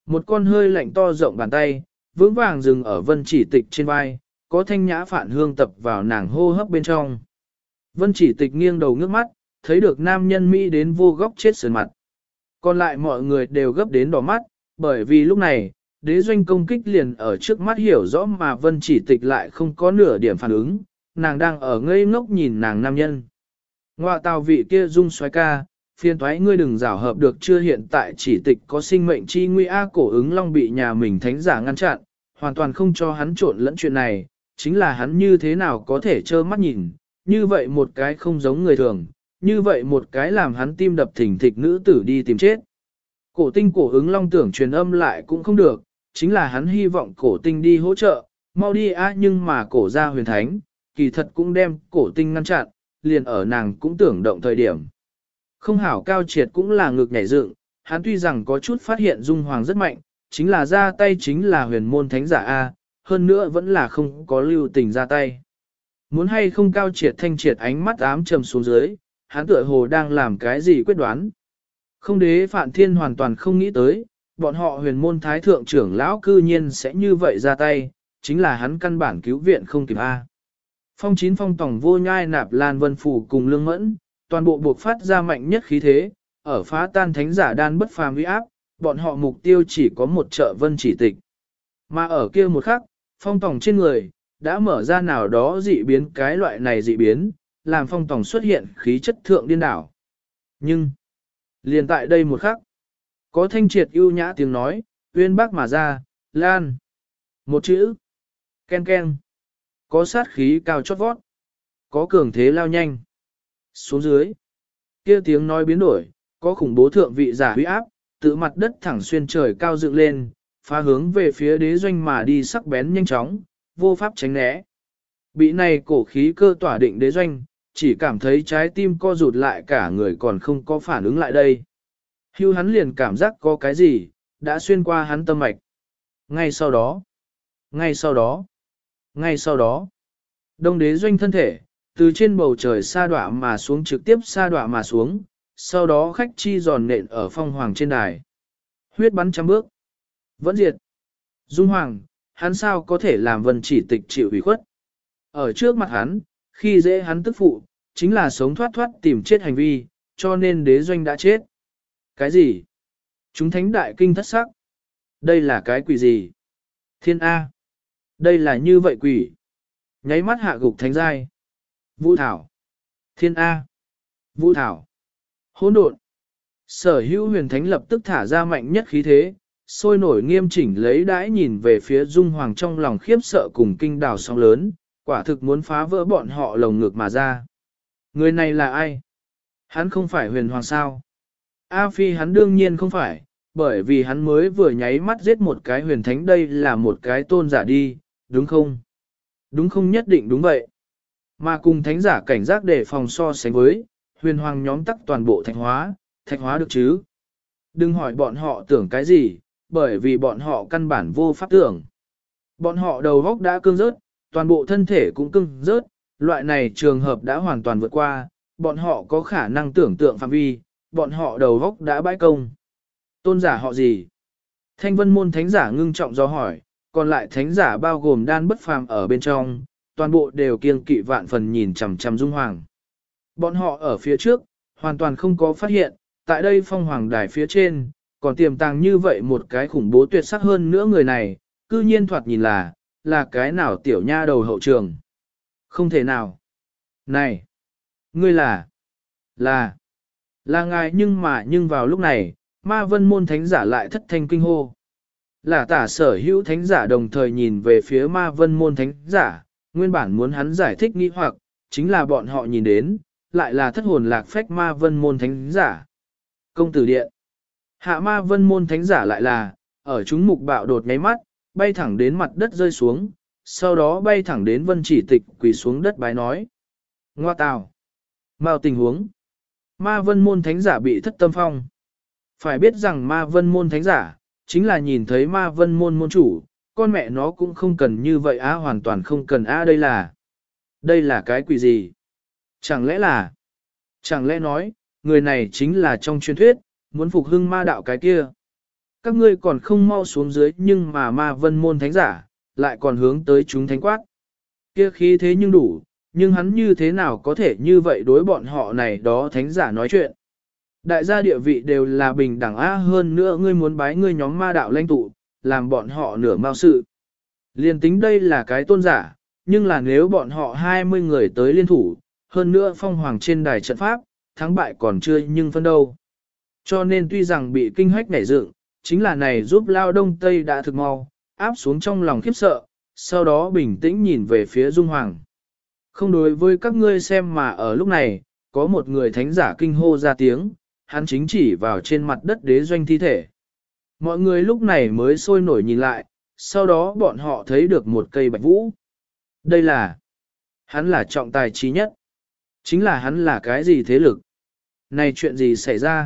Một con hơi lạnh to rộng bàn tay, vững vàng dừng ở Vân Chỉ Tịch trên vai, có thanh nhã phản hương tập vào nàng hô hấp bên trong. Vân Chỉ Tịch nghiêng đầu ngước mắt, thấy được nam nhân Mỹ đến vô góc chết sườn mặt. Còn lại mọi người đều gấp đến đỏ mắt, bởi vì lúc này, đế doanh công kích liền ở trước mắt hiểu rõ mà Vân Chỉ Tịch lại không có nửa điểm phản ứng, nàng đang ở ngây ngốc nhìn nàng nam nhân. Ngoạ tào vị kia dung xoái ca, phiền thoái ngươi đừng rảo hợp được chưa, hiện tại Chỉ Tịch có sinh mệnh chi nguy, cổ ứng long bị nhà mình thánh giả ngăn chặn, hoàn toàn không cho hắn trộn lẫn chuyện này, chính là hắn như thế nào có thể trơ mắt nhìn, như vậy một cái không giống người thường, như vậy một cái làm hắn tim đập thình thịch nữ tử đi tìm chết. Cổ tinh cổ ứng long tưởng truyền âm lại cũng không được, chính là hắn hy vọng cổ tinh đi hỗ trợ, mau đi nhưng mà cổ gia huyền thánh, kỳ thật cũng đem cổ tinh ngăn chặn, liền ở nàng cũng tưởng động thời điểm. Không hảo cao triệt cũng là ngực nhảy dựng, hắn tuy rằng có chút phát hiện dung hoàng rất mạnh, chính là ra tay chính là huyền môn thánh giả A, hơn nữa vẫn là không có lưu tình ra tay. Muốn hay không cao triệt thanh triệt ánh mắt ám trầm xuống dưới, hắn tựa hồ đang làm cái gì quyết đoán. Không đế Phạn Thiên hoàn toàn không nghĩ tới, bọn họ huyền môn thái thượng trưởng lão cư nhiên sẽ như vậy ra tay, chính là hắn căn bản cứu viện không kịp A. Phong chín phong tổng vô nhai nạp lan vân phủ cùng lương mẫn, toàn bộ buộc phát ra mạnh nhất khí thế, ở phá tan thánh giả đan bất phàm uy áp, bọn họ mục tiêu chỉ có một trợ Vân Chỉ Tịch. Mà ở kia một khắc, phong tổng trên người, đã mở ra nào đó dị biến, cái loại này dị biến, làm phong tổng xuất hiện khí chất thượng điên đảo. Nhưng, liền tại đây một khắc, có thanh triệt ưu nhã tiếng nói, uyên bác mà ra, lan. Một chữ, ken ken. Có sát khí cao chót vót, có cường thế lao nhanh. Xuống dưới, kia tiếng nói biến đổi, có khủng bố thượng vị giả uy áp, tự mặt đất thẳng xuyên trời cao dựng lên, phá hướng về phía đế doanh mà đi sắc bén nhanh chóng, vô pháp tránh né. Bị này cổ khí cơ tỏa định đế doanh, chỉ cảm thấy trái tim co rụt lại, cả người còn không có phản ứng lại đây. Hưu hắn liền cảm giác có cái gì, đã xuyên qua hắn tâm mạch. Ngay sau đó, ngay sau đó, ngay sau đó, đông đế doanh thân thể, từ trên bầu trời sa đọa mà xuống, trực tiếp sa đọa mà xuống, sau đó khách chi giòn nện ở phong hoàng trên đài. Huyết bắn trăm bước, vẫn diệt. Dung hoàng, hắn sao có thể làm Vân Chỉ Tịch chịu ủy khuất. Ở trước mặt hắn, khi dễ hắn tức phụ, chính là sống thoát thoát tìm chết hành vi, cho nên đế doanh đã chết. Cái gì? Chúng thánh đại kinh thất sắc. Đây là cái quỷ gì? Thiên A. Đây là như vậy quỷ. Nháy mắt hạ gục thánh giai. Vũ thảo. Thiên A. Vũ thảo. Hỗn độn. Sở hữu huyền thánh lập tức thả ra mạnh nhất khí thế, sôi nổi nghiêm chỉnh lấy đãi nhìn về phía Dung Hoàng, trong lòng khiếp sợ cùng kinh đào sóng lớn, quả thực muốn phá vỡ bọn họ lồng ngực mà ra. Người này là ai? Hắn không phải huyền hoàng sao? A Phi hắn đương nhiên không phải, bởi vì hắn mới vừa nháy mắt giết một cái huyền thánh, đây là một cái tôn giả đi, đúng không? Đúng không, nhất định đúng vậy. Mà cùng thánh giả cảnh giác để phòng so sánh với, huyền hoàng nhóm tắc toàn bộ thạch hóa được chứ. Đừng hỏi bọn họ tưởng cái gì, bởi vì bọn họ căn bản vô pháp tưởng. Bọn họ đầu góc đã cương rớt, toàn bộ thân thể cũng cương rớt, loại này trường hợp đã hoàn toàn vượt qua, bọn họ có khả năng tưởng tượng phạm vi, bọn họ đầu góc đã bãi công. Tôn giả họ gì? Thanh vân môn thánh giả ngưng trọng do hỏi, còn lại thánh giả bao gồm đan bất phàm ở bên trong, toàn bộ đều kiêng kỵ vạn phần nhìn chằm chằm Dung Hoàng. Bọn họ ở phía trước, hoàn toàn không có phát hiện, tại đây phong hoàng đài phía trên, còn tiềm tàng như vậy một cái khủng bố tuyệt sắc hơn nữa, người này, cư nhiên thoạt nhìn là cái nào tiểu nha đầu hậu trường. Không thể nào. Này, ngươi là ngài, nhưng vào lúc này, ma vân môn thánh giả lại thất thanh kinh hô. Là tả sở hữu thánh giả đồng thời nhìn về phía ma vân môn thánh giả, nguyên bản muốn hắn giải thích nghi hoặc, chính là bọn họ nhìn đến, lại là thất hồn lạc phách ma vân môn thánh giả. Công tử điện. Hạ ma vân môn thánh giả lại là, ở chúng mục bạo đột nháy mắt, bay thẳng đến mặt đất rơi xuống, sau đó bay thẳng đến Vân Chỉ Tịch quỳ xuống đất bái nói. Ngoa tào. Mao tình huống. Ma vân môn thánh giả bị thất tâm phong. Phải biết rằng ma vân môn thánh giả, chính là nhìn thấy ma vân môn môn chủ, con mẹ nó cũng không cần như vậy hoàn toàn không cần đây là cái quỷ gì? Chẳng lẽ nói, người này chính là trong truyền thuyết, muốn phục hưng ma đạo cái kia. các ngươi còn không mau xuống dưới nhưng mà ma vân môn thánh giả, lại còn hướng tới chúng thánh quát. Kia khí thế nhưng đủ, nhưng hắn như thế nào có thể như vậy đối bọn họ này đó thánh giả nói chuyện. Đại gia địa vị đều là bình đẳng á, hơn nữa ngươi muốn bái ngươi nhóm ma đạo lãnh tụ, làm bọn họ nửa mao sự. Liên tính đây là cái tôn giả, nhưng là nếu bọn họ 20 người tới liên thủ, hơn nữa phong hoàng trên đài trận pháp, thắng bại còn chưa nhưng phân đâu. Cho nên tuy rằng bị kinh hách nảy dựng, chính là này giúp Lao Đông Tây đã thực mau, áp xuống trong lòng khiếp sợ, sau đó bình tĩnh nhìn về phía Dung Hoàng. Không đối với các ngươi xem mà ở lúc này, có một người thánh giả kinh hô ra tiếng, hắn chính chỉ vào trên mặt đất đế doanh thi thể. Mọi người lúc này mới sôi nổi nhìn lại, sau đó bọn họ thấy được một cây bạch vũ. Đây là, hắn là trọng tài trí nhất. Chính là hắn là cái gì thế lực? Này chuyện gì xảy ra?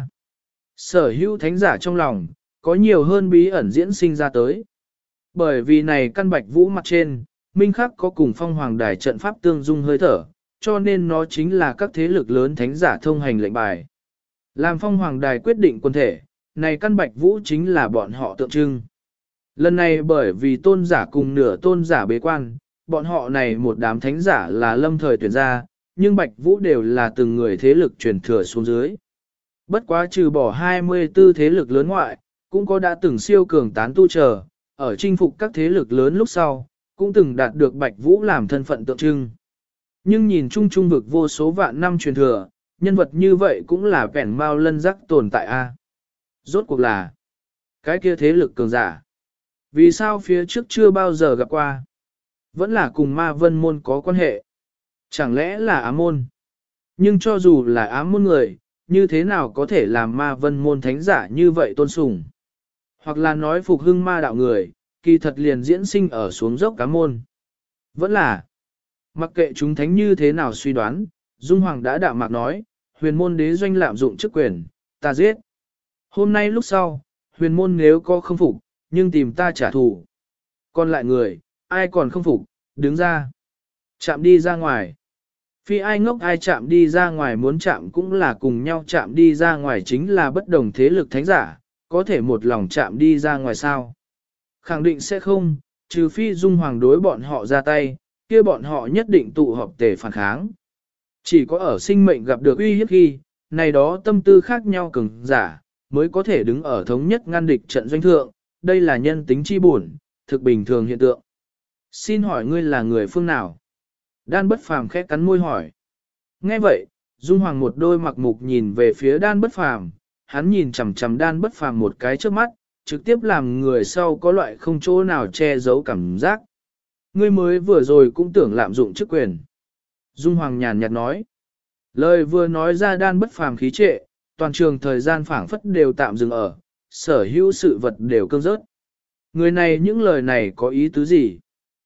Sở hữu thánh giả trong lòng, có nhiều hơn bí ẩn diễn sinh ra tới. Bởi vì này căn bạch vũ mặt trên, minh khắc có cùng phong hoàng đài trận pháp tương dung hơi thở, cho nên nó chính là các thế lực lớn thánh giả thông hành lệnh bài. Làm phong hoàng đài quyết định quân thể, này căn bạch vũ chính là bọn họ tượng trưng. Lần này bởi vì tôn giả cùng nửa tôn giả bế quan, bọn họ này một đám thánh giả là lâm thời tuyển ra, nhưng bạch vũ đều là từng người thế lực truyền thừa xuống dưới. Bất quá trừ bỏ 24 thế lực lớn ngoại, cũng có đã từng siêu cường tán tu chờ, ở chinh phục các thế lực lớn lúc sau, cũng từng đạt được bạch vũ làm thân phận tượng trưng. Nhưng nhìn chung trung vực vô số vạn năm truyền thừa, nhân vật như vậy cũng là vẻn mau lân rắc tồn tại a. Rốt cuộc là cái kia thế lực cường giả. Vì sao phía trước chưa bao giờ gặp qua? Vẫn là cùng ma vân môn có quan hệ. Chẳng lẽ là ám môn? Nhưng cho dù là ám môn người, như thế nào có thể làm ma vân môn thánh giả như vậy tôn sùng? Hoặc là nói phục hưng ma đạo người, kỳ thật liền diễn sinh ở xuống dốc ám môn. Vẫn là, mặc kệ chúng thánh như thế nào suy đoán, Dung Hoàng đã đạm mạc nói, huyền môn đế doanh lạm dụng chức quyền, ta giết. Hôm nay lúc sau, huyền môn nếu có không phục, nhưng tìm ta trả thù. Còn lại người, ai còn không phục, đứng ra. Chạm đi ra ngoài. Phi ai ngốc ai chạm đi ra ngoài muốn chạm cũng là cùng nhau chạm đi ra ngoài chính là bất đồng thế lực thánh giả, có thể một lòng chạm đi ra ngoài sao. Khẳng định sẽ không, trừ phi Dung Hoàng đối bọn họ ra tay, kia bọn họ nhất định tụ họp tề phản kháng. Chỉ có ở sinh mệnh gặp được uy hiếp khi, này đó tâm tư khác nhau cường giả, mới có thể đứng ở thống nhất ngăn địch trận doanh thượng, đây là nhân tính chi bổn, thực bình thường hiện tượng. Xin hỏi ngươi là người phương nào? Đan bất phàm khẽ cắn môi hỏi. Nghe vậy, Dung Hoàng một đôi mặc mục nhìn về phía đan bất phàm, hắn nhìn chằm chằm đan bất phàm một cái trước mắt, trực tiếp làm người sau có loại không chỗ nào che giấu cảm giác. Ngươi mới vừa rồi cũng tưởng lạm dụng chức quyền. Dung Hoàng nhàn nhạt nói. Lời vừa nói ra đan bất phàm khí trệ, toàn trường thời gian phảng phất đều tạm dừng ở, sở hữu sự vật đều cương rớt. Người này những lời này có ý tứ gì?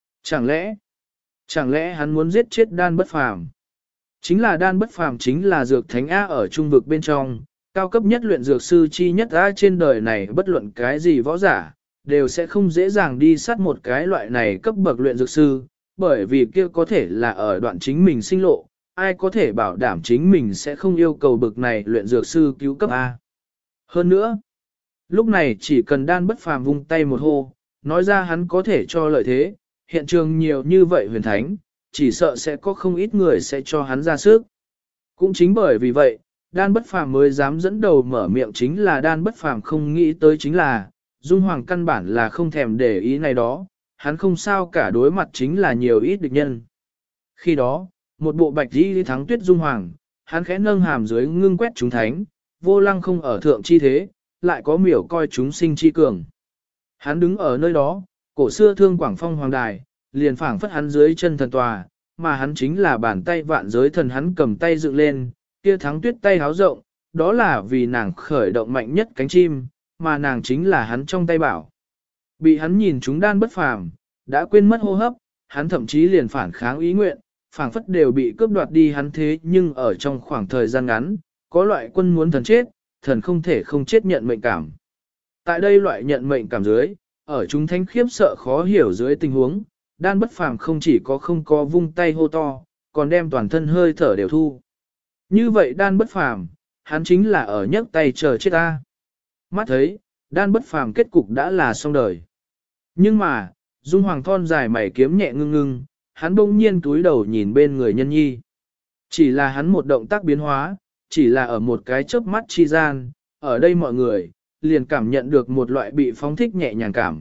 Chẳng lẽ hắn muốn giết chết đan bất phàm? Chính là đan bất phàm chính là dược thánh A ở trung vực bên trong, cao cấp nhất luyện dược sư chi nhất A trên đời này bất luận cái gì võ giả, đều sẽ không dễ dàng đi sát một cái loại này cấp bậc luyện dược sư, bởi vì kia có thể là ở đoạn chính mình sinh lộ, ai có thể bảo đảm chính mình sẽ không yêu cầu bậc này luyện dược sư cứu cấp A. Hơn nữa, lúc này chỉ cần đan bất phàm vung tay một hô, nói ra hắn có thể cho lợi thế, hiện trường nhiều như vậy huyền thánh, chỉ sợ sẽ có không ít người sẽ cho hắn ra sức. Cũng chính bởi vì vậy, đan bất phàm mới dám dẫn đầu mở miệng chính là đan bất phàm không nghĩ tới chính là, Dung Hoàng căn bản là không thèm để ý này đó, hắn không sao cả đối mặt chính là nhiều ít địch nhân. Khi đó, một bộ bạch đi thắng tuyết Dung Hoàng, hắn khẽ nâng hàm dưới ngưng quét chúng thánh, vô lăng không ở thượng chi thế, lại có miểu coi chúng sinh chi cường. Hắn đứng ở nơi đó, cổ xưa thương quảng phong hoàng đài, liền phảng phất hắn dưới chân thần tòa, mà hắn chính là bàn tay vạn giới thần hắn cầm tay dựng lên, kia thắng tuyết tay háo rộng, đó là vì nàng khởi động mạnh nhất cánh chim, mà nàng chính là hắn trong tay bảo. Bị hắn nhìn chúng đan bất phàm, đã quên mất hô hấp, hắn thậm chí liền phản kháng ý nguyện, phảng phất đều bị cướp đoạt đi hắn thế nhưng ở trong khoảng thời gian ngắn, có loại quân muốn thần chết, thần không thể không chết nhận mệnh cảm. Tại đây loại nhận mệnh cảm dưới, ở chúng thánh khiếp sợ khó hiểu dưới tình huống, đan bất phàm không chỉ có không có vung tay hô to, còn đem toàn thân hơi thở đều thu. Như vậy đan bất phàm, hắn chính là ở nhấc tay chờ chết ta. Mắt thấy, đan bất phàm kết cục đã là xong đời. Nhưng mà, Dung Hoàng thon dài mày kiếm nhẹ ngưng ngưng, hắn bỗng nhiên túi đầu nhìn bên người nhân nhi. Chỉ là hắn một động tác biến hóa, chỉ là ở một cái chớp mắt chi gian, ở đây mọi người, liền cảm nhận được một loại bị phóng thích nhẹ nhàng cảm.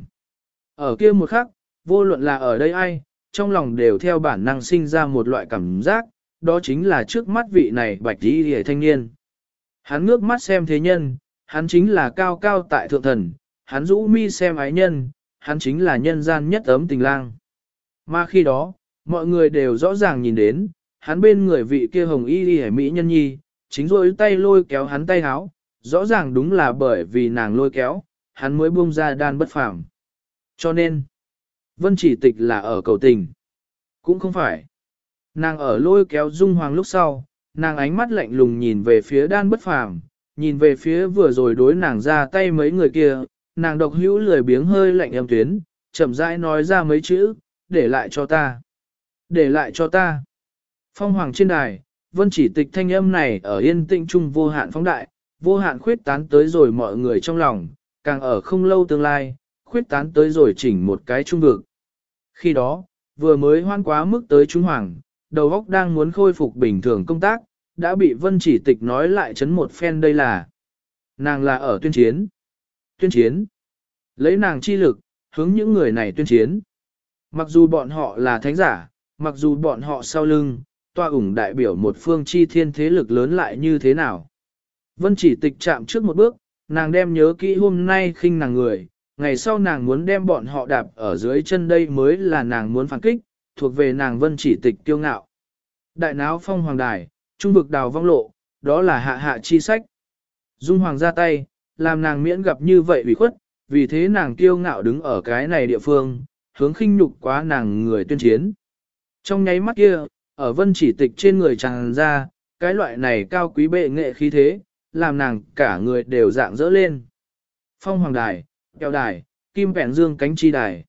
Ở kia một khắc, vô luận là ở đây ai, trong lòng đều theo bản năng sinh ra một loại cảm giác, đó chính là trước mắt vị này bạch y hề thanh niên. Hắn ngước mắt xem thế nhân, hắn chính là cao cao tại thượng thần, hắn rũ mi xem ái nhân, hắn chính là nhân gian nhất ấm tình lang. Mà khi đó, mọi người đều rõ ràng nhìn đến, hắn bên người vị kia hồng y hề mỹ nhân nhi, chính rồi tay lôi kéo hắn tay háo, rõ ràng đúng là bởi vì nàng lôi kéo, hắn mới buông ra đan bất phàm. Cho nên, Vân Chỉ Tịch là ở cầu tình. Cũng không phải. Nàng ở lôi kéo Dung Hoàng lúc sau, nàng ánh mắt lạnh lùng nhìn về phía đan bất phàm, nhìn về phía vừa rồi đối nàng ra tay mấy người kia, nàng độc hữu lười biếng hơi lạnh âm tuyến, chậm rãi nói ra mấy chữ, để lại cho ta. Để lại cho ta. Phong Hoàng trên đài, Vân Chỉ Tịch thanh âm này ở yên tĩnh trung vô hạn phóng đại, vô hạn khuyết tán tới rồi mọi người trong lòng, càng ở không lâu tương lai, khuyết tán tới rồi chỉnh một cái trung vực. Khi đó, vừa mới hoan quá mức tới Trung Hoàng, đầu óc đang muốn khôi phục bình thường công tác, đã bị Vân Chỉ Tịch nói lại chấn một phen đây là. Nàng là ở tuyên chiến. Tuyên chiến. Lấy nàng chi lực, hướng những người này tuyên chiến. Mặc dù bọn họ là thánh giả, mặc dù bọn họ sau lưng, tọa ủng đại biểu một phương chi thiên thế lực lớn lại như thế nào. Vân Chỉ Tịch chạm trước một bước, nàng đem nhớ kỹ hôm nay khinh nàng người, ngày sau nàng muốn đem bọn họ đạp ở dưới chân đây mới là nàng muốn phản kích, thuộc về nàng Vân Chỉ Tịch kiêu ngạo. Đại náo phong hoàng đài, trung vực đào vong lộ, đó là hạ hạ chi sách. Dung Hoàng ra tay, làm nàng miễn gặp như vậy ủy khuất, vì thế nàng kiêu ngạo đứng ở cái này địa phương, hướng khinh nhục quá nàng người tuyên chiến. Trong nháy mắt kia, ở Vân Chỉ Tịch trên người tràn ra, cái loại này cao quý bệ nghệ khí thế, làm nàng cả người đều dạng dỡ lên. Phong hoàng đài, keo đài, kim vẹn dương cánh chi đài.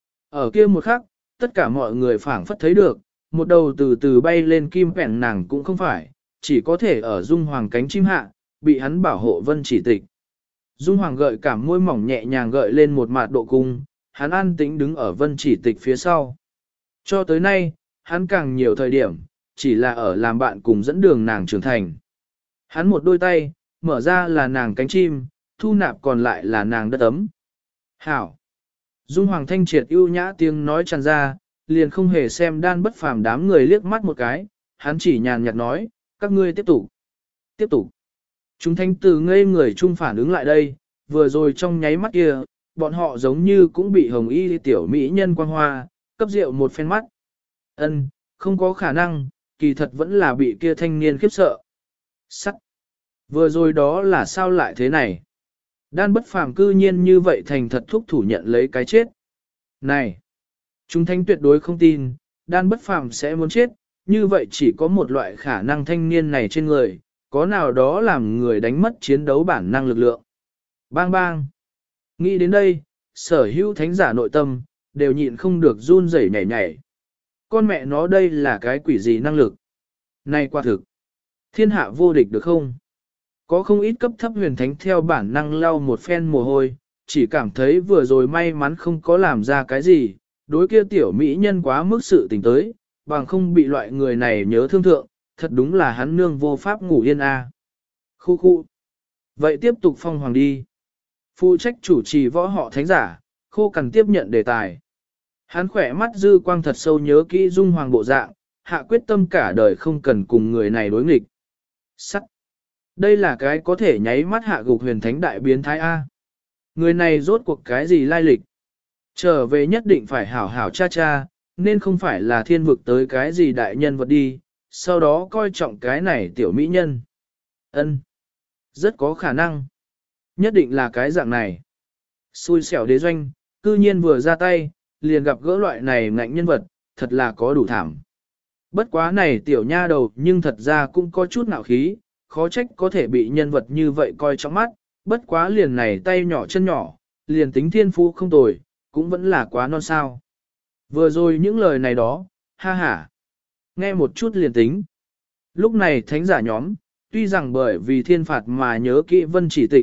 Ở kia một khắc, tất cả mọi người phảng phất thấy được, một đầu từ từ bay lên kim vẹn nàng cũng không phải, chỉ có thể ở Dung Hoàng cánh chim hạ, bị hắn bảo hộ Vân Chỉ Tịch. Dung Hoàng gợi cảm môi mỏng nhẹ nhàng gợi lên một mạt độ cung, hắn an tĩnh đứng ở Vân Chỉ Tịch phía sau. Cho tới nay, hắn càng nhiều thời điểm, chỉ là ở làm bạn cùng dẫn đường nàng trưởng thành. Hắn một đôi tay, mở ra là nàng cánh chim, thu nạp còn lại là nàng đất ấm. Hảo! Dung Hoàng thanh triệt ưu nhã tiếng nói tràn ra, liền không hề xem đan bất phàm đám người liếc mắt một cái, hắn chỉ nhàn nhạt nói, các ngươi tiếp tục. Tiếp tục. Chúng thanh từ ngây người chung phản ứng lại đây, vừa rồi trong nháy mắt kia, bọn họ giống như cũng bị hồng y tiểu mỹ nhân quang hoa, cấp rượu một phen mắt. Ân, không có khả năng, kỳ thật vẫn là bị kia thanh niên khiếp sợ. Sắt. Vừa rồi đó là sao lại thế này? Đan bất phàm cư nhiên như vậy thành thật thúc thủ nhận lấy cái chết. Này! Chúng thanh tuyệt đối không tin, đan bất phàm sẽ muốn chết, như vậy chỉ có một loại khả năng thanh niên này trên người, có nào đó làm người đánh mất chiến đấu bản năng lực lượng. Bang bang! Nghĩ đến đây, sở hữu thánh giả nội tâm, đều nhịn không được run rẩy nhảy nhảy. Con mẹ nó đây là cái quỷ gì năng lực? Này quả thực! Thiên hạ vô địch được không? Có không ít cấp thấp huyền thánh theo bản năng lau một phen mồ hôi, chỉ cảm thấy vừa rồi may mắn không có làm ra cái gì, đối kia tiểu mỹ nhân quá mức sự tình tới, bằng không bị loại người này nhớ thương thượng, thật đúng là hắn nương vô pháp ngủ yên a. Khu khu. Vậy tiếp tục phong hoàng đi. Phụ trách chủ trì võ họ thánh giả, khô cần tiếp nhận đề tài. Hắn khỏe mắt dư quang thật sâu nhớ kỹ Dung Hoàng bộ dạng, hạ quyết tâm cả đời không cần cùng người này đối nghịch. Sắc. Đây là cái có thể nháy mắt hạ gục huyền thánh đại biến thái A. Người này rốt cuộc cái gì lai lịch? Trở về nhất định phải hảo hảo cha cha, nên không phải là thiên vực tới cái gì đại nhân vật đi, sau đó coi trọng cái này tiểu mỹ nhân. Ân, rất có khả năng. Nhất định là cái dạng này. Xui xẻo đế doanh, cư nhiên vừa ra tay, liền gặp gỡ loại này ngạnh nhân vật, thật là có đủ thảm. Bất quá này tiểu nha đầu nhưng thật ra cũng có chút nạo khí, khó trách có thể bị nhân vật như vậy coi trong mắt, bất quá liền này tay nhỏ chân nhỏ, liền tính thiên phú không tồi, cũng vẫn là quá non sao. Vừa rồi những lời này đó, ha ha, nghe một chút liền tính. Lúc này thánh giả nhóm, tuy rằng bởi vì thiên phạt mà nhớ kỹ Vân Chỉ Tịch,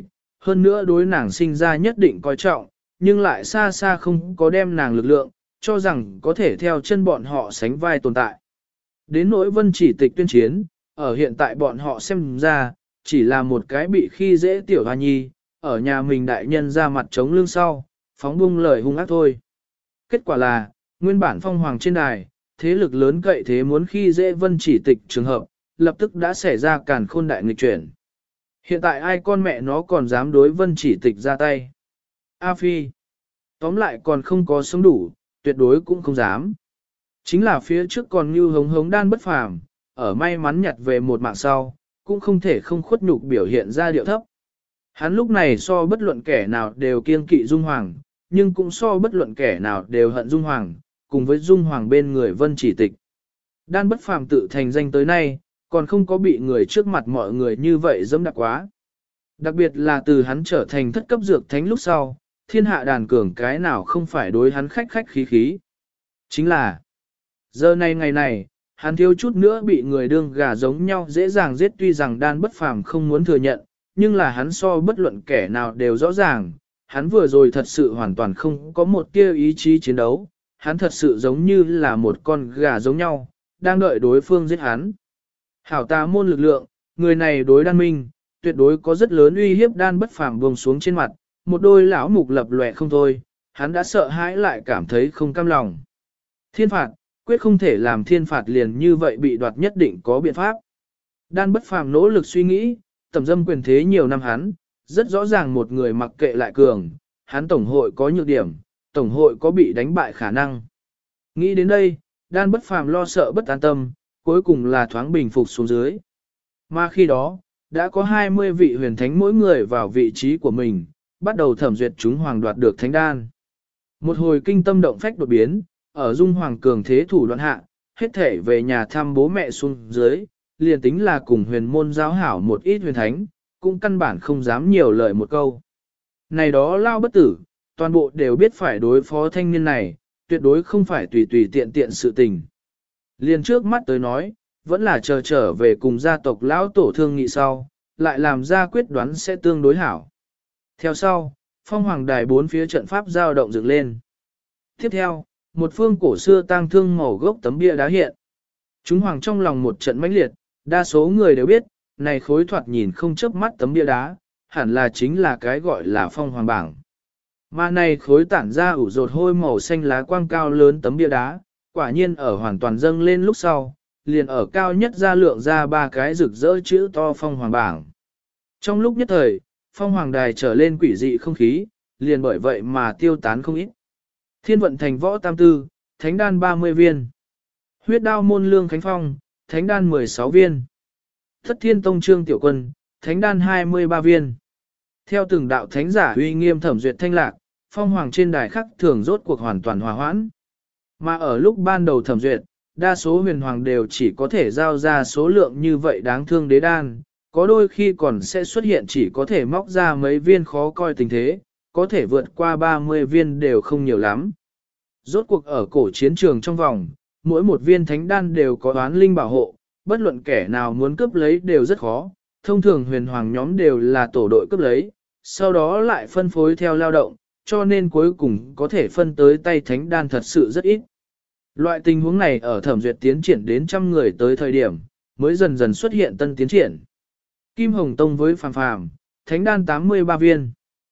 hơn nữa đối nàng sinh ra nhất định coi trọng, nhưng lại xa xa không có đem nàng lực lượng, cho rằng có thể theo chân bọn họ sánh vai tồn tại. Đến nỗi Vân Chỉ Tịch tuyên chiến, ở hiện tại bọn họ xem ra, chỉ là một cái bị khi dễ tiểu hoa nhi, ở nhà mình đại nhân ra mặt chống lưng sau, phóng bung lời hung ác thôi. Kết quả là, nguyên bản phong hoàng trên đài, thế lực lớn cậy thế muốn khi dễ Vân Chỉ Tịch trường hợp, lập tức đã xảy ra càn khôn đại nghịch chuyển. Hiện tại ai con mẹ nó còn dám đối Vân Chỉ Tịch ra tay. A Phi, tóm lại còn không có sống đủ, tuyệt đối cũng không dám. Chính là phía trước còn như hống hống đan bất phàm, ở may mắn nhặt về một mạng sau, cũng không thể không khuất nhục biểu hiện ra điệu thấp. Hắn lúc này so bất luận kẻ nào đều kiên kỵ Dung Hoàng, nhưng cũng so bất luận kẻ nào đều hận Dung Hoàng, cùng với Dung Hoàng bên người Vân Chỉ Tịch. Đan bất phàm tự thành danh tới nay, còn không có bị người trước mặt mọi người như vậy dẫm đạp quá. Đặc biệt là từ hắn trở thành thất cấp dược thánh lúc sau, thiên hạ đàn cường cái nào không phải đối hắn khách khách khí khí. Chính là, giờ này ngày này, hắn thiếu chút nữa bị người đương gà giống nhau dễ dàng giết, tuy rằng đan bất phàm không muốn thừa nhận, nhưng là hắn so bất luận kẻ nào đều rõ ràng, hắn vừa rồi thật sự hoàn toàn không có một tia ý chí chiến đấu, hắn thật sự giống như là một con gà giống nhau, đang đợi đối phương giết hắn. Hảo tà môn lực lượng, người này đối đan minh, tuyệt đối có rất lớn uy hiếp, đan bất phàm buông xuống trên mặt, một đôi lão mục lập lòe không thôi, hắn đã sợ hãi lại cảm thấy không cam lòng. Thiên phạt, quyết không thể làm thiên phạt liền như vậy bị đoạt, nhất định có biện pháp. Đan bất phàm nỗ lực suy nghĩ, tầm dâm quyền thế nhiều năm hắn, rất rõ ràng một người mặc kệ lại cường, hắn tổng hội có nhược điểm, tổng hội có bị đánh bại khả năng. Nghĩ đến đây, đan bất phàm lo sợ bất an tâm, cuối cùng là thoáng bình phục xuống dưới. Mà khi đó, đã có 20 vị huyền thánh mỗi người vào vị trí của mình, bắt đầu thẩm duyệt chúng hoàng đoạt được thánh đan. Một hồi kinh tâm động phách đột biến, ở Dung Hoàng cường thế thủ đoạn hạ, hết thể về nhà thăm bố mẹ xuống dưới, liền tính là cùng huyền môn giáo hảo một ít huyền thánh, cũng căn bản không dám nhiều lời một câu. Này đó lao bất tử, toàn bộ đều biết phải đối phó thanh niên này, tuyệt đối không phải tùy tùy tiện tiện sự tình. Liền trước mắt tới nói, vẫn là chờ trở về cùng gia tộc lão tổ thương nghị sau, lại làm ra quyết đoán sẽ tương đối hảo. Theo sau, phong hoàng đài bốn phía trận pháp giao động dựng lên. Tiếp theo, một phương cổ xưa tang thương màu gốc tấm bia đá hiện. Chúng hoàng trong lòng một trận mãnh liệt, đa số người đều biết, này khối thoạt nhìn không chớp mắt tấm bia đá, hẳn là chính là cái gọi là phong hoàng bảng. Mà này khối tản ra ủ rột hôi màu xanh lá quang cao lớn tấm bia đá, quả nhiên ở hoàn toàn dâng lên lúc sau, liền ở cao nhất ra lượng ra ba cái rực rỡ chữ to phong hoàng bảng. Trong lúc nhất thời, phong hoàng đài trở lên quỷ dị không khí, liền bởi vậy mà tiêu tán không ít. Thiên vận thành võ tam tư, thánh đan 30 viên. Huyết đao môn lương khánh phong, thánh đan 16 viên. Thất thiên tông trương tiểu quân, thánh đan 23 viên. Theo từng đạo thánh giả uy nghiêm thẩm duyệt thanh lạc, phong hoàng trên đài khắc thường rốt cuộc hoàn toàn hòa hoãn. Mà ở lúc ban đầu thẩm duyệt, đa số huyền hoàng đều chỉ có thể giao ra số lượng như vậy đáng thương đế đan, có đôi khi còn sẽ xuất hiện chỉ có thể móc ra mấy viên khó coi tình thế, có thể vượt qua 30 viên đều không nhiều lắm. Rốt cuộc ở cổ chiến trường trong vòng, mỗi một viên thánh đan đều có oán linh bảo hộ, bất luận kẻ nào muốn cướp lấy đều rất khó, thông thường huyền hoàng nhóm đều là tổ đội cướp lấy, sau đó lại phân phối theo lao động, cho nên cuối cùng có thể phân tới tay thánh đan thật sự rất ít. Loại tình huống này ở thẩm duyệt tiến triển đến trăm người tới thời điểm, mới dần dần xuất hiện tân tiến triển. Kim Hồng Tông với Phàm Phàm, thánh đan 83 viên.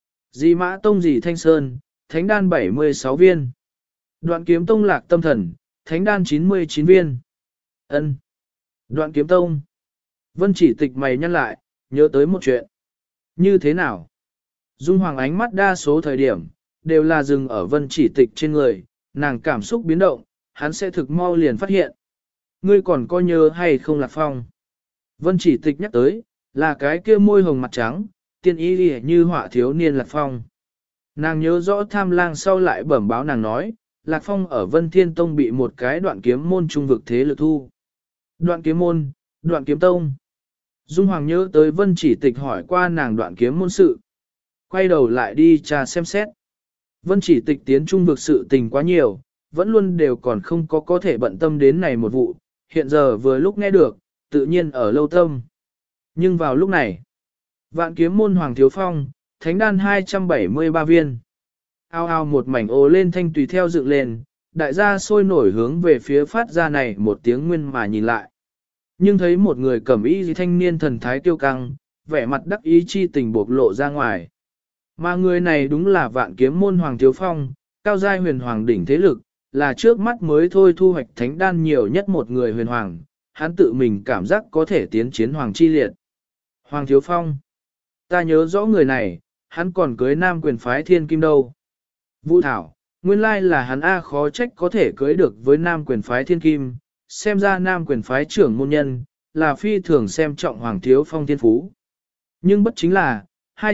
Di Mã Tông Di Thanh Sơn, thánh đan 76 viên. Đoạn Kiếm Tông Lạc Tâm Thần, thánh đan 99 viên. Ân. Đoạn Kiếm Tông. Vân Chỉ Tịch mày nhăn lại, nhớ tới một chuyện. Như thế nào? Dung Hoàng ánh mắt đa số thời điểm, đều là dừng ở Vân Chỉ Tịch trên người, nàng cảm xúc biến động, hắn sẽ thực mau liền phát hiện. Ngươi còn có nhớ hay không Lạc Phong? Vân Chỉ Tịch nhắc tới, là cái kia môi hồng mặt trắng, tiên ý lìa như họa thiếu niên Lạc Phong. Nàng nhớ rõ tham lang sau lại bẩm báo nàng nói, Lạc Phong ở Vân Thiên Tông bị một cái đoạn kiếm môn trung vực thế lực thu. Đoạn kiếm môn, đoạn kiếm tông. Dung Hoàng nhớ tới Vân Chỉ Tịch hỏi qua nàng đoạn kiếm môn sự. Quay đầu lại đi trà xem xét. Vân Chỉ Tịch tiến trung vực sự tình quá nhiều, vẫn luôn đều còn không có thể bận tâm đến này một vụ, hiện giờ vừa lúc nghe được, tự nhiên ở lâu tâm. Nhưng vào lúc này, vạn kiếm môn Hoàng Thiếu Phong, thánh đan 273 viên. Ao ao một mảnh ồ lên thanh tùy theo dựng lên, đại gia sôi nổi hướng về phía phát ra này một tiếng nguyên mà nhìn lại. Nhưng thấy một người cẩm y thanh niên thần thái tiêu căng, vẻ mặt đắc ý chi tình bộc lộ ra ngoài. Mà người này đúng là vạn kiếm môn Hoàng Thiếu Phong, cao giai huyền hoàng đỉnh thế lực, là trước mắt mới thôi thu hoạch thánh đan nhiều nhất một người huyền hoàng, hắn tự mình cảm giác có thể tiến chiến hoàng chi liệt. Hoàng Thiếu Phong, ta nhớ rõ người này, hắn còn cưới nam quyền phái thiên kim đâu. Vũ Thảo, nguyên lai là hắn A, khó trách có thể cưới được với nam quyền phái thiên kim, xem ra nam quyền phái trưởng môn nhân, là phi thường xem trọng Hoàng Thiếu Phong thiên phú. Nhưng bất chính là,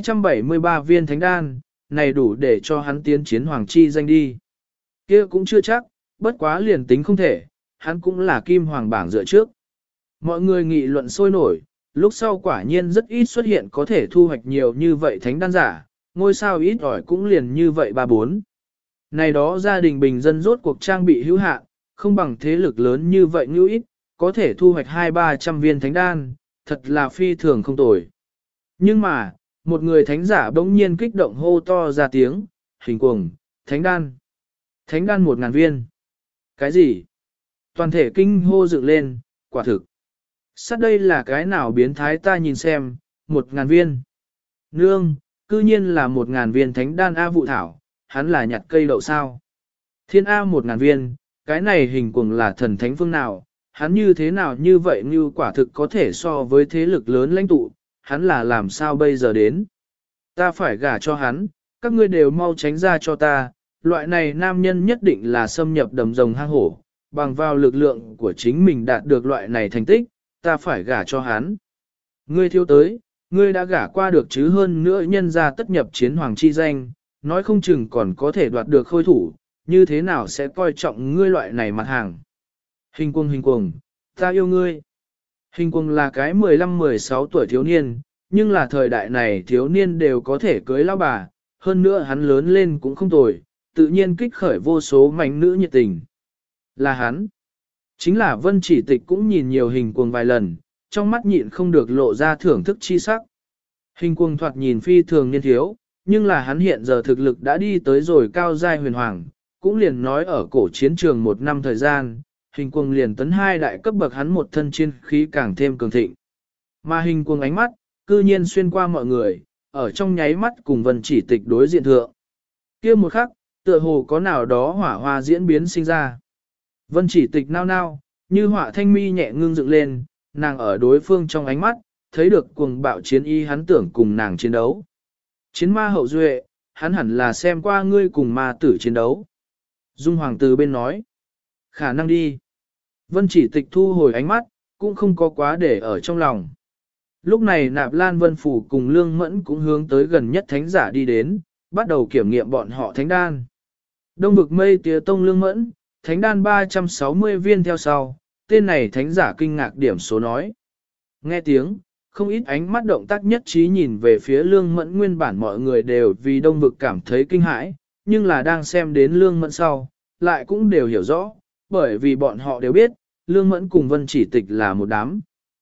273 viên thánh đan, này đủ để cho hắn tiến chiến hoàng chi danh đi. Kia cũng chưa chắc, bất quá liền tính không thể, hắn cũng là kim hoàng bảng dựa trước. Mọi người nghị luận sôi nổi, lúc sau quả nhiên rất ít xuất hiện có thể thu hoạch nhiều như vậy thánh đan giả, ngôi sao ít ỏi cũng liền như vậy 3-4. Này đó gia đình bình dân rốt cuộc trang bị hữu hạn, không bằng thế lực lớn như vậy như ít, có thể thu hoạch 200-300 viên thánh đan, thật là phi thường không tồi. Nhưng mà, một người thánh giả bỗng nhiên kích động hô to ra tiếng, hình cuồng, thánh đan. Thánh đan 1000 viên. Cái gì? Toàn thể kinh hô dựng lên, quả thực. Sát đây là cái nào biến thái ta nhìn xem, 1000 viên. Nương, cư nhiên là 1000 viên thánh đan A Vụ Thảo, hắn là nhặt cây đậu sao. Thiên A 1000 viên, cái này hình cuồng là thần thánh phương nào, hắn như thế nào như vậy như quả thực có thể so với thế lực lớn lãnh tụ, hắn là làm sao bây giờ đến. Ta phải gả cho hắn, các ngươi đều mau tránh ra cho ta, loại này nam nhân nhất định là xâm nhập đầm rồng hang hổ, bằng vào lực lượng của chính mình đạt được loại này thành tích, ta phải gả cho hắn. Ngươi thiếu tới, ngươi đã gả qua được chứ hơn nữa nhân ra tất nhập chiến hoàng chi danh, nói không chừng còn có thể đoạt được khôi thủ, như thế nào sẽ coi trọng ngươi loại này mặt hàng. Hình cuồng, ta yêu ngươi. Hình cuồng là cái 15-16 tuổi thiếu niên, nhưng là thời đại này thiếu niên đều có thể cưới lão bà, hơn nữa hắn lớn lên cũng không tồi, tự nhiên kích khởi vô số mảnh nữ nhiệt tình. Là hắn. Chính là Vân Chỉ Tịch cũng nhìn nhiều hình cuồng vài lần, trong mắt nhịn không được lộ ra thưởng thức chi sắc. Hình cuồng thoạt nhìn phi thường niên thiếu, nhưng là hắn hiện giờ thực lực đã đi tới rồi cao giai huyền hoàng, cũng liền nói ở cổ chiến trường 1 năm thời gian, hình cuồng liền tấn 2 đại cấp bậc hắn một thân chiến khí càng thêm cường thịnh. Mà hình cuồng ánh mắt, cư nhiên xuyên qua mọi người, ở trong nháy mắt cùng Vân Chỉ Tịch đối diện thượng. Kia một khắc, tựa hồ có nào đó hỏa hoa diễn biến sinh ra. Vân Chỉ Tịch nao nao, như họa thanh mi nhẹ ngưng dựng lên, nàng ở đối phương trong ánh mắt, thấy được cuồng bạo chiến y hắn tưởng cùng nàng chiến đấu. Chiến ma hậu duệ, hắn hẳn là xem qua ngươi cùng ma tử chiến đấu. Dung Hoàng từ bên nói, khả năng đi. Vân Chỉ Tịch thu hồi ánh mắt, cũng không có quá để ở trong lòng. Lúc này Nạp Lan Vân Phủ cùng Lương Mẫn cũng hướng tới gần nhất thánh giả đi đến, bắt đầu kiểm nghiệm bọn họ thánh đan. Đông vực mây tía tông Lương Mẫn, thánh đan 360 viên theo sau, tên này thánh giả kinh ngạc điểm số nói. Nghe tiếng, không ít ánh mắt động tác nhất trí nhìn về phía Lương Mẫn, nguyên bản mọi người đều vì đông vực cảm thấy kinh hãi, nhưng là đang xem đến Lương Mẫn sau, lại cũng đều hiểu rõ, bởi vì bọn họ đều biết, Lương Mẫn cùng Vân Chỉ Tịch là một đám.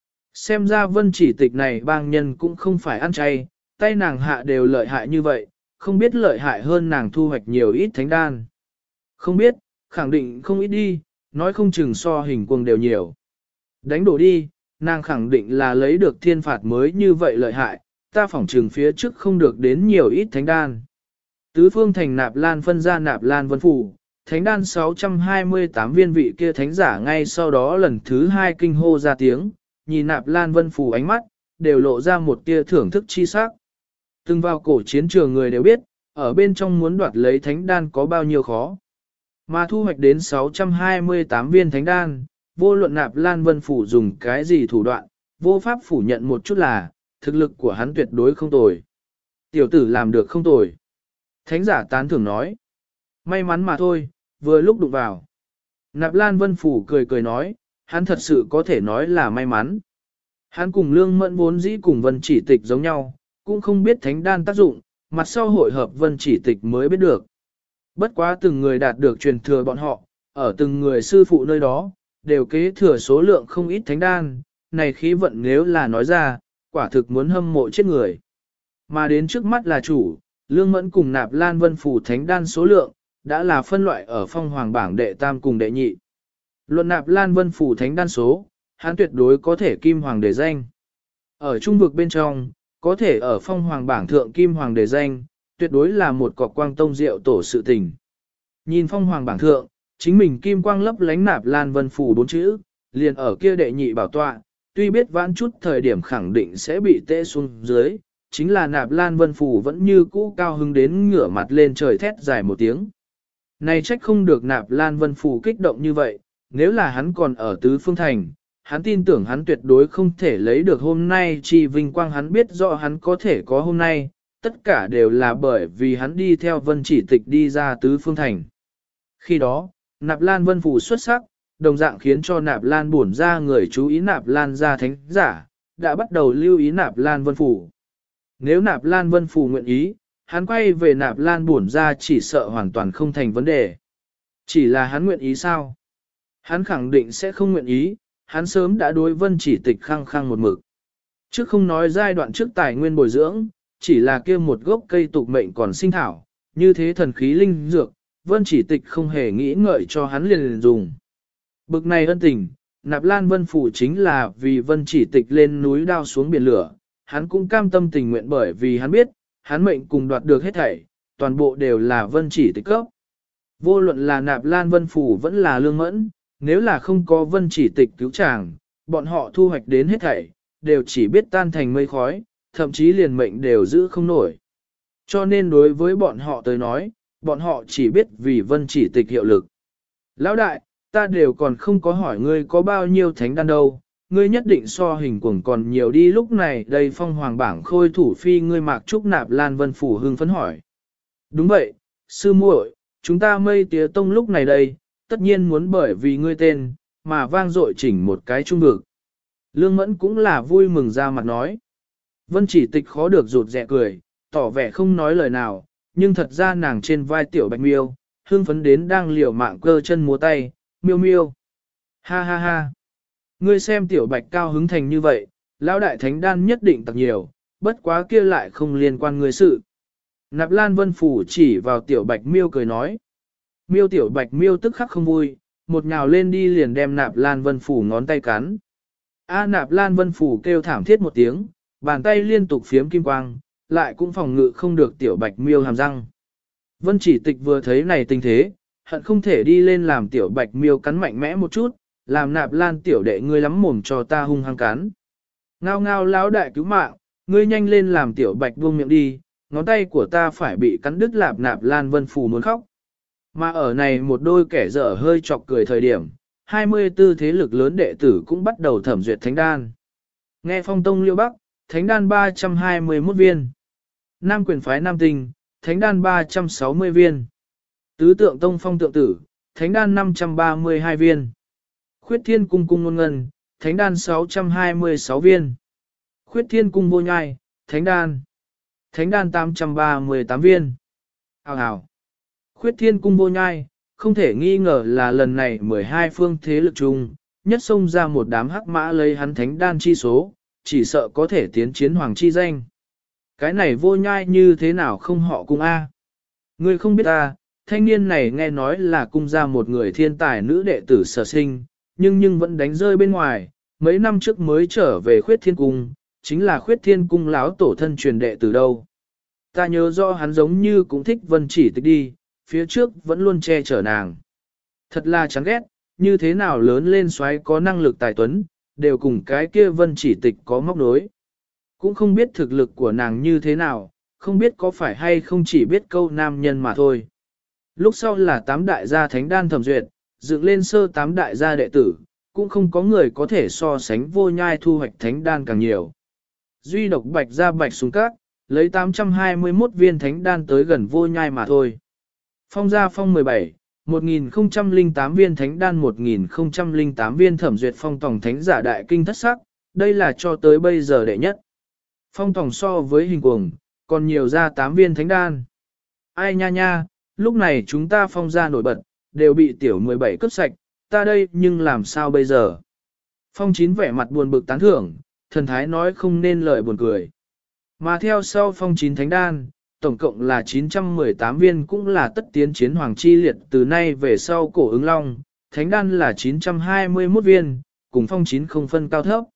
Xem ra Vân Chỉ Tịch này bang nhân cũng không phải ăn chay, tay nàng hạ đều lợi hại như vậy, không biết lợi hại hơn nàng thu hoạch nhiều ít thánh đan. Không biết, khẳng định không ít đi, nói không chừng so hình cuồng đều nhiều. Đánh đổ đi, nàng khẳng định là lấy được thiên phạt mới như vậy lợi hại, ta phỏng trừng phía trước không được đến nhiều ít thánh đan. Tứ phương thành Nạp Lan phân ra Nạp Lan Vân Phủ, thánh đan 628 viên vị kia thánh giả ngay sau đó lần thứ 2 kinh hô ra tiếng, nhìn Nạp Lan Vân Phủ ánh mắt, đều lộ ra một tia thưởng thức chi sắc. Từng vào cổ chiến trường người đều biết, ở bên trong muốn đoạt lấy thánh đan có bao nhiêu khó. Mà thu hoạch đến 628 viên thánh đan, vô luận Nạp Lan Vân Phủ dùng cái gì thủ đoạn, vô pháp phủ nhận một chút là, thực lực của hắn tuyệt đối không tồi. Tiểu tử làm được không tồi. Thánh giả tán thưởng nói. May mắn mà thôi, vừa lúc đụng vào. Nạp Lan Vân Phủ cười cười nói, hắn thật sự có thể nói là may mắn. Hắn cùng Lương Mẫn vốn dĩ cùng Vân Chỉ Tịch giống nhau, cũng không biết thánh đan tác dụng, mặt sau hội hợp Vân Chỉ Tịch mới biết được. Bất quá từng người đạt được truyền thừa bọn họ, ở từng người sư phụ nơi đó, đều kế thừa số lượng không ít thánh đan, này khí vận nếu là nói ra, quả thực muốn hâm mộ chết người. Mà đến trước mắt là chủ, Lương Mẫn cùng Nạp Lan Vân Phủ thánh đan số lượng, đã là phân loại ở phong hoàng bảng đệ tam cùng đệ nhị. Luận Nạp Lan Vân Phủ thánh đan số, hắn tuyệt đối có thể kim hoàng đề danh. Ở trung vực bên trong, có thể ở phong hoàng bảng thượng kim hoàng đề danh, tuyệt đối là một cọc quang tông diệu tổ sự tình. Nhìn phong hoàng bảng thượng, chính mình kim quang lấp lánh Nạp Lan Vân Phủ 4 chữ, liền ở kia đệ nhị bảo tọa, tuy biết vãn chút thời điểm khẳng định sẽ bị tê xuống dưới, chính là Nạp Lan Vân Phủ vẫn như cũ cao hứng đến ngửa mặt lên trời thét dài một tiếng. Này trách không được Nạp Lan Vân Phủ kích động như vậy, nếu là hắn còn ở Tứ Phương Thành, hắn tin tưởng hắn tuyệt đối không thể lấy được hôm nay chi vinh quang, hắn biết rõ hắn có thể có hôm nay, tất cả đều là bởi vì hắn đi theo Vân Chỉ Tịch đi ra Tứ Phương Thành. Khi đó, Nạp Lan Vân Phủ xuất sắc, đồng dạng khiến cho Nạp Lan bổn ra người chú ý Nạp Lan ra thánh giả, đã bắt đầu lưu ý Nạp Lan Vân Phủ. Nếu Nạp Lan Vân Phủ nguyện ý, hắn quay về Nạp Lan bổn ra chỉ sợ hoàn toàn không thành vấn đề. Chỉ là hắn nguyện ý sao? Hắn khẳng định sẽ không nguyện ý, hắn sớm đã đối Vân Chỉ Tịch khăng khăng một mực. Trước không nói giai đoạn trước tài nguyên bồi dưỡng, chỉ là kia một gốc cây tục mệnh còn sinh thảo, như thế thần khí linh dược, Vân Chỉ Tịch không hề nghĩ ngợi cho hắn liền dùng. Bực này ân tình, Nạp Lan Vân Phủ chính là vì Vân Chỉ Tịch lên núi đao xuống biển lửa, hắn cũng cam tâm tình nguyện bởi vì hắn biết, hắn mệnh cùng đoạt được hết thảy, toàn bộ đều là Vân Chỉ Tịch cấp. Vô luận là Nạp Lan Vân Phủ vẫn là Lương Mẫn, nếu là không có Vân Chỉ Tịch cứu chàng, bọn họ thu hoạch đến hết thảy, đều chỉ biết tan thành mây khói, thậm chí liền mệnh đều giữ không nổi. Cho nên đối với bọn họ tới nói, bọn họ chỉ biết vì Vân Chỉ Tịch hiệu lực. Lão đại, ta đều còn không có hỏi ngươi có bao nhiêu thánh đan đâu, ngươi nhất định so hình cuồng còn nhiều đi. Lúc này đây phong hoàng bảng khôi thủ phi ngươi Mạc Trúc Nạp Lan Vân Phủ hưng phấn hỏi. Đúng vậy, sư muội, chúng ta Mây Tía Tông lúc này đây, tất nhiên muốn bởi vì ngươi tên, mà vang dội chỉnh một cái trung vực. Lương Mẫn cũng là vui mừng ra mặt nói. Vân Chỉ Tịch khó được rụt rè cười, tỏ vẻ không nói lời nào, nhưng thật ra nàng trên vai tiểu bạch miêu, hưng phấn đến đang liều mạng cơ chân múa tay, miêu miêu. Ha ha ha. Ngươi xem tiểu bạch cao hứng thành như vậy, lão đại thánh đan nhất định tặc nhiều, bất quá kia lại không liên quan ngươi sự. Nạp Lan Vân Phủ chỉ vào tiểu bạch miêu cười nói. Miêu tiểu bạch miêu tức khắc không vui, một nhào lên đi liền đem Nạp Lan Vân Phủ ngón tay cắn. Nạp Lan Vân Phủ kêu thảm thiết một tiếng, bàn tay liên tục phiếm kim quang, lại cũng phòng ngự không được tiểu bạch miêu hàm răng. Vân Chỉ Tịch vừa thấy này tình thế, hận không thể đi lên làm tiểu bạch miêu cắn mạnh mẽ một chút, làm Nạp Lan tiểu đệ ngươi lắm mồm cho ta hung hăng cắn. Ngao ngao lão đại cứu mạng, ngươi nhanh lên làm tiểu bạch buông miệng đi, ngón tay của ta phải bị cắn đứt. Nạp Lan Vân Phủ muốn khóc. Mà ở này một đôi kẻ dở hơi chọc cười thời điểm, 24 thế lực lớn đệ tử cũng bắt đầu thẩm duyệt thánh đan. Nghe Phong Tông Liêu Bắc, thánh đan 321 viên. Nam Quyền Phái Nam Tinh, thánh đan 360 viên. Tứ Tượng Tông Phong Tượng Tử, thánh đan 532 viên. Khuyết Thiên Cung Cung Ngôn Ngân, thánh đan 626 viên. Khuyết Thiên Cung Vô Nhai, thánh đan. Thánh đan 838 viên. Hào hào. Khuyết Thiên Cung Vô Nhai, không thể nghi ngờ là lần này 12 phương thế lực chung, nhất xông ra một đám hắc mã lấy hắn thánh đan chi số, chỉ sợ có thể tiến chiến hoàng chi danh. Cái này Vô Nhai như thế nào không họ Cung A? Ngươi không biết ta, thanh niên này nghe nói là cung ra một người thiên tài nữ đệ tử sở sinh, nhưng vẫn đánh rơi bên ngoài, mấy năm trước mới trở về Khuyết Thiên Cung, chính là Khuyết Thiên Cung láo tổ thân truyền đệ từ đâu. Ta nhớ rõ hắn giống như cũng thích Vân Chỉ Tịch đi, phía trước vẫn luôn che chở nàng. Thật là chán ghét, như thế nào lớn lên xoáy có năng lực tài tuấn, đều cùng cái kia Vân Chỉ Tịch có móc nối. Cũng không biết thực lực của nàng như thế nào, không biết có phải hay không chỉ biết câu nam nhân mà thôi. Lúc sau là 8 đại gia thánh đan thẩm duyệt, dựng lên sơ 8 đại gia đệ tử, cũng không có người có thể so sánh Vô Nhai thu hoạch thánh đan càng nhiều. Duy độc Bạch gia Bạch Súng Các, lấy 821 viên thánh đan tới gần Vô Nhai mà thôi. Phong gia Phong 17, 1008 viên thánh đan, 1008 viên thẩm duyệt Phong Tòng thánh giả đại kinh thất sắc, đây là cho tới bây giờ đệ nhất. Phong Tòng so với hình cuồng, còn nhiều ra 8 viên thánh đan. Ai nha nha, lúc này chúng ta Phong gia nổi bật, đều bị tiểu 17 cướp sạch, ta đây nhưng làm sao bây giờ? Phong 9 vẻ mặt buồn bực tán thưởng, thần thái nói không nên lời buồn cười. Mà theo sau phong 9 thánh đan, tổng cộng là 918 viên cũng là tất tiến chiến hoàng chi liệt từ nay về sau cổ ứng long, thánh đan là 921 viên, cùng phong 9 không phân cao thấp.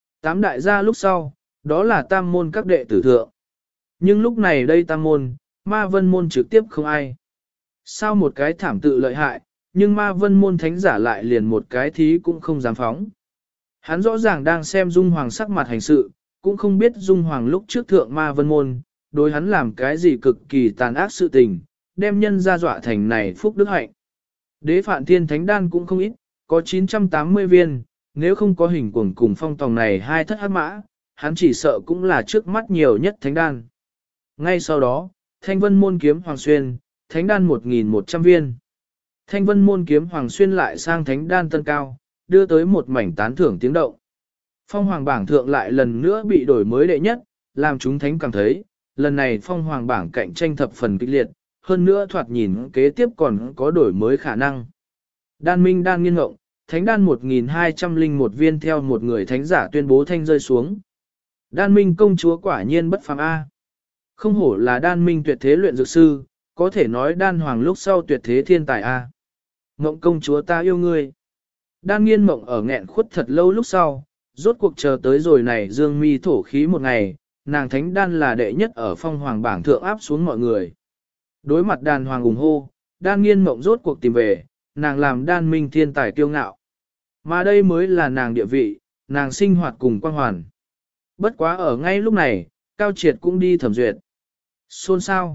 8 đại gia lúc sau, đó là tam môn các đệ tử thượng. Nhưng lúc này đây tam môn, ma vân môn trực tiếp không ai. Sao một cái thảm tự lợi hại, nhưng ma vân môn thánh giả lại liền một cái thí cũng không dám phóng. Hắn rõ ràng đang xem Dung Hoàng sắc mặt hành sự, cũng không biết Dung Hoàng lúc trước thượng ma vân môn, đối hắn làm cái gì cực kỳ tàn ác sự tình, đem nhân ra dọa thành này phúc đức hạnh. Đế phạn thiên thánh đan cũng không ít, có 980 viên, nếu không có hình cuồng cùng phong tòng này hai thất hắc mã, hắn chỉ sợ cũng là trước mắt nhiều nhất thánh đan. Ngay sau đó, thanh vân môn kiếm hoàng xuyên, thánh đan 1.100 viên. Thanh vân môn kiếm hoàng xuyên lại sang thánh đan tân cao, đưa tới một mảnh tán thưởng tiếng động. Phong hoàng bảng thượng lại lần nữa bị đổi mới đệ nhất, làm chúng thánh cảm thấy, lần này phong hoàng bảng cạnh tranh thập phần kịch liệt, hơn nữa thoạt nhìn kế tiếp còn có đổi mới khả năng. Đan minh đan nghiên ngộng, thánh đan 1.201 viên theo một người thánh giả tuyên bố thanh rơi xuống. Đan minh công chúa quả nhiên bất phàm A. Không hổ là đan minh tuyệt thế luyện dược sư, có thể nói đan hoàng lúc sau tuyệt thế thiên tài A. Mộng công chúa ta yêu ngươi. Đan nghiên mộng ở nghẹn khuất thật lâu lúc sau, rốt cuộc chờ tới rồi này dương mi thổ khí một ngày, nàng thánh đan là đệ nhất ở phong hoàng bảng thượng áp xuống mọi người. Đối mặt đan hoàng ủng hô, đan nghiên mộng rốt cuộc tìm về, nàng làm đan minh thiên tài kiêu ngạo. Mà đây mới là nàng địa vị, nàng sinh hoạt cùng quang hoàn. Bất quá ở ngay lúc này, Cao Triệt cũng đi thẩm duyệt. Xôn xao.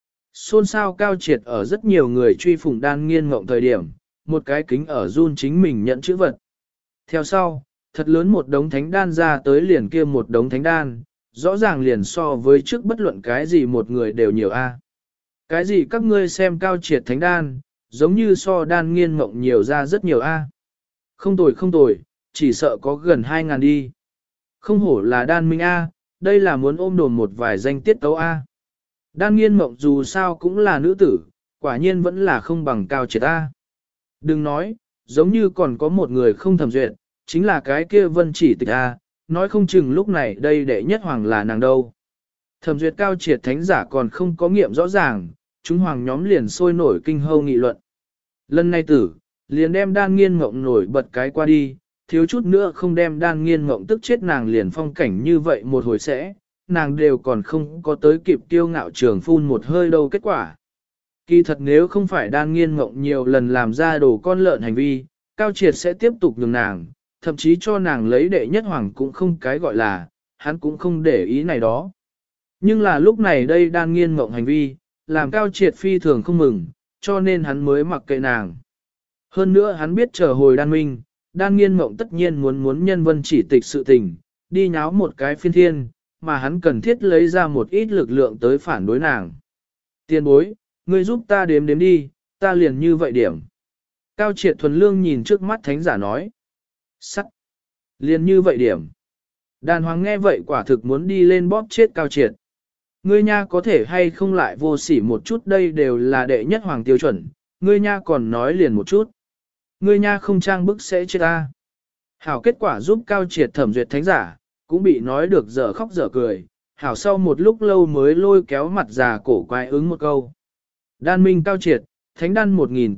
Xôn xao Cao Triệt ở rất nhiều người truy phủng đan nghiên mộng thời điểm, một cái kính ở run chính mình nhận chữ vật. Theo sau, thật lớn một đống thánh đan ra tới liền kia một đống thánh đan, rõ ràng liền so với trước bất luận cái gì một người đều nhiều a. Cái gì các ngươi xem Cao Triệt thánh đan, giống như so đan nghiên mộng nhiều ra rất nhiều a. Không tồi, chỉ sợ có gần 2.000 đi. Không hổ là đan minh a, đây là muốn ôm đồn một vài danh tiết tấu a. Đan nghiên mộng dù sao cũng là nữ tử, quả nhiên vẫn là không bằng Cao Triệt a. Đừng nói, giống như còn có một người không thẩm duyệt, chính là cái kia Vân Chỉ Tịch a, nói không chừng lúc này đây đệ nhất hoàng là nàng đâu. Thẩm duyệt Cao Triệt thánh giả còn không có nghiệm rõ ràng, chúng hoàng nhóm liền sôi nổi kinh hâu nghị luận. Lần này tử, liền đem đan nghiên mộng nổi bật cái qua đi, thiếu chút nữa không đem đan nghiên mộng tức chết nàng liền phong cảnh như vậy một hồi sẽ, nàng đều còn không có tới kịp tiêu ngạo trường phun một hơi đâu kết quả. Kỳ thật nếu không phải đan nghiên mộng nhiều lần làm ra đồ con lợn hành vi, Cao Triệt sẽ tiếp tục nhường nàng, thậm chí cho nàng lấy đệ nhất hoàng cũng không cái gọi là, hắn cũng không để ý này đó. Nhưng là lúc này đây đan nghiên mộng hành vi, làm Cao Triệt phi thường không mừng, cho nên hắn mới mặc kệ nàng. Hơn nữa hắn biết chờ hồi đan minh, đan nghiên mộng tất nhiên muốn nhân Vân Chỉ Tịch sự tình, đi nháo một cái phiên thiên, mà hắn cần thiết lấy ra một ít lực lượng tới phản đối nàng. Tiên bối, ngươi giúp ta đếm đếm đi, ta liền như vậy điểm. Cao Triệt thuần lương nhìn trước mắt thánh giả nói. Sắt. Liền như vậy điểm. Đàn hoàng nghe vậy quả thực muốn đi lên bóp chết Cao Triệt. Ngươi nha có thể hay không lại vô sỉ một chút, đây đều là đệ nhất hoàng tiêu chuẩn, ngươi nha còn nói liền một chút. Ngươi nha không trang bức sẽ chết ta. Hảo kết quả giúp Cao Triệt thẩm duyệt thánh giả, cũng bị nói được dở khóc dở cười. Hảo sau một lúc lâu mới lôi kéo mặt già cổ quái ứng một câu. Đan minh Cao Triệt, thánh đan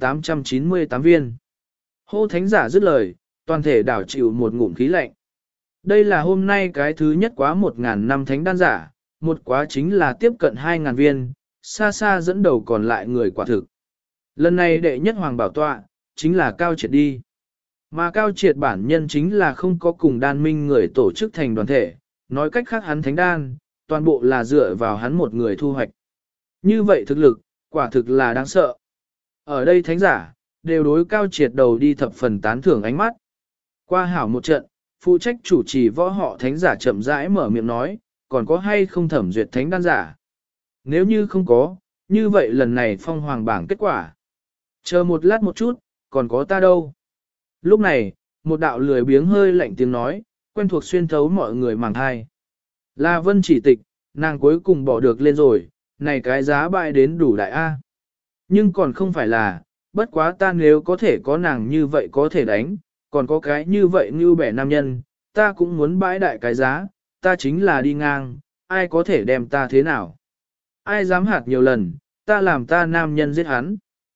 1898 viên. Hô thánh giả dứt lời, toàn thể đảo chịu một ngụm khí lạnh. Đây là hôm nay cái thứ nhất quá 1.000 năm thánh đan giả, một quá chính là tiếp cận 2.000 viên, xa xa dẫn đầu còn lại người quả thực. Lần này đệ nhất hoàng bảo tọa, chính là Cao Triệt đi. Mà Cao Triệt bản nhân chính là không có cùng đan minh người tổ chức thành đoàn thể, nói cách khác hắn thánh đan, toàn bộ là dựa vào hắn một người thu hoạch. Như vậy thực lực, quả thực là đáng sợ. Ở đây thánh giả, đều đối Cao Triệt đầu đi thập phần tán thưởng ánh mắt. Qua hảo một trận, phụ trách chủ trì võ họ thánh giả chậm rãi mở miệng nói, còn có hay không thẩm duyệt thánh đan giả? Nếu như không có, như vậy lần này phong hoàng bảng kết quả. Chờ một lát một chút, còn có ta đâu? Lúc này, một đạo lười biếng hơi lạnh tiếng nói, quen thuộc xuyên thấu mọi người màng thai. Là Vân Chỉ Tịch, nàng cuối cùng bỏ được lên rồi, này cái giá bại đến đủ đại A. Nhưng còn không phải là, bất quá ta nếu có thể có nàng như vậy có thể đánh, còn có cái như vậy như bẻ nam nhân, ta cũng muốn bãi đại cái giá, ta chính là đi ngang, ai có thể đem ta thế nào? Ai dám hạt nhiều lần, ta làm ta nam nhân giết hắn.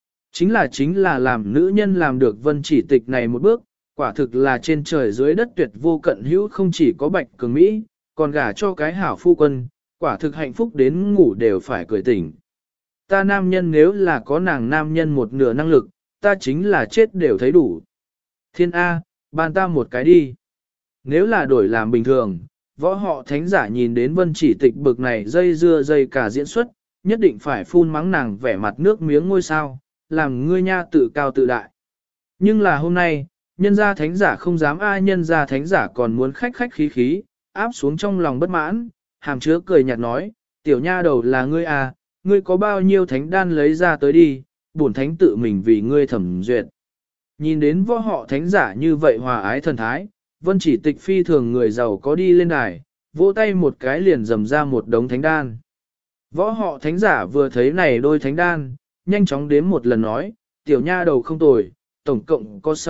Chính là làm nữ nhân làm được Vân Chỉ Tịch này một bước, quả thực là trên trời dưới đất tuyệt vô cận hữu, không chỉ có Bạch Cường Mỹ, còn gả cho cái hảo phu quân, quả thực hạnh phúc đến ngủ đều phải cười tỉnh. Ta nam nhân nếu là có nàng nam nhân một nửa năng lực, ta chính là chết đều thấy đủ. Thiên A, ban ta một cái đi. Nếu là đổi làm bình thường, võ họ thánh giả nhìn đến Vân Chỉ Tịch bực này dây dưa dây cả diễn xuất, nhất định phải phun mắng nàng vẻ mặt nước miếng ngôi sao, làm ngươi nha tự cao tự đại. Nhưng là hôm nay, nhân gia thánh giả không dám ai, nhân gia thánh giả còn muốn khách khách khí khí, áp xuống trong lòng bất mãn, hàm chứa cười nhạt nói, tiểu nha đầu là ngươi à, ngươi có bao nhiêu thánh đan lấy ra tới đi, bổn thánh tự mình vì ngươi thẩm duyệt. Nhìn đến võ họ thánh giả như vậy hòa ái thần thái, Vân Chỉ Tịch phi thường người giàu có đi lên đài, vỗ tay một cái liền dầm ra một đống thánh đan. Võ họ thánh giả vừa thấy này đôi thánh đan, nhanh chóng đếm một lần nói, tiểu nha đầu không tồi, tổng cộng có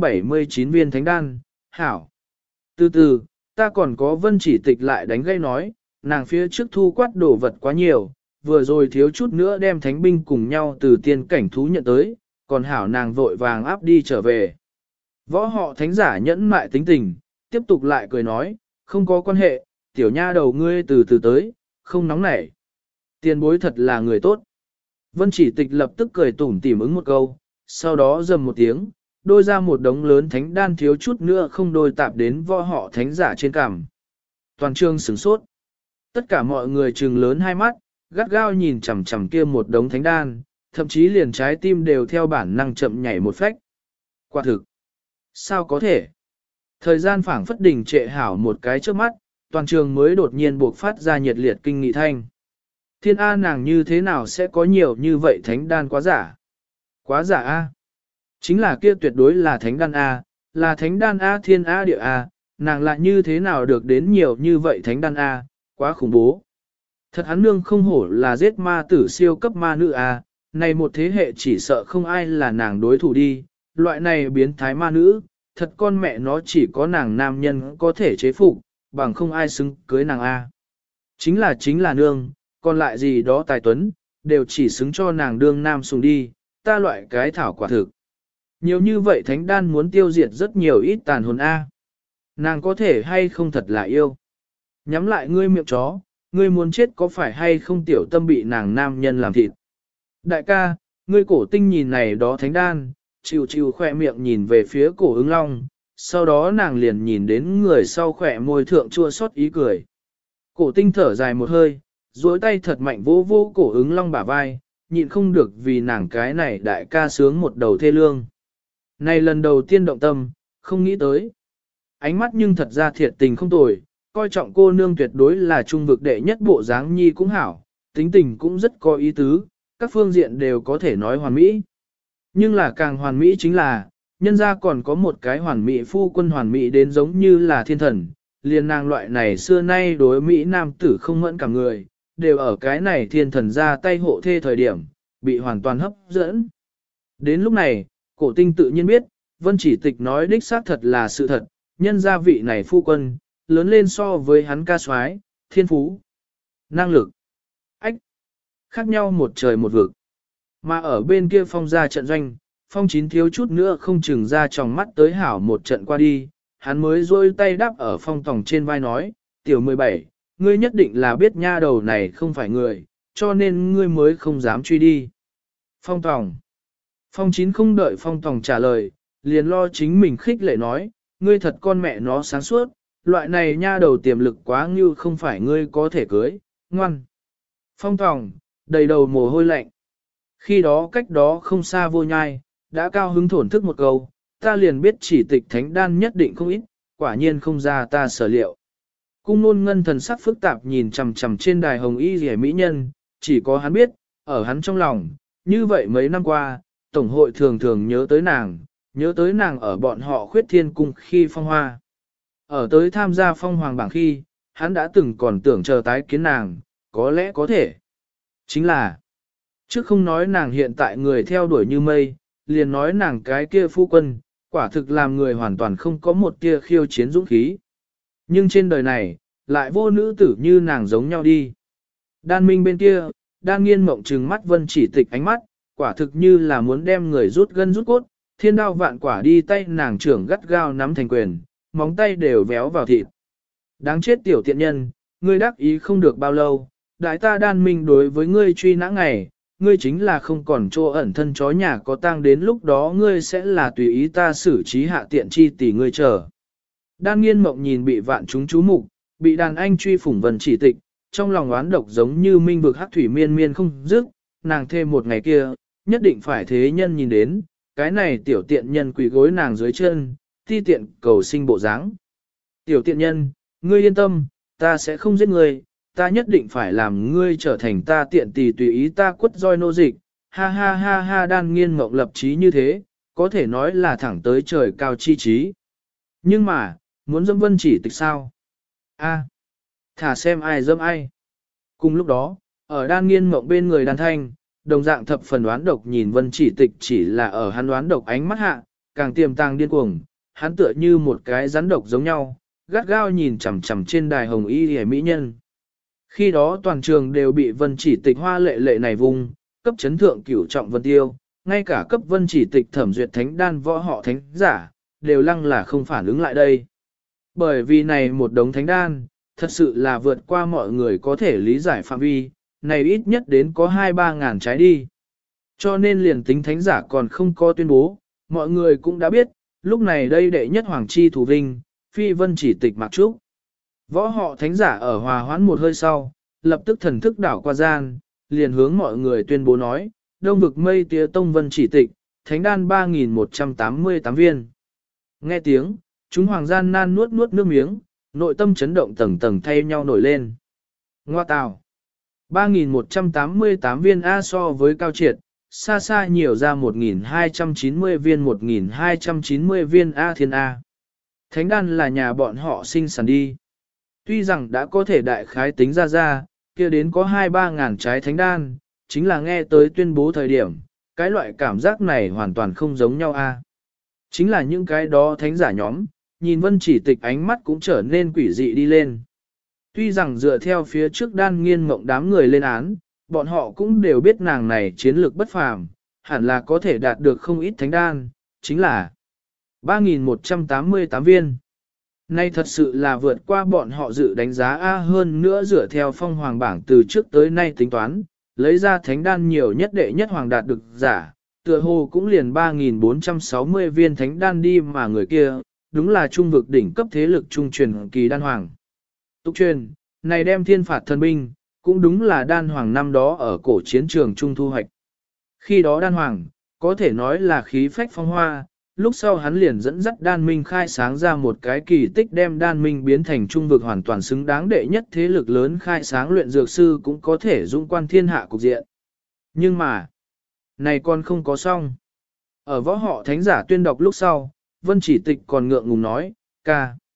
679 viên thánh đan, hảo. Từ từ, ta còn có Vân Chỉ Tịch lại đánh gây nói, nàng phía trước thu quát đồ vật quá nhiều, vừa rồi thiếu chút nữa đem thánh binh cùng nhau từ tiên cảnh thú nhận tới, còn hảo nàng vội vàng áp đi trở về. Võ họ thánh giả nhẫn mại tính tình, tiếp tục lại cười nói, không có quan hệ, tiểu nha đầu ngươi từ từ tới, không nóng nảy. Tiền bối thật là người tốt. Vân Chỉ Tịch lập tức cười tủm tỉm ứng một câu, sau đó rầm một tiếng, đôi ra một đống lớn thánh đan thiếu chút nữa không đôi tạp đến võ họ thánh giả trên cằm. Toàn trường sửng sốt. Tất cả mọi người trừng lớn hai mắt, gắt gao nhìn chằm chằm kia một đống thánh đan, thậm chí liền trái tim đều theo bản năng chậm nhảy một phách. Quả thực. Sao có thể? Thời gian phảng phất đình trệ hảo một cái trước mắt, toàn trường mới đột nhiên buộc phát ra nhiệt liệt kinh nghị thanh. Thiên A nàng như thế nào sẽ có nhiều như vậy thánh đan quá giả? Quá giả A. Chính là kia tuyệt đối là thánh đan A, là thánh đan A thiên A địa A, nàng lại như thế nào được đến nhiều như vậy thánh đan A, quá khủng bố. Thật hắn nương không hổ là giết ma tử siêu cấp ma nữ A, này một thế hệ chỉ sợ không ai là nàng đối thủ đi, loại này biến thái ma nữ, thật con mẹ nó chỉ có nàng nam nhân có thể chế phục, bằng không ai xứng cưới nàng A. Chính là nương, còn lại gì đó tài tuấn, đều chỉ xứng cho nàng đương nam sùng đi, ta loại cái thảo quả thực. Nhiều như vậy thánh đan muốn tiêu diệt rất nhiều ít tàn hồn A. Nàng có thể hay không thật là yêu. Nhắm lại ngươi miệng chó, ngươi muốn chết có phải hay không tiểu tâm bị nàng nam nhân làm thịt. Đại ca, ngươi cổ tinh nhìn này đó thánh đan, chịu chịu khỏe miệng nhìn về phía cổ ứng long, sau đó nàng liền nhìn đến người sau khỏe môi thượng chua xót ý cười. Cổ tinh thở dài một hơi, duỗi tay thật mạnh vô vô cổ ứng long bả vai, nhịn không được vì nàng cái này đại ca sướng một đầu thê lương. Này lần đầu tiên động tâm, không nghĩ tới. Ánh mắt nhưng thật ra thiệt tình không tồi, coi trọng cô nương tuyệt đối là trung vực đệ nhất bộ dáng nhi cũng hảo, tính tình cũng rất có ý tứ, các phương diện đều có thể nói hoàn mỹ. Nhưng là càng hoàn mỹ chính là, nhân ra còn có một cái hoàn mỹ phu quân hoàn mỹ đến giống như là thiên thần, liền nàng loại này xưa nay đối Mỹ nam tử không mẫn cả người, đều ở cái này thiên thần ra tay hộ thê thời điểm, bị hoàn toàn hấp dẫn. Đến lúc này, cổ tinh tự nhiên biết, Vân Chỉ Tịch nói đích xác thật là sự thật, nhân gia vị này phu quân, lớn lên so với hắn ca soái, thiên phú, năng lực, ách, khác nhau một trời một vực. Mà ở bên kia phong ra trận doanh, phong chín thiếu chút nữa không chừng ra tròng mắt tới hảo một trận qua đi, hắn mới rôi tay đáp ở phong tòng trên vai nói, tiểu 17, ngươi nhất định là biết nha đầu này không phải người, cho nên ngươi mới không dám truy đi. Phong tòng. Phong chín không đợi phong tòng trả lời, liền lo chính mình khích lệ nói, ngươi thật con mẹ nó sáng suốt, loại này nha đầu tiềm lực quá như không phải ngươi có thể cưới, ngoan. Phong tòng, đầy đầu mồ hôi lạnh. Khi đó cách đó không xa vô nhai, đã cao hứng thổn thức một câu, ta liền biết chỉ tịch thánh đan nhất định không ít, quả nhiên không ra ta sở liệu. Cung nôn ngân thần sắc phức tạp nhìn chằm chằm trên đài hồng y rẻ mỹ nhân, chỉ có hắn biết, ở hắn trong lòng, như vậy mấy năm qua, Tổng hội thường thường nhớ tới nàng ở bọn họ khuyết thiên cung khi phong hoa. Ở tới tham gia phong hoàng bảng khi, hắn đã từng còn tưởng chờ tái kiến nàng, có lẽ có thể. Chính là, trước không nói nàng hiện tại người theo đuổi như mây, liền nói nàng cái kia phu quân, quả thực làm người hoàn toàn không có một tia khiêu chiến dũng khí. Nhưng trên đời này, lại vô nữ tử như nàng giống nhau đi. Đan minh bên kia, đan nghiên mộng trừng mắt Vân Chỉ Tịch ánh mắt, quả thực như là muốn đem người rút gân rút cốt, thiên đao vạn quả đi tay nàng trưởng gắt gao nắm thành quyền, móng tay đều véo vào thịt. Đáng chết tiểu tiện nhân, ngươi đắc ý không được bao lâu, đại ta đan minh đối với ngươi truy nã ngày, ngươi chính là không còn chỗ ẩn thân chó nhà có tang, đến lúc đó ngươi sẽ là tùy ý ta xử trí hạ tiện chi tỷ ngươi chờ. Đan nghiên mộng nhìn bị vạn chúng chú mục, bị đàn anh truy phủng Vân Chỉ Tịch, trong lòng oán độc giống như minh vực hắc thủy miên miên không dứt, nàng thêm một ngày kia, nhất định phải thế nhân nhìn đến, cái này tiểu tiện nhân quỳ gối nàng dưới chân, ti tiện cầu sinh bộ dáng. Tiểu tiện nhân, ngươi yên tâm, ta sẽ không giết ngươi, ta nhất định phải làm ngươi trở thành ta tiện tỳ tùy ý ta quất roi nô dịch, ha ha ha ha. Đan nghiên mộng lập chí như thế, có thể nói là thẳng tới trời cao chi trí. Nhưng mà, muốn dâm Vân Chỉ Tịch sao? A, thả xem ai dâm ai. Cùng lúc đó, ở đan nghiên mộng bên người đan thanh, đồng dạng thập phần đoán độc nhìn Vân Chỉ Tịch, chỉ là ở hắn đoán độc ánh mắt hạ, càng tiềm tàng điên cuồng, hắn tựa như một cái rắn độc giống nhau, gắt gao nhìn chằm chằm trên đài hồng y hề mỹ nhân. Khi đó toàn trường đều bị Vân Chỉ Tịch hoa lệ lệ này vùng, cấp chấn thượng cửu trọng vân tiêu, ngay cả cấp Vân Chỉ Tịch thẩm duyệt thánh đan võ họ thánh giả, đều lăng là không phản ứng lại đây. Bởi vì này một đống thánh đan, thật sự là vượt qua mọi người có thể lý giải phạm vi, này ít nhất đến có 2-3 ngàn trái đi. Cho nên liền tính thánh giả còn không có tuyên bố, mọi người cũng đã biết, lúc này đây đệ nhất hoàng chi thủ vinh, phi Vân Chỉ Tịch mặc trúc. Võ họ thánh giả ở hòa hoãn một hơi sau, lập tức thần thức đảo qua gian, liền hướng mọi người tuyên bố nói, đông vực mây tía tông Vân Chỉ Tịch, thánh đan 3.188 viên. Nghe tiếng, chúng hoàng gian nan nuốt nuốt nước miếng, nội tâm chấn động tầng tầng thay nhau nổi lên. Ngoa tào, 3.188 viên A so với cao triệt, xa xa nhiều ra 1.290 viên 1.290 viên A thiên A. Thánh đan là nhà bọn họ sinh sản đi. Tuy rằng đã có thể đại khái tính ra, kia đến có 2-3 ngàn trái thánh đan, chính là nghe tới tuyên bố thời điểm, cái loại cảm giác này hoàn toàn không giống nhau A. Chính là những cái đó thánh giả nhóm, nhìn Vân Chỉ Tịch ánh mắt cũng trở nên quỷ dị đi lên. Tuy rằng dựa theo phía trước đan nghiên mộng đám người lên án, bọn họ cũng đều biết nàng này chiến lược bất phàm, hẳn là có thể đạt được không ít thánh đan, chính là 3.188 viên. Nay thật sự là vượt qua bọn họ dự đánh giá A, hơn nữa dựa theo phong hoàng bảng từ trước tới nay tính toán, lấy ra thánh đan nhiều nhất đệ nhất hoàng đạt được giả, tựa hồ cũng liền 3.460 viên thánh đan đi, mà người kia, đúng là trung vực đỉnh cấp thế lực trung truyền kỳ đan hoàng. Tục truyền, này đem thiên phạt thần binh, cũng đúng là đan hoàng năm đó ở cổ chiến trường trung thu hoạch. Khi đó đan hoàng, có thể nói là khí phách phong hoa, lúc sau hắn liền dẫn dắt đan minh khai sáng ra một cái kỳ tích, đem đan minh biến thành trung vực hoàn toàn xứng đáng đệ nhất thế lực lớn khai sáng luyện dược sư cũng có thể dung quan thiên hạ cục diện. Nhưng mà, này còn không có xong. Ở võ họ thánh giả tuyên đọc lúc sau, Vân Chỉ Tịch còn ngượng ngùng nói, ca.